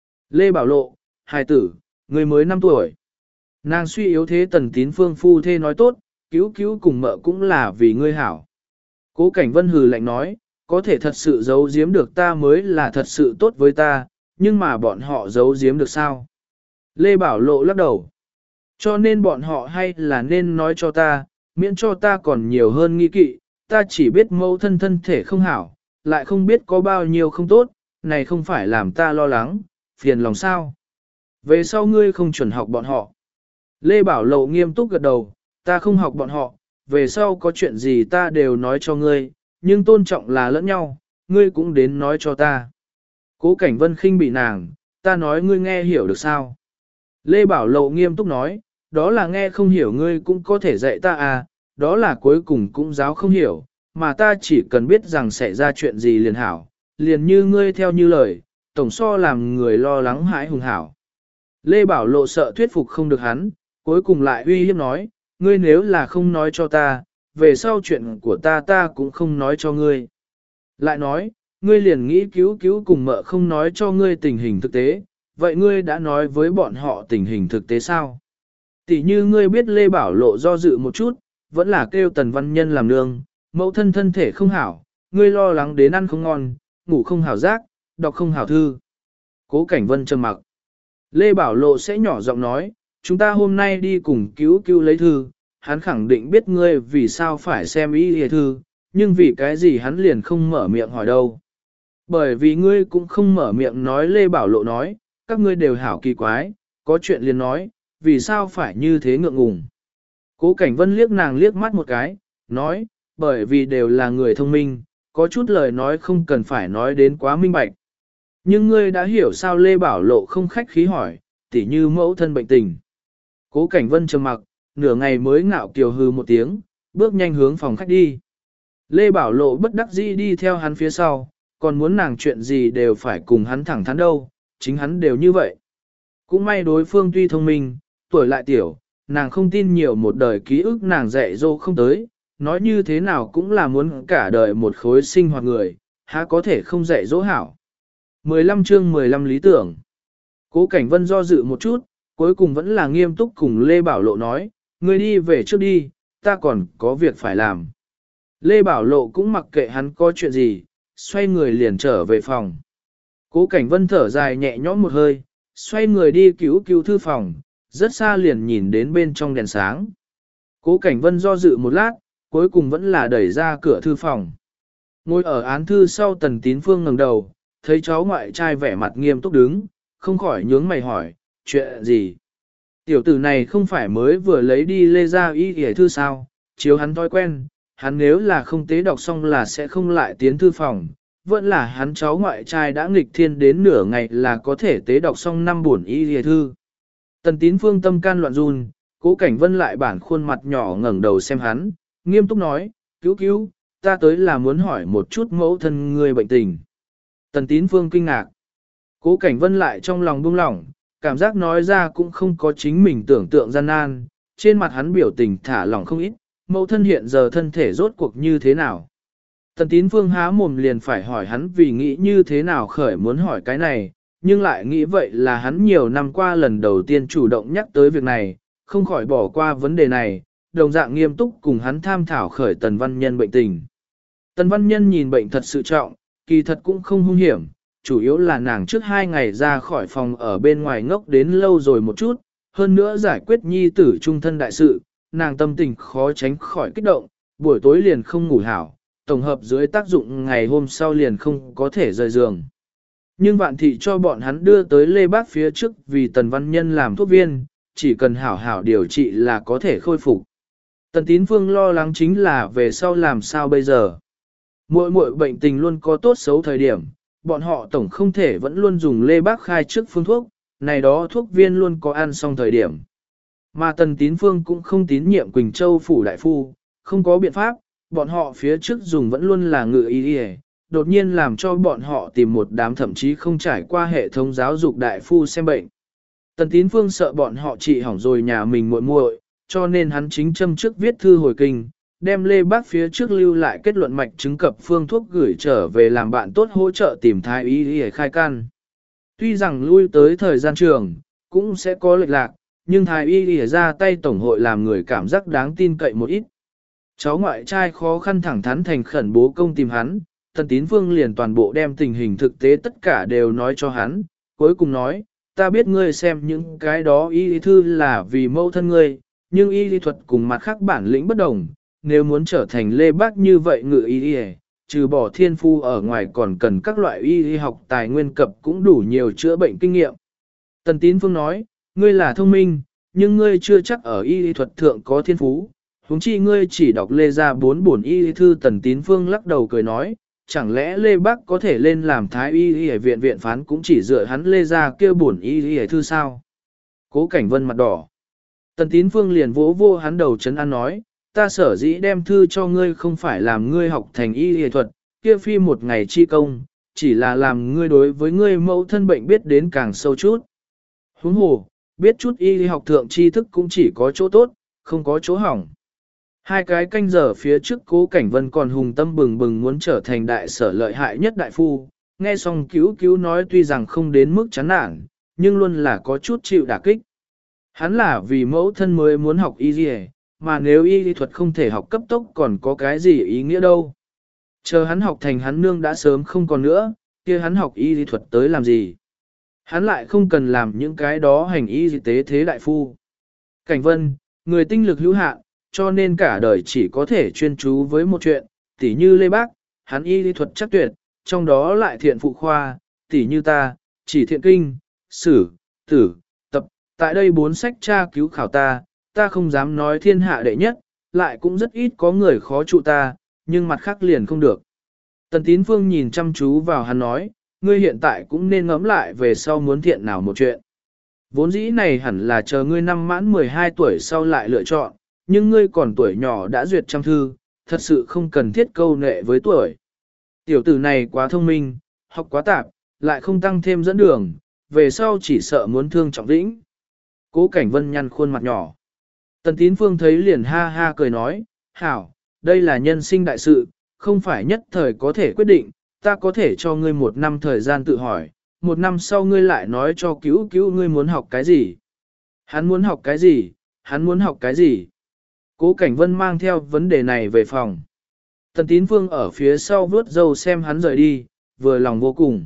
[SPEAKER 1] Lê Bảo Lộ, hài tử, ngươi mới 5 tuổi. Nàng suy yếu thế Tần Tín Phương phu thê nói tốt, cứu cứu cùng mợ cũng là vì ngươi hảo. Cố Cảnh Vân hừ lạnh nói, có thể thật sự giấu giếm được ta mới là thật sự tốt với ta, nhưng mà bọn họ giấu giếm được sao? Lê Bảo Lộ lắc đầu. Cho nên bọn họ hay là nên nói cho ta, miễn cho ta còn nhiều hơn nghi kỵ, ta chỉ biết mẫu thân thân thể không hảo, lại không biết có bao nhiêu không tốt, này không phải làm ta lo lắng, phiền lòng sao. Về sau ngươi không chuẩn học bọn họ. Lê Bảo Lộ nghiêm túc gật đầu, ta không học bọn họ, về sau có chuyện gì ta đều nói cho ngươi, nhưng tôn trọng là lẫn nhau, ngươi cũng đến nói cho ta. Cố Cảnh Vân khinh bị nàng, ta nói ngươi nghe hiểu được sao? Lê Bảo Lộ nghiêm túc nói, đó là nghe không hiểu ngươi cũng có thể dạy ta à, đó là cuối cùng cũng giáo không hiểu, mà ta chỉ cần biết rằng sẽ ra chuyện gì liền hảo, liền như ngươi theo như lời, tổng so làm người lo lắng hãi hùng hảo. Lê Bảo Lộ sợ thuyết phục không được hắn, cuối cùng lại uy hiếp nói, ngươi nếu là không nói cho ta, về sau chuyện của ta cũng không nói cho ngươi. Lại nói, ngươi liền nghĩ cứu cứu cùng mợ không nói cho ngươi tình hình thực tế, vậy ngươi đã nói với bọn họ tình hình thực tế sao? Tỷ như ngươi biết Lê Bảo Lộ do dự một chút, vẫn là kêu Tần Văn Nhân làm nương, mẫu thân thân thể không hảo, ngươi lo lắng đến ăn không ngon, ngủ không hảo giác, đọc không hảo thư. Cố Cảnh Vân trầm mặc. Lê Bảo Lộ sẽ nhỏ giọng nói, chúng ta hôm nay đi cùng cứu cứu lấy thư, hắn khẳng định biết ngươi vì sao phải xem ý hề thư, nhưng vì cái gì hắn liền không mở miệng hỏi đâu. Bởi vì ngươi cũng không mở miệng nói Lê Bảo Lộ nói, các ngươi đều hảo kỳ quái, có chuyện liền nói, vì sao phải như thế ngượng ngùng. Cố Cảnh Vân liếc nàng liếc mắt một cái, nói, bởi vì đều là người thông minh, có chút lời nói không cần phải nói đến quá minh bạch. Nhưng ngươi đã hiểu sao Lê Bảo Lộ không khách khí hỏi, tỉ như mẫu thân bệnh tình. Cố Cảnh Vân trầm mặc, nửa ngày mới ngạo kiều hư một tiếng, bước nhanh hướng phòng khách đi. Lê Bảo Lộ bất đắc dĩ đi theo hắn phía sau, còn muốn nàng chuyện gì đều phải cùng hắn thẳng thắn đâu, chính hắn đều như vậy. Cũng may đối phương tuy thông minh, tuổi lại tiểu, nàng không tin nhiều một đời ký ức nàng dạy dỗ không tới, nói như thế nào cũng là muốn cả đời một khối sinh hoạt người, há có thể không dạy dỗ hảo. 15 chương 15 lý tưởng. Cố Cảnh Vân do dự một chút, cuối cùng vẫn là nghiêm túc cùng Lê Bảo Lộ nói, ngươi đi về trước đi, ta còn có việc phải làm. Lê Bảo Lộ cũng mặc kệ hắn có chuyện gì, xoay người liền trở về phòng. Cố Cảnh Vân thở dài nhẹ nhõm một hơi, xoay người đi cứu cứu thư phòng, rất xa liền nhìn đến bên trong đèn sáng. Cố Cảnh Vân do dự một lát, cuối cùng vẫn là đẩy ra cửa thư phòng. Ngồi ở án thư sau Tần Tín Phương ngẩng đầu, thấy cháu ngoại trai vẻ mặt nghiêm túc đứng, không khỏi nhướng mày hỏi, chuyện gì? Tiểu tử này không phải mới vừa lấy đi Lê Gia Y Y thư sao, chiếu hắn thói quen, hắn nếu là không tế đọc xong là sẽ không lại tiến thư phòng, vẫn là hắn cháu ngoại trai đã nghịch thiên đến nửa ngày là có thể tế đọc xong 5 buồn Y Y thư. Tần Tín Phương tâm can loạn run, Cố Cảnh Vân lại bản khuôn mặt nhỏ ngẩng đầu xem hắn, nghiêm túc nói, cứu cứu, ta tới là muốn hỏi một chút mẫu thân người bệnh tình. Tần Tín Phương kinh ngạc. Cố Cảnh Vân lại trong lòng buông lỏng, cảm giác nói ra cũng không có chính mình tưởng tượng gian nan, trên mặt hắn biểu tình thả lỏng không ít, mẫu thân hiện giờ thân thể rốt cuộc như thế nào. Tần Tín Phương há mồm liền phải hỏi hắn vì nghĩ như thế nào khởi muốn hỏi cái này, nhưng lại nghĩ vậy là hắn nhiều năm qua lần đầu tiên chủ động nhắc tới việc này, không khỏi bỏ qua vấn đề này, đồng dạng nghiêm túc cùng hắn tham thảo khởi Tần Văn Nhân bệnh tình. Tần Văn Nhân nhìn bệnh thật sự trọng, kỳ thật cũng không hung hiểm, chủ yếu là nàng trước 2 ngày ra khỏi phòng ở bên ngoài ngốc đến lâu rồi một chút, hơn nữa giải quyết nhi tử trung thân đại sự, nàng tâm tình khó tránh khỏi kích động, buổi tối liền không ngủ hảo, tổng hợp dưới tác dụng ngày hôm sau liền không có thể rời giường. Nhưng Vạn Thị cho bọn hắn đưa tới Lê Bác phía trước vì Tần Văn Nhân làm thuốc viên, chỉ cần hảo hảo điều trị là có thể khôi phục. Tần Tín Phương lo lắng chính là về sau làm sao bây giờ. Mỗi bệnh tình luôn có tốt xấu thời điểm, bọn họ tổng không thể vẫn luôn dùng Lê Bác khai trước phương thuốc, này đó thuốc viên luôn có ăn xong thời điểm. Mà Tần Tín Phương cũng không tín nhiệm Quỳnh Châu phủ đại phu, không có biện pháp, bọn họ phía trước dùng vẫn luôn là ngự y y, đột nhiên làm cho bọn họ tìm một đám thậm chí không trải qua hệ thống giáo dục đại phu xem bệnh. Tần Tín Phương sợ bọn họ trị hỏng rồi nhà mình muội, cho nên hắn chính châm trước viết thư hồi kinh, đem Lê Bác phía trước lưu lại kết luận mạch chứng cập phương thuốc gửi trở về làm bạn tốt hỗ trợ tìm thái y để khai can. Tuy rằng lui tới thời gian trường, cũng sẽ có lệch lạc, nhưng thái y để ra tay tổng hội làm người cảm giác đáng tin cậy một ít. Cháu ngoại trai khó khăn thẳng thắn thành khẩn bố công tìm hắn, Tần Tín Phương liền toàn bộ đem tình hình thực tế tất cả đều nói cho hắn, cuối cùng nói, ta biết ngươi xem những cái đó y thư là vì mâu thân ngươi, nhưng y lý thuật cùng mặt khác bản lĩnh bất đồng, nếu muốn trở thành Lê Bác như vậy ngự y trừ bỏ thiên phu ở ngoài còn cần các loại y học tài nguyên cập cũng đủ nhiều chữa bệnh kinh nghiệm. Tần Tín Phương nói, ngươi là thông minh, nhưng ngươi chưa chắc ở y thuật thượng có thiên phú, Huống chi ngươi chỉ đọc Lê ra 4 bổn y thư. Tần Tín Phương lắc đầu cười nói, chẳng lẽ Lê Bác có thể lên làm thái y viện viện phán cũng chỉ dựa hắn Lê ra kêu bổn y thư sao? Cố Cảnh Vân mặt đỏ. Tần Tín Phương liền vỗ vô hắn đầu chấn an nói, ta sở dĩ đem thư cho ngươi không phải làm ngươi học thành y thuật, kia phi một ngày chi công, chỉ là làm ngươi đối với ngươi mẫu thân bệnh biết đến càng sâu chút. Huống hồ, biết chút y học thượng tri thức cũng chỉ có chỗ tốt, không có chỗ hỏng. 2 cái canh giờ phía trước Cố Cảnh Vân còn hùng tâm bừng bừng muốn trở thành đại sở lợi hại nhất đại phu, nghe xong cứu cứu nói tuy rằng không đến mức chán nản, nhưng luôn là có chút chịu đả kích. Hắn là vì mẫu thân mới muốn học y mà nếu y thuật không thể học cấp tốc còn có cái gì ý nghĩa đâu. Chờ hắn học thành hắn nương đã sớm không còn nữa, kia hắn học y thuật tới làm gì. Hắn lại không cần làm những cái đó hành y tế thế đại phu. Cảnh Vân, người tinh lực hữu hạn, cho nên cả đời chỉ có thể chuyên chú với một chuyện, tỉ như Lê Bác, hắn y thuật chắc tuyệt, trong đó lại thiện phụ khoa, tỉ như ta, chỉ thiện kinh, sử, tử, tập, tại đây 4 sách tra cứu khảo ta không dám nói thiên hạ đệ nhất, lại cũng rất ít có người khó trụ ta, nhưng mặt khác liền không được. Tần Tín Phương nhìn chăm chú vào hắn nói, ngươi hiện tại cũng nên ngẫm lại về sau muốn thiện nào một chuyện. Vốn dĩ này hẳn là chờ ngươi năm mãn 12 tuổi sau lại lựa chọn, nhưng ngươi còn tuổi nhỏ đã duyệt trăm thư, thật sự không cần thiết câu nệ với tuổi. Tiểu tử này quá thông minh, học quá tạp, lại không tăng thêm dẫn đường, về sau chỉ sợ muốn thương trọng lĩnh. Cố Cảnh Vân nhăn khuôn mặt nhỏ. Tần Tín Phương thấy liền ha ha cười nói, hảo, đây là nhân sinh đại sự, không phải nhất thời có thể quyết định, ta có thể cho ngươi 1 năm thời gian tự hỏi, 1 năm sau ngươi lại nói cho cứu cứu ngươi muốn học cái gì. Hắn muốn học cái gì, hắn muốn học cái gì. Cố Cảnh Vân mang theo vấn đề này về phòng. Tần Tín Phương ở phía sau vướt dâu xem hắn rời đi, vừa lòng vô cùng.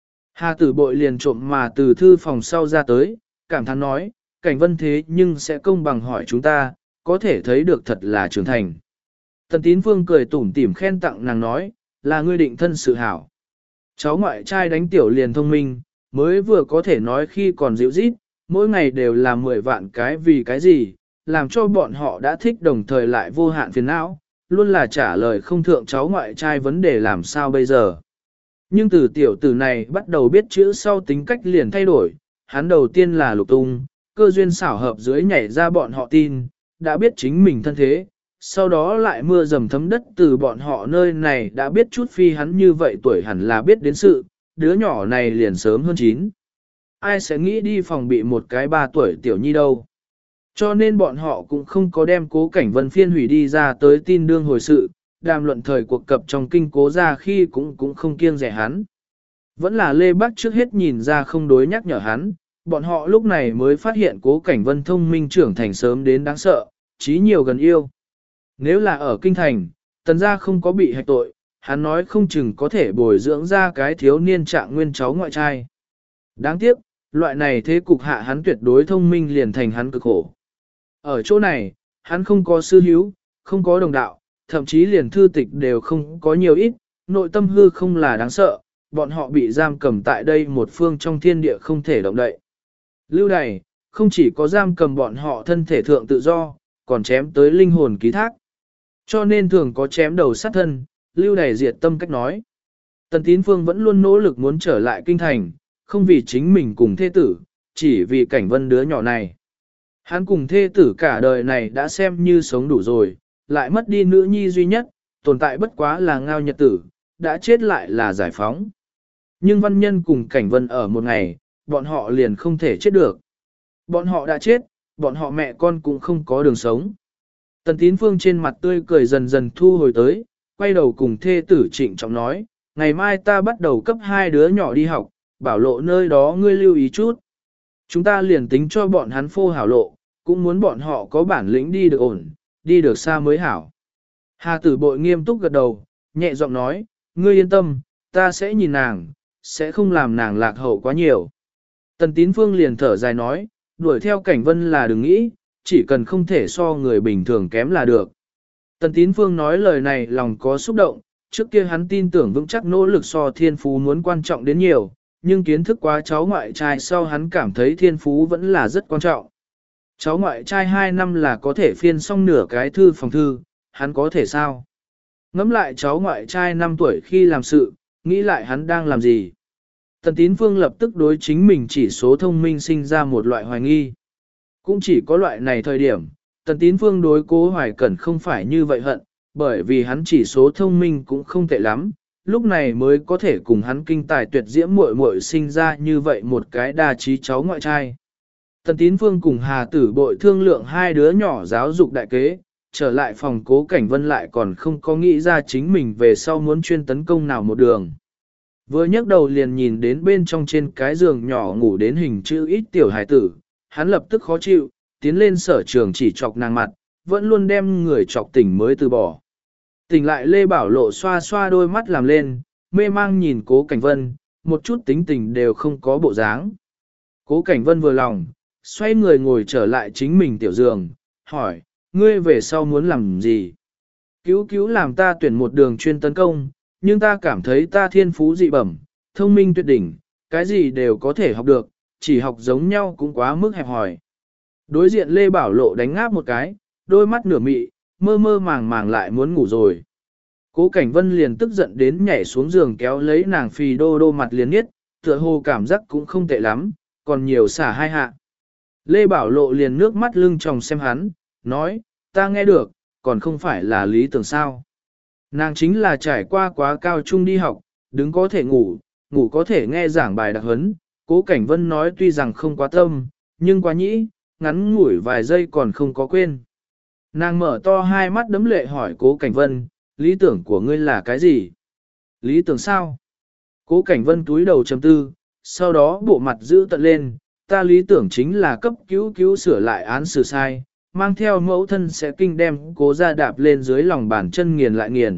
[SPEAKER 1] Hà Tử Bội liền trộm mà từ thư phòng sau ra tới, cảm thán nói, Cảnh Vân thế nhưng sẽ công bằng hỏi chúng ta, có thể thấy được thật là trưởng thành. Tần Tín Phương cười tủm tỉm khen tặng nàng nói, là ngươi định thân sự hảo. Cháu ngoại trai đánh tiểu liền thông minh, mới vừa có thể nói khi còn dịu rít, mỗi ngày đều là 10 vạn cái vì cái gì, làm cho bọn họ đã thích đồng thời lại vô hạn phiền não, luôn là trả lời không thượng cháu ngoại trai vấn đề làm sao bây giờ. Nhưng từ tiểu tử này bắt đầu biết chữ sau tính cách liền thay đổi, hắn đầu tiên là lục tung, cơ duyên xảo hợp dưới nhảy ra bọn họ tin, đã biết chính mình thân thế, sau đó lại mưa dầm thấm đất từ bọn họ nơi này đã biết chút phi hắn như vậy tuổi hẳn là biết đến sự, đứa nhỏ này liền sớm hơn 9. Ai sẽ nghĩ đi phòng bị một cái 3 tuổi tiểu nhi đâu. Cho nên bọn họ cũng không có đem Cố Cảnh Vân phiên hủy đi ra tới tin đương hồi sự, đàm luận thời cuộc cập trong kinh Cố ra khi cũng không kiêng rẻ hắn. Vẫn là Lê Bác trước hết nhìn ra không đối nhắc nhở hắn, bọn họ lúc này mới phát hiện Cố Cảnh Vân thông minh trưởng thành sớm đến đáng sợ, trí nhiều gần yêu. Nếu là ở kinh thành, tần gia không có bị hạch tội, hắn nói không chừng có thể bồi dưỡng ra cái thiếu niên trạng nguyên cháu ngoại trai. Đáng tiếc, loại này thế cục hạ hắn tuyệt đối thông minh liền thành hắn cực khổ. Ở chỗ này, hắn không có sư hiếu, không có đồng đạo, thậm chí liền thư tịch đều không có nhiều ít, nội tâm hư không là đáng sợ, bọn họ bị giam cầm tại đây một phương trong thiên địa không thể động đậy. Lưu đày, không chỉ có giam cầm bọn họ thân thể thượng tự do, còn chém tới linh hồn ký thác. Cho nên thường có chém đầu sát thân, lưu đày diệt tâm cách nói. Tần Tín Phương vẫn luôn nỗ lực muốn trở lại kinh thành, không vì chính mình cùng thê tử, chỉ vì Cảnh Vân đứa nhỏ này. Hắn cùng thê tử cả đời này đã xem như sống đủ rồi, lại mất đi nữ nhi duy nhất, tồn tại bất quá là ngao nhật tử, đã chết lại là giải phóng. Nhưng Văn Nhân cùng Cảnh Vân ở một ngày, bọn họ liền không thể chết được. Bọn họ đã chết, bọn họ mẹ con cũng không có đường sống. Tần Tín Phương trên mặt tươi cười dần dần thu hồi tới, quay đầu cùng thê tử trịnh trọng nói, ngày mai ta bắt đầu cấp 2 đứa nhỏ đi học, bảo lộ nơi đó ngươi lưu ý chút. Chúng ta liền tính cho bọn hắn phô hảo lộ, cũng muốn bọn họ có bản lĩnh đi được ổn, đi được xa mới hảo. Hà Tử Bội nghiêm túc gật đầu, nhẹ giọng nói, ngươi yên tâm, ta sẽ nhìn nàng, sẽ không làm nàng lạc hậu quá nhiều. Tần Tín Phương liền thở dài nói, đuổi theo Cảnh Vân là đừng nghĩ, chỉ cần không thể so người bình thường kém là được. Tần Tín Phương nói lời này lòng có xúc động, trước kia hắn tin tưởng vững chắc nỗ lực so thiên phú muốn quan trọng đến nhiều, nhưng kiến thức quá cháu ngoại trai sau hắn cảm thấy thiên phú vẫn là rất quan trọng. Cháu ngoại trai 2 năm là có thể phiên xong nửa cái thư phòng thư, hắn có thể sao? Ngẫm lại cháu ngoại trai 5 tuổi khi làm sự, nghĩ lại hắn đang làm gì? Tần Tín Phương lập tức đối chính mình chỉ số thông minh sinh ra một loại hoài nghi. Cũng chỉ có loại này thời điểm, Tần Tín Phương đối Cố Hoài Cẩn không phải như vậy hận, bởi vì hắn chỉ số thông minh cũng không tệ lắm, lúc này mới có thể cùng hắn kinh tài tuyệt diễm muội muội sinh ra như vậy một cái đa trí cháu ngoại trai. Tần Tín Phương cùng Hà Tử Bội thương lượng hai đứa nhỏ giáo dục đại kế, trở lại phòng Cố Cảnh Vân lại còn không có nghĩ ra chính mình về sau muốn chuyên tấn công nào một đường. Vừa nhấc đầu liền nhìn đến bên trong trên cái giường nhỏ ngủ đến hình chữ ít tiểu hài tử, hắn lập tức khó chịu, tiến lên sở trường chỉ chọc nàng mặt, vẫn luôn đem người chọc tỉnh mới từ bỏ. Tỉnh lại Lê Bảo Lộ xoa xoa đôi mắt làm lên, mê mang nhìn Cố Cảnh Vân, một chút tính tình đều không có bộ dáng. Cố Cảnh Vân vừa lòng, xoay người ngồi trở lại chính mình tiểu giường, hỏi, ngươi về sau muốn làm gì? Cứu cứu làm ta tuyển một đường chuyên tấn công, nhưng ta cảm thấy ta thiên phú dị bẩm, thông minh tuyệt đỉnh, cái gì đều có thể học được, chỉ học giống nhau cũng quá mức hẹp hòi. Đối diện Lê Bảo Lộ đánh ngáp một cái, đôi mắt nửa mị, mơ mơ màng màng lại muốn ngủ rồi. Cố Cảnh Vân liền tức giận đến nhảy xuống giường kéo lấy nàng phì đô đô mặt liền nhất, tựa hồ cảm giác cũng không tệ lắm, còn nhiều xả hai hạ. Lê Bảo Lộ liền nước mắt lưng tròng xem hắn, nói, ta nghe được, còn không phải là lý tưởng sao. Nàng chính là trải qua quá cao trung đi học, đứng có thể ngủ, ngủ có thể nghe giảng bài đặc huấn. Cố Cảnh Vân nói tuy rằng không quá tâm, nhưng quá nhĩ, ngắn ngủi vài giây còn không có quên. Nàng mở to hai mắt đấm lệ hỏi Cố Cảnh Vân, lý tưởng của ngươi là cái gì? Lý tưởng sao? Cố Cảnh Vân túi đầu trầm tư, sau đó bộ mặt giữ tận lên, ta lý tưởng chính là cấp cứu sửa lại án xử sai, mang theo mẫu thân sẽ kinh đem Cố ra đạp lên dưới lòng bàn chân nghiền lại nghiền.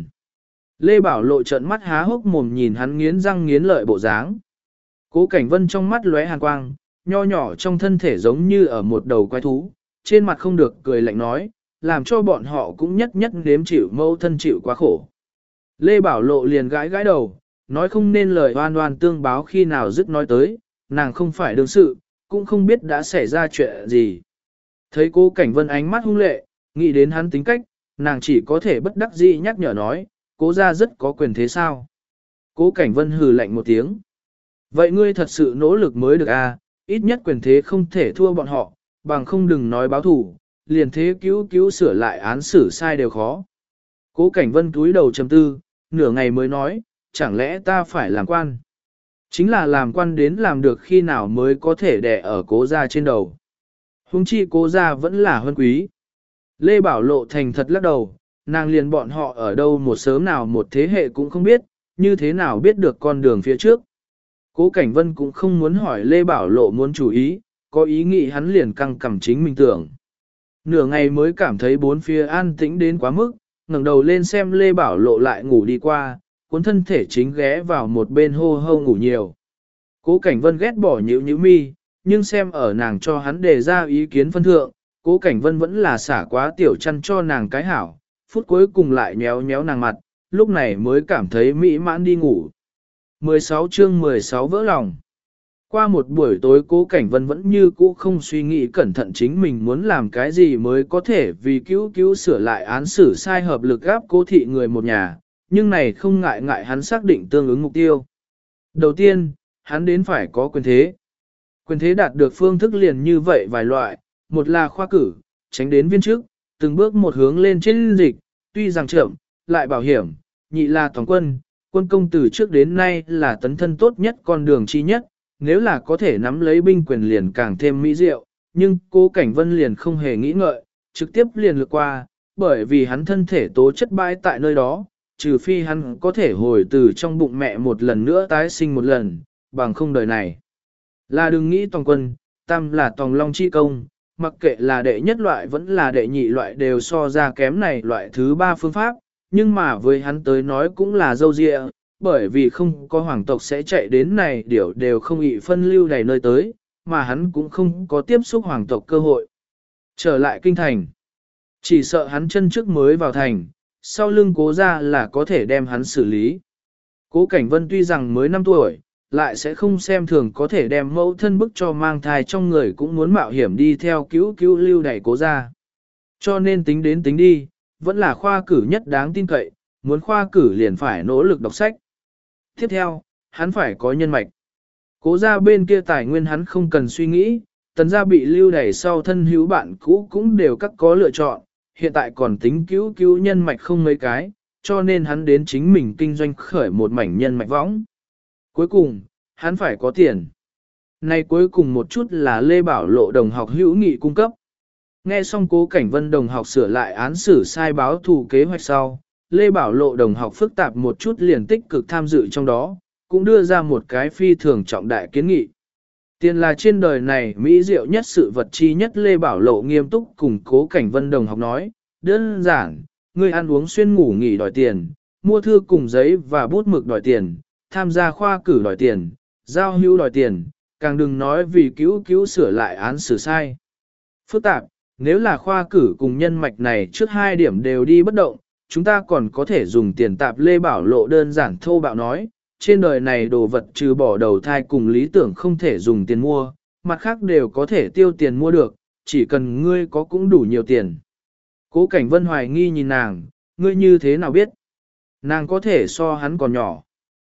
[SPEAKER 1] Lê Bảo Lộ trợn mắt há hốc mồm nhìn hắn nghiến răng nghiến lợi bộ dáng. Cố Cảnh Vân trong mắt lóe hàn quang, nho nhỏ trong thân thể giống như ở một đầu quái thú, trên mặt không được cười lạnh nói, làm cho bọn họ cũng nhất nếm chịu mẫu thân chịu quá khổ. Lê Bảo Lộ liền gãi gãi đầu, nói không nên lời oan oan tương báo khi nào dứt nói tới, nàng không phải đương sự, cũng không biết đã xảy ra chuyện gì. Thấy Cố Cảnh Vân ánh mắt hung lệ, nghĩ đến hắn tính cách, nàng chỉ có thể bất đắc dĩ nhắc nhở nói, Cố ra rất có quyền thế sao. Cố Cảnh Vân hừ lạnh một tiếng. Vậy ngươi thật sự nỗ lực mới được à, ít nhất quyền thế không thể thua bọn họ, bằng không đừng nói báo thủ, liền thế cứu sửa lại án xử sai đều khó. Cố Cảnh Vân túi đầu trầm tư, nửa ngày mới nói, chẳng lẽ ta phải làm quan? Chính là làm quan đến làm được khi nào mới có thể đè ở Cố gia trên đầu. Huống chi Cố gia vẫn là huân quý. Lê Bảo Lộ thành thật lắc đầu, nàng liền bọn họ ở đâu một sớm nào một thế hệ cũng không biết, như thế nào biết được con đường phía trước. Cố Cảnh Vân cũng không muốn hỏi Lê Bảo Lộ muốn chủ ý, có ý nghĩ hắn liền căng cằm chính mình tưởng. Nửa ngày mới cảm thấy bốn phía an tĩnh đến quá mức, ngẩng đầu lên xem Lê Bảo Lộ lại ngủ đi qua, cuốn thân thể chính ghé vào một bên hô hô ngủ nhiều. Cố Cảnh Vân ghét bỏ nhíu mi, nhưng xem ở nàng cho hắn đề ra ý kiến phân thượng, Cố Cảnh Vân vẫn là xả quá tiểu chăn cho nàng cái hảo, phút cuối cùng lại nhéo nhéo nàng mặt, lúc này mới cảm thấy mỹ mãn đi ngủ. 16 chương 16 vỡ lòng. Qua một buổi tối Cố Cảnh Vân vẫn như cũ không suy nghĩ cẩn thận chính mình muốn làm cái gì mới có thể vì cứu sửa lại án xử sai hợp lực gáp Cố thị người một nhà, nhưng này không ngại hắn xác định tương ứng mục tiêu. Đầu tiên, hắn đến phải có quyền thế. Quyền thế đạt được phương thức liền như vậy vài loại, một là khoa cử, tránh đến viên chức, từng bước một hướng lên trên dịch, tuy rằng chậm, lại bảo hiểm, nhị là toàn quân, quân công từ trước đến nay là tấn thân tốt nhất con đường chi nhất, nếu là có thể nắm lấy binh quyền liền càng thêm mỹ diệu, nhưng Cố Cảnh Vân liền không hề nghĩ ngợi, trực tiếp liền lược qua, bởi vì hắn thân thể tố chất bãi tại nơi đó, trừ phi hắn có thể hồi từ trong bụng mẹ một lần nữa tái sinh một lần, bằng không đời này. Là đừng nghĩ toàn quân, tam là tòng long chi công, mặc kệ là đệ nhất loại vẫn là đệ nhị loại đều so ra kém này loại thứ ba phương pháp, nhưng mà với hắn tới nói cũng là dâu dịa, bởi vì không có hoàng tộc sẽ chạy đến này đều không ị phân lưu đầy nơi tới, mà hắn cũng không có tiếp xúc hoàng tộc cơ hội. Trở lại kinh thành, chỉ sợ hắn chân trước mới vào thành, sau lưng Cố ra là có thể đem hắn xử lý. Cố Cảnh Vân tuy rằng mới 5 tuổi, lại sẽ không xem thường có thể đem mẫu thân bức cho mang thai trong người cũng muốn mạo hiểm đi theo cứu cứu lưu đẩy cố ra. Cho nên tính đến tính đi, vẫn là khoa cử nhất đáng tin cậy, muốn khoa cử liền phải nỗ lực đọc sách. Tiếp theo, hắn phải có nhân mạch. Cố ra bên kia tài nguyên hắn không cần suy nghĩ, tần gia bị lưu đẩy sau thân hữu bạn cũ cũng đều các có lựa chọn, hiện tại còn tính cứu cứu nhân mạch không mấy cái, cho nên hắn đến chính mình kinh doanh khởi một mảnh nhân mạch võng. Cuối cùng, hắn phải có tiền. Này cuối cùng một chút là Lê Bảo Lộ đồng học hữu nghị cung cấp. Nghe xong Cố Cảnh Vân đồng học sửa lại án xử sai báo thù kế hoạch sau, Lê Bảo Lộ đồng học phức tạp một chút liền tích cực tham dự trong đó, cũng đưa ra một cái phi thường trọng đại kiến nghị. Tiền là trên đời này mỹ diệu nhất sự vật chi nhất. Lê Bảo Lộ nghiêm túc cùng Cố Cảnh Vân đồng học nói, đơn giản, ngươi ăn uống xuyên ngủ nghỉ đòi tiền, mua thư cùng giấy và bút mực đòi tiền, tham gia khoa cử đòi tiền, giao hữu đòi tiền, càng đừng nói vì cứu sửa lại án xử sai. Phức tạp, nếu là khoa cử cùng nhân mạch này trước hai điểm đều đi bất động, chúng ta còn có thể dùng tiền tạp. Lê Bảo Lộ đơn giản thô bạo nói, trên đời này đồ vật trừ bỏ đầu thai cùng lý tưởng không thể dùng tiền mua, mặt khác đều có thể tiêu tiền mua được, chỉ cần ngươi có cũng đủ nhiều tiền. Cố Cảnh Vân hoài nghi nhìn nàng, ngươi như thế nào biết? Nàng có thể so hắn còn nhỏ.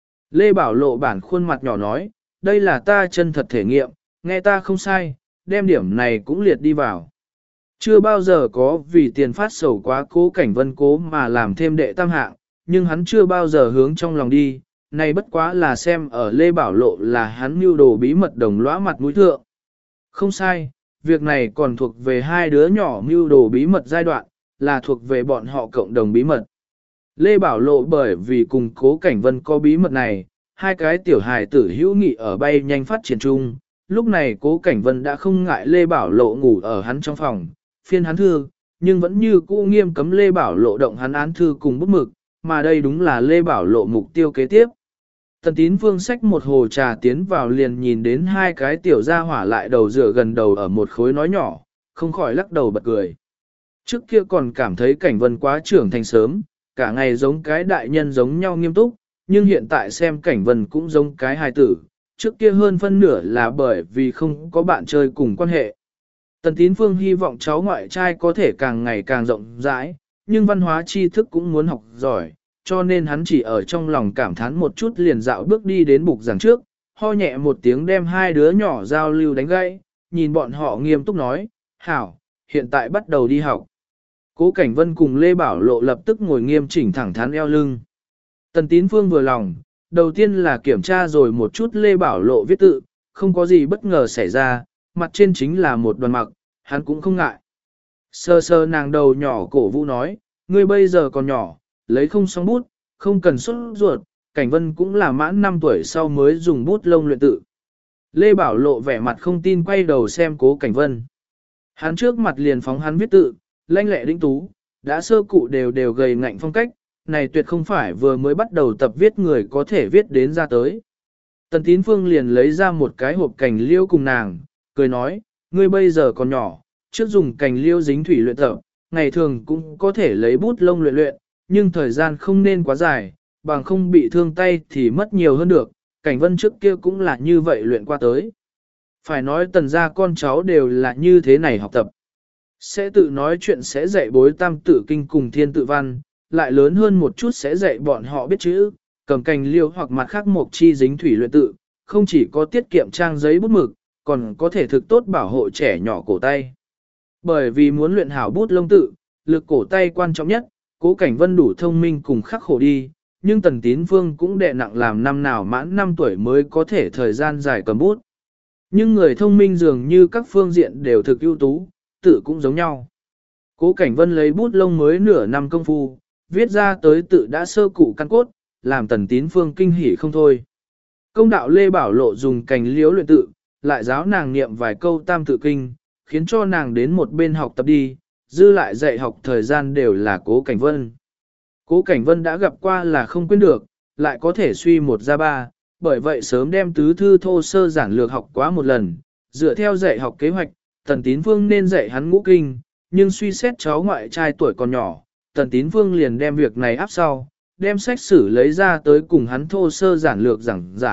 [SPEAKER 1] Lê Bảo Lộ bản khuôn mặt nhỏ nói, đây là ta chân thật thể nghiệm, nghe ta không sai, đem điểm này cũng liệt đi vào. Chưa bao giờ có vì tiền phát sầu quá Cố Cảnh Vân cố mà làm thêm đệ tam hạng, nhưng hắn chưa bao giờ hướng trong lòng đi, này bất quá là xem ở Lê Bảo Lộ là hắn mưu đồ bí mật đồng lõa mặt mũi thượng. Không sai, việc này còn thuộc về hai đứa nhỏ mưu đồ bí mật giai đoạn, là thuộc về bọn họ cộng đồng bí mật. Lê Bảo Lộ bởi vì cùng Cố Cảnh Vân có bí mật này, hai cái tiểu hài tử hữu nghị ở bay nhanh phát triển chung. Lúc này Cố Cảnh Vân đã không ngại Lê Bảo Lộ ngủ ở hắn trong phòng, phiên hắn thư, nhưng vẫn như cũ nghiêm cấm Lê Bảo Lộ động hắn án thư cùng bút mực, mà đây đúng là Lê Bảo Lộ mục tiêu kế tiếp. Tần Tín Phương xách một hồ trà tiến vào liền nhìn đến hai cái tiểu gia hỏa lại đầu dựa gần đầu ở một khối nói nhỏ, không khỏi lắc đầu bật cười. Trước kia còn cảm thấy Cảnh Vân quá trưởng thành sớm, cả ngày giống cái đại nhân giống nhau nghiêm túc, nhưng hiện tại xem Cảnh Vân cũng giống cái hài tử, trước kia hơn phân nửa là bởi vì không có bạn chơi cùng quan hệ. Tần Tín Phương hy vọng cháu ngoại trai có thể càng ngày càng rộng rãi, nhưng văn hóa tri thức cũng muốn học giỏi, cho nên hắn chỉ ở trong lòng cảm thán một chút liền dạo bước đi đến bục giảng trước, ho nhẹ một tiếng đem hai đứa nhỏ giao lưu đánh gãy, nhìn bọn họ nghiêm túc nói, hảo, hiện tại bắt đầu đi học. Cố Cảnh Vân cùng Lê Bảo Lộ lập tức ngồi nghiêm chỉnh thẳng thắn eo lưng. Tần Tín Phương vừa lòng, đầu tiên là kiểm tra rồi một chút Lê Bảo Lộ viết tự, không có gì bất ngờ xảy ra, mặt trên chính là một đoàn mặc, hắn cũng không ngại. Sơ sơ nàng đầu nhỏ cổ vũ nói, ngươi bây giờ còn nhỏ, lấy không xong bút, không cần xuất ruột, Cảnh Vân cũng là mãn 5 tuổi sau mới dùng bút lông luyện tự. Lê Bảo Lộ vẻ mặt không tin quay đầu xem Cố Cảnh Vân. Hắn trước mặt liền phóng hắn viết tự, lanh lẹ đĩnh tú, đã sơ cụ đều gầy ngạnh phong cách, này tuyệt không phải vừa mới bắt đầu tập viết người có thể viết đến ra tới. Tần Tín Phương liền lấy ra một cái hộp cành liêu cùng nàng, cười nói, ngươi bây giờ còn nhỏ, trước dùng cành liêu dính thủy luyện tập, ngày thường cũng có thể lấy bút lông luyện, nhưng thời gian không nên quá dài, bằng không bị thương tay thì mất nhiều hơn được, Cảnh Vân trước kia cũng là như vậy luyện qua tới. Phải nói Tần gia con cháu đều là như thế này học tập. Sẽ tự nói chuyện sẽ dạy bối tam tự kinh cùng thiên tự văn, lại lớn hơn một chút sẽ dạy bọn họ biết chữ, cầm cành liêu hoặc mặt khác mộc chi dính thủy luyện tự, không chỉ có tiết kiệm trang giấy bút mực, còn có thể thực tốt bảo hộ trẻ nhỏ cổ tay. Bởi vì muốn luyện hảo bút lông tự, lực cổ tay quan trọng nhất, Cố Cảnh Vân đủ thông minh cùng khắc khổ đi, nhưng Tần Tín Phương cũng đệ nặng làm năm nào mãn 5 tuổi mới có thể thời gian dài cầm bút. Nhưng người thông minh dường như các phương diện đều thực ưu tú, tự cũng giống nhau. Cố Cảnh Vân lấy bút lông mới nửa năm công phu, viết ra tới tự đã sơ cụ căn cốt, làm Tần Tín Phương kinh hỉ không thôi. Công đạo Lê Bảo Lộ dùng cành liễu luyện tự, lại giáo nàng niệm vài câu tam tự kinh, khiến cho nàng đến một bên học tập đi, dư lại dạy học thời gian đều là Cố Cảnh Vân. Cố Cảnh Vân đã gặp qua là không quên được, lại có thể suy một ra ba, bởi vậy sớm đem tứ thư thô sơ giản lược học quá một lần, dựa theo dạy học kế hoạch, Tần Tín Phương nên dạy hắn ngũ kinh, nhưng suy xét cháu ngoại trai tuổi còn nhỏ, Tần Tín Phương liền đem việc này áp sau, đem sách sử lấy ra tới cùng hắn thô sơ giản lược giảng giải,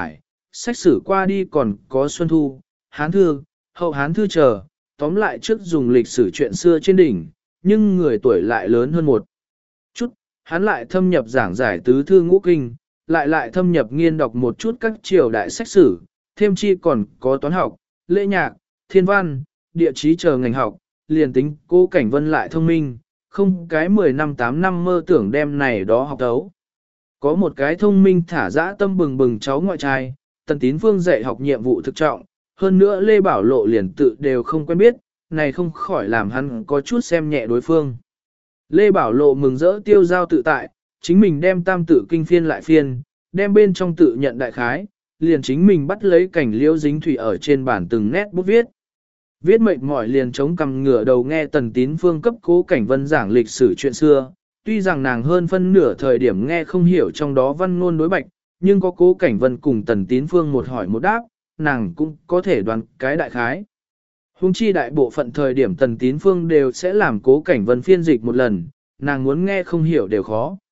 [SPEAKER 1] sách sử qua đi còn có Xuân Thu, Hán Thư, Hậu Hán Thư chờ, tóm lại trước dùng lịch sử chuyện xưa trên đỉnh, nhưng người tuổi lại lớn hơn một chút, hắn lại thâm nhập giảng giải tứ thư ngũ kinh, lại thâm nhập nghiên đọc một chút các triều đại sách sử, thêm chi còn có toán học, lễ nhạc, thiên văn, địa chí chờ ngành học, liền tính Cố Cảnh Vân lại thông minh, không cái 10 năm 8 năm mơ tưởng đem này đó học tấu. Có một cái thông minh thả dã tâm bừng bừng cháu ngoại trai, Tần Tín Phương dạy học nhiệm vụ thực trọng, hơn nữa Lê Bảo Lộ liền tự đều không quen biết, này không khỏi làm hắn có chút xem nhẹ đối phương. Lê Bảo Lộ mừng rỡ tiêu giao tự tại, chính mình đem tam tự kinh phiên lại phiên, đem bên trong tự nhận đại khái, liền chính mình bắt lấy cảnh liễu dính thủy ở trên bản từng nét bút viết. Viết mệt mỏi liền chống cằm ngửa đầu nghe Tần Tín Phương cấp Cố Cảnh Vân giảng lịch sử chuyện xưa, tuy rằng nàng hơn phân nửa thời điểm nghe không hiểu trong đó văn ngôn đối bạch, nhưng có Cố Cảnh Vân cùng Tần Tín Phương một hỏi một đáp, nàng cũng có thể đoán cái đại khái. Hùng chi đại bộ phận thời điểm Tần Tín Phương đều sẽ làm Cố Cảnh Vân phiên dịch một lần, nàng muốn nghe không hiểu đều khó.